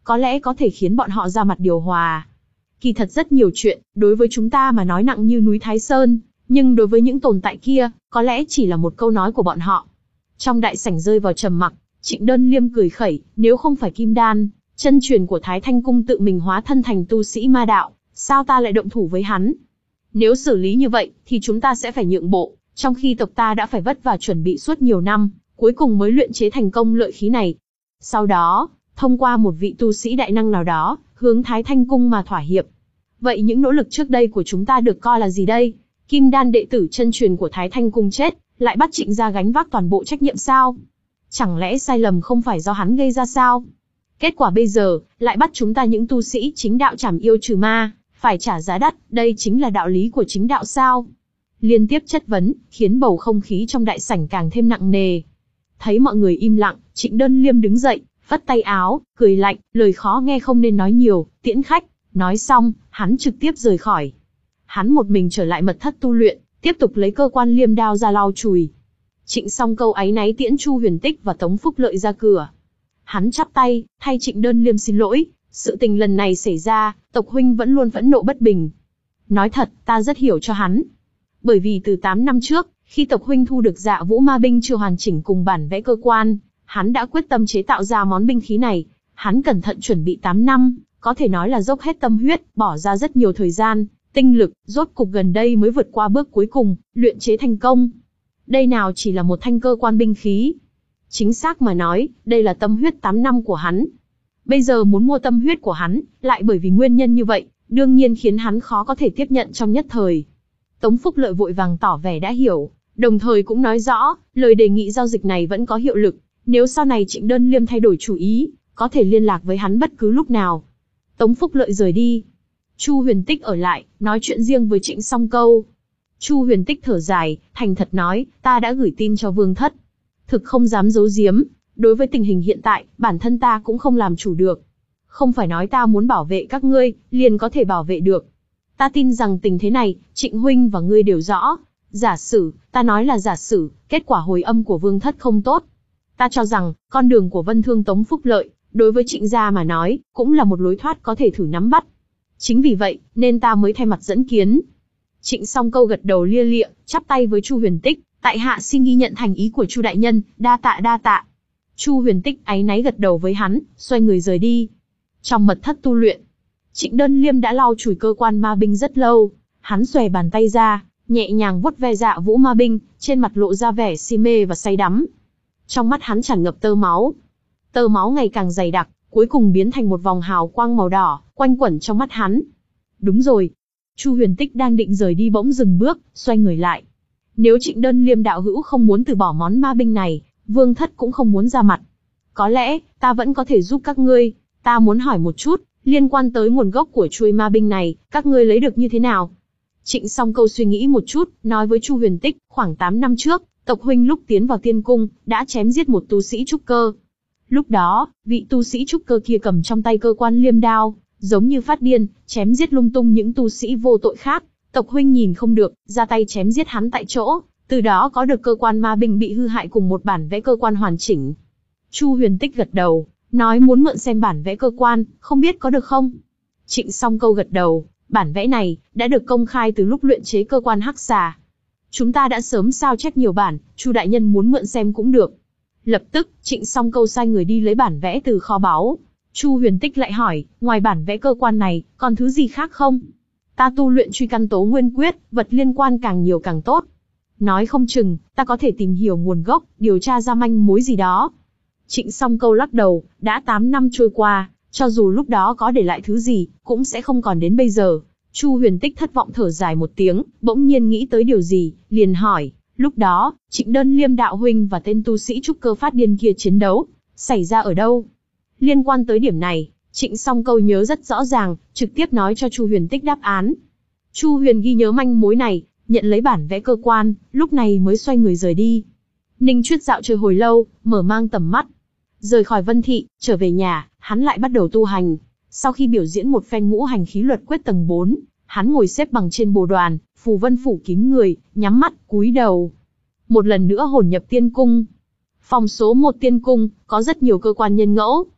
có lẽ có thể khiến bọn họ ra mặt điều hòa. Kỳ thật rất nhiều chuyện, đối với chúng ta mà nói nặng như núi Thái Sơn, nhưng đối với những tồn tại kia, có lẽ chỉ là một câu nói của bọn họ. Trong đại sảnh rơi vào trầm mặc, Trịnh Đơn Liêm cười khẩy, nếu không phải Kim Đan, chân truyền của Thái Thanh Cung tự mình hóa thân thành tu sĩ ma đạo, sao ta lại động thủ với hắn? Nếu xử lý như vậy, thì chúng ta sẽ phải nhượng bộ, trong khi tộc ta đã phải vất vả chuẩn bị suốt nhiều năm, cuối cùng mới luyện chế thành công lợi khí này. Sau đó, thông qua một vị tu sĩ đại năng nào đó, hướng Thái Thanh Cung mà thỏa hiệp. Vậy những nỗ lực trước đây của chúng ta được coi là gì đây? Kim Đan đệ tử chân truyền của Thái Thanh Cung chết, lại bắt Trịnh gia gánh vác toàn bộ trách nhiệm sao? Chẳng lẽ sai lầm không phải do hắn gây ra sao? Kết quả bây giờ, lại bắt chúng ta những tu sĩ chính đạo trảm yêu trừ ma, phải trả giá đắt, đây chính là đạo lý của chính đạo sao? Liên tiếp chất vấn, khiến bầu không khí trong đại sảnh càng thêm nặng nề. Thấy mọi người im lặng, Trịnh Đơn Liêm đứng dậy, phất tay áo, cười lạnh, lời khó nghe không nên nói nhiều, tiễn khách. Nói xong, hắn trực tiếp rời khỏi. Hắn một mình trở lại mật thất tu luyện, tiếp tục lấy cơ quan liêm đao ra lau chùi. Trịnh Song Câu áy náy tiễn Chu Huyền Tích và Tống Phúc Lợi ra cửa. Hắn chắp tay, thay Trịnh Đơn Liêm xin lỗi, sự tình lần này xảy ra, tộc huynh vẫn luôn phẫn nộ bất bình. Nói thật, ta rất hiểu cho hắn. Bởi vì từ tám năm trước, khi tộc huynh thu được Dạ Vũ Ma binh chưa hoàn chỉnh cùng bản vẽ cơ quan, hắn đã quyết tâm chế tạo ra món binh khí này. Hắn cẩn thận chuẩn bị tám năm, có thể nói là dốc hết tâm huyết, bỏ ra rất nhiều thời gian, tinh lực, rốt cục gần đây mới vượt qua bước cuối cùng, luyện chế thành công. Đây nào chỉ là một thanh cơ quan binh khí. Chính xác mà nói, đây là tâm huyết tám năm của hắn. Bây giờ muốn mua tâm huyết của hắn, lại bởi vì nguyên nhân như vậy, đương nhiên khiến hắn khó có thể tiếp nhận trong nhất thời. Tống Phúc Lợi vội vàng tỏ vẻ đã hiểu, đồng thời cũng nói rõ, lời đề nghị giao dịch này vẫn có hiệu lực, nếu sau này Trịnh Đơn Liêm thay đổi chủ ý, có thể liên lạc với hắn bất cứ lúc nào. Tống Phúc Lợi rời đi. Chu Huyền Tích ở lại, nói chuyện riêng với Trịnh Song Câu. Chu Huyền Tích thở dài, thành thật nói, ta đã gửi tin cho Vương Thất. Thực không dám giấu giếm, đối với tình hình hiện tại, bản thân ta cũng không làm chủ được. Không phải nói ta muốn bảo vệ các ngươi, liền có thể bảo vệ được. Ta tin rằng tình thế này, Trịnh huynh và ngươi đều rõ. Giả sử, ta nói là giả sử, kết quả hồi âm của Vương Thất không tốt. Ta cho rằng, con đường của Vân Thương Tống Phúc Lợi, đối với Trịnh gia mà nói, cũng là một lối thoát có thể thử nắm bắt. Chính vì vậy, nên ta mới thay mặt dẫn kiến. Trịnh Song Câu gật đầu lia lịa, chắp tay với Chu Huyền Tích, tại hạ xin ghi nhận thành ý của Chu đại nhân, đa tạ đa tạ. Chu Huyền Tích áy náy gật đầu với hắn, xoay người rời đi. Trong mật thất tu luyện, Trịnh Đơn Liêm đã lau chùi cơ quan ma binh rất lâu, hắn xòe bàn tay ra, nhẹ nhàng vuốt ve Dạ Vũ Ma binh, trên mặt lộ ra vẻ si mê và say đắm. Trong mắt hắn tràn ngập tơ máu. Tơ máu ngày càng dày đặc, cuối cùng biến thành một vòng hào quang màu đỏ, quanh quẩn trong mắt hắn. Đúng rồi. Chu Huyền Tích đang định rời đi bỗng dừng bước, xoay người lại. Nếu Trịnh Đơn Liêm đạo hữu không muốn từ bỏ món ma binh này, Vương Thất cũng không muốn ra mặt. Có lẽ, ta vẫn có thể giúp các ngươi. Ta muốn hỏi một chút, liên quan tới nguồn gốc của chuôi ma binh này, các ngươi lấy được như thế nào? Trịnh Song Câu suy nghĩ một chút, nói với Chu Huyền Tích, khoảng tám năm trước, tộc huynh lúc tiến vào tiên cung, đã chém giết một tu sĩ trúc cơ. Lúc đó, vị tu sĩ trúc cơ kia cầm trong tay cơ quan liêm đao, giống như phát điên, chém giết lung tung những tu sĩ vô tội khác. Tộc huynh nhìn không được, ra tay chém giết hắn tại chỗ, từ đó có được cơ quan ma binh bị hư hại cùng một bản vẽ cơ quan hoàn chỉnh. Chu Huyền Tích gật đầu, nói muốn mượn xem bản vẽ cơ quan, không biết có được không? Trịnh Song Câu gật đầu, bản vẽ này đã được công khai từ lúc luyện chế cơ quan hắc xà. Chúng ta đã sớm sao chép nhiều bản, Chu đại nhân muốn mượn xem cũng được. Lập tức, Trịnh Song Câu sai người đi lấy bản vẽ từ kho báu. Chu Huyền Tích lại hỏi, ngoài bản vẽ cơ quan này, còn thứ gì khác không? Ta tu luyện truy căn tố nguyên quyết, vật liên quan càng nhiều càng tốt. Nói không chừng, ta có thể tìm hiểu nguồn gốc, điều tra ra manh mối gì đó. Trịnh Song Câu lắc đầu, đã tám năm trôi qua, cho dù lúc đó có để lại thứ gì, cũng sẽ không còn đến bây giờ. Chu Huyền Tích thất vọng thở dài một tiếng, bỗng nhiên nghĩ tới điều gì, liền hỏi, lúc đó, Trịnh Đơn Liêm đạo huynh và tên tu sĩ trúc cơ phát điên kia chiến đấu, xảy ra ở đâu? Liên quan tới điểm này, Trịnh Song Câu nhớ rất rõ ràng, trực tiếp nói cho Chu Huyền Tích đáp án. Chu Huyền ghi nhớ manh mối này, nhận lấy bản vẽ cơ quan, lúc này mới xoay người rời đi. Ninh Chuyết dạo chơi hồi lâu, mở mang tầm mắt. Rời khỏi Vân Thị, trở về nhà, hắn lại bắt đầu tu hành. Sau khi biểu diễn một phen ngũ hành khí luật quyết tầng bốn, hắn ngồi xếp bằng trên bồ đoàn, phù vân phủ kín người, nhắm mắt, cúi đầu. Một lần nữa hồn nhập tiên cung. Phòng số một tiên cung, có rất nhiều cơ quan nhân ngẫu.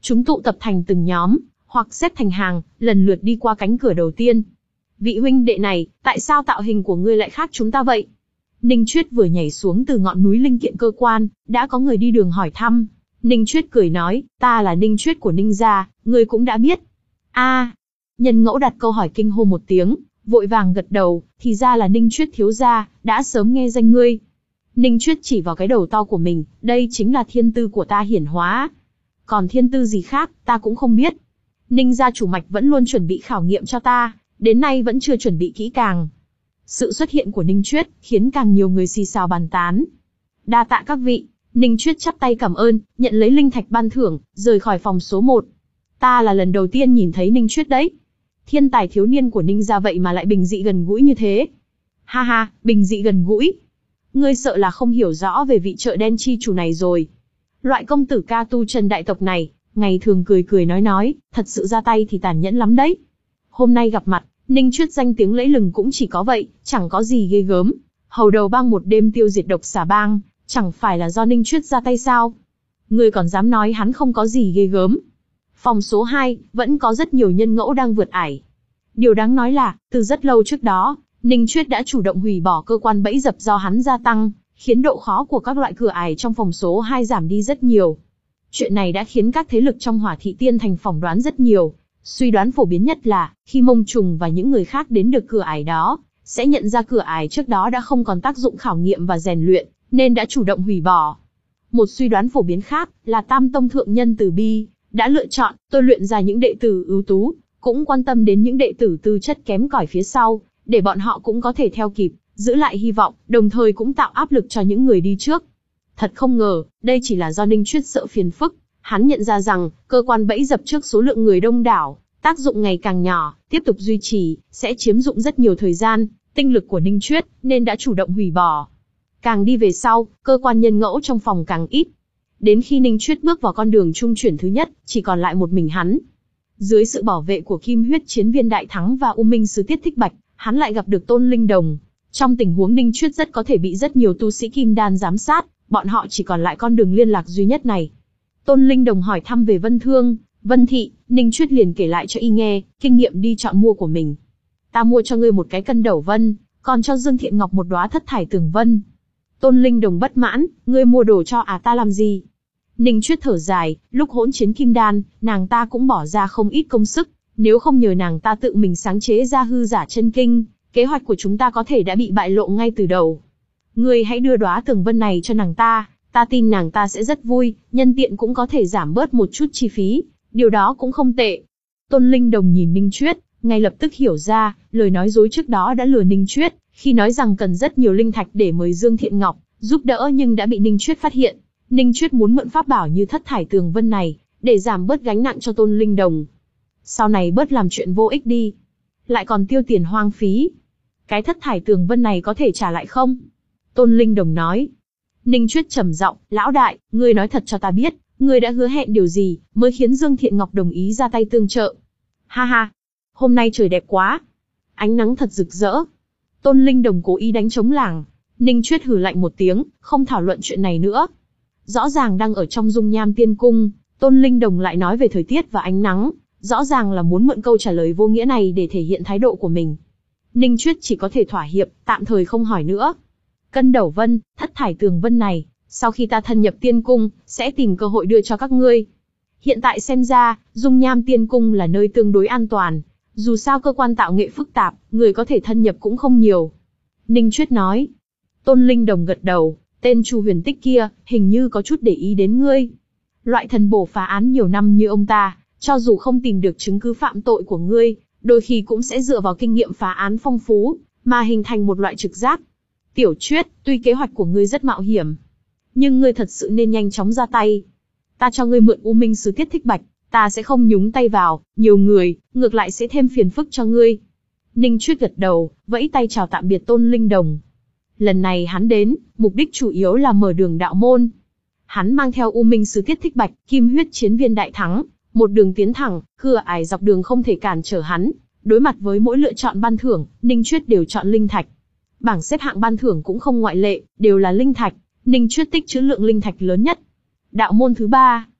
Chúng tụ tập thành từng nhóm, hoặc xếp thành hàng, lần lượt đi qua cánh cửa đầu tiên. Vị huynh đệ này, tại sao tạo hình của ngươi lại khác chúng ta vậy? Ninh Chuyết vừa nhảy xuống từ ngọn núi linh kiện cơ quan, đã có người đi đường hỏi thăm. Ninh Chuyết cười nói, ta là Ninh Chuyết của Ninh gia, ngươi cũng đã biết. A, Nhân Ngẫu đặt câu hỏi kinh hô một tiếng, vội vàng gật đầu, thì ra là Ninh Chuyết thiếu gia, đã sớm nghe danh ngươi. Ninh Chuyết chỉ vào cái đầu to của mình, đây chính là thiên tư của ta hiển hóa. Còn thiên tư gì khác, ta cũng không biết. Ninh gia chủ mạch vẫn luôn chuẩn bị khảo nghiệm cho ta, đến nay vẫn chưa chuẩn bị kỹ càng. Sự xuất hiện của Ninh Chuyết khiến càng nhiều người xì xào bàn tán. Đa tạ các vị. Ninh Chuyết chắp tay cảm ơn, nhận lấy linh thạch ban thưởng, rời khỏi phòng số một. Ta là lần đầu tiên nhìn thấy Ninh Chuyết đấy. Thiên tài thiếu niên của Ninh gia vậy mà lại bình dị gần gũi như thế. Ha ha, bình dị gần gũi. Ngươi sợ là không hiểu rõ về vị chợ đen chi chủ này rồi. Loại công tử ca tu chân đại tộc này, ngày thường cười cười nói nói, thật sự ra tay thì tàn nhẫn lắm đấy. Hôm nay gặp mặt, Ninh Chuyết danh tiếng lẫy lừng cũng chỉ có vậy, chẳng có gì ghê gớm. Hầu đầu bang một đêm tiêu diệt độc xà bang, chẳng phải là do Ninh Chuyết ra tay sao? Ngươi còn dám nói hắn không có gì ghê gớm? Phòng số hai, vẫn có rất nhiều nhân ngẫu đang vượt ải. Điều đáng nói là, từ rất lâu trước đó, Ninh Chuyết đã chủ động hủy bỏ cơ quan bẫy dập do hắn gia tăng, khiến độ khó của các loại cửa ải trong phòng số hai giảm đi rất nhiều. Chuyện này đã khiến các thế lực trong Hỏa Thị Tiên Thành phỏng đoán rất nhiều. Suy đoán phổ biến nhất là, khi Mông Trùng và những người khác đến được cửa ải đó, sẽ nhận ra cửa ải trước đó đã không còn tác dụng khảo nghiệm và rèn luyện, nên đã chủ động hủy bỏ. Một suy đoán phổ biến khác là Tam Tông Thượng Nhân Từ Bi đã lựa chọn tôi luyện ra những đệ tử ưu tú, cũng quan tâm đến những đệ tử tư chất kém cỏi phía sau, để bọn họ cũng có thể theo kịp, giữ lại hy vọng, đồng thời cũng tạo áp lực cho những người đi trước. Thật không ngờ, đây chỉ là do Ninh Chuyết sợ phiền phức. Hắn nhận ra rằng, cơ quan bẫy dập trước số lượng người đông đảo, tác dụng ngày càng nhỏ, tiếp tục duy trì, sẽ chiếm dụng rất nhiều thời gian, tinh lực của Ninh Chuyết, nên đã chủ động hủy bỏ. Càng đi về sau, cơ quan nhân ngẫu trong phòng càng ít. Đến khi Ninh Chuyết bước vào con đường trung chuyển thứ nhất, chỉ còn lại một mình hắn. Dưới sự bảo vệ của Kim Huyết Chiến Viên Đại Thắng và U Minh Sứ Tiết Thích Bạch, hắn lại gặp được Tôn Linh Đồng. Trong tình huống Ninh Chuyết rất có thể bị rất nhiều tu sĩ Kim Đan giám sát, bọn họ chỉ còn lại con đường liên lạc duy nhất này. Tôn Linh Đồng hỏi thăm về Vân Thương, Vân Thị, Ninh Chuyết liền kể lại cho y nghe, kinh nghiệm đi chọn mua của mình. Ta mua cho ngươi một cái cân đẩu vân, còn cho Dương Thiện Ngọc một đóa thất thải tường vân. Tôn Linh Đồng bất mãn, ngươi mua đồ cho à ta làm gì? Ninh Chuyết thở dài, lúc hỗn chiến Kim Đan, nàng ta cũng bỏ ra không ít công sức, nếu không nhờ nàng ta tự mình sáng chế ra hư giả chân kinh, kế hoạch của chúng ta có thể đã bị bại lộ ngay từ đầu. Ngươi hãy đưa đóa tường vân này cho nàng ta. Ta tin nàng ta sẽ rất vui, nhân tiện cũng có thể giảm bớt một chút chi phí, điều đó cũng không tệ. Tôn Linh Đồng nhìn Ninh Chuyết, ngay lập tức hiểu ra, lời nói dối trước đó đã lừa Ninh Chuyết, khi nói rằng cần rất nhiều linh thạch để mời Dương Thiện Ngọc giúp đỡ nhưng đã bị Ninh Chuyết phát hiện. Ninh Chuyết muốn mượn pháp bảo như thất thải tường vân này, để giảm bớt gánh nặng cho Tôn Linh Đồng. Sau này bớt làm chuyện vô ích đi, lại còn tiêu tiền hoang phí. Cái thất thải tường vân này có thể trả lại không? Tôn Linh Đồng nói. Ninh Chuyết trầm giọng, lão đại, ngươi nói thật cho ta biết, ngươi đã hứa hẹn điều gì, mới khiến Dương Thiện Ngọc đồng ý ra tay tương trợ. Ha ha, hôm nay trời đẹp quá, ánh nắng thật rực rỡ. Tôn Linh Đồng cố ý đánh trống lảng. Ninh Chuyết hừ lạnh một tiếng, không thảo luận chuyện này nữa. Rõ ràng đang ở trong dung nham tiên cung, Tôn Linh Đồng lại nói về thời tiết và ánh nắng, rõ ràng là muốn mượn câu trả lời vô nghĩa này để thể hiện thái độ của mình. Ninh Chuyết chỉ có thể thỏa hiệp, tạm thời không hỏi nữa. Cân đẩu vân, thất thải tường vân này, sau khi ta thân nhập tiên cung, sẽ tìm cơ hội đưa cho các ngươi. Hiện tại xem ra, dung nham tiên cung là nơi tương đối an toàn. Dù sao cơ quan tạo nghệ phức tạp, người có thể thân nhập cũng không nhiều. Ninh Chuyết nói. Tôn Linh Đồng gật đầu, tên Chu Huyền Tích kia, hình như có chút để ý đến ngươi. Loại thần bổ phá án nhiều năm như ông ta, cho dù không tìm được chứng cứ phạm tội của ngươi, đôi khi cũng sẽ dựa vào kinh nghiệm phá án phong phú, mà hình thành một loại trực giác. Tiểu Chuyết, tuy kế hoạch của ngươi rất mạo hiểm, nhưng ngươi thật sự nên nhanh chóng ra tay. Ta cho ngươi mượn U Minh Sứ Tiết Thích Bạch, ta sẽ không nhúng tay vào, nhiều người, ngược lại sẽ thêm phiền phức cho ngươi. Ninh Chuyết gật đầu, vẫy tay chào tạm biệt Tôn Linh Đồng. Lần này hắn đến, mục đích chủ yếu là mở đường đạo môn. Hắn mang theo U Minh Sứ Tiết Thích Bạch, Kim Huyết Chiến Viên Đại Thắng, một đường tiến thẳng, cửa ải dọc đường không thể cản trở hắn. Đối mặt với mỗi lựa chọn ban thưởng, Ninh Chuyết đều chọn linh thạch. Bảng xếp hạng ban thưởng cũng không ngoại lệ, đều là linh thạch. Ninh Chuyết tích trữ lượng linh thạch lớn nhất. Đạo môn thứ ba.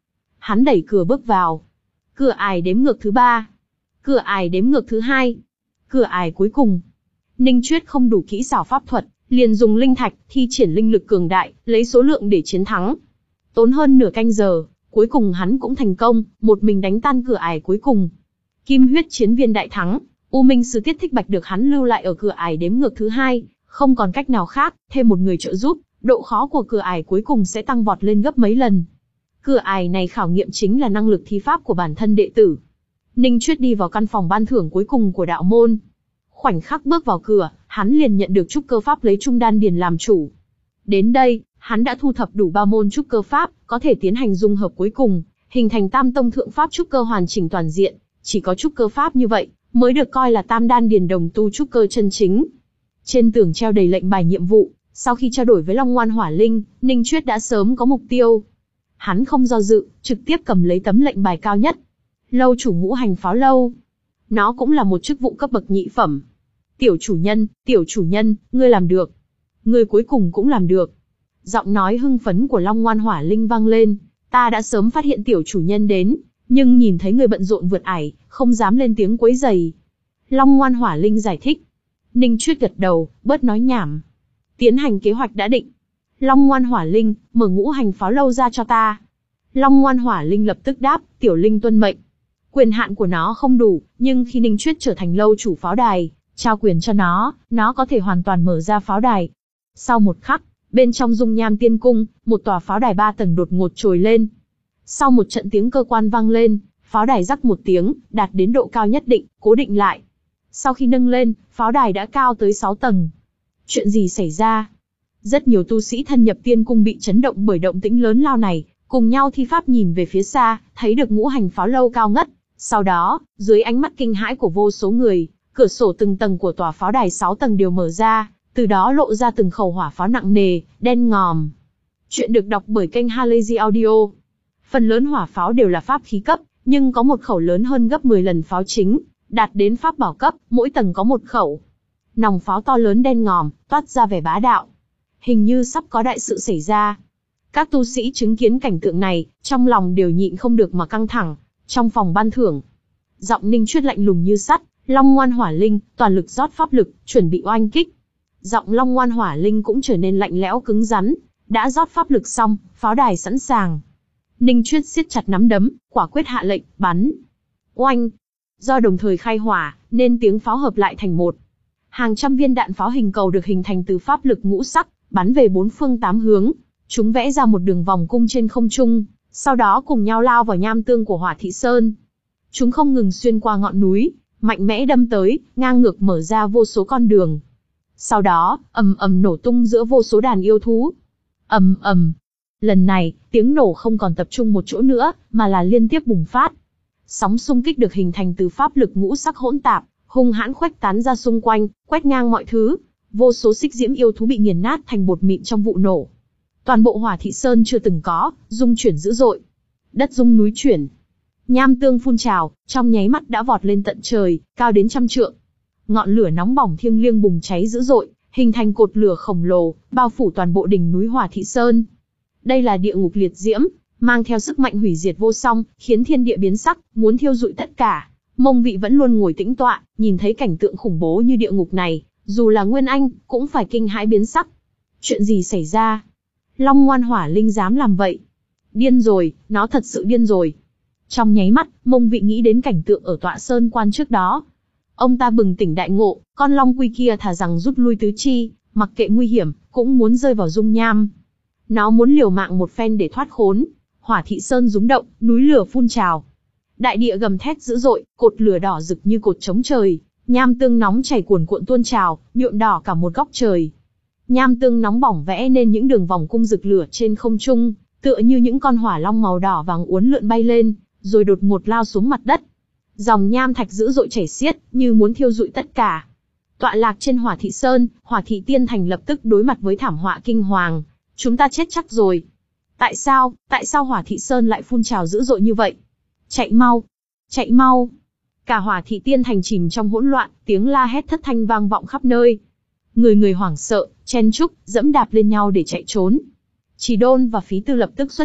Hắn đẩy cửa bước vào. Cửa ải đếm ngược thứ ba. Cửa ải đếm ngược thứ hai. Cửa ải cuối cùng. Ninh Chuyết không đủ kỹ xảo pháp thuật, liền dùng linh thạch, thi triển linh lực cường đại, lấy số lượng để chiến thắng. Tốn hơn nửa canh giờ, cuối cùng hắn cũng thành công, một mình đánh tan cửa ải cuối cùng. Kim huyết chiến viên đại thắng, U Minh Sứ Tiết Thích Bạch được hắn lưu lại ở cửa ải đếm ngược thứ hai, không còn cách nào khác, thêm một người trợ giúp, độ khó của cửa ải cuối cùng sẽ tăng vọt lên gấp mấy lần. Cửa ải này khảo nghiệm chính là năng lực thi pháp của bản thân đệ tử. Ninh Chuyết đi vào căn phòng ban thưởng cuối cùng của đạo môn. Khoảnh khắc bước vào cửa, hắn liền nhận được trúc cơ pháp lấy trung đan điền làm chủ. Đến đây, hắn đã thu thập đủ ba môn trúc cơ pháp, có thể tiến hành dung hợp cuối cùng, hình thành tam tông thượng pháp trúc cơ hoàn chỉnh toàn diện. Chỉ có trúc cơ pháp như vậy, mới được coi là tam đan điền đồng tu trúc cơ chân chính. Trên tường treo đầy lệnh bài nhiệm vụ, sau khi trao đổi với Long Ngoan Hỏa Linh, Ninh Chuyết đã sớm có mục tiêu. Hắn không do dự, trực tiếp cầm lấy tấm lệnh bài cao nhất. Lâu chủ Ngũ Hành Pháo Lâu. Nó cũng là một chức vụ cấp bậc nhị phẩm. Tiểu chủ nhân, tiểu chủ nhân, ngươi làm được. Ngươi cuối cùng cũng làm được. Giọng nói hưng phấn của Long Ngoan Hỏa Linh vang lên. Ta đã sớm phát hiện tiểu chủ nhân đến, nhưng nhìn thấy người bận rộn vượt ải, không dám lên tiếng quấy rầy. Long Ngoan Hỏa Linh giải thích. Ninh Chuyết gật đầu, bớt nói nhảm. Tiến hành kế hoạch đã định. Long Ngoan Hỏa Linh, mở Ngũ Hành Pháo Lâu ra cho ta. Long Ngoan Hỏa Linh lập tức đáp, tiểu linh tuân mệnh. Quyền hạn của nó không đủ, nhưng khi Ninh Chuyết trở thành lâu chủ pháo đài, trao quyền cho nó, nó có thể hoàn toàn mở ra pháo đài. Sau một khắc, bên trong Dung Nham Tiên Cung, một tòa pháo đài ba tầng đột ngột trồi lên. Sau một trận tiếng cơ quan vang lên, pháo đài rắc một tiếng, đạt đến độ cao nhất định, cố định lại. Sau khi nâng lên, pháo đài đã cao tới sáu tầng. Chuyện gì xảy ra? Rất nhiều tu sĩ thân nhập tiên cung bị chấn động bởi động tĩnh lớn lao này, cùng nhau thi pháp nhìn về phía xa, thấy được Ngũ Hành Pháo Lâu cao ngất. Sau đó, dưới ánh mắt kinh hãi của vô số người, cửa sổ từng tầng của tòa pháo đài sáu tầng đều mở ra, từ đó lộ ra từng khẩu hỏa pháo nặng nề, đen ngòm. Chuyện được đọc bởi kênh Halazy Audio. Phần lớn hỏa pháo đều là pháp khí cấp, nhưng có một khẩu lớn hơn gấp mười lần pháo chính, đạt đến pháp bảo cấp, mỗi tầng có một khẩu. Nòng pháo to lớn đen ngòm, toát ra vẻ bá đạo. Hình như sắp có đại sự xảy ra. Các tu sĩ chứng kiến cảnh tượng này, trong lòng đều nhịn không được mà căng thẳng. Trong phòng ban thưởng, giọng Ninh Chuyết lạnh lùng như sắt, Long Ngoan Hỏa Linh, toàn lực rót pháp lực, chuẩn bị oanh kích. Giọng Long Ngoan Hỏa Linh cũng trở nên lạnh lẽo cứng rắn, đã rót pháp lực xong, pháo đài sẵn sàng. Ninh Chuyết siết chặt nắm đấm, quả quyết hạ lệnh, bắn. Oanh! Do đồng thời khai hỏa, nên tiếng pháo hợp lại thành một. Hàng trăm viên đạn pháo hình cầu được hình thành từ pháp lực ngũ sắc, bắn về bốn phương tám hướng. Chúng vẽ ra một đường vòng cung trên không trung, sau đó cùng nhau lao vào nham tương của Hỏa Thị Sơn. Chúng không ngừng xuyên qua ngọn núi, mạnh mẽ đâm tới, ngang ngược mở ra vô số con đường. Sau đó, ầm ầm nổ tung giữa vô số đàn yêu thú. Ầm ầm. Lần này, tiếng nổ không còn tập trung một chỗ nữa, mà là liên tiếp bùng phát. Sóng xung kích được hình thành từ pháp lực ngũ sắc hỗn tạp, hung hãn khuếch tán ra xung quanh, quét ngang mọi thứ. Vô số xích diễm yêu thú bị nghiền nát thành bột mịn trong vụ nổ. Toàn bộ Hỏa Thị Sơn chưa từng có, rung chuyển dữ dội. Đất rung núi chuyển. Nham tương phun trào, trong nháy mắt đã vọt lên tận trời, cao đến trăm trượng. Ngọn lửa nóng bỏng thiêng liêng bùng cháy dữ dội, hình thành cột lửa khổng lồ, bao phủ toàn bộ đỉnh núi Hỏa Thị Sơn. Đây là địa ngục liệt diễm, mang theo sức mạnh hủy diệt vô song, khiến thiên địa biến sắc, muốn thiêu rụi tất cả. Mông Vị vẫn luôn ngồi tĩnh tọa, nhìn thấy cảnh tượng khủng bố như địa ngục này, dù là Nguyên Anh, cũng phải kinh hãi biến sắc. Chuyện gì xảy ra? Long Ngoan Hỏa Linh dám làm vậy? Điên rồi, nó thật sự điên rồi. Trong nháy mắt, Mông Vị nghĩ đến cảnh tượng ở Tọa Sơn Quan trước đó. Ông ta bừng tỉnh đại ngộ, con long quy kia thà rằng rút lui tứ chi, mặc kệ nguy hiểm, cũng muốn rơi vào dung nham. Nó muốn liều mạng một phen để thoát khốn. Hỏa Thị Sơn rúng động, núi lửa phun trào. Đại địa gầm thét dữ dội, cột lửa đỏ rực như cột chống trời, nham tương nóng chảy cuồn cuộn tuôn trào, nhuộm đỏ cả một góc trời. Nham tương nóng bỏng vẽ nên những đường vòng cung rực lửa trên không trung, tựa như những con hỏa long màu đỏ vàng uốn lượn bay lên, rồi đột ngột lao xuống mặt đất. Dòng nham thạch dữ dội chảy xiết, như muốn thiêu rụi tất cả. Tọa lạc trên Hỏa Thị Sơn, Hỏa Thị Tiên Thành lập tức đối mặt với thảm họa kinh hoàng. Chúng ta chết chắc rồi. Tại sao, tại sao Hỏa Thị Sơn lại phun trào dữ dội như vậy? Chạy mau, chạy mau. Cả Hỏa Thị Tiên Thành chìm trong hỗn loạn, tiếng la hét thất thanh vang vọng khắp nơi. Người người hoảng sợ, chen chúc, dẫm đạp lên nhau để chạy trốn. Chỉ Đôn và Phí Tư lập tức xuất hiện,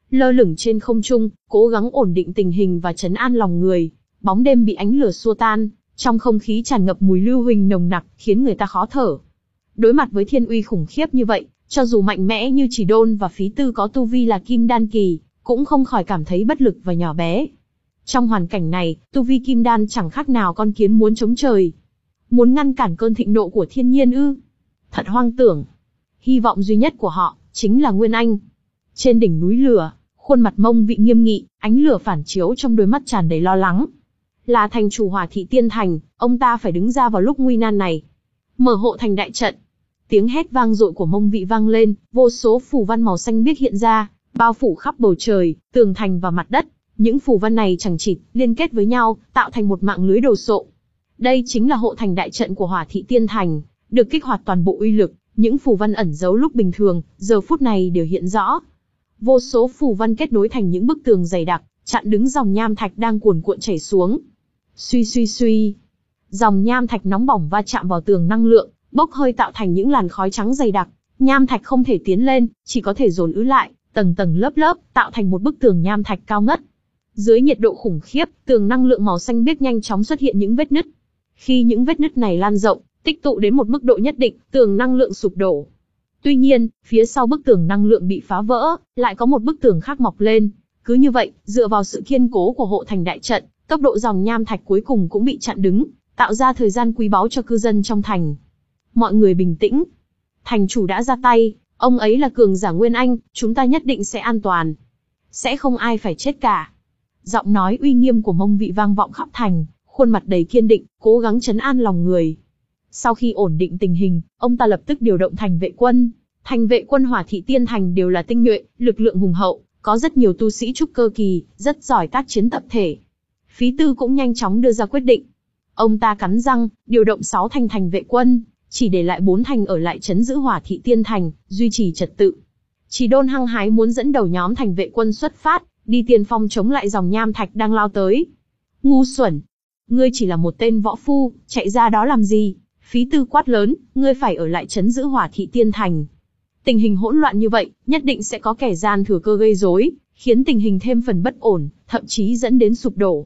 lơ lửng trên không trung, cố gắng ổn định tình hình và trấn an lòng người. Bóng đêm bị ánh lửa xua tan, trong không khí tràn ngập mùi lưu huỳnh nồng nặc, khiến người ta khó thở. Đối mặt với thiên uy khủng khiếp như vậy, cho dù mạnh mẽ như Chỉ Đôn và Phí Tư có tu vi là kim đan kỳ, cũng không khỏi cảm thấy bất lực và nhỏ bé. Trong hoàn cảnh này, tu vi kim đan chẳng khác nào con kiến muốn chống trời. Muốn ngăn cản cơn thịnh nộ của thiên nhiên ư? Thật hoang tưởng. Hy vọng duy nhất của họ, chính là Nguyên Anh. Trên đỉnh núi lửa, khuôn mặt Mông Vị nghiêm nghị, ánh lửa phản chiếu trong đôi mắt tràn đầy lo lắng. Là thành chủ Hỏa Thị Tiên Thành, ông ta phải đứng ra vào lúc nguy nan này. Mở hộ thành đại trận. Tiếng hét vang dội của Mông Vị vang lên, vô số phù văn màu xanh biếc hiện ra, bao phủ khắp bầu trời, tường thành và mặt đất. Những phù văn này chằng chịt, liên kết với nhau, tạo thành một mạng lưới đồ sộ. Đây chính là hộ thành đại trận của Hỏa Thị Tiên Thành, được kích hoạt toàn bộ uy lực. Những phù văn ẩn giấu lúc bình thường, giờ phút này đều hiện rõ. Vô số phù văn kết nối thành những bức tường dày đặc, chặn đứng dòng nham thạch đang cuồn cuộn chảy xuống. Suy suy suy, dòng nham thạch nóng bỏng va chạm vào tường năng lượng, bốc hơi tạo thành những làn khói trắng dày đặc. Nham thạch không thể tiến lên, chỉ có thể dồn ứ lại, tầng tầng lớp lớp, tạo thành một bức tường nham thạch cao ngất. Dưới nhiệt độ khủng khiếp, tường năng lượng màu xanh biếc nhanh chóng xuất hiện những vết nứt. Khi những vết nứt này lan rộng, tích tụ đến một mức độ nhất định, tường năng lượng sụp đổ. Tuy nhiên, phía sau bức tường năng lượng bị phá vỡ, lại có một bức tường khác mọc lên. Cứ như vậy, dựa vào sự kiên cố của hộ thành đại trận, tốc độ dòng nham thạch cuối cùng cũng bị chặn đứng, tạo ra thời gian quý báu cho cư dân trong thành. Mọi người bình tĩnh. Thành chủ đã ra tay, ông ấy là cường giả Nguyên Anh, chúng ta nhất định sẽ an toàn. Sẽ không ai phải chết cả. Giọng nói uy nghiêm của Mông Vị vang vọng khắp thành, khuôn mặt đầy kiên định, cố gắng trấn an lòng người. Sau khi ổn định tình hình, ông ta lập tức điều động thành vệ quân. Thành vệ quân Hỏa Thị Tiên Thành đều là tinh nhuệ, lực lượng hùng hậu, có rất nhiều tu sĩ trúc cơ kỳ, rất giỏi tác chiến tập thể. Phí Tư cũng nhanh chóng đưa ra quyết định. Ông ta cắn răng, điều động sáu thành thành vệ quân, chỉ để lại bốn thành ở lại trấn giữ Hỏa Thị Tiên Thành, duy trì trật tự. Chỉ Đôn hăng hái muốn dẫn đầu nhóm thành vệ quân xuất phát, đi tiên phong chống lại dòng nham thạch đang lao tới. Ngu xuẩn! Ngươi chỉ là một tên võ phu, chạy ra đó làm gì? Phí Tư quát lớn, ngươi phải ở lại trấn giữ Hỏa Thị Tiên Thành. Tình hình hỗn loạn như vậy, nhất định sẽ có kẻ gian thừa cơ gây rối, khiến tình hình thêm phần bất ổn, thậm chí dẫn đến sụp đổ.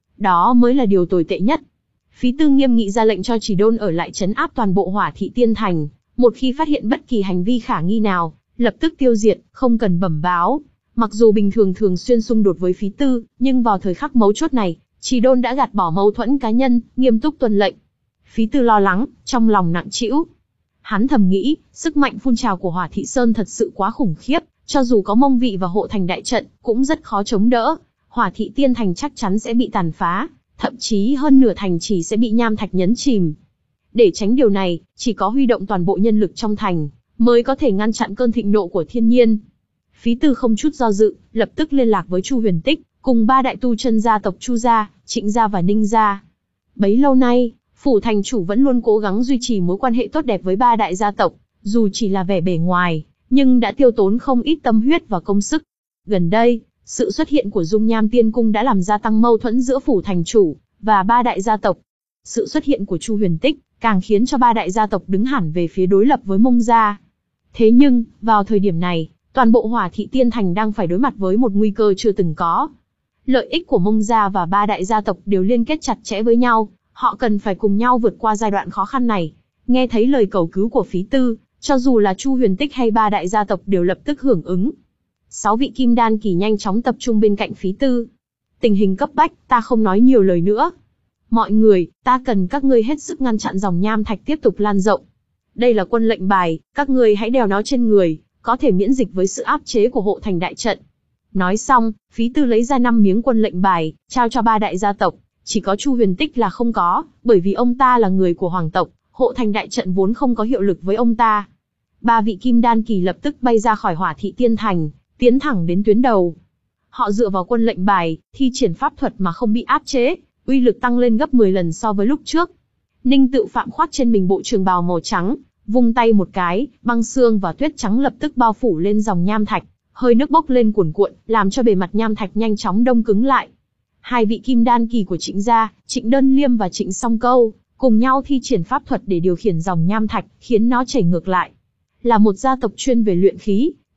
Đó mới là điều tồi tệ nhất. Phí Tư nghiêm nghị ra lệnh cho Chỉ Đôn ở lại trấn áp toàn bộ Hỏa Thị Tiên Thành, một khi phát hiện bất kỳ hành vi khả nghi nào, lập tức tiêu diệt, không cần bẩm báo. Mặc dù bình thường thường xuyên xung đột với Phí Tư, nhưng vào thời khắc mấu chốt này, Chỉ Đôn đã gạt bỏ mâu thuẫn cá nhân, nghiêm túc tuân lệnh. Phí Tư lo lắng, trong lòng nặng trĩu. Hắn thầm nghĩ, sức mạnh phun trào của Hỏa Thị Sơn thật sự quá khủng khiếp, cho dù có Mông Vị và hộ thành đại trận, cũng rất khó chống đỡ. Hỏa Thị Tiên Thành chắc chắn sẽ bị tàn phá, thậm chí hơn nửa thành chỉ sẽ bị nham thạch nhấn chìm. Để tránh điều này, chỉ có huy động toàn bộ nhân lực trong thành, mới có thể ngăn chặn cơn thịnh nộ của thiên nhiên. Phí Tư không chút do dự, lập tức liên lạc với Chu Huyền Tích, cùng ba đại tu chân gia tộc Chu gia, Trịnh gia và Ninh gia. Bấy lâu nay, phủ thành chủ vẫn luôn cố gắng duy trì mối quan hệ tốt đẹp với ba đại gia tộc, dù chỉ là vẻ bề ngoài, nhưng đã tiêu tốn không ít tâm huyết và công sức. Gần đây, sự xuất hiện của Dung Nham Tiên Cung đã làm gia tăng mâu thuẫn giữa phủ thành chủ và ba đại gia tộc. Sự xuất hiện của Chu Huyền Tích càng khiến cho ba đại gia tộc đứng hẳn về phía đối lập với Mông gia. Thế nhưng, vào thời điểm này, toàn bộ Hỏa Thị Tiên Thành đang phải đối mặt với một nguy cơ chưa từng có. Lợi ích của Mông gia và ba đại gia tộc đều liên kết chặt chẽ với nhau, họ cần phải cùng nhau vượt qua giai đoạn khó khăn này. Nghe thấy lời cầu cứu của Phí Tư, cho dù là Chu Huyền Tích hay ba đại gia tộc đều lập tức hưởng ứng. Sáu vị kim đan kỳ nhanh chóng tập trung bên cạnh Phí Tư. Tình hình cấp bách, ta không nói nhiều lời nữa. Mọi người, ta cần các ngươi hết sức ngăn chặn dòng nham thạch tiếp tục lan rộng. Đây là quân lệnh bài, các ngươi hãy đeo nó trên người, có thể miễn dịch với sự áp chế của hộ thành đại trận. Nói xong, Phí Tư lấy ra năm miếng quân lệnh bài, trao cho ba đại gia tộc. Chỉ có Chu Huyền Tích là không có, bởi vì ông ta là người của hoàng tộc, hộ thành đại trận vốn không có hiệu lực với ông ta. Ba vị kim đan kỳ lập tức bay ra khỏi Hỏa Thị Tiên Thành, tiến thẳng đến tuyến đầu. Họ dựa vào quân lệnh bài, thi triển pháp thuật mà không bị áp chế, uy lực tăng lên gấp mười lần so với lúc trước. Ninh Tự Phạm khoác trên mình bộ trường bào màu trắng, vung tay một cái, băng xương và tuyết trắng lập tức bao phủ lên dòng nham thạch, hơi nước bốc lên cuồn cuộn, làm cho bề mặt nham thạch nhanh chóng đông cứng lại. Hai vị kim đan kỳ của Trịnh gia, Trịnh Đơn Liêm và Trịnh Song Câu, cùng nhau thi triển pháp thuật để điều khiển dòng nham thạch, khiến nó chảy ngược lại. Là một gia tộc chuyên về luyện khí,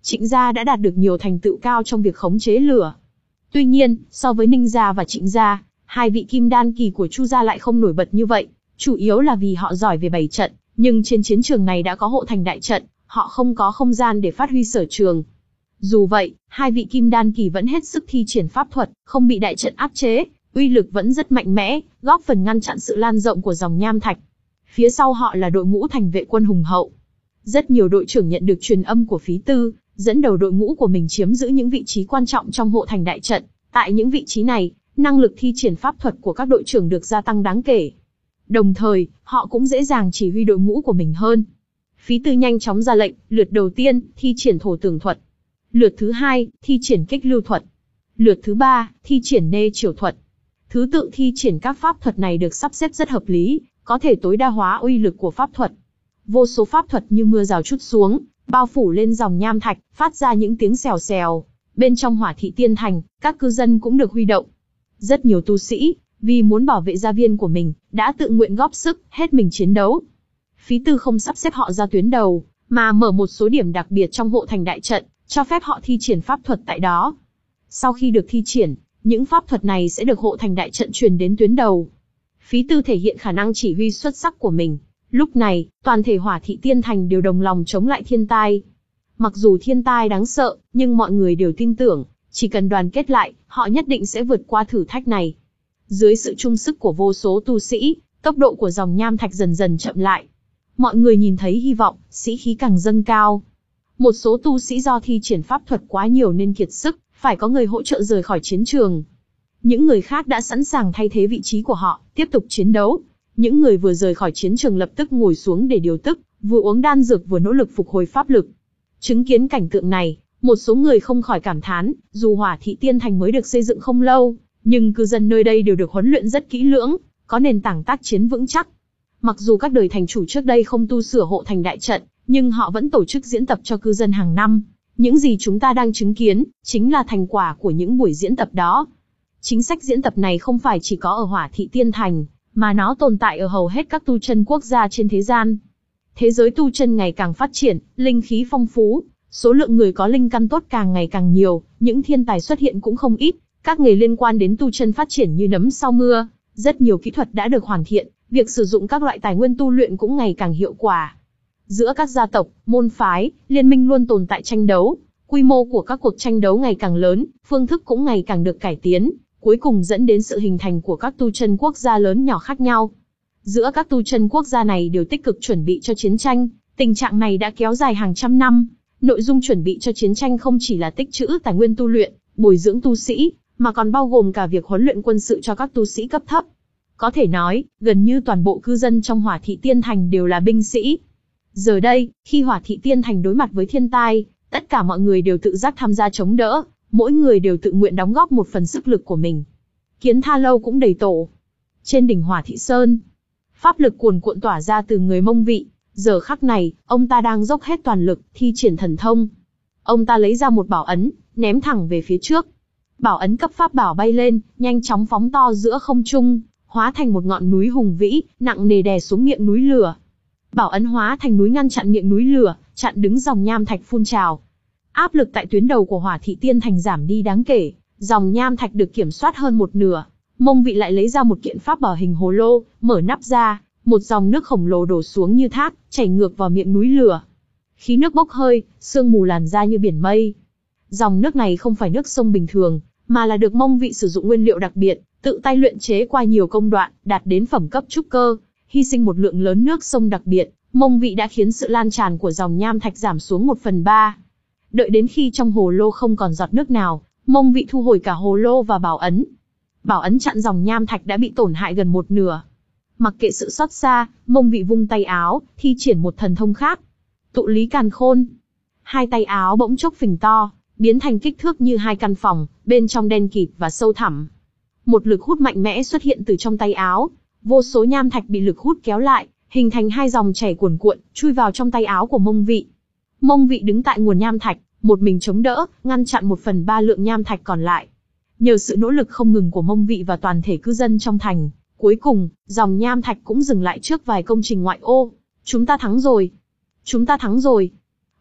Trịnh gia đã đạt được nhiều thành tựu cao trong việc khống chế lửa. Tuy nhiên, so với Ninh gia và Trịnh gia, hai vị kim đan kỳ của Chu gia lại không nổi bật như vậy, chủ yếu là vì họ giỏi về bày trận, nhưng trên chiến trường này đã có hộ thành đại trận, họ không có không gian để phát huy sở trường. Dù vậy, hai vị kim đan kỳ vẫn hết sức thi triển pháp thuật, không bị đại trận áp chế, uy lực vẫn rất mạnh mẽ, góp phần ngăn chặn sự lan rộng của dòng nham thạch. Phía sau họ là đội ngũ thành vệ quân hùng hậu. Rất nhiều đội trưởng nhận được truyền âm của Phí Tư, dẫn đầu đội ngũ của mình chiếm giữ những vị trí quan trọng trong hộ thành đại trận. Tại những vị trí này, năng lực thi triển pháp thuật của các đội trưởng được gia tăng đáng kể. Đồng thời, họ cũng dễ dàng chỉ huy đội ngũ của mình hơn. Phí Tư nhanh chóng ra lệnh, lượt đầu tiên, thi triển thổ tường thuật. Lượt thứ hai, thi triển kích lưu thuật. Lượt thứ ba, thi triển nê chiều thuật. Thứ tự thi triển các pháp thuật này được sắp xếp rất hợp lý, có thể tối đa hóa uy lực của pháp thuật. Vô số pháp thuật như mưa rào trút xuống, bao phủ lên dòng nham thạch, phát ra những tiếng xèo xèo. Bên trong Hỏa Thị Tiên Thành, các cư dân cũng được huy động. Rất nhiều tu sĩ, vì muốn bảo vệ gia viên của mình, đã tự nguyện góp sức, hết mình chiến đấu. Phí Tư không sắp xếp họ ra tuyến đầu, mà mở một số điểm đặc biệt trong hộ thành đại trận, cho phép họ thi triển pháp thuật tại đó. Sau khi được thi triển, những pháp thuật này sẽ được hộ thành đại trận truyền đến tuyến đầu. Phí Tư thể hiện khả năng chỉ huy xuất sắc của mình. Lúc này, toàn thể Hỏa Thị Tiên Thành đều đồng lòng chống lại thiên tai. Mặc dù thiên tai đáng sợ, nhưng mọi người đều tin tưởng, chỉ cần đoàn kết lại, họ nhất định sẽ vượt qua thử thách này. Dưới sự chung sức của vô số tu sĩ, tốc độ của dòng nham thạch dần dần chậm lại. Mọi người nhìn thấy hy vọng, sĩ khí càng dâng cao. Một số tu sĩ do thi triển pháp thuật quá nhiều nên kiệt sức, phải có người hỗ trợ rời khỏi chiến trường. Những người khác đã sẵn sàng thay thế vị trí của họ, tiếp tục chiến đấu. Những người vừa rời khỏi chiến trường lập tức ngồi xuống để điều tức, vừa uống đan dược vừa nỗ lực phục hồi pháp lực. Chứng kiến cảnh tượng này, một số người không khỏi cảm thán, dù Hỏa Thị Tiên Thành mới được xây dựng không lâu, nhưng cư dân nơi đây đều được huấn luyện rất kỹ lưỡng, có nền tảng tác chiến vững chắc. Mặc dù các đời thành chủ trước đây không tu sửa hộ thành đại trận, nhưng họ vẫn tổ chức diễn tập cho cư dân hàng năm. Những gì chúng ta đang chứng kiến, chính là thành quả của những buổi diễn tập đó. Chính sách diễn tập này không phải chỉ có ở Hỏa Thị Tiên Thành, mà nó tồn tại ở hầu hết các tu chân quốc gia trên thế gian. Thế giới tu chân ngày càng phát triển, linh khí phong phú, số lượng người có linh căn tốt càng ngày càng nhiều, những thiên tài xuất hiện cũng không ít, các nghề liên quan đến tu chân phát triển như nấm sau mưa, rất nhiều kỹ thuật đã được hoàn thiện, việc sử dụng các loại tài nguyên tu luyện cũng ngày càng hiệu quả. Giữa các gia tộc, môn phái, liên minh luôn tồn tại tranh đấu, quy mô của các cuộc tranh đấu ngày càng lớn, phương thức cũng ngày càng được cải tiến, cuối cùng dẫn đến sự hình thành của các tu chân quốc gia lớn nhỏ khác nhau. Giữa các tu chân quốc gia này đều tích cực chuẩn bị cho chiến tranh, tình trạng này đã kéo dài hàng trăm năm. Nội dung chuẩn bị cho chiến tranh không chỉ là tích trữ tài nguyên tu luyện, bồi dưỡng tu sĩ, mà còn bao gồm cả việc huấn luyện quân sự cho các tu sĩ cấp thấp. Có thể nói, gần như toàn bộ cư dân trong Hỏa Thị Tiên Thành đều là binh sĩ. Giờ đây, khi Hỏa Thị Tiên Thành đối mặt với thiên tai, tất cả mọi người đều tự giác tham gia chống đỡ, mỗi người đều tự nguyện đóng góp một phần sức lực của mình. Kiến Tha Lâu cũng đầy tổ. Trên đỉnh Hỏa Thị Sơn, pháp lực cuồn cuộn tỏa ra từ người Mông Vị. Giờ khắc này, ông ta đang dốc hết toàn lực, thi triển thần thông. Ông ta lấy ra một bảo ấn, ném thẳng về phía trước. Bảo ấn cấp pháp bảo bay lên, nhanh chóng phóng to giữa không trung, hóa thành một ngọn núi hùng vĩ, nặng nề đè xuống miệng núi lửa. Bảo ấn hóa thành núi ngăn chặn miệng núi lửa, chặn đứng dòng nham thạch phun trào. Áp lực tại tuyến đầu của Hỏa Thị Tiên Thành giảm đi đáng kể, dòng nham thạch được kiểm soát hơn một nửa. Mông Vị lại lấy ra một kiện pháp bảo hình hồ lô, mở nắp ra. Một dòng nước khổng lồ đổ xuống như thác, chảy ngược vào miệng núi lửa. Khí nước bốc hơi, sương mù làn ra như biển mây. Dòng nước này không phải nước sông bình thường, mà là được Mông Vị sử dụng nguyên liệu đặc biệt, tự tay luyện chế qua nhiều công đoạn, đạt đến phẩm cấp trúc cơ, hy sinh một lượng lớn nước sông đặc biệt. Mông Vị đã khiến sự lan tràn của dòng nham thạch giảm xuống một phần ba. Đợi đến khi trong hồ lô không còn giọt nước nào, Mông Vị thu hồi cả hồ lô và bảo ấn. Bảo ấn chặn dòng nham thạch đã bị tổn hại gần một nửa. Mặc kệ sự xót xa, Mông Vị vung tay áo, thi triển một thần thông khác. Tụ lý càn khôn. Hai tay áo bỗng chốc phình to, biến thành kích thước như hai căn phòng, bên trong đen kịt và sâu thẳm. Một lực hút mạnh mẽ xuất hiện từ trong tay áo, vô số nham thạch bị lực hút kéo lại, hình thành hai dòng chảy cuồn cuộn, chui vào trong tay áo của Mông Vị. Mông Vị đứng tại nguồn nham thạch, một mình chống đỡ, ngăn chặn một phần ba lượng nham thạch còn lại. Nhờ sự nỗ lực không ngừng của Mông Vị và toàn thể cư dân trong thành, cuối cùng, dòng nham thạch cũng dừng lại trước vài công trình ngoại ô. Chúng ta thắng rồi! Chúng ta thắng rồi!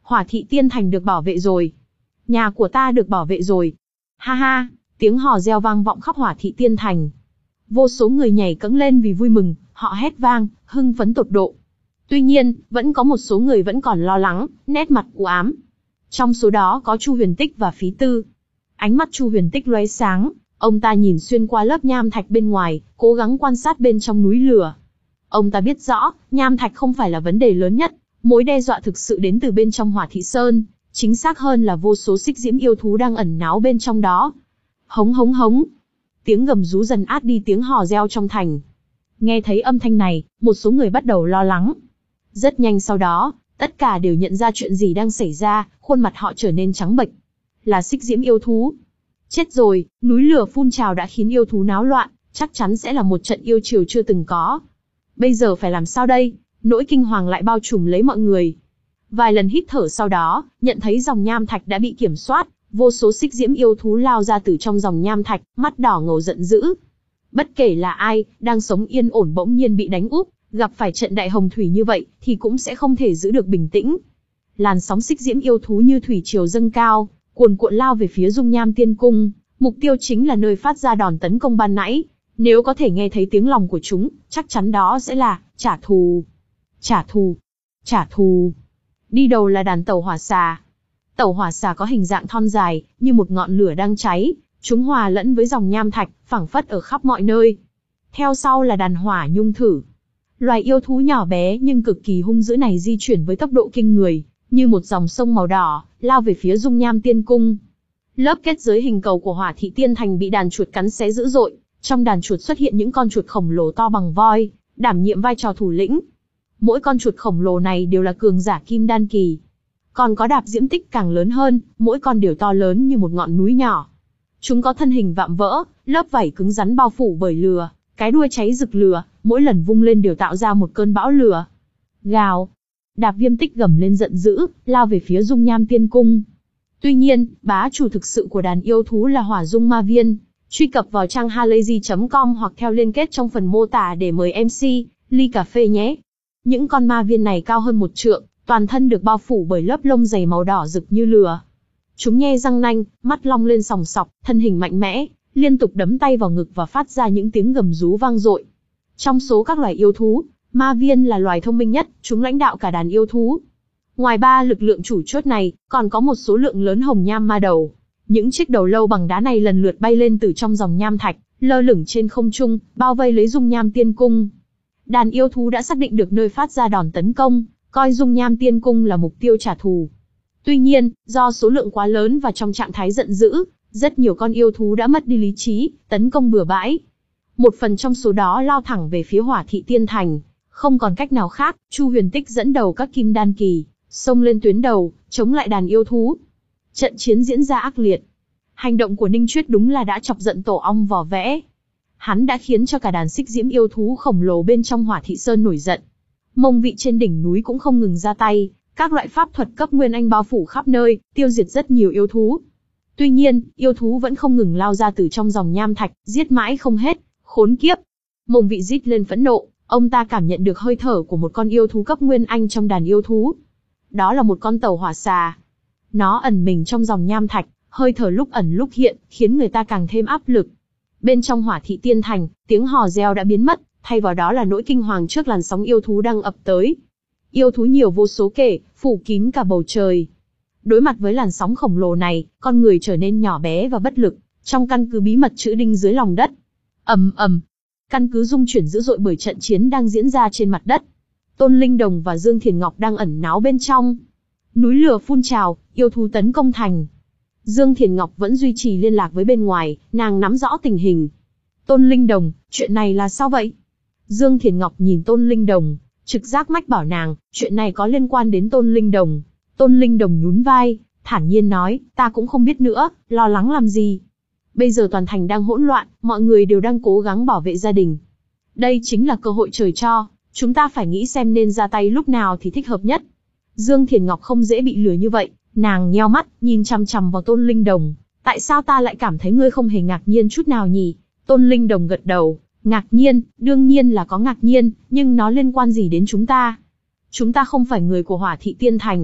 Hỏa thị tiên thành được bảo vệ rồi. Nhà của ta được bảo vệ rồi. Ha ha, tiếng hò reo vang vọng khắp hỏa thị tiên thành. Vô số người nhảy cẫng lên vì vui mừng, họ hét vang, hưng phấn tột độ. Tuy nhiên, vẫn có một số người vẫn còn lo lắng, nét mặt u ám. Trong số đó có Chu Huyền Tích và Phí Tư. Ánh mắt Chu Huyền Tích lóe sáng, ông ta nhìn xuyên qua lớp nham thạch bên ngoài, cố gắng quan sát bên trong núi lửa. Ông ta biết rõ, nham thạch không phải là vấn đề lớn nhất, mối đe dọa thực sự đến từ bên trong Hỏa Thị Sơn, chính xác hơn là vô số xích diễm yêu thú đang ẩn náu bên trong đó. Hống hống hống. Tiếng gầm rú dần át đi tiếng hò reo trong thành. Nghe thấy âm thanh này, một số người bắt đầu lo lắng. Rất nhanh sau đó, tất cả đều nhận ra chuyện gì đang xảy ra, khuôn mặt họ trở nên trắng bệch. Là xích diễm yêu thú. Chết rồi, núi lửa phun trào đã khiến yêu thú náo loạn, chắc chắn sẽ là một trận yêu triều chưa từng có. Bây giờ phải làm sao đây? Nỗi kinh hoàng lại bao trùm lấy mọi người. Vài lần hít thở sau đó, nhận thấy dòng nham thạch đã bị kiểm soát, vô số xích diễm yêu thú lao ra từ trong dòng nham thạch, mắt đỏ ngầu giận dữ. Bất kể là ai, đang sống yên ổn bỗng nhiên bị đánh úp, gặp phải trận đại hồng thủy như vậy, thì cũng sẽ không thể giữ được bình tĩnh. Làn sóng xích diễm yêu thú như thủy triều dâng cao, cuồn cuộn lao về phía Dung Nham Tiên Cung, mục tiêu chính là nơi phát ra đòn tấn công ban nãy. Nếu có thể nghe thấy tiếng lòng của chúng, chắc chắn đó sẽ là trả thù, trả thù, trả thù. Đi đầu là đàn tẩu hỏa xà. Tẩu hỏa xà có hình dạng thon dài, như một ngọn lửa đang cháy, chúng hòa lẫn với dòng nham thạch, phảng phất ở khắp mọi nơi. Theo sau là đàn hỏa nhung thử. Loài yêu thú nhỏ bé nhưng cực kỳ hung dữ này di chuyển với tốc độ kinh người, như một dòng sông màu đỏ, lao về phía Dung Nham Tiên Cung. Lớp kết giới hình cầu của Hỏa Thị Tiên Thành bị đàn chuột cắn xé dữ dội, trong đàn chuột xuất hiện những con chuột khổng lồ to bằng voi, đảm nhiệm vai trò thủ lĩnh. Mỗi con chuột khổng lồ này đều là cường giả kim đan kỳ. Còn có đạp diễm tích càng lớn hơn, mỗi con đều to lớn như một ngọn núi nhỏ. Chúng có thân hình vạm vỡ, lớp vảy cứng rắn bao phủ bởi lửa, cái đuôi cháy rực lửa, mỗi lần vung lên đều tạo ra một cơn bão lửa. Gào! Đạp viêm tích gầm lên giận dữ, lao về phía Dung Nham Tiên Cung. Tuy nhiên, bá chủ thực sự của đàn yêu thú là Hỏa Dung Ma Viên. Truy cập vào trang halayzi chấm com hoặc theo liên kết trong phần mô tả để mời em xê, ly cà phê nhé. Những con ma viên này cao hơn một trượng, toàn thân được bao phủ bởi lớp lông dày màu đỏ rực như lửa. Chúng nhe răng nanh, mắt long lên sòng sọc, thân hình mạnh mẽ, liên tục đấm tay vào ngực và phát ra những tiếng gầm rú vang dội. Trong số các loài yêu thú, ma viên là loài thông minh nhất, chúng lãnh đạo cả đàn yêu thú. Ngoài ba lực lượng chủ chốt này, còn có một số lượng lớn hồng nham ma đầu. Những chiếc đầu lâu bằng đá này lần lượt bay lên từ trong dòng nham thạch, lơ lửng trên không trung, bao vây lấy Dung Nham Tiên Cung. Đàn yêu thú đã xác định được nơi phát ra đòn tấn công, coi Dung Nham Tiên Cung là mục tiêu trả thù. Tuy nhiên, do số lượng quá lớn và trong trạng thái giận dữ, rất nhiều con yêu thú đã mất đi lý trí, tấn công bừa bãi. Một phần trong số đó lao thẳng về phía Hỏa Thị Tiên Thành. Không còn cách nào khác, Chu Huyền Tích dẫn đầu các kim đan kỳ, xông lên tuyến đầu, chống lại đàn yêu thú. Trận chiến diễn ra ác liệt. Hành động của Ninh Chuyết đúng là đã chọc giận tổ ong vỏ vẽ. Hắn đã khiến cho cả đàn xích diễm yêu thú khổng lồ bên trong Hỏa Thị Sơn nổi giận. Mông vị trên đỉnh núi cũng không ngừng ra tay, các loại pháp thuật cấp nguyên anh bao phủ khắp nơi, tiêu diệt rất nhiều yêu thú. Tuy nhiên, yêu thú vẫn không ngừng lao ra từ trong dòng nham thạch, giết mãi không hết, khốn kiếp. Mông vị rít lên phẫn nộ, ông ta cảm nhận được hơi thở của một con yêu thú cấp nguyên anh trong đàn yêu thú. Đó là một con tẩu hỏa xà. Nó ẩn mình trong dòng nham thạch, hơi thở lúc ẩn lúc hiện, khiến người ta càng thêm áp lực. Bên trong Hỏa Thị Tiên Thành, tiếng hò reo đã biến mất, thay vào đó là nỗi kinh hoàng trước làn sóng yêu thú đang ập tới. Yêu thú nhiều vô số kể, phủ kín cả bầu trời. Đối mặt với làn sóng khổng lồ này, con người trở nên nhỏ bé và bất lực, trong căn cứ bí mật trữ đinh dưới lòng đất. Ầm ầm, căn cứ rung chuyển dữ dội bởi trận chiến đang diễn ra trên mặt đất. Tôn Linh Đồng và Dương Thiền Ngọc đang ẩn náu bên trong. Núi lửa phun trào, yêu thú tấn công thành. Dương Thiền Ngọc vẫn duy trì liên lạc với bên ngoài, nàng nắm rõ tình hình. Tôn Linh Đồng, chuyện này là sao vậy? Dương Thiền Ngọc nhìn Tôn Linh Đồng, trực giác mách bảo nàng, chuyện này có liên quan đến Tôn Linh Đồng. Tôn Linh Đồng nhún vai, thản nhiên nói, ta cũng không biết nữa, lo lắng làm gì. Bây giờ toàn thành đang hỗn loạn, mọi người đều đang cố gắng bảo vệ gia đình. Đây chính là cơ hội trời cho, chúng ta phải nghĩ xem nên ra tay lúc nào thì thích hợp nhất. Dương Thiền Ngọc không dễ bị lừa như vậy, nàng nheo mắt, nhìn chằm chằm vào Tôn Linh Đồng. Tại sao ta lại cảm thấy ngươi không hề ngạc nhiên chút nào nhỉ? Tôn Linh Đồng gật đầu, ngạc nhiên, đương nhiên là có ngạc nhiên, nhưng nó liên quan gì đến chúng ta? Chúng ta không phải người của Hỏa Thị Tiên Thành,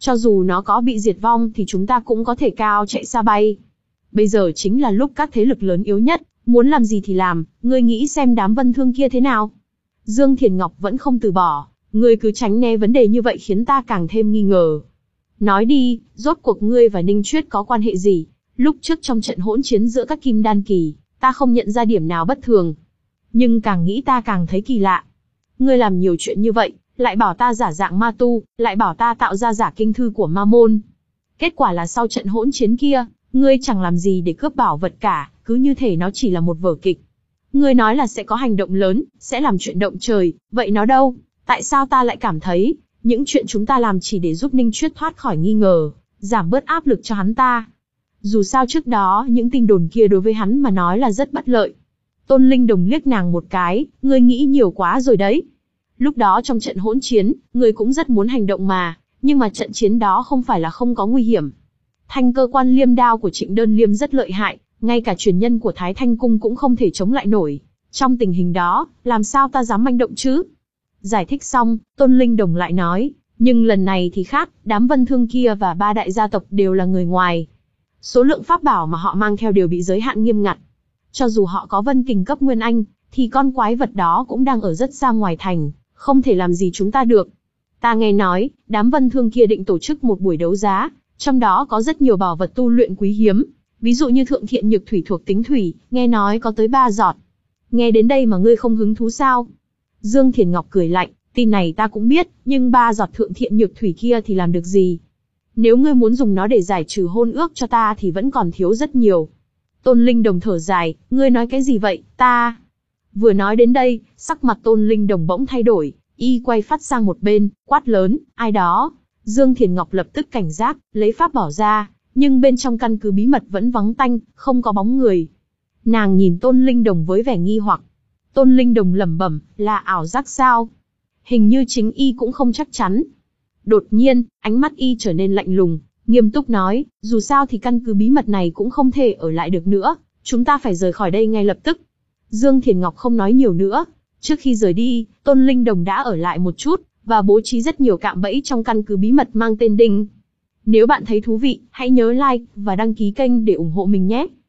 Cho dù nó có bị diệt vong thì chúng ta cũng có thể cao chạy xa bay. Bây giờ chính là lúc các thế lực lớn yếu nhất, muốn làm gì thì làm, ngươi nghĩ xem đám Vân Thương kia thế nào? Dương Thiền Ngọc vẫn không từ bỏ, ngươi cứ tránh né vấn đề như vậy khiến ta càng thêm nghi ngờ. Nói đi, rốt cuộc ngươi và Ninh Chuyết có quan hệ gì? Lúc trước trong trận hỗn chiến giữa các kim đan kỳ, ta không nhận ra điểm nào bất thường. Nhưng càng nghĩ ta càng thấy kỳ lạ. Ngươi làm nhiều chuyện như vậy, lại bảo ta giả dạng ma tu, lại bảo ta tạo ra giả kinh thư của ma môn. Kết quả là sau trận hỗn chiến kia, ngươi chẳng làm gì để cướp bảo vật cả, cứ như thể nó chỉ là một vở kịch. Ngươi nói là sẽ có hành động lớn, sẽ làm chuyện động trời, vậy nó đâu? Tại sao ta lại cảm thấy, những chuyện chúng ta làm chỉ để giúp Ninh Chuyết thoát khỏi nghi ngờ, giảm bớt áp lực cho hắn ta? Dù sao trước đó, những tin đồn kia đối với hắn mà nói là rất bất lợi. Tôn Linh Đồng liếc nàng một cái, ngươi nghĩ nhiều quá rồi đấy. Lúc đó trong trận hỗn chiến, ngươi cũng rất muốn hành động mà, nhưng mà trận chiến đó không phải là không có nguy hiểm. Thanh cơ quan liêm đao của Trịnh Đơn Liêm rất lợi hại, ngay cả truyền nhân của Thái Thanh Cung cũng không thể chống lại nổi. Trong tình hình đó, làm sao ta dám manh động chứ? Giải thích xong, Tôn Linh Đồng lại nói, nhưng lần này thì khác, đám Vân Thương kia và ba đại gia tộc đều là người ngoài. Số lượng pháp bảo mà họ mang theo đều bị giới hạn nghiêm ngặt. Cho dù họ có Vân Kình cấp Nguyên Anh, thì con quái vật đó cũng đang ở rất xa ngoài thành, không thể làm gì chúng ta được. Ta nghe nói, đám Vân Thương kia định tổ chức một buổi đấu giá, trong đó có rất nhiều bảo vật tu luyện quý hiếm, ví dụ như thượng thiện nhược thủy thuộc tính thủy, nghe nói có tới ba giọt. Nghe đến đây mà ngươi không hứng thú sao? Dương Thiền Ngọc cười lạnh, tin này ta cũng biết, nhưng ba giọt thượng thiện nhược thủy kia thì làm được gì? Nếu ngươi muốn dùng nó để giải trừ hôn ước cho ta thì vẫn còn thiếu rất nhiều. Tôn Linh Đồng thở dài, ngươi nói cái gì vậy, ta... Vừa nói đến đây, sắc mặt Tôn Linh Đồng bỗng thay đổi, y quay phát sang một bên, quát lớn, ai đó? Dương Thiền Ngọc lập tức cảnh giác, lấy pháp bảo ra, nhưng bên trong căn cứ bí mật vẫn vắng tanh, không có bóng người. Nàng nhìn Tôn Linh Đồng với vẻ nghi hoặc. Tôn Linh Đồng lẩm bẩm, là ảo giác sao? Hình như chính y cũng không chắc chắn. Đột nhiên, ánh mắt y trở nên lạnh lùng, nghiêm túc nói, dù sao thì căn cứ bí mật này cũng không thể ở lại được nữa, chúng ta phải rời khỏi đây ngay lập tức. Dương Thiền Ngọc không nói nhiều nữa. Trước khi rời đi, Tôn Linh Đồng đã ở lại một chút, và bố trí rất nhiều cạm bẫy trong căn cứ bí mật mang tên Đinh. Nếu bạn thấy thú vị, hãy nhớ like và đăng ký kênh để ủng hộ mình nhé.